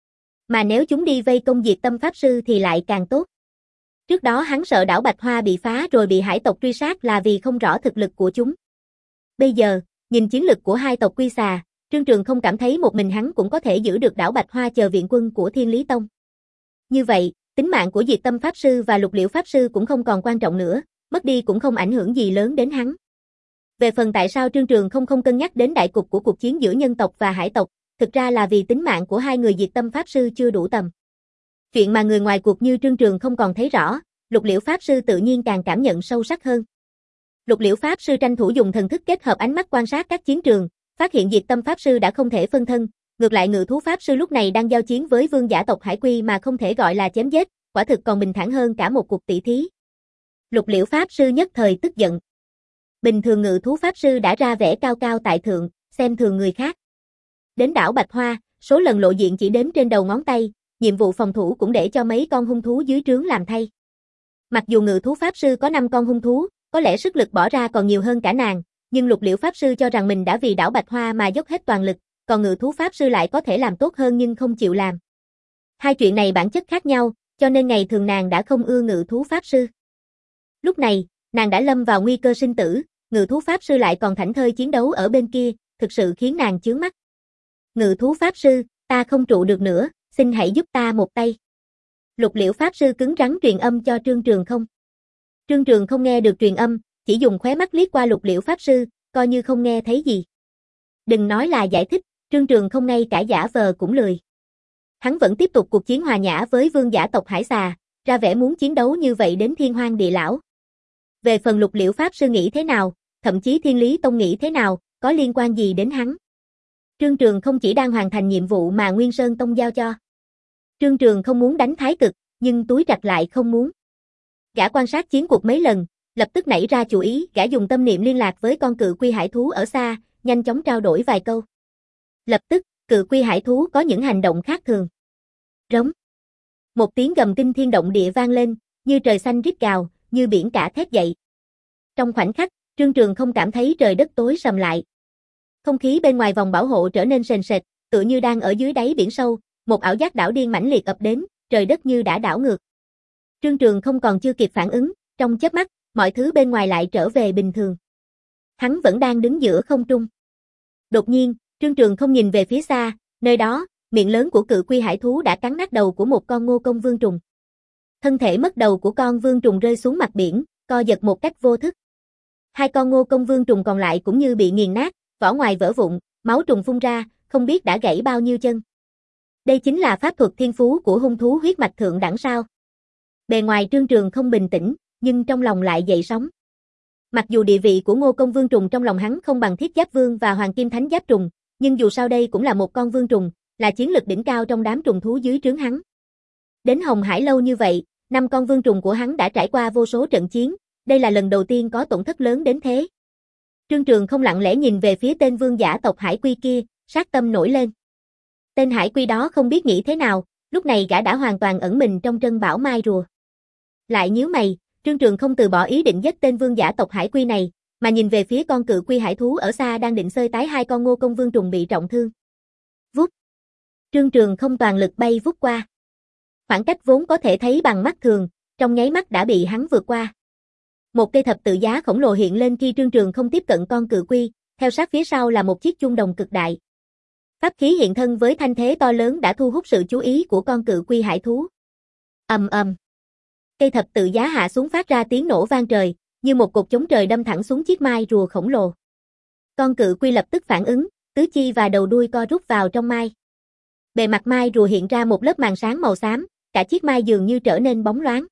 Mà nếu chúng đi vây công Diệt Tâm Pháp Sư thì lại càng tốt. Trước đó hắn sợ đảo Bạch Hoa bị phá rồi bị hải tộc truy sát là vì không rõ thực lực của chúng. Bây giờ, nhìn chiến lực của hai tộc Quy Xà, Trương Trường không cảm thấy một mình hắn cũng có thể giữ được đảo Bạch Hoa chờ viện quân của Thiên Lý Tông. Như vậy, tính mạng của Diệt Tâm Pháp Sư và Lục Liễu Pháp Sư cũng không còn quan trọng nữa, mất đi cũng không ảnh hưởng gì lớn đến hắn. Về phần tại sao Trương Trường không không cân nhắc đến đại cục của cuộc chiến giữa nhân tộc và hải tộc, thực ra là vì tính mạng của hai người Diệt Tâm Pháp Sư chưa đủ tầm. Chuyện mà người ngoài cuộc như Trương Trường không còn thấy rõ, Lục Liễu Pháp Sư tự nhiên càng cảm nhận sâu sắc hơn. Lục Liễu Pháp Sư tranh thủ dùng thần thức kết hợp ánh mắt quan sát các chiến trường, phát hiện Diệt Tâm Pháp Sư đã không thể phân thân, ngược lại Ngự Thú Pháp Sư lúc này đang giao chiến với vương giả tộc Hải Quy mà không thể gọi là chém giết, quả thực còn bình thản hơn cả một cuộc tỷ thí. Lục Liễu Pháp Sư nhất thời tức giận. Bình thường Ngự Thú Pháp Sư đã ra vẻ cao cao tại thượng, xem thường người khác. Đến đảo Bạch Hoa, số lần lộ diện chỉ đếm trên đầu ngón tay, nhiệm vụ phòng thủ cũng để cho mấy con hung thú dưới trướng làm thay. Mặc dù Ngự Thú Pháp Sư có năm con hung thú, có lẽ sức lực bỏ ra còn nhiều hơn cả nàng, nhưng Lục Liễu Pháp Sư cho rằng mình đã vì đảo Bạch Hoa mà dốc hết toàn lực, còn Ngự Thú Pháp Sư lại có thể làm tốt hơn nhưng không chịu làm. Hai chuyện này bản chất khác nhau, cho nên ngày thường nàng đã không ưa Ngự Thú Pháp Sư. Lúc này, nàng đã lâm vào nguy cơ sinh tử, ngự thú pháp sư lại còn thảnh thơi chiến đấu ở bên kia, thực sự khiến nàng chướng mắt. Ngự thú pháp sư, ta không trụ được nữa, xin hãy giúp ta một tay. Lục Liễu pháp sư cứng rắn truyền âm cho Trương Trường Không. Trương Trường Không nghe được truyền âm, chỉ dùng khóe mắt liếc qua Lục Liễu pháp sư, coi như không nghe thấy gì. Đừng nói là giải thích, Trương Trường Không ngay cả giả vờ cũng lười. Hắn vẫn tiếp tục cuộc chiến hòa nhã với vương giả tộc Hải Xà, ra vẻ muốn chiến đấu như vậy đến thiên hoang địa lão. Về phần Lục Liễu pháp sư nghĩ thế nào, thậm chí Thiên Lý Tông nghĩ thế nào, có liên quan gì đến hắn? Trương Trường Không chỉ đang hoàn thành nhiệm vụ mà Nguyên Sơn Tông giao cho. Trương Trường không muốn đánh Thái Cực, nhưng túi trạch lại không muốn. Gã quan sát chiến cuộc mấy lần, lập tức nảy ra chủ ý, gã dùng tâm niệm liên lạc với con cự quy hải thú ở xa, nhanh chóng trao đổi vài câu. Lập tức, cự quy hải thú có những hành động khác thường. Rống. Một tiếng gầm kinh thiên động địa vang lên, như trời xanh rít gào, như biển cả thét dậy. Trong khoảnh khắc, Trương Trường không cảm thấy trời đất tối sầm lại. Không khí bên ngoài vòng bảo hộ trở nên sền sệt, tựa như đang ở dưới đáy biển sâu, một ảo giác đảo điên mãnh liệt ập đến, trời đất như đã đảo ngược. Trương Trường không còn chưa kịp phản ứng, trong chớp mắt, mọi thứ bên ngoài lại trở về bình thường. Hắn vẫn đang đứng giữa không trung. Đột nhiên, Trương Trường không nhìn về phía xa, nơi đó, miệng lớn của cự quy hải thú đã cắn nát đầu của một con ngô công vương trùng. Thân thể mất đầu của con vương trùng rơi xuống mặt biển, co giật một cách vô thức. Hai con ngô công vương trùng còn lại cũng như bị nghiền nát, vỏ ngoài vỡ vụn, máu trùng phun ra, không biết đã gãy bao nhiêu chân. Đây chính là pháp thuật thiên phú của hung thú huyết mạch thượng đẳng sao? Bề ngoài Trương Trường không bình tĩnh, nhưng trong lòng lại dậy sóng. Mặc dù địa vị của Ngô Công Vương trùng trong lòng hắn không bằng Thiết Giáp Vương và Hoàng Kim Thánh Giáp trùng, nhưng dù sao đây cũng là một con vương trùng, là chiến lực đỉnh cao trong đám trùng thú dưới trướng hắn. Đến Hồng Hải lâu như vậy, năm con vương trùng của hắn đã trải qua vô số trận chiến, đây là lần đầu tiên có tổn thất lớn đến thế. Trương Trường không lặng lẽ nhìn về phía tên vương giả tộc Hải Quy kia, sát tâm nổi lên. Tên Hải Quy đó không biết nghĩ thế nào, lúc này gã đã hoàn toàn ẩn mình trong trân bảo mai rùa. Lại nhíu mày, Trương Trường không từ bỏ ý định giết tên vương giả tộc Hải Quy này, mà nhìn về phía con cự quy hải thú ở xa đang định xơi tái hai con Ngô Công Vương trùng bị trọng thương. Vút. Trương Trường không toàn lực bay vút qua. Khoảng cách vốn có thể thấy bằng mắt thường, trong nháy mắt đã bị hắn vượt qua. Một cây thập tự giá khổng lồ hiện lên khi Trương Trường không tiếp cận con cự quy, theo sát phía sau là một chiếc chuông đồng cực đại. Pháp khí hiện thân với thanh thế to lớn đã thu hút sự chú ý của con cự quy hải thú. Ầm ầm. Cây thập tự giá hạ xuống phát ra tiếng nổ vang trời, như một cột chống trời đâm thẳng xuống chiếc mai rùa khổng lồ. Con cự quy lập tức phản ứng, tứ chi và đầu đuôi co rút vào trong mai. Bề mặt mai rùa hiện ra một lớp màn sáng màu xám, cả chiếc mai dường như trở nên bóng loáng.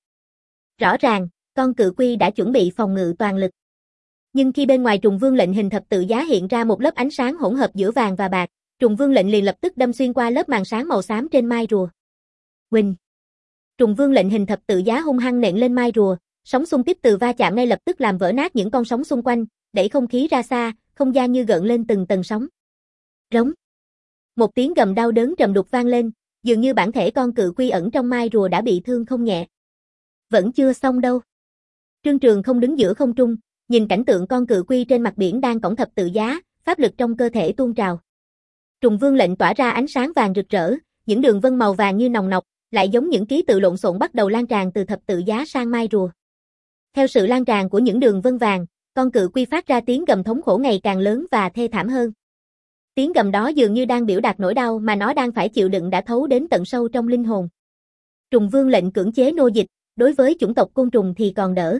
Rõ ràng, con cự quy đã chuẩn bị phòng ngự toàn lực. Nhưng khi bên ngoài trùng vương lệnh hình thập tự giá hiện ra một lớp ánh sáng hỗn hợp giữa vàng và bạc, trùng vương lệnh liền lập tức đâm xuyên qua lớp màn sáng màu xám trên mai rùa. Huỳnh. Trùng vương lệnh hình thập tự giá hung hăng nện lên mai rùa, sóng xung kích từ va chạm ngay lập tức làm vỡ nát những con sóng xung quanh, đẩy không khí ra xa, không gian như gợn lên từng tầng sóng. Rống. Một tiếng gầm đau đớn trầm đục vang lên, dường như bản thể con cự quy ẩn trong mai rùa đã bị thương không nhẹ. Vẫn chưa xong đâu. Trương Trường không đứng giữa không trung, nhìn cảnh tượng con cự quy trên mặt biển đang cõng thập tự giá, pháp lực trong cơ thể tuôn trào. Trùng vương lệnh tỏa ra ánh sáng vàng rực rỡ, những đường vân màu vàng như nòng nọc, lại giống những ký tự lộn xộn bắt đầu lan tràn từ thập tự giá sang mai rùa. Theo sự lan tràn của những đường vân vàng, con cự quy phát ra tiếng gầm thống khổ ngày càng lớn và thê thảm hơn. Tiếng gầm đó dường như đang biểu đạt nỗi đau mà nó đang phải chịu đựng đã thấu đến tận sâu trong linh hồn. Trùng vương lệnh cưỡng chế nô dịch, đối với chủng tộc côn trùng thì còn đỡ.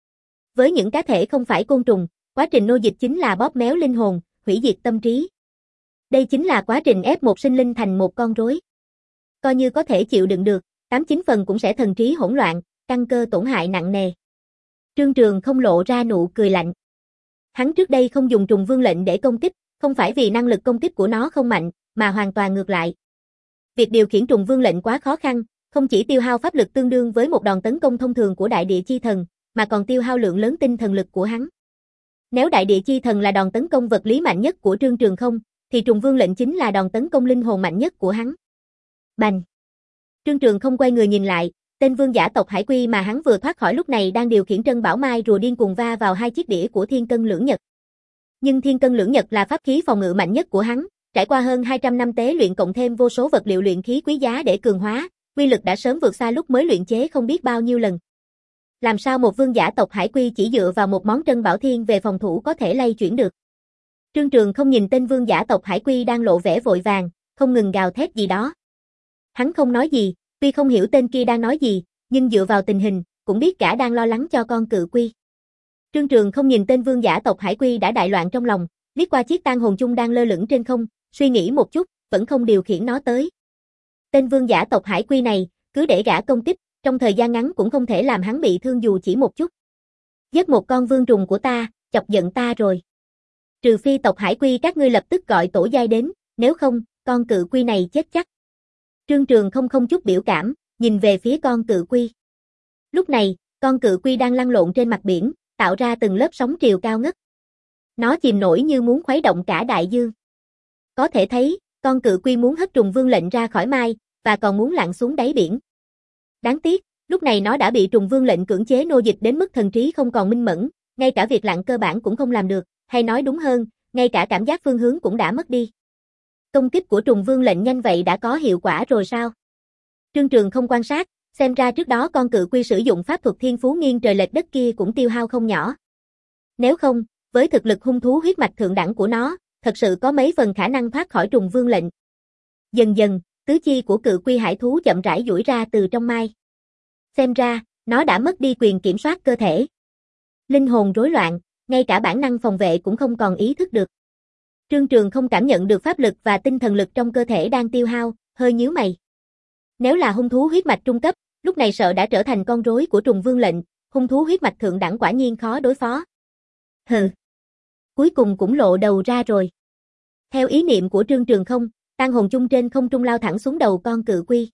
Với những cá thể không phải côn trùng, quá trình nô dịch chính là bóp méo linh hồn, hủy diệt tâm trí. Đây chính là quá trình ép một sinh linh thành một con rối. Coi như có thể chịu đựng được, tám chín phần cũng sẽ thần trí hỗn loạn, căn cơ tổn hại nặng nề. Trương Trường không lộ ra nụ cười lạnh. Hắn trước đây không dùng trùng vương lệnh để công kích, không phải vì năng lực công kích của nó không mạnh, mà hoàn toàn ngược lại. Việc điều khiển trùng vương lệnh quá khó khăn, không chỉ tiêu hao pháp lực tương đương với một đòn tấn công thông thường của đại địa chi thần, mà còn tiêu hao lượng lớn tinh thần lực của hắn. Nếu đại địa chi thần là đòn tấn công vật lý mạnh nhất của Trương Trường không, thì trùng vương lệnh chính là đòn tấn công linh hồn mạnh nhất của hắn. Bành! Trương Trường không quay người nhìn lại, tên vương giả tộc Hải Quy mà hắn vừa thoát khỏi lúc này đang điều khiển trân bảo mai rùa điên cuồng va vào hai chiếc đĩa của Thiên Cân Lưỡng Nhật. Nhưng Thiên Cân Lưỡng Nhật là pháp khí phòng ngự mạnh nhất của hắn, trải qua hơn hai trăm năm tế luyện cộng thêm vô số vật liệu luyện khí quý giá để cường hóa, uy lực đã sớm vượt xa lúc mới luyện chế không biết bao nhiêu lần. Làm sao một vương giả tộc Hải Quy chỉ dựa vào một món Trân Bảo Thiên về phòng thủ có thể lay chuyển được? Trương Trường không nhìn tên vương giả tộc Hải Quy đang lộ vẻ vội vàng, không ngừng gào thét gì đó. Hắn không nói gì, tuy không hiểu tên kia đang nói gì, nhưng dựa vào tình hình, cũng biết gã đang lo lắng cho con Cự Quy. Trương Trường không nhìn tên vương giả tộc Hải Quy đã đại loạn trong lòng, liếc qua chiếc tang hồn chung đang lơ lửng trên không, suy nghĩ một chút, vẫn không điều khiển nó tới. Tên vương giả tộc Hải Quy này, cứ để gã công kích, trong thời gian ngắn cũng không thể làm hắn bị thương dù chỉ một chút. Giết một con vương trùng của ta, chọc giận ta rồi. Trừ phi tộc Hải Quy các ngươi lập tức gọi tổ giai đến, nếu không, con Cự Quy này chết chắc. Trương Trường không không chút biểu cảm, nhìn về phía con Cự Quy. Lúc này, con Cự Quy đang lăn lộn trên mặt biển, tạo ra từng lớp sóng triều cao ngất. Nó chìm nổi như muốn khuấy động cả đại dương. Có thể thấy, con Cự Quy muốn hất Trùng Vương lệnh ra khỏi mai, và còn muốn lặn xuống đáy biển. Đáng tiếc, lúc này nó đã bị Trùng Vương lệnh cưỡng chế nô dịch đến mức thần trí không còn minh mẫn, ngay cả việc lặn cơ bản cũng không làm được, hay nói đúng hơn, ngay cả cảm giác phương hướng cũng đã mất đi. Công kích của Trùng Vương lệnh nhanh vậy đã có hiệu quả rồi sao? Trương Trường không quan sát, xem ra trước đó con Cự Quy sử dụng pháp thuật thiên phú nghiêng trời lệch đất kia cũng tiêu hao không nhỏ. Nếu không, với thực lực hung thú huyết mạch thượng đẳng của nó, thật sự có mấy phần khả năng thoát khỏi Trùng Vương lệnh. Dần dần, tứ chi của Cự Quy hải thú chậm rãi duỗi ra từ trong mai. Xem ra, nó đã mất đi quyền kiểm soát cơ thể. Linh hồn rối loạn, ngay cả bản năng phòng vệ cũng không còn ý thức được. Trương Trường không cảm nhận được pháp lực và tinh thần lực trong cơ thể đang tiêu hao, hơi nhíu mày. Nếu là hung thú huyết mạch trung cấp, lúc này sợ đã trở thành con rối của Trùng Vương lệnh, hung thú huyết mạch thượng đẳng quả nhiên khó đối phó. Hừ. Cuối cùng cũng lộ đầu ra rồi. Theo ý niệm của Trương Trường không, tang hồn chung trên không trung lao thẳng xuống đầu con Cự Quy.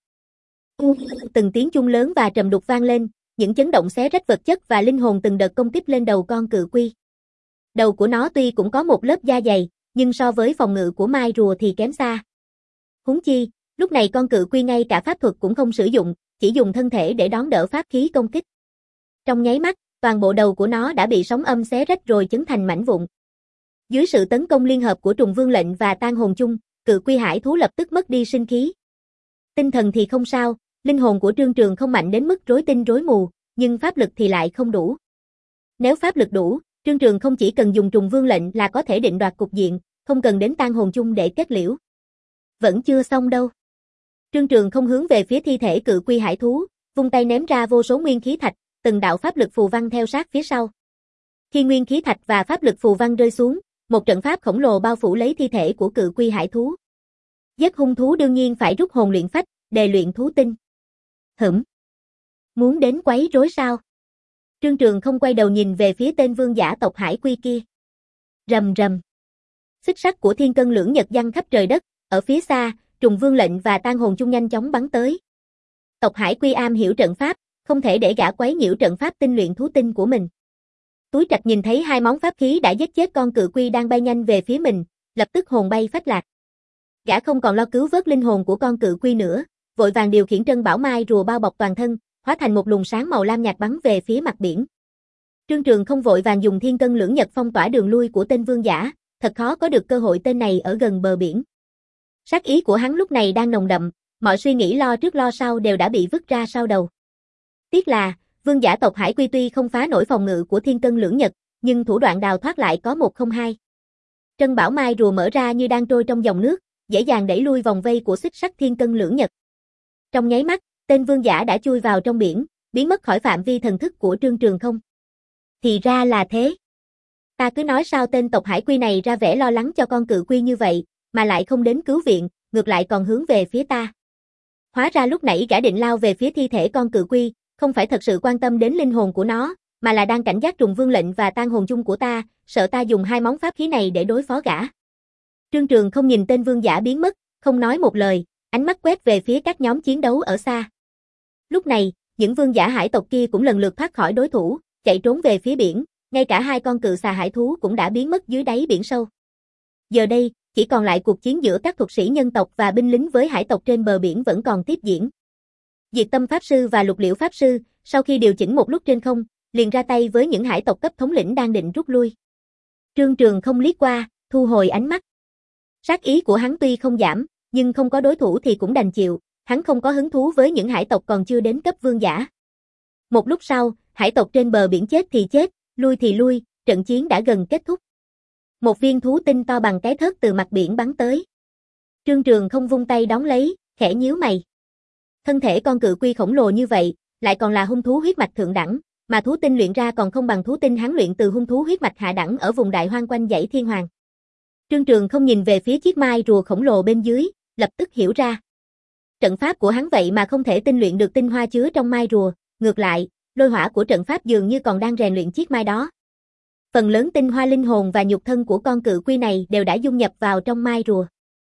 U, từng tiếng chung lớn và trầm đục vang lên, những chấn động xé rách vật chất và linh hồn từng đợt công kích lên đầu con Cự Quy. Đầu của nó tuy cũng có một lớp da dày, nhưng so với phòng ngự của mai rùa thì kém xa. Huống chi, lúc này con Cự Quy ngay cả pháp thuật cũng không sử dụng, chỉ dùng thân thể để đón đỡ pháp khí công kích. Trong nháy mắt, toàn bộ đầu của nó đã bị sóng âm xé rách rồi chấn thành mảnh vụn. Dưới sự tấn công liên hợp của Trùng Vương lệnh và tang hồn chung, Cự Quy hải thú lập tức mất đi sinh khí. Tinh thần thì không sao, linh hồn của Trương Trường không mạnh đến mức rối tinh rối mù, nhưng pháp lực thì lại không đủ. Nếu pháp lực đủ, Trương Trường không chỉ cần dùng Trùng Vương lệnh là có thể định đoạt cục diện, không cần đến tang hồn chung để kết liễu. Vẫn chưa xong đâu. Trương Trường không hướng về phía thi thể Cự Quy hải thú, vung tay ném ra vô số nguyên khí thạch, từng đạo pháp lực phù văn theo sát phía sau. Khi nguyên khí thạch và pháp lực phù văn rơi xuống, một trận pháp khổng lồ bao phủ lấy thi thể của Cự Quy hải thú. Giết hung thú đương nhiên phải rút hồn luyện phách, đề luyện thú tinh. Hửm. Muốn đến quấy rối sao? Trương Trường không quay đầu nhìn về phía tên vương giả tộc Hải Quy kia. Rầm rầm. Xích sắt của thiên cân lưỡng nhật giăng khắp trời đất, ở phía xa, Trùng Vương lệnh và tang hồn chung nhanh chóng bắn tới. Tộc Hải Quy am hiểu trận pháp, không thể để gã quấy nhiễu trận pháp tinh luyện thú tinh của mình. Túi Trạch nhìn thấy hai món pháp khí đã giết chết con Cự Quy đang bay nhanh về phía mình, lập tức hồn bay phách lạc. Gã không còn lo cứu vớt linh hồn của con Cự Quy nữa, vội vàng điều khiển Trân Bảo Mai rùa bao bọc toàn thân, hóa thành một luồng sáng màu lam nhạt bắn về phía mặt biển. Trương Trường không vội vàng dùng thiên cân lưỡng nhật phong tỏa đường lui của tên vương giả, thật khó có được cơ hội tên này ở gần bờ biển. Sát ý của hắn lúc này đang nồng đậm, mọi suy nghĩ lo trước lo sau đều đã bị vứt ra sau đầu. Tiếc là, vương giả tộc Hải Quy tuy không phá nổi phòng ngự của thiên cân lưỡng nhật, nhưng thủ đoạn đào thoát lại có một không hai. Trân Bảo Mai rùa mở ra như đang trôi trong dòng nước, dễ dàng đẩy lui vòng vây của xích sắt thiên cân lưỡng nhật. Trong nháy mắt, tên vương giả đã chui vào trong biển, biến mất khỏi phạm vi thần thức của Trương Trường không. Thì ra là thế. Ta cứ nói sao tên tộc Hải Quy này ra vẻ lo lắng cho con Cự Quy như vậy, mà lại không đến cứu viện, ngược lại còn hướng về phía ta. Hóa ra lúc nãy gã định lao về phía thi thể con Cự Quy, không phải thật sự quan tâm đến linh hồn của nó, mà là đang cảnh giác Trùng Vương lệnh và tang hồn chung của ta, sợ ta dùng hai món pháp khí này để đối phó gã. Trương Trường không nhìn tên vương giả biến mất, không nói một lời, ánh mắt quét về phía các nhóm chiến đấu ở xa. Lúc này, những vương giả hải tộc kia cũng lần lượt thoát khỏi đối thủ, chạy trốn về phía biển, ngay cả hai con cự xà hải thú cũng đã biến mất dưới đáy biển sâu. Giờ đây, chỉ còn lại cuộc chiến giữa các thuật sĩ nhân tộc và binh lính với hải tộc trên bờ biển vẫn còn tiếp diễn. Diệt Tâm Pháp Sư và Lục Liễu Pháp Sư, sau khi điều chỉnh một lúc trên không, liền ra tay với những hải tộc cấp thống lĩnh đang định rút lui. Trương Trường không liếc qua, thu hồi ánh mắt. Sát ý của hắn tuy không giảm, nhưng không có đối thủ thì cũng đành chịu, hắn không có hứng thú với những hải tộc còn chưa đến cấp vương giả. Một lúc sau, hải tộc trên bờ biển chết thì chết, lui thì lui, trận chiến đã gần kết thúc. Một viên thú tinh to bằng cái thớt từ mặt biển bắn tới. Trương Trường không vung tay đón lấy, khẽ nhíu mày. Thân thể con cự quy khổng lồ như vậy, lại còn là hung thú huyết mạch thượng đẳng, mà thú tinh luyện ra còn không bằng thú tinh hắn luyện từ hung thú huyết mạch hạ đẳng ở vùng đại hoang quanh dãy Thiên Hoàng. Trương Trường không nhìn về phía chiếc mai rùa khổng lồ bên dưới, lập tức hiểu ra. Trận pháp của hắn vậy mà không thể tinh luyện được tinh hoa chứa trong mai rùa, ngược lại, lôi hỏa của trận pháp dường như còn đang rèn luyện chiếc mai đó. Phần lớn tinh hoa linh hồn và nhục thân của con cự quy này đều đã dung nhập vào trong mai rùa.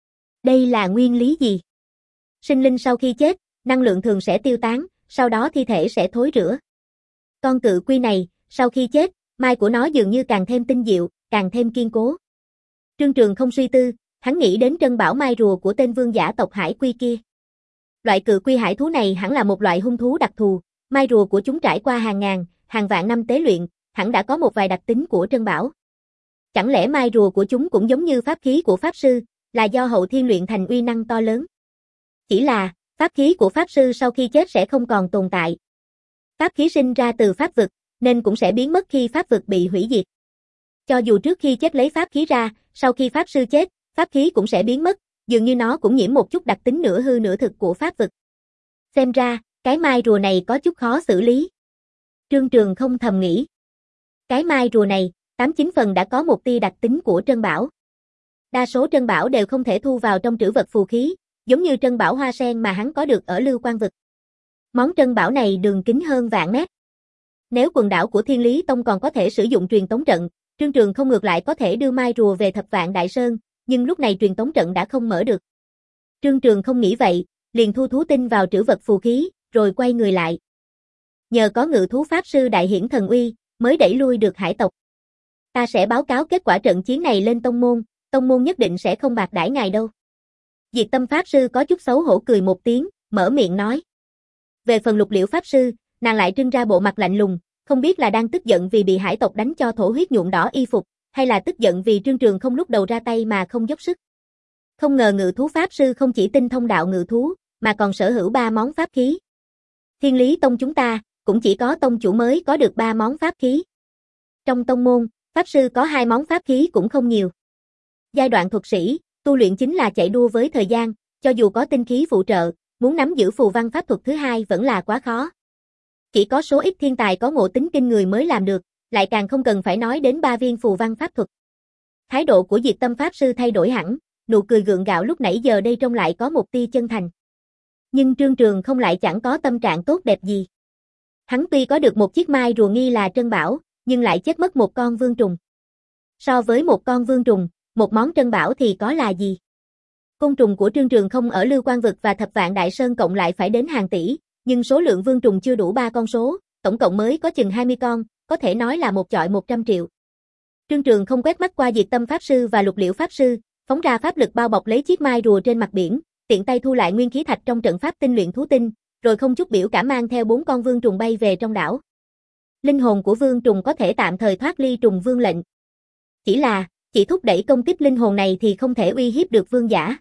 Đây là nguyên lý gì? Sinh linh sau khi chết, năng lượng thường sẽ tiêu tán, sau đó thi thể sẽ thối rữa. Con cự quy này, sau khi chết, mai của nó dường như càng thêm tinh diệu, càng thêm kiên cố. Trương Trường không suy tư, hắn nghĩ đến trân bảo mai rùa của tên vương giả tộc hải quy kia. Loại cự quy hải thú này hẳn là một loại hung thú đặc thù, mai rùa của chúng trải qua hàng ngàn, hàng vạn năm tế luyện, hẳn đã có một vài đặc tính của trân bảo. Chẳng lẽ mai rùa của chúng cũng giống như pháp khí của pháp sư, là do hậu thiên luyện thành uy năng to lớn? Chỉ là, pháp khí của pháp sư sau khi chết sẽ không còn tồn tại. Pháp khí sinh ra từ pháp vực, nên cũng sẽ biến mất khi pháp vực bị hủy diệt. Cho dù trước khi chết lấy pháp khí ra, sau khi pháp sư chết, pháp khí cũng sẽ biến mất, dường như nó cũng nhiễm một chút đặc tính nửa hư nửa thực của pháp vực. Xem ra, cái mai rùa này có chút khó xử lý. Trương Trường không thầm nghĩ. Cái mai rùa này, tám chín phần đã có một tia đặc tính của trân bảo. Đa số trân bảo đều không thể thu vào trong trữ vật phù khí, giống như trân bảo hoa sen mà hắn có được ở Lưu Quan vực. Món trân bảo này đường kính hơn vạn mét. Nếu quần đảo của Thiên Lý Tông còn có thể sử dụng truyền tống trận, Trương Trường không ngược lại có thể đưa mai rùa về Thập Vạn Đại Sơn, nhưng lúc này truyền tống trận đã không mở được. Trương Trường không nghĩ vậy, liền thu thú tinh vào trữ vật phù khí, rồi quay người lại. Nhờ có ngự thú pháp sư đại hiển thần uy, mới đẩy lui được hải tộc. Ta sẽ báo cáo kết quả trận chiến này lên tông môn, tông môn nhất định sẽ không bạc đãi ngài đâu. Diệt Tâm pháp sư có chút xấu hổ cười một tiếng, mở miệng nói. Về phần Lục Liễu pháp sư, nàng lại trưng ra bộ mặt lạnh lùng, không biết là đang tức giận vì bị hải tộc đánh cho thổ huyết nhuộm đỏ y phục, hay là tức giận vì Trương Trường không lúc đầu ra tay mà không dốc sức. Không ngờ ngự thú pháp sư không chỉ tinh thông đạo ngự thú, mà còn sở hữu ba món pháp khí. Thiên Lý Tông chúng ta, cũng chỉ có tông chủ mới có được ba món pháp khí. Trong tông môn, pháp sư có hai món pháp khí cũng không nhiều. Giai đoạn thuật sĩ, tu luyện chính là chạy đua với thời gian, cho dù có tinh khí phụ trợ, muốn nắm giữ phù văn pháp thuật thứ hai vẫn là quá khó. Chỉ có số ít thiên tài có ngộ tính kinh người mới làm được, lại càng không cần phải nói đến ba viên phù văn pháp thuật. Thái độ của Diệt Tâm pháp sư thay đổi hẳn, nụ cười gượng gạo lúc nãy giờ đây trông lại có một tia chân thành. Nhưng Trương Trường không lại chẳng có tâm trạng tốt đẹp gì. Hắn tuy có được một chiếc mai rùa nghi là trân bảo, nhưng lại chết mất một con vương trùng. So với một con vương trùng, một món trân bảo thì có là gì? Côn trùng của Trương Trường không ở Lưu Quan vực và Thập Vạn Đại Sơn cộng lại phải đến hàng tỷ, nhưng số lượng vương trùng chưa đủ ba con số, tổng cộng mới có chừng hai mươi con, có thể nói là một chọi một trăm triệu. Trương Trường không quét mắt qua Diệt Tâm pháp sư và Lục Liễu pháp sư, phóng ra pháp lực bao bọc lấy chiếc mai rùa trên mặt biển, tiện tay thu lại nguyên khí thạch trong trận pháp tinh luyện thú tinh, rồi không chút biểu cảm mang theo bốn con vương trùng bay về trong đảo. Linh hồn của vương trùng có thể tạm thời thoát ly trùng vương lệnh. Chỉ là, chỉ thúc đẩy công kích linh hồn này thì không thể uy hiếp được vương giả.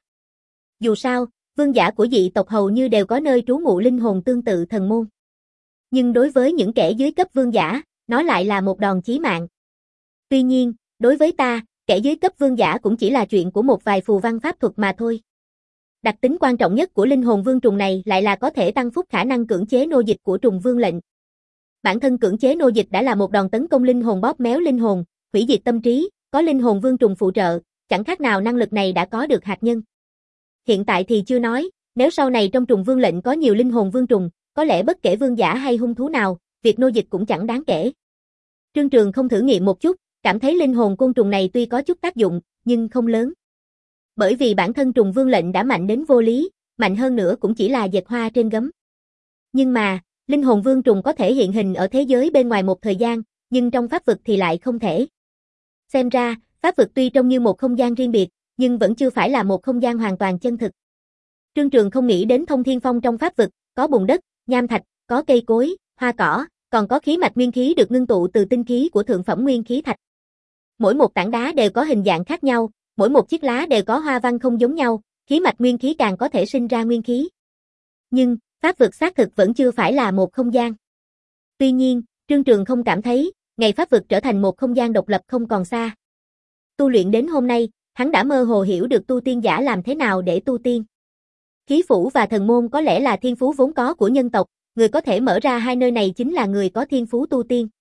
Dù sao, vương giả của dị tộc hầu như đều có nơi trú ngụ linh hồn tương tự thần môn. Nhưng đối với những kẻ dưới cấp vương giả, nó lại là một đòn chí mạng. Tuy nhiên, đối với ta, kẻ dưới cấp vương giả cũng chỉ là chuyện của một vài phù văn pháp thuật mà thôi. Đặc tính quan trọng nhất của linh hồn vương trùng này lại là có thể tăng phúc khả năng cưỡng chế nô dịch của trùng vương lệnh. Bản thân cưỡng chế nô dịch đã là một đòn tấn công linh hồn bóp méo linh hồn, hủy diệt tâm trí, có linh hồn vương trùng phụ trợ, chẳng khác nào năng lực này đã có được hạt nhân. Hiện tại thì chưa nói, nếu sau này trong trùng vương lệnh có nhiều linh hồn vương trùng, có lẽ bất kể vương giả hay hung thú nào, việc nô dịch cũng chẳng đáng kể. Trương Trường không thử nghiệm một chút, cảm thấy linh hồn côn trùng này tuy có chút tác dụng, nhưng không lớn. Bởi vì bản thân trùng vương lệnh đã mạnh đến vô lý, mạnh hơn nữa cũng chỉ là dệt hoa trên gấm. Nhưng mà, linh hồn vương trùng có thể hiện hình ở thế giới bên ngoài một thời gian, nhưng trong pháp vực thì lại không thể. Xem ra, pháp vực tuy trông như một không gian riêng biệt, nhưng vẫn chưa phải là một không gian hoàn toàn chân thực. Trương Trường không nghĩ đến thông thiên phong trong pháp vực, có bùn đất, nham thạch, có cây cối, hoa cỏ, còn có khí mạch nguyên khí được ngưng tụ từ tinh khí của thượng phẩm nguyên khí thạch. Mỗi một tảng đá đều có hình dạng khác nhau, mỗi một chiếc lá đều có hoa văn không giống nhau, khí mạch nguyên khí càng có thể sinh ra nguyên khí. Nhưng, pháp vực xác thực vẫn chưa phải là một không gian. Tuy nhiên, Trương Trường không cảm thấy, ngày pháp vực trở thành một không gian độc lập không còn xa. Tu luyện đến hôm nay, hắn đã mơ hồ hiểu được tu tiên giả làm thế nào để tu tiên. Khí phủ và thần môn có lẽ là thiên phú vốn có của nhân tộc, người có thể mở ra hai nơi này chính là người có thiên phú tu tiên.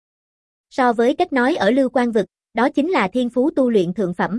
So với cách nói ở Lưu Quan vực, đó chính là thiên phú tu luyện thượng phẩm.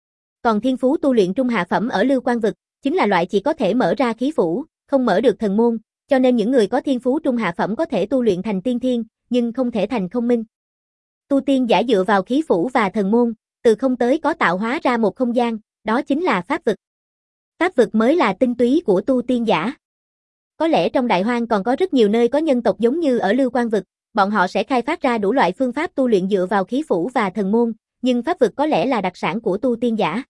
Còn thiên phú tu luyện trung hạ phẩm ở Lưu Quan vực, chính là loại chỉ có thể mở ra khí phủ, không mở được thần môn, cho nên những người có thiên phú trung hạ phẩm có thể tu luyện thành tiên thiên, nhưng không thể thành không minh. Tu tiên giả dựa vào khí phủ và thần môn, từ không tới có tạo hóa ra một không gian, đó chính là pháp vực. Pháp vực mới là tinh túy của tu tiên giả. Có lẽ trong Đại Hoang còn có rất nhiều nơi có nhân tộc giống như ở Lưu Quan vực, bọn họ sẽ khai phát ra đủ loại phương pháp tu luyện dựa vào khí phủ và thần môn, nhưng pháp vực có lẽ là đặc sản của tu tiên giả.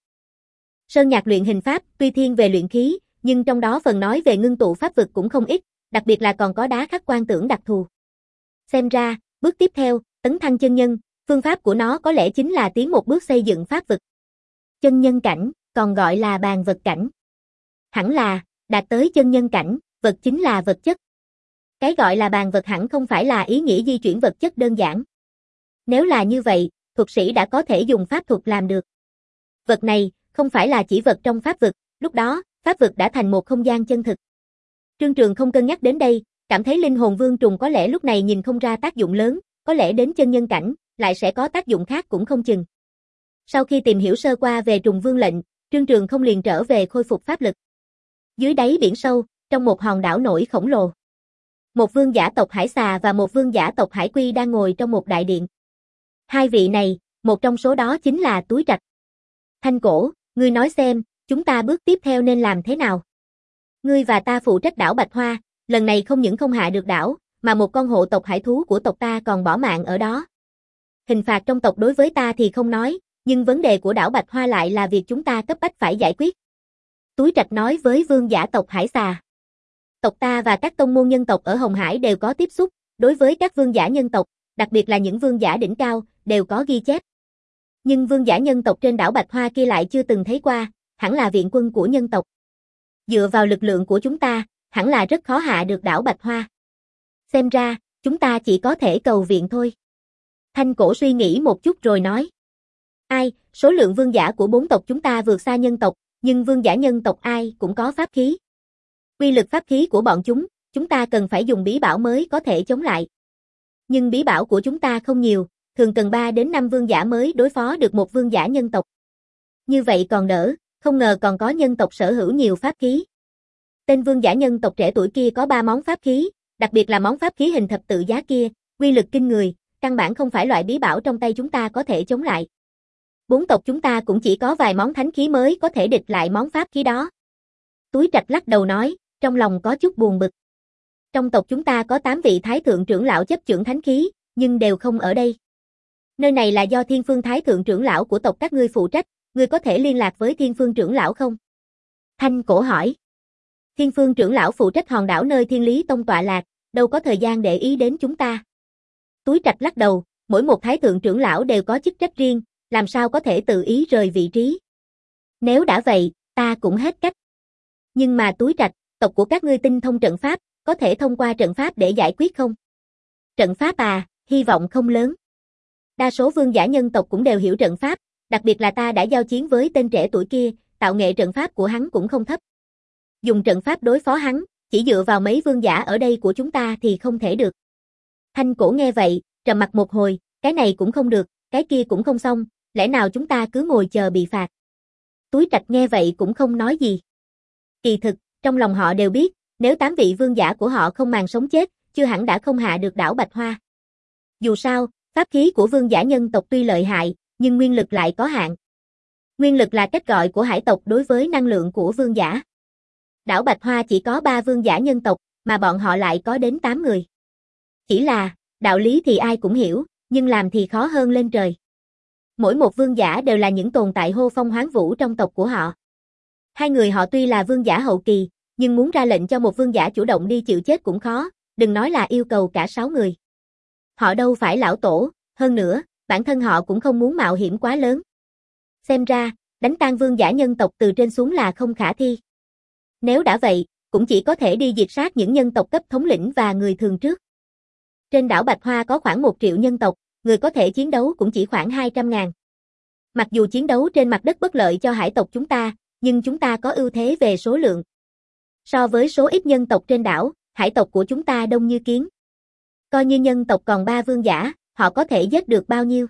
Sơn Nhạc luyện hình pháp tuy thiên về luyện khí, nhưng trong đó phần nói về ngưng tụ pháp vực cũng không ít, đặc biệt là còn có đá khắc quan tưởng đặc thù. Xem ra, bước tiếp theo, tấn thăng chân nhân, phương pháp của nó có lẽ chính là tiến một bước xây dựng pháp vực. Chân nhân cảnh, còn gọi là bàn vật cảnh. Hẳn là, đạt tới chân nhân cảnh, vật chính là vật chất. Cái gọi là bàn vật hẳn không phải là ý nghĩa di chuyển vật chất đơn giản. Nếu là như vậy, thuật sĩ đã có thể dùng pháp thuật làm được. Vật này, không phải là chỉ vật trong pháp vực, lúc đó, pháp vực đã thành một không gian chân thực. Trương Trường không cân nhắc đến đây, cảm thấy linh hồn vương trùng có lẽ lúc này nhìn không ra tác dụng lớn, có lẽ đến chân nhân cảnh, lại sẽ có tác dụng khác cũng không chừng. Sau khi tìm hiểu sơ qua về trùng vương lệnh, Trương Trường không liền trở về khôi phục pháp lực. Dưới đáy biển sâu, trong một hòn đảo nổi khổng lồ, một vương giả tộc Hải Xà và một vương giả tộc Hải Quy đang ngồi trong một đại điện. Hai vị này, một trong số đó chính là Túi Trạch. Thanh Cổ, ngươi nói xem, chúng ta bước tiếp theo nên làm thế nào? Ngươi và ta phụ trách đảo Bạch Hoa, lần này không những không hạ được đảo, mà một con hộ tộc hải thú của tộc ta còn bỏ mạng ở đó. Hình phạt trong tộc đối với ta thì không nói, nhưng vấn đề của đảo Bạch Hoa lại là việc chúng ta cấp bách phải giải quyết. Túi Trạch nói với vương giả tộc Hải Xà. Tộc ta và các tông môn nhân tộc ở Hồng Hải đều có tiếp xúc, đối với các vương giả nhân tộc, đặc biệt là những vương giả đỉnh cao, đều có ghi chép. Nhưng vương giả nhân tộc trên đảo Bạch Hoa kia lại chưa từng thấy qua, hẳn là viện quân của nhân tộc. Dựa vào lực lượng của chúng ta, hẳn là rất khó hạ được đảo Bạch Hoa. Xem ra, chúng ta chỉ có thể cầu viện thôi. Thanh Cổ suy nghĩ một chút rồi nói. Ai, số lượng vương giả của bốn tộc chúng ta vượt xa nhân tộc, nhưng vương giả nhân tộc ai cũng có pháp khí. Uy lực pháp khí của bọn chúng, chúng ta cần phải dùng bí bảo mới có thể chống lại. Nhưng bí bảo của chúng ta không nhiều, thường cần ba đến năm vương giả mới đối phó được một vương giả nhân tộc. Như vậy còn đỡ, không ngờ còn có nhân tộc sở hữu nhiều pháp khí. Tên vương giả nhân tộc trẻ tuổi kia có ba món pháp khí, đặc biệt là món pháp khí hình thập tự giá kia, uy lực kinh người, căn bản không phải loại bí bảo trong tay chúng ta có thể chống lại. Bốn tộc chúng ta cũng chỉ có vài món thánh khí mới có thể địch lại món pháp khí đó. Túi Trạch lắc đầu nói, trong lòng có chút buồn bực. Trong tộc chúng ta có tám vị thái thượng trưởng lão chấp chưởng thánh khí, nhưng đều không ở đây. Nơi này là do Thiên Phương thái thượng trưởng lão của tộc các ngươi phụ trách, ngươi có thể liên lạc với Thiên Phương trưởng lão không? Thanh Cổ hỏi. Thiên Phương trưởng lão phụ trách hòn đảo nơi Thiên Lý Tông tọa lạc, đâu có thời gian để ý đến chúng ta. Túi Trạch lắc đầu, mỗi một thái thượng trưởng lão đều có chức trách riêng, làm sao có thể tự ý rời vị trí. Nếu đã vậy, ta cũng hết cách. Nhưng mà Túi Trạch, tộc của các ngươi tinh thông trận pháp, có thể thông qua trận pháp để giải quyết không? Trận pháp à, hy vọng không lớn. Đa số vương giả nhân tộc cũng đều hiểu trận pháp, đặc biệt là ta đã giao chiến với tên trẻ tuổi kia, tạo nghệ trận pháp của hắn cũng không thấp. Dùng trận pháp đối phó hắn, chỉ dựa vào mấy vương giả ở đây của chúng ta thì không thể được. Thanh Cổ nghe vậy, trầm mặt một hồi, cái này cũng không được, cái kia cũng không xong, lẽ nào chúng ta cứ ngồi chờ bị phạt? Túi Trạch nghe vậy cũng không nói gì. Kỳ thực, trong lòng họ đều biết, nếu tám vị vương giả của họ không màng sống chết, chưa hẳn đã không hạ được đảo Bạch Hoa. Dù sao, pháp khí của vương giả nhân tộc tuy lợi hại, nhưng nguyên lực lại có hạn. Nguyên lực là cách gọi của hải tộc đối với năng lượng của vương giả. Đảo Bạch Hoa chỉ có ba vương giả nhân tộc, mà bọn họ lại có đến tám người. Chỉ là, đạo lý thì ai cũng hiểu, nhưng làm thì khó hơn lên trời. Mỗi một vương giả đều là những tồn tại hô phong hoán vũ trong tộc của họ. Hai người họ tuy là vương giả hậu kỳ, nhưng muốn ra lệnh cho một vương giả chủ động đi chịu chết cũng khó, đừng nói là yêu cầu cả sáu người. Họ đâu phải lão tổ, hơn nữa, bản thân họ cũng không muốn mạo hiểm quá lớn. Xem ra, đánh tan vương giả nhân tộc từ trên xuống là không khả thi. Nếu đã vậy, cũng chỉ có thể đi diệt sát những nhân tộc cấp thống lĩnh và người thường trước. Trên đảo Bạch Hoa có khoảng một triệu nhân tộc, người có thể chiến đấu cũng chỉ khoảng hai trăm ngàn. Mặc dù chiến đấu trên mặt đất bất lợi cho hải tộc chúng ta, nhưng chúng ta có ưu thế về số lượng. So với số ít nhân tộc trên đảo, hải tộc của chúng ta đông như kiến. Coi như nhân tộc còn ba vương giả, họ có thể giết được bao nhiêu?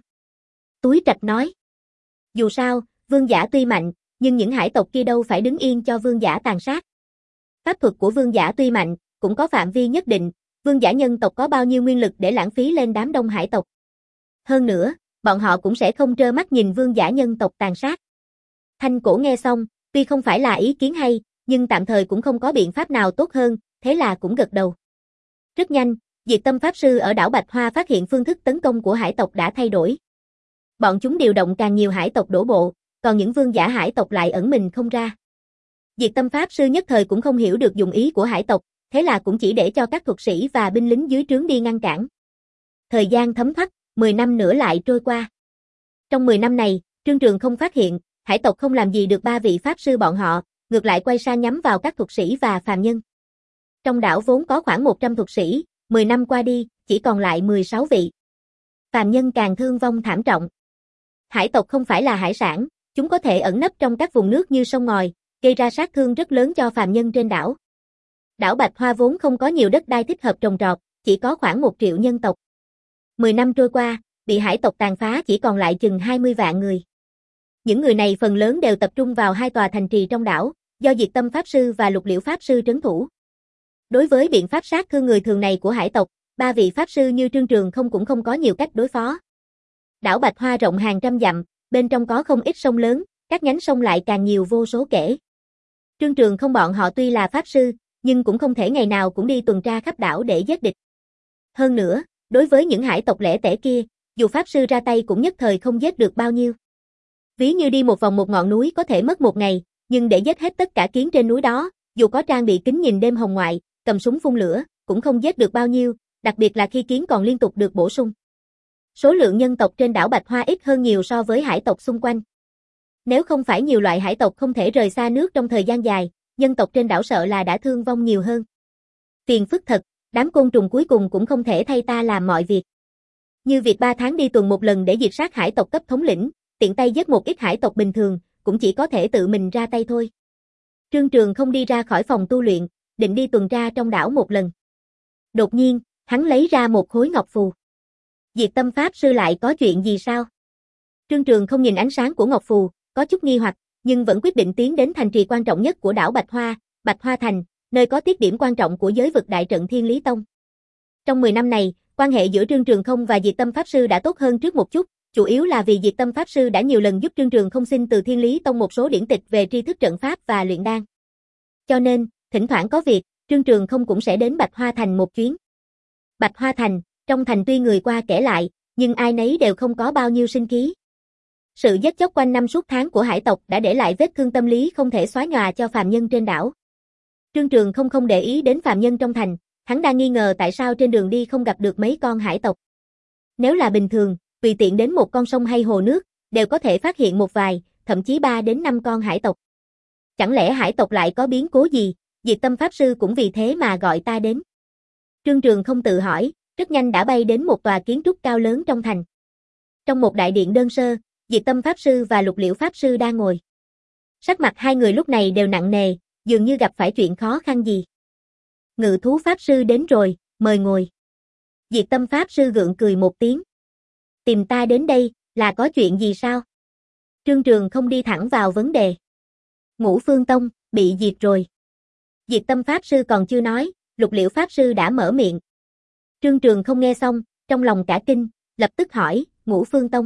Túi Trạch nói. Dù sao, vương giả tuy mạnh, nhưng những hải tộc kia đâu phải đứng yên cho vương giả tàn sát. Pháp thuật của vương giả tuy mạnh, cũng có phạm vi nhất định, vương giả nhân tộc có bao nhiêu nguyên lực để lãng phí lên đám đông hải tộc. Hơn nữa, bọn họ cũng sẽ không trơ mắt nhìn vương giả nhân tộc tàn sát. Thanh Cổ nghe xong, tuy không phải là ý kiến hay, nhưng tạm thời cũng không có biện pháp nào tốt hơn, thế là cũng gật đầu. Rất nhanh, Diệt Tâm Pháp Sư ở đảo Bạch Hoa phát hiện phương thức tấn công của hải tộc đã thay đổi. Bọn chúng điều động càng nhiều hải tộc đổ bộ, còn những vương giả hải tộc lại ẩn mình không ra. Diệt Tâm Pháp Sư nhất thời cũng không hiểu được dụng ý của hải tộc, thế là cũng chỉ để cho các thuật sĩ và binh lính dưới trướng đi ngăn cản. Thời gian thấm thoát, mười năm nữa lại trôi qua. Trong mười năm này, Trương Trường không phát hiện, hải tộc không làm gì được ba vị Pháp Sư bọn họ, ngược lại quay sang nhắm vào các thuật sĩ và phàm nhân. Trong đảo vốn có khoảng một trăm thuật sĩ, mười năm qua đi, chỉ còn lại mười sáu vị. Phàm nhân càng thương vong thảm trọng. Hải tộc không phải là hải sản, chúng có thể ẩn nấp trong các vùng nước như sông ngòi, gây ra sát thương rất lớn cho phàm nhân trên đảo. Đảo Bạch Hoa vốn không có nhiều đất đai thích hợp trồng trọt, chỉ có khoảng một triệu nhân tộc. Mười năm trôi qua, bị hải tộc tàn phá chỉ còn lại chừng hai mươi vạn người. Những người này phần lớn đều tập trung vào hai tòa thành trì trong đảo, do Diệt Tâm Pháp Sư và Lục Liễu Pháp Sư trấn thủ. Đối với biện pháp sát thương người thường này của hải tộc, ba vị Pháp Sư như Trương Trường không cũng không có nhiều cách đối phó. Đảo Bạch Hoa rộng hàng trăm dặm, bên trong có không ít sông lớn, các nhánh sông lại càng nhiều vô số kể. Trương Trường không bọn họ tuy là Pháp Sư, nhưng cũng không thể ngày nào cũng đi tuần tra khắp đảo để giết địch. Hơn nữa, đối với những hải tộc lẻ tẻ kia, dù Pháp Sư ra tay cũng nhất thời không giết được bao nhiêu. Ví như đi một vòng một ngọn núi có thể mất một ngày, nhưng để giết hết tất cả kiến trên núi đó, dù có trang bị kính nhìn đêm hồng ngoại, cầm súng phun lửa, cũng không giết được bao nhiêu, đặc biệt là khi kiến còn liên tục được bổ sung. Số lượng nhân tộc trên đảo Bạch Hoa ít hơn nhiều so với hải tộc xung quanh. Nếu không phải nhiều loại hải tộc không thể rời xa nước trong thời gian dài, nhân tộc trên đảo sợ là đã thương vong nhiều hơn. Phiền phức thật, đám côn trùng cuối cùng cũng không thể thay ta làm mọi việc. Như việc ba tháng đi tuần một lần để diệt sát hải tộc cấp thống lĩnh, tiện tay giết một ít hải tộc bình thường, cũng chỉ có thể tự mình ra tay thôi. Trương Trường không đi ra khỏi phòng tu luyện, định đi tuần tra trong đảo một lần. Đột nhiên, hắn lấy ra một khối ngọc phù. Diệt Tâm Pháp Sư lại có chuyện gì sao? Trương Trường không nhìn ánh sáng của ngọc phù, có chút nghi hoặc, nhưng vẫn quyết định tiến đến thành trì quan trọng nhất của đảo Bạch Hoa, Bạch Hoa Thành, nơi có tiết điểm quan trọng của giới vực đại trận Thiên Lý Tông. Trong mười năm này, quan hệ giữa Trương Trường không và Diệt Tâm Pháp Sư đã tốt hơn trước một chút, chủ yếu là vì Diệt Tâm Pháp Sư đã nhiều lần giúp Trương Trường không xin từ Thiên Lý Tông một số điển tịch về tri thức trận pháp và luyện đan. Cho nên, thỉnh thoảng có việc, Trương Trường không cũng sẽ đến Bạch Hoa Thành một chuyến. Bạch Hoa Thành, trong thành tuy người qua kẻ lại, nhưng ai nấy đều không có bao nhiêu sinh khí. Sự giết chóc quanh năm suốt tháng của hải tộc đã để lại vết thương tâm lý không thể xóa nhòa cho phàm nhân trên đảo. Trương Trường không không để ý đến phàm nhân trong thành, hắn đang nghi ngờ tại sao trên đường đi không gặp được mấy con hải tộc. Nếu là bình thường, tùy tiện đến một con sông hay hồ nước, đều có thể phát hiện một vài, thậm chí ba đến năm con hải tộc. Chẳng lẽ hải tộc lại có biến cố gì, Diệt Tâm Pháp Sư cũng vì thế mà gọi ta đến. Trương Trường không tự hỏi, rất nhanh đã bay đến một tòa kiến trúc cao lớn trong thành. Trong một đại điện đơn sơ, Diệt Tâm Pháp Sư và Lục Liễu Pháp Sư đang ngồi. Sắc mặt hai người lúc này đều nặng nề, dường như gặp phải chuyện khó khăn gì. Ngự thú Pháp Sư đến rồi, mời ngồi. Diệt Tâm Pháp Sư gượng cười một tiếng. Tìm ta đến đây, là có chuyện gì sao? Trương Trường không đi thẳng vào vấn đề. Ngũ Phương Tông, bị diệt rồi. Diệt Tâm Pháp Sư còn chưa nói, Lục Liễu Pháp Sư đã mở miệng. Trương Trường không nghe xong, trong lòng cả kinh, lập tức hỏi, Ngũ Phương Tông.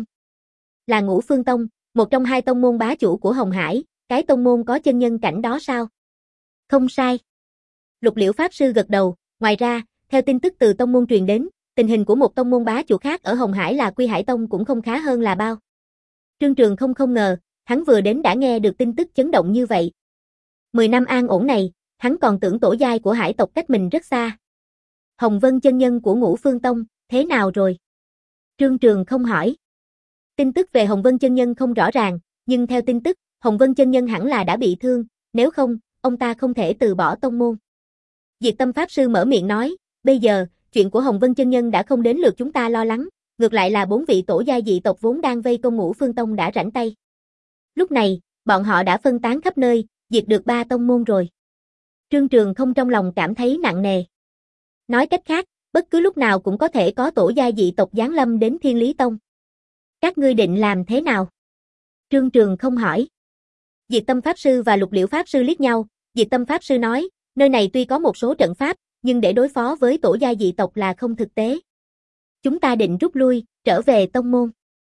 Là Ngũ Phương Tông, một trong hai tông môn bá chủ của Hồng Hải, cái tông môn có chân nhân cảnh đó sao? Không sai. Lục Liễu Pháp Sư gật đầu, ngoài ra, theo tin tức từ tông môn truyền đến, tình hình của một tông môn bá chủ khác ở Hồng Hải là Quy Hải Tông cũng không khá hơn là bao. Trương Trường không không ngờ, hắn vừa đến đã nghe được tin tức chấn động như vậy. Mười năm an ổn này, hắn còn tưởng tổ giai của hải tộc cách mình rất xa. Hồng Vân chân nhân của Ngũ Phương Tông, thế nào rồi? Trương Trường không hỏi. Tin tức về Hồng Vân chân nhân không rõ ràng, nhưng theo tin tức, Hồng Vân chân nhân hẳn là đã bị thương, nếu không, ông ta không thể từ bỏ tông môn. Diệt Tâm Pháp Sư mở miệng nói, bây giờ, chuyện của Hồng Vân chân nhân đã không đến lượt chúng ta lo lắng, ngược lại là bốn vị tổ gia dị tộc vốn đang vây công Ngũ Phương Tông đã rảnh tay. Lúc này, bọn họ đã phân tán khắp nơi, diệt được ba tông môn rồi. Trương Trường không trong lòng cảm thấy nặng nề. Nói cách khác, bất cứ lúc nào cũng có thể có tổ gia dị tộc giáng lâm đến Thiên Lý Tông. Các ngươi định làm thế nào? Trương Trường không hỏi. Diệt Tâm Pháp Sư và Lục Liễu Pháp Sư liếc nhau, Diệt Tâm Pháp Sư nói, nơi này tuy có một số trận pháp, nhưng để đối phó với tổ gia dị tộc là không thực tế. Chúng ta định rút lui, trở về tông môn.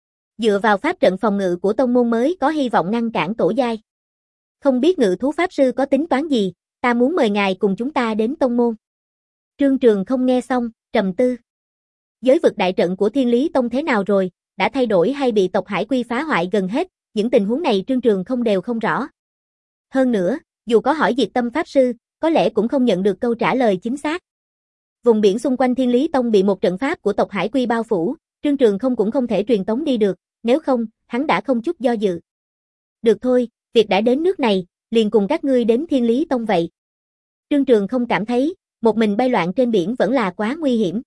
Dựa vào pháp trận phòng ngự của tông môn mới có hy vọng ngăn cản tổ giai. Không biết Ngự Thú Pháp Sư có tính toán gì, ta muốn mời ngài cùng chúng ta đến tông môn. Trương Trường không nghe xong, trầm tư. Giới vực đại trận của Thiên Lý Tông thế nào rồi, đã thay đổi hay bị tộc Hải Quy phá hoại gần hết, những tình huống này Trương Trường không đều không rõ. Hơn nữa, dù có hỏi Diệt Tâm Pháp Sư, có lẽ cũng không nhận được câu trả lời chính xác. Vùng biển xung quanh Thiên Lý Tông bị một trận pháp của tộc Hải Quy bao phủ, Trương Trường không cũng không thể truyền tống đi được, nếu không, hắn đã không chút do dự. Được thôi, việc đã đến nước này, liền cùng các ngươi đến Thiên Lý Tông vậy. Trương Trường không cảm thấy, một mình bay loạn trên biển vẫn là quá nguy hiểm.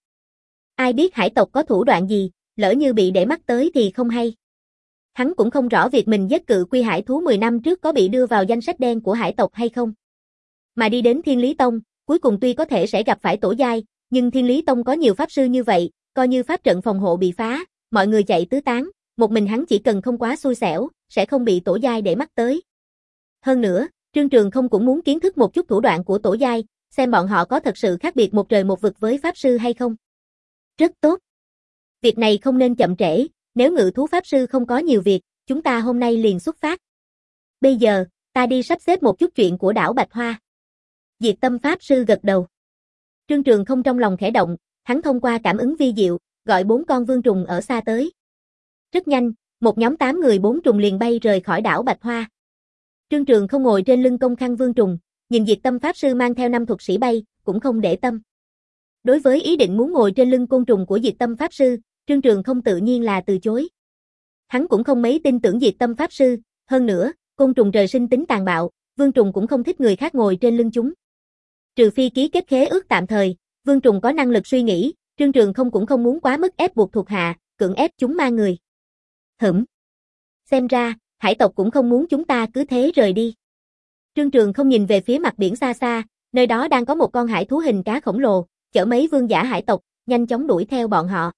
Ai biết hải tộc có thủ đoạn gì, lỡ như bị để mắt tới thì không hay. Hắn cũng không rõ việc mình giết cự quy hải thú mười năm trước có bị đưa vào danh sách đen của hải tộc hay không. Mà đi đến Thiên Lý Tông, cuối cùng tuy có thể sẽ gặp phải tổ giai, nhưng Thiên Lý Tông có nhiều pháp sư như vậy, coi như pháp trận phòng hộ bị phá, mọi người chạy tứ tán, một mình hắn chỉ cần không quá xui xẻo, sẽ không bị tổ giai để mắt tới. Hơn nữa, Trương Trường không cũng muốn kiến thức một chút thủ đoạn của tổ giai, xem bọn họ có thật sự khác biệt một trời một vực với pháp sư hay không. Rất tốt. Việc này không nên chậm trễ, nếu Ngự Thú Pháp Sư không có nhiều việc, chúng ta hôm nay liền xuất phát. Bây giờ, ta đi sắp xếp một chút chuyện của đảo Bạch Hoa. Diệt Tâm Pháp Sư gật đầu. Trương Trường không trong lòng khẽ động, hắn thông qua cảm ứng vi diệu, gọi bốn con vương trùng ở xa tới. Rất nhanh, một nhóm tám người bốn trùng liền bay rời khỏi đảo Bạch Hoa. Trương Trường không ngồi trên lưng công khăn vương trùng, nhìn Diệt Tâm Pháp Sư mang theo năm thuật sĩ bay, cũng không để tâm. Đối với ý định muốn ngồi trên lưng côn trùng của Diệt Tâm Pháp Sư, Trương Trường không tự nhiên là từ chối. Hắn cũng không mấy tin tưởng Diệt Tâm Pháp Sư, hơn nữa, côn trùng trời sinh tính tàn bạo, vương trùng cũng không thích người khác ngồi trên lưng chúng. Trừ phi ký kết khế ước tạm thời, vương trùng có năng lực suy nghĩ, Trương Trường không cũng không muốn quá mức ép buộc thuộc hạ, cưỡng ép chúng ma người. Hửm. Xem ra, hải tộc cũng không muốn chúng ta cứ thế rời đi. Trương Trường không nhìn về phía mặt biển xa xa, nơi đó đang có một con hải thú hình cá khổng lồ, chở mấy vương giả hải tộc, nhanh chóng đuổi theo bọn họ.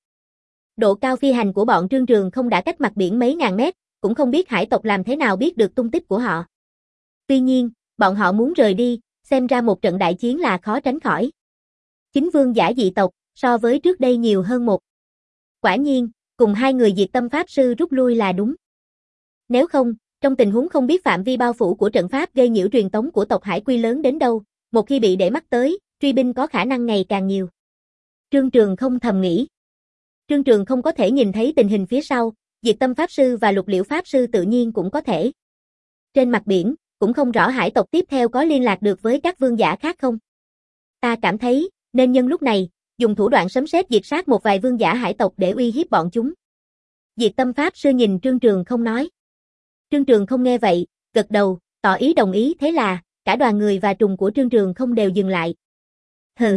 Độ cao phi hành của bọn Trương Trường không đã cách mặt biển mấy ngàn mét, cũng không biết hải tộc làm thế nào biết được tung tích của họ. Tuy nhiên, bọn họ muốn rời đi, xem ra một trận đại chiến là khó tránh khỏi. Chính vương giả dị tộc, so với trước đây nhiều hơn một. Quả nhiên, cùng hai người Diệt Tâm Pháp Sư rút lui là đúng. Nếu không, trong tình huống không biết phạm vi bao phủ của trận pháp gây nhiễu truyền tống của tộc Hải Quy lớn đến đâu, một khi bị để mắt tới, truy binh có khả năng ngày càng nhiều. Trương Trường không thầm nghĩ. Trương Trường không có thể nhìn thấy tình hình phía sau, Diệt Tâm Pháp Sư và Lục Liễu Pháp Sư tự nhiên cũng có thể. Trên mặt biển, cũng không rõ hải tộc tiếp theo có liên lạc được với các vương giả khác không. Ta cảm thấy, nên nhân lúc này, dùng thủ đoạn sấm sét diệt sát một vài vương giả hải tộc để uy hiếp bọn chúng. Diệt Tâm Pháp Sư nhìn Trương Trường không nói. Trương Trường không nghe vậy, gật đầu, tỏ ý đồng ý, thế là, cả đoàn người và trùng của Trương Trường không đều dừng lại. Hừ.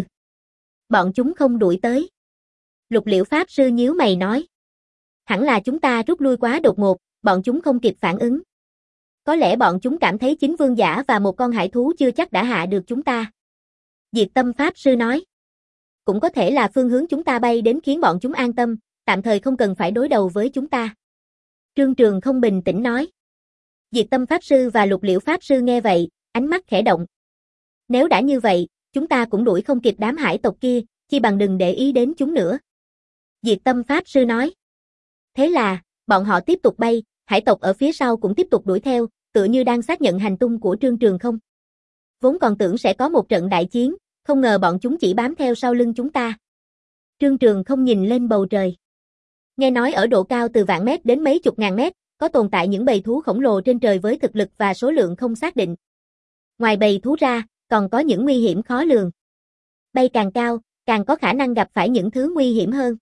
Bọn chúng không đuổi tới. Lục Liễu Pháp Sư nhíu mày nói. Hẳn là chúng ta rút lui quá đột ngột, bọn chúng không kịp phản ứng. Có lẽ bọn chúng cảm thấy chính vương giả và một con hải thú chưa chắc đã hạ được chúng ta. Diệt Tâm Pháp Sư nói. Cũng có thể là phương hướng chúng ta bay đến khiến bọn chúng an tâm, tạm thời không cần phải đối đầu với chúng ta. Trương Trường không bình tĩnh nói. Diệt Tâm Pháp Sư và Lục Liễu Pháp Sư nghe vậy, ánh mắt khẽ động. Nếu đã như vậy, chúng ta cũng đuổi không kịp đám hải tộc kia, chi bằng đừng để ý đến chúng nữa. Diệt Tâm Pháp Sư nói. Thế là, bọn họ tiếp tục bay, hải tộc ở phía sau cũng tiếp tục đuổi theo, tựa như đang xác nhận hành tung của Trương Trường không. Vốn còn tưởng sẽ có một trận đại chiến, không ngờ bọn chúng chỉ bám theo sau lưng chúng ta. Trương Trường không nhìn lên bầu trời. Nghe nói ở độ cao từ vạn mét đến mấy chục ngàn mét, có tồn tại những bầy thú khổng lồ trên trời với thực lực và số lượng không xác định. Ngoài bầy thú ra, còn có những nguy hiểm khó lường. Bay càng cao, càng có khả năng gặp phải những thứ nguy hiểm hơn.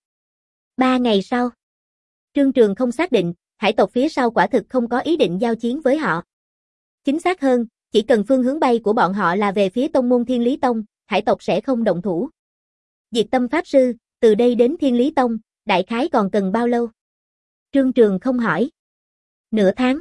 Ba ngày sau, Trương Trường không xác định, hải tộc phía sau quả thực không có ý định giao chiến với họ. Chính xác hơn, chỉ cần phương hướng bay của bọn họ là về phía tông môn Thiên Lý Tông, hải tộc sẽ không động thủ. Diệt Tâm Pháp Sư, từ đây đến Thiên Lý Tông, đại khái còn cần bao lâu? Trương Trường không hỏi. Nửa tháng.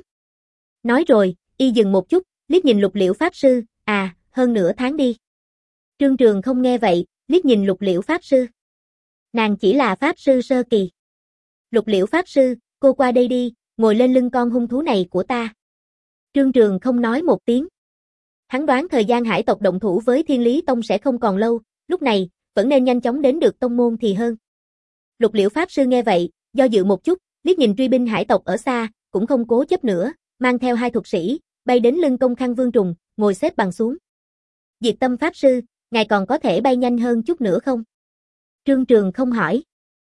Nói rồi, y dừng một chút, liếc nhìn Lục Liễu Pháp Sư, à, hơn nửa tháng đi. Trương Trường không nghe vậy, liếc nhìn Lục Liễu Pháp Sư. Nàng chỉ là Pháp Sư sơ kỳ. Lục Liễu Pháp Sư, cô qua đây đi, ngồi lên lưng con hung thú này của ta. Trương Trường không nói một tiếng. Hắn đoán thời gian hải tộc động thủ với Thiên Lý Tông sẽ không còn lâu, lúc này, vẫn nên nhanh chóng đến được tông môn thì hơn. Lục Liễu Pháp Sư nghe vậy, do dự một chút, liếc nhìn truy binh hải tộc ở xa, cũng không cố chấp nữa, mang theo hai thuật sĩ, bay đến lưng Công Khăn Vương Trùng, ngồi xếp bằng xuống. Diệt Tâm Pháp Sư, ngài còn có thể bay nhanh hơn chút nữa không? Trương Trường không hỏi.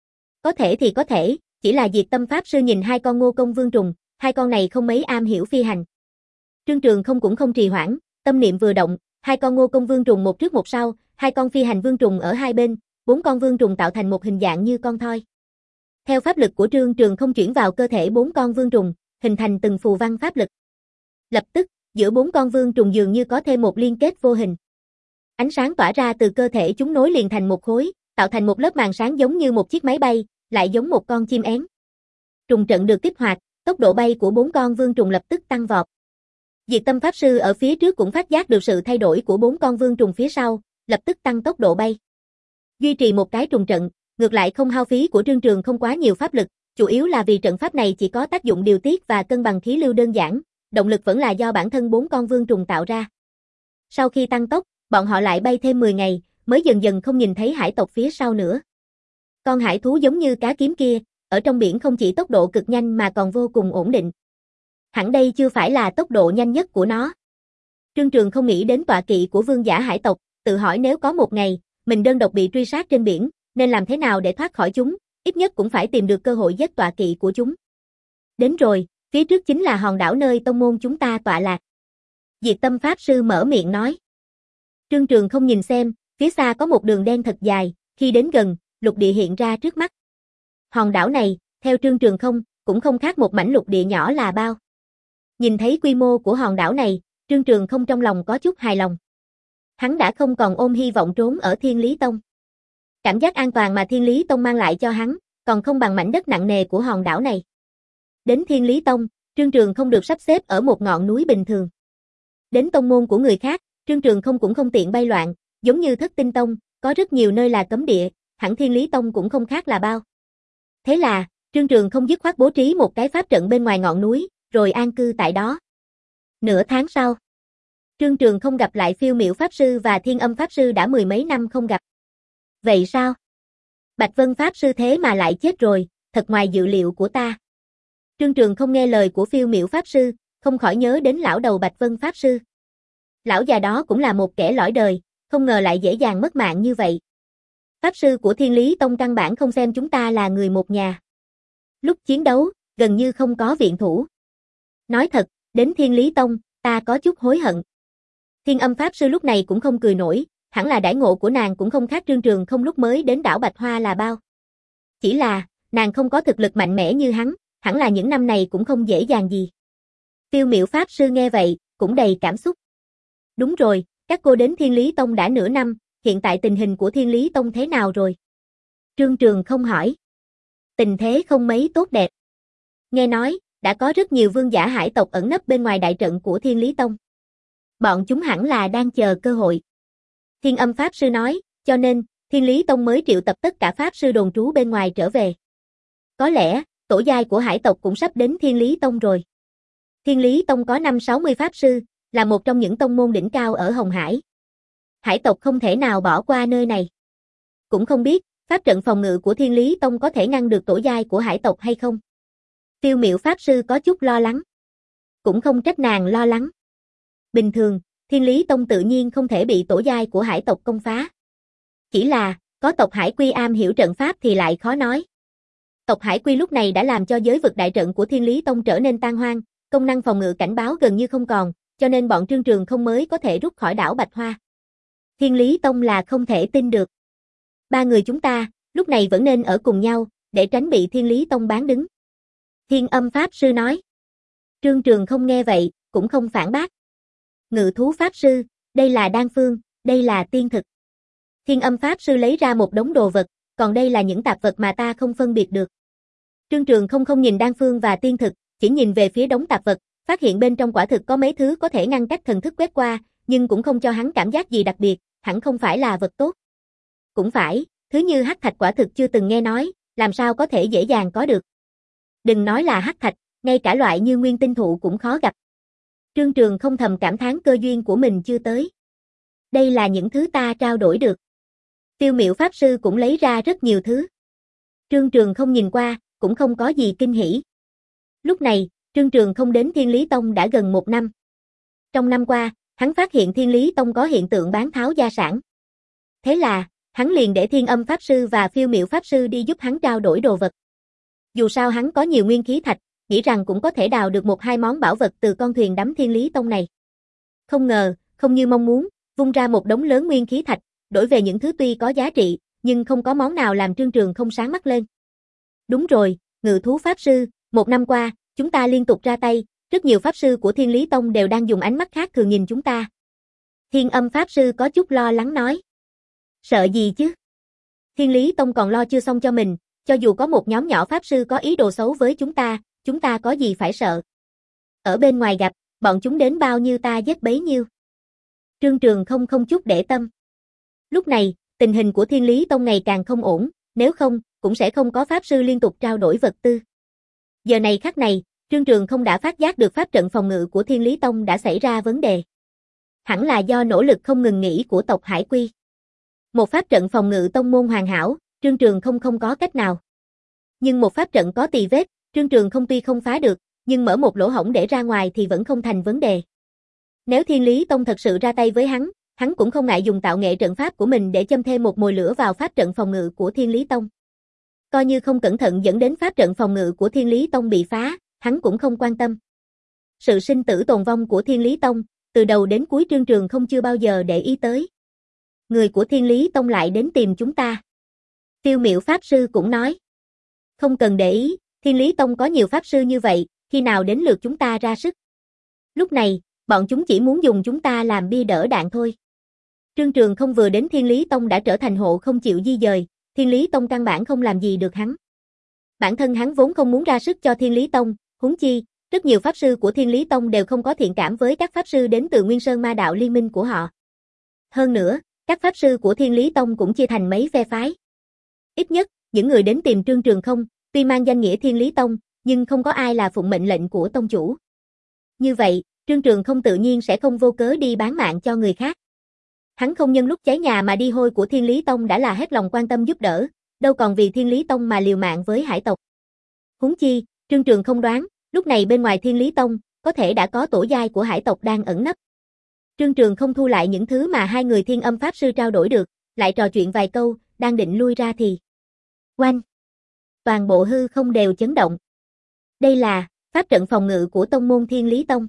Có thể thì có thể, chỉ là Diệt Tâm Pháp Sư nhìn hai con Ngô Công Vương Trùng, hai con này không mấy am hiểu phi hành. Trương Trường không cũng không trì hoãn, tâm niệm vừa động, hai con Ngô Công Vương Trùng một trước một sau, hai con phi hành vương trùng ở hai bên, bốn con vương trùng tạo thành một hình dạng như con thoi. Theo pháp lực của Trương Trường không chuyển vào cơ thể bốn con vương trùng, hình thành từng phù văn pháp lực. Lập tức, giữa bốn con vương trùng dường như có thêm một liên kết vô hình. Ánh sáng tỏa ra từ cơ thể chúng nối liền thành một khối, tạo thành một lớp màn sáng giống như một chiếc máy bay, lại giống một con chim én. Trùng trận được kích hoạt, tốc độ bay của bốn con vương trùng lập tức tăng vọt. Diệt Tâm Pháp Sư ở phía trước cũng phát giác được sự thay đổi của bốn con vương trùng phía sau, lập tức tăng tốc độ bay. Duy trì một cái trùng trận, ngược lại không hao phí của Trương Trường không quá nhiều pháp lực, chủ yếu là vì trận pháp này chỉ có tác dụng điều tiết và cân bằng khí lưu đơn giản, động lực vẫn là do bản thân bốn con vương trùng tạo ra. Sau khi tăng tốc, bọn họ lại bay thêm mười ngày, mới dần dần không nhìn thấy hải tộc phía sau nữa. Con hải thú giống như cá kiếm kia, ở trong biển không chỉ tốc độ cực nhanh mà còn vô cùng ổn định. Hẳn đây chưa phải là tốc độ nhanh nhất của nó. Trương Trường không nghĩ đến tọa kỵ của vương giả hải tộc, tự hỏi nếu có một ngày, mình đơn độc bị truy sát trên biển, nên làm thế nào để thoát khỏi chúng, ít nhất cũng phải tìm được cơ hội giết tọa kỵ của chúng. Đến rồi, phía trước chính là hòn đảo nơi tông môn chúng ta tọa lạc. Diệt Tâm Pháp Sư mở miệng nói. Trương Trường không nhìn xem, phía xa có một đường đen thật dài, khi đến gần, lục địa hiện ra trước mắt. Hòn đảo này, theo Trương Trường không, cũng không khác một mảnh lục địa nhỏ là bao. Nhìn thấy quy mô của hòn đảo này, Trương Trường không trong lòng có chút hài lòng. Hắn đã không còn ôm hy vọng trốn ở Thiên Lý Tông. Cảm giác an toàn mà Thiên Lý Tông mang lại cho hắn, còn không bằng mảnh đất nặng nề của hòn đảo này. Đến Thiên Lý Tông, Trương Trường không được sắp xếp ở một ngọn núi bình thường. Đến tông môn của người khác, Trương Trường không cũng không tiện bay loạn, giống như Thất Tinh Tông, có rất nhiều nơi là cấm địa, hẳn Thiên Lý Tông cũng không khác là bao. Thế là, Trương Trường không dứt khoát bố trí một cái pháp trận bên ngoài ngọn núi, rồi an cư tại đó. Nửa tháng sau, Trương Trường không gặp lại Phiêu Miểu Pháp Sư và Thiên Âm Pháp Sư đã mười mấy năm không gặp. Vậy sao? Bạch Vân Pháp Sư thế mà lại chết rồi, thật ngoài dự liệu của ta. Trương Trường không nghe lời của Phiêu Miểu Pháp Sư, không khỏi nhớ đến lão đầu Bạch Vân Pháp Sư. Lão già đó cũng là một kẻ lõi đời, không ngờ lại dễ dàng mất mạng như vậy. Pháp Sư của Thiên Lý Tông căn bản không xem chúng ta là người một nhà. Lúc chiến đấu, gần như không có viện thủ. Nói thật, đến Thiên Lý Tông, ta có chút hối hận. Thiên Âm Pháp Sư lúc này cũng không cười nổi, hẳn là đãi ngộ của nàng cũng không khác Trương Trường không lúc mới đến đảo Bạch Hoa là bao. Chỉ là, nàng không có thực lực mạnh mẽ như hắn, hẳn là những năm này cũng không dễ dàng gì. Phiêu Miểu Pháp Sư nghe vậy, cũng đầy cảm xúc. Đúng rồi, các cô đến Thiên Lý Tông đã nửa năm, hiện tại tình hình của Thiên Lý Tông thế nào rồi? Trương Trường không hỏi. Tình thế không mấy tốt đẹp. Nghe nói, đã có rất nhiều vương giả hải tộc ẩn nấp bên ngoài đại trận của Thiên Lý Tông. Bọn chúng hẳn là đang chờ cơ hội. Thiên Âm Pháp Sư nói, cho nên, Thiên Lý Tông mới triệu tập tất cả Pháp Sư đồn trú bên ngoài trở về. Có lẽ, tổ giai của hải tộc cũng sắp đến Thiên Lý Tông rồi. Thiên Lý Tông có năm sáu mươi Pháp Sư, là một trong những tông môn đỉnh cao ở Hồng Hải. Hải tộc không thể nào bỏ qua nơi này. Cũng không biết, pháp trận phòng ngự của Thiên Lý Tông có thể ngăn được tổ giai của hải tộc hay không? Phiêu Miểu Pháp Sư có chút lo lắng. Cũng không trách nàng lo lắng. Bình thường, Thiên Lý Tông tự nhiên không thể bị tổ giai của hải tộc công phá. Chỉ là, có tộc Hải Quy am hiểu trận pháp thì lại khó nói. Tộc Hải Quy lúc này đã làm cho giới vực đại trận của Thiên Lý Tông trở nên tan hoang, công năng phòng ngự cảnh báo gần như không còn, cho nên bọn Trương Trường không mới có thể rút khỏi đảo Bạch Hoa. Thiên Lý Tông là không thể tin được. Ba người chúng ta, lúc này vẫn nên ở cùng nhau, để tránh bị Thiên Lý Tông bán đứng. Thiên Âm Pháp Sư nói. Trương Trường không nghe vậy, cũng không phản bác. Ngự thú Pháp Sư, đây là đan phương, đây là tiên thực. Thiên Âm Pháp Sư lấy ra một đống đồ vật, còn đây là những tạp vật mà ta không phân biệt được. Trương Trường không không nhìn đan phương và tiên thực, chỉ nhìn về phía đống tạp vật, phát hiện bên trong quả thực có mấy thứ có thể ngăn cách thần thức quét qua, nhưng cũng không cho hắn cảm giác gì đặc biệt, hẳn không phải là vật tốt. Cũng phải, thứ như hắc thạch quả thực chưa từng nghe nói, làm sao có thể dễ dàng có được. Đừng nói là hắc thạch, ngay cả loại như nguyên tinh thụ cũng khó gặp. Trương Trường không thầm cảm thán cơ duyên của mình chưa tới. Đây là những thứ ta trao đổi được. Tiêu Miệu Pháp Sư cũng lấy ra rất nhiều thứ. Trương Trường không nhìn qua, cũng không có gì kinh hỉ. Lúc này, Trương Trường không đến Thiên Lý Tông đã gần một năm. Trong năm qua, hắn phát hiện Thiên Lý Tông có hiện tượng bán tháo gia sản. Thế là, hắn liền để Thiên Âm Pháp Sư và Phiêu Miệu Pháp Sư đi giúp hắn trao đổi đồ vật. Dù sao hắn có nhiều nguyên khí thạch, nghĩ rằng cũng có thể đào được một hai món bảo vật từ con thuyền đắm Thiên Lý Tông này. Không ngờ, không như mong muốn, vung ra một đống lớn nguyên khí thạch, đổi về những thứ tuy có giá trị, nhưng không có món nào làm Trương Trường không sáng mắt lên. Đúng rồi, Ngự Thú Pháp Sư, một năm qua, chúng ta liên tục ra tay, rất nhiều Pháp Sư của Thiên Lý Tông đều đang dùng ánh mắt khác thường nhìn chúng ta. Thiên Âm Pháp Sư có chút lo lắng nói. Sợ gì chứ? Thiên Lý Tông còn lo chưa xong cho mình, cho dù có một nhóm nhỏ Pháp Sư có ý đồ xấu với chúng ta, chúng ta có gì phải sợ. Ở bên ngoài gặp, bọn chúng đến bao nhiêu ta giết bấy nhiêu. Trương Trường không không chút để tâm. Lúc này, tình hình của Thiên Lý Tông ngày càng không ổn, nếu không, cũng sẽ không có Pháp Sư liên tục trao đổi vật tư. Giờ này khắc này, Trương Trường không đã phát giác được pháp trận phòng ngự của Thiên Lý Tông đã xảy ra vấn đề. Hẳn là do nỗ lực không ngừng nghỉ của tộc Hải Quy. Một pháp trận phòng ngự tông môn hoàn hảo, Trương Trường không không có cách nào. Nhưng một pháp trận có tì vết, Trương Trường không tuy không phá được, nhưng mở một lỗ hổng để ra ngoài thì vẫn không thành vấn đề. Nếu Thiên Lý Tông thật sự ra tay với hắn, hắn cũng không ngại dùng tạo nghệ trận pháp của mình để châm thêm một mồi lửa vào pháp trận phòng ngự của Thiên Lý Tông. Coi như không cẩn thận dẫn đến pháp trận phòng ngự của Thiên Lý Tông bị phá, hắn cũng không quan tâm. Sự sinh tử tồn vong của Thiên Lý Tông, từ đầu đến cuối Trương Trường không chưa bao giờ để ý tới. Người của Thiên Lý Tông lại đến tìm chúng ta. Phiêu Miệu Pháp Sư cũng nói. Không cần để ý, Thiên Lý Tông có nhiều Pháp Sư như vậy, khi nào đến lượt chúng ta ra sức. Lúc này, bọn chúng chỉ muốn dùng chúng ta làm bia đỡ đạn thôi. Trương Trường không vừa đến Thiên Lý Tông đã trở thành hộ không chịu di dời, Thiên Lý Tông căn bản không làm gì được hắn. Bản thân hắn vốn không muốn ra sức cho Thiên Lý Tông, huống chi, rất nhiều Pháp Sư của Thiên Lý Tông đều không có thiện cảm với các Pháp Sư đến từ Nguyên Sơn Ma Đạo Liên minh của họ. Hơn nữa, các Pháp Sư của Thiên Lý Tông cũng chia thành mấy phe phái. Ít nhất, những người đến tìm Trương Trường không, tuy mang danh nghĩa Thiên Lý Tông, nhưng không có ai là phụng mệnh lệnh của tông chủ. Như vậy, Trương Trường không tự nhiên sẽ không vô cớ đi bán mạng cho người khác. Hắn không nhân lúc cháy nhà mà đi hôi của Thiên Lý Tông đã là hết lòng quan tâm giúp đỡ, đâu còn vì Thiên Lý Tông mà liều mạng với hải tộc. Huống chi, Trương Trường không đoán, lúc này bên ngoài Thiên Lý Tông, có thể đã có tổ giai của hải tộc đang ẩn nấp. Trương Trường không thu lại những thứ mà hai người Thiên Âm Pháp Sư trao đổi được, lại trò chuyện vài câu, đang định lui ra thì oanh! Toàn bộ hư không đều chấn động. Đây là pháp trận phòng ngự của tông môn Thiên Lý Tông.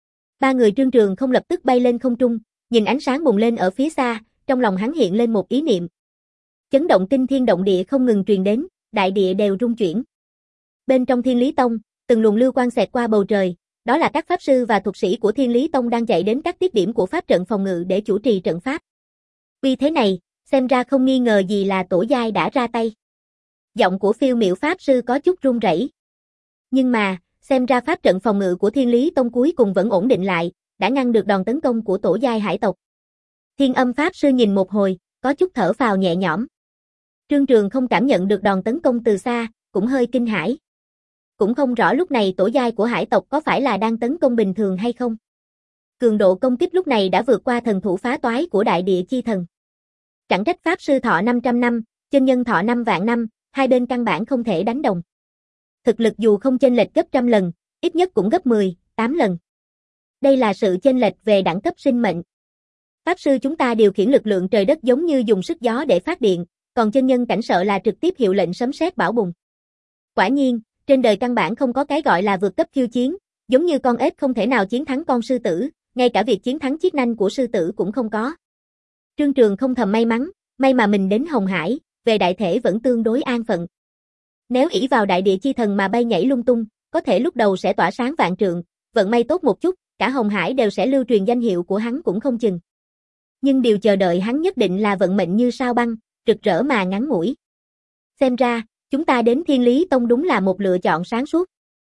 Ba người Trương Trường không lập tức bay lên không trung, nhìn ánh sáng bùng lên ở phía xa, trong lòng hắn hiện lên một ý niệm. Chấn động kinh thiên động địa không ngừng truyền đến, đại địa đều rung chuyển. Bên trong Thiên Lý Tông, từng luồng lưu quang xẹt qua bầu trời, đó là các pháp sư và thuật sĩ của Thiên Lý Tông đang chạy đến các tiết điểm của pháp trận phòng ngự để chủ trì trận pháp. Vì thế này, xem ra không nghi ngờ gì là tổ giai đã ra tay. Giọng của Phiêu Miệu Pháp Sư có chút run rẩy. Nhưng mà, xem ra pháp trận phòng ngự của Thiên Lý Tông cuối cùng vẫn ổn định lại, đã ngăn được đòn tấn công của tổ giai hải tộc. Thiên Âm Pháp Sư nhìn một hồi, có chút thở phào nhẹ nhõm. Trương Trường không cảm nhận được đòn tấn công từ xa, cũng hơi kinh hãi. Cũng không rõ lúc này tổ giai của hải tộc có phải là đang tấn công bình thường hay không. Cường độ công kích lúc này đã vượt qua thần thủ phá toái của Đại Địa Chi Thần. Chẳng trách Pháp Sư thọ năm trăm năm, chân nhân thọ năm vạn năm, hai bên căn bản không thể đánh đồng. Thực lực dù không chênh lệch gấp trăm lần, ít nhất cũng gấp mười, tám lần. Đây là sự chênh lệch về đẳng cấp sinh mệnh. Pháp sư chúng ta điều khiển lực lượng trời đất giống như dùng sức gió để phát điện, còn chân nhân cảnh sợ là trực tiếp hiệu lệnh sấm sét bão bùng. Quả nhiên, trên đời căn bản không có cái gọi là vượt cấp khiêu chiến, giống như con ếch không thể nào chiến thắng con sư tử, ngay cả việc chiến thắng chiếc nanh của sư tử cũng không có. Trương Trường không thầm may mắn, may mà mình đến Hồng Hải, về đại thể vẫn tương đối an phận. Nếu ỷ vào Đại Địa Chi Thần mà bay nhảy lung tung, có thể lúc đầu sẽ tỏa sáng vạn trượng, vận may tốt một chút, cả Hồng Hải đều sẽ lưu truyền danh hiệu của hắn cũng không chừng. Nhưng điều chờ đợi hắn nhất định là vận mệnh như sao băng, rực rỡ mà ngắn ngủi. Xem ra, chúng ta đến Thiên Lý Tông đúng là một lựa chọn sáng suốt.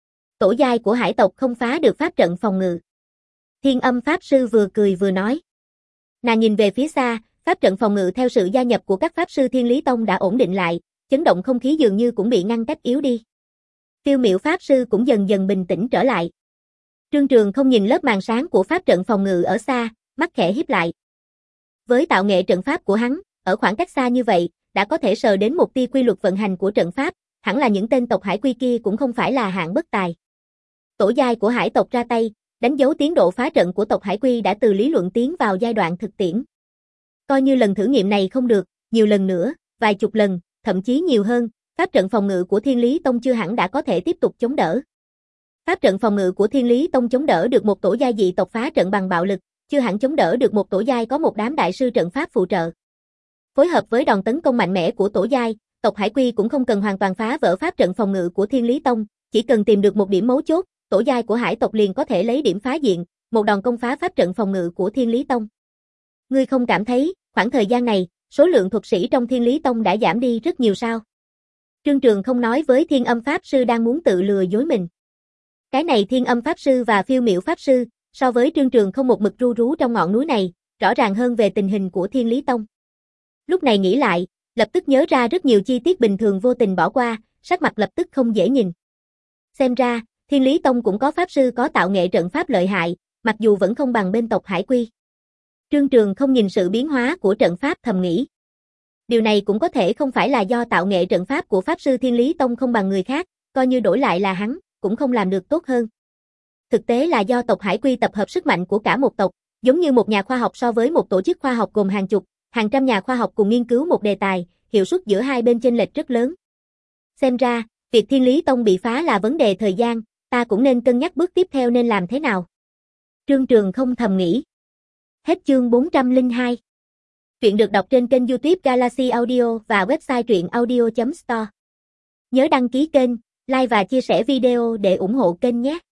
Tổ giai của hải tộc không phá được pháp trận phòng ngự. Thiên Âm Pháp Sư vừa cười vừa nói. Nàng nhìn về phía xa, pháp trận phòng ngự theo sự gia nhập của các Pháp Sư Thiên Lý Tông đã ổn định lại, chấn động không khí dường như cũng bị ngăn cách yếu đi. Phiêu Miểu Pháp Sư cũng dần dần bình tĩnh trở lại. Trương Trường không nhìn lớp màn sáng của pháp trận phòng ngự ở xa, mắt khẽ híp lại. Với tạo nghệ trận pháp của hắn, ở khoảng cách xa như vậy, đã có thể sờ đến một tia quy luật vận hành của trận pháp, hẳn là những tên tộc hải quy kia cũng không phải là hạng bất tài. Tổ giai của hải tộc ra tay, đánh dấu tiến độ phá trận của tộc hải quy đã từ lý luận tiến vào giai đoạn thực tiễn. Coi như lần thử nghiệm này không được, nhiều lần nữa, vài chục lần, thậm chí nhiều hơn, pháp trận phòng ngự của Thiên Lý Tông chưa hẳn đã có thể tiếp tục chống đỡ. Pháp trận phòng ngự của Thiên Lý Tông chống đỡ được một tổ giai dị tộc phá trận bằng bạo lực, chưa hẳn chống đỡ được một tổ giai có một đám đại sư trận pháp phụ trợ. Phối hợp với đòn tấn công mạnh mẽ của tổ giai, tộc hải quy cũng không cần hoàn toàn phá vỡ pháp trận phòng ngự của Thiên Lý Tông, chỉ cần tìm được một điểm mấu chốt, tổ giai của hải tộc liền có thể lấy điểm phá diện, một đòn công phá pháp trận phòng ngự của Thiên Lý Tông. Ngươi không cảm thấy, khoảng thời gian này, số lượng thuật sĩ trong Thiên Lý Tông đã giảm đi rất nhiều sao? Trương Trường không nói với Thiên Âm Pháp Sư đang muốn tự lừa dối mình. Cái này Thiên Âm Pháp Sư và Phiêu Miểu Pháp Sư, so với Trương Trường không một mực ru rú trong ngọn núi này, rõ ràng hơn về tình hình của Thiên Lý Tông. Lúc này nghĩ lại, lập tức nhớ ra rất nhiều chi tiết bình thường vô tình bỏ qua, sắc mặt lập tức không dễ nhìn. Xem ra, Thiên Lý Tông cũng có Pháp Sư có tạo nghệ trận pháp lợi hại, mặc dù vẫn không bằng bên tộc hải quy. Trương Trường không nhìn sự biến hóa của trận pháp thầm nghĩ. Điều này cũng có thể không phải là do tạo nghệ trận pháp của Pháp Sư Thiên Lý Tông không bằng người khác, coi như đổi lại là hắn, cũng không làm được tốt hơn. Thực tế là do tộc hải quy tập hợp sức mạnh của cả một tộc, giống như một nhà khoa học so với một tổ chức khoa học gồm hàng chục, hàng trăm nhà khoa học cùng nghiên cứu một đề tài, hiệu suất giữa hai bên chênh lệch rất lớn. Xem ra, việc Thiên Lý Tông bị phá là vấn đề thời gian, ta cũng nên cân nhắc bước tiếp theo nên làm thế nào. Trương Trường không thầm nghĩ. Hết chương bốn trăm lẻ hai. Truyện được đọc trên kênh YouTube Galaxy Audio và website truyện audio chấm store. Nhớ đăng ký kênh, like và chia sẻ video để ủng hộ kênh nhé.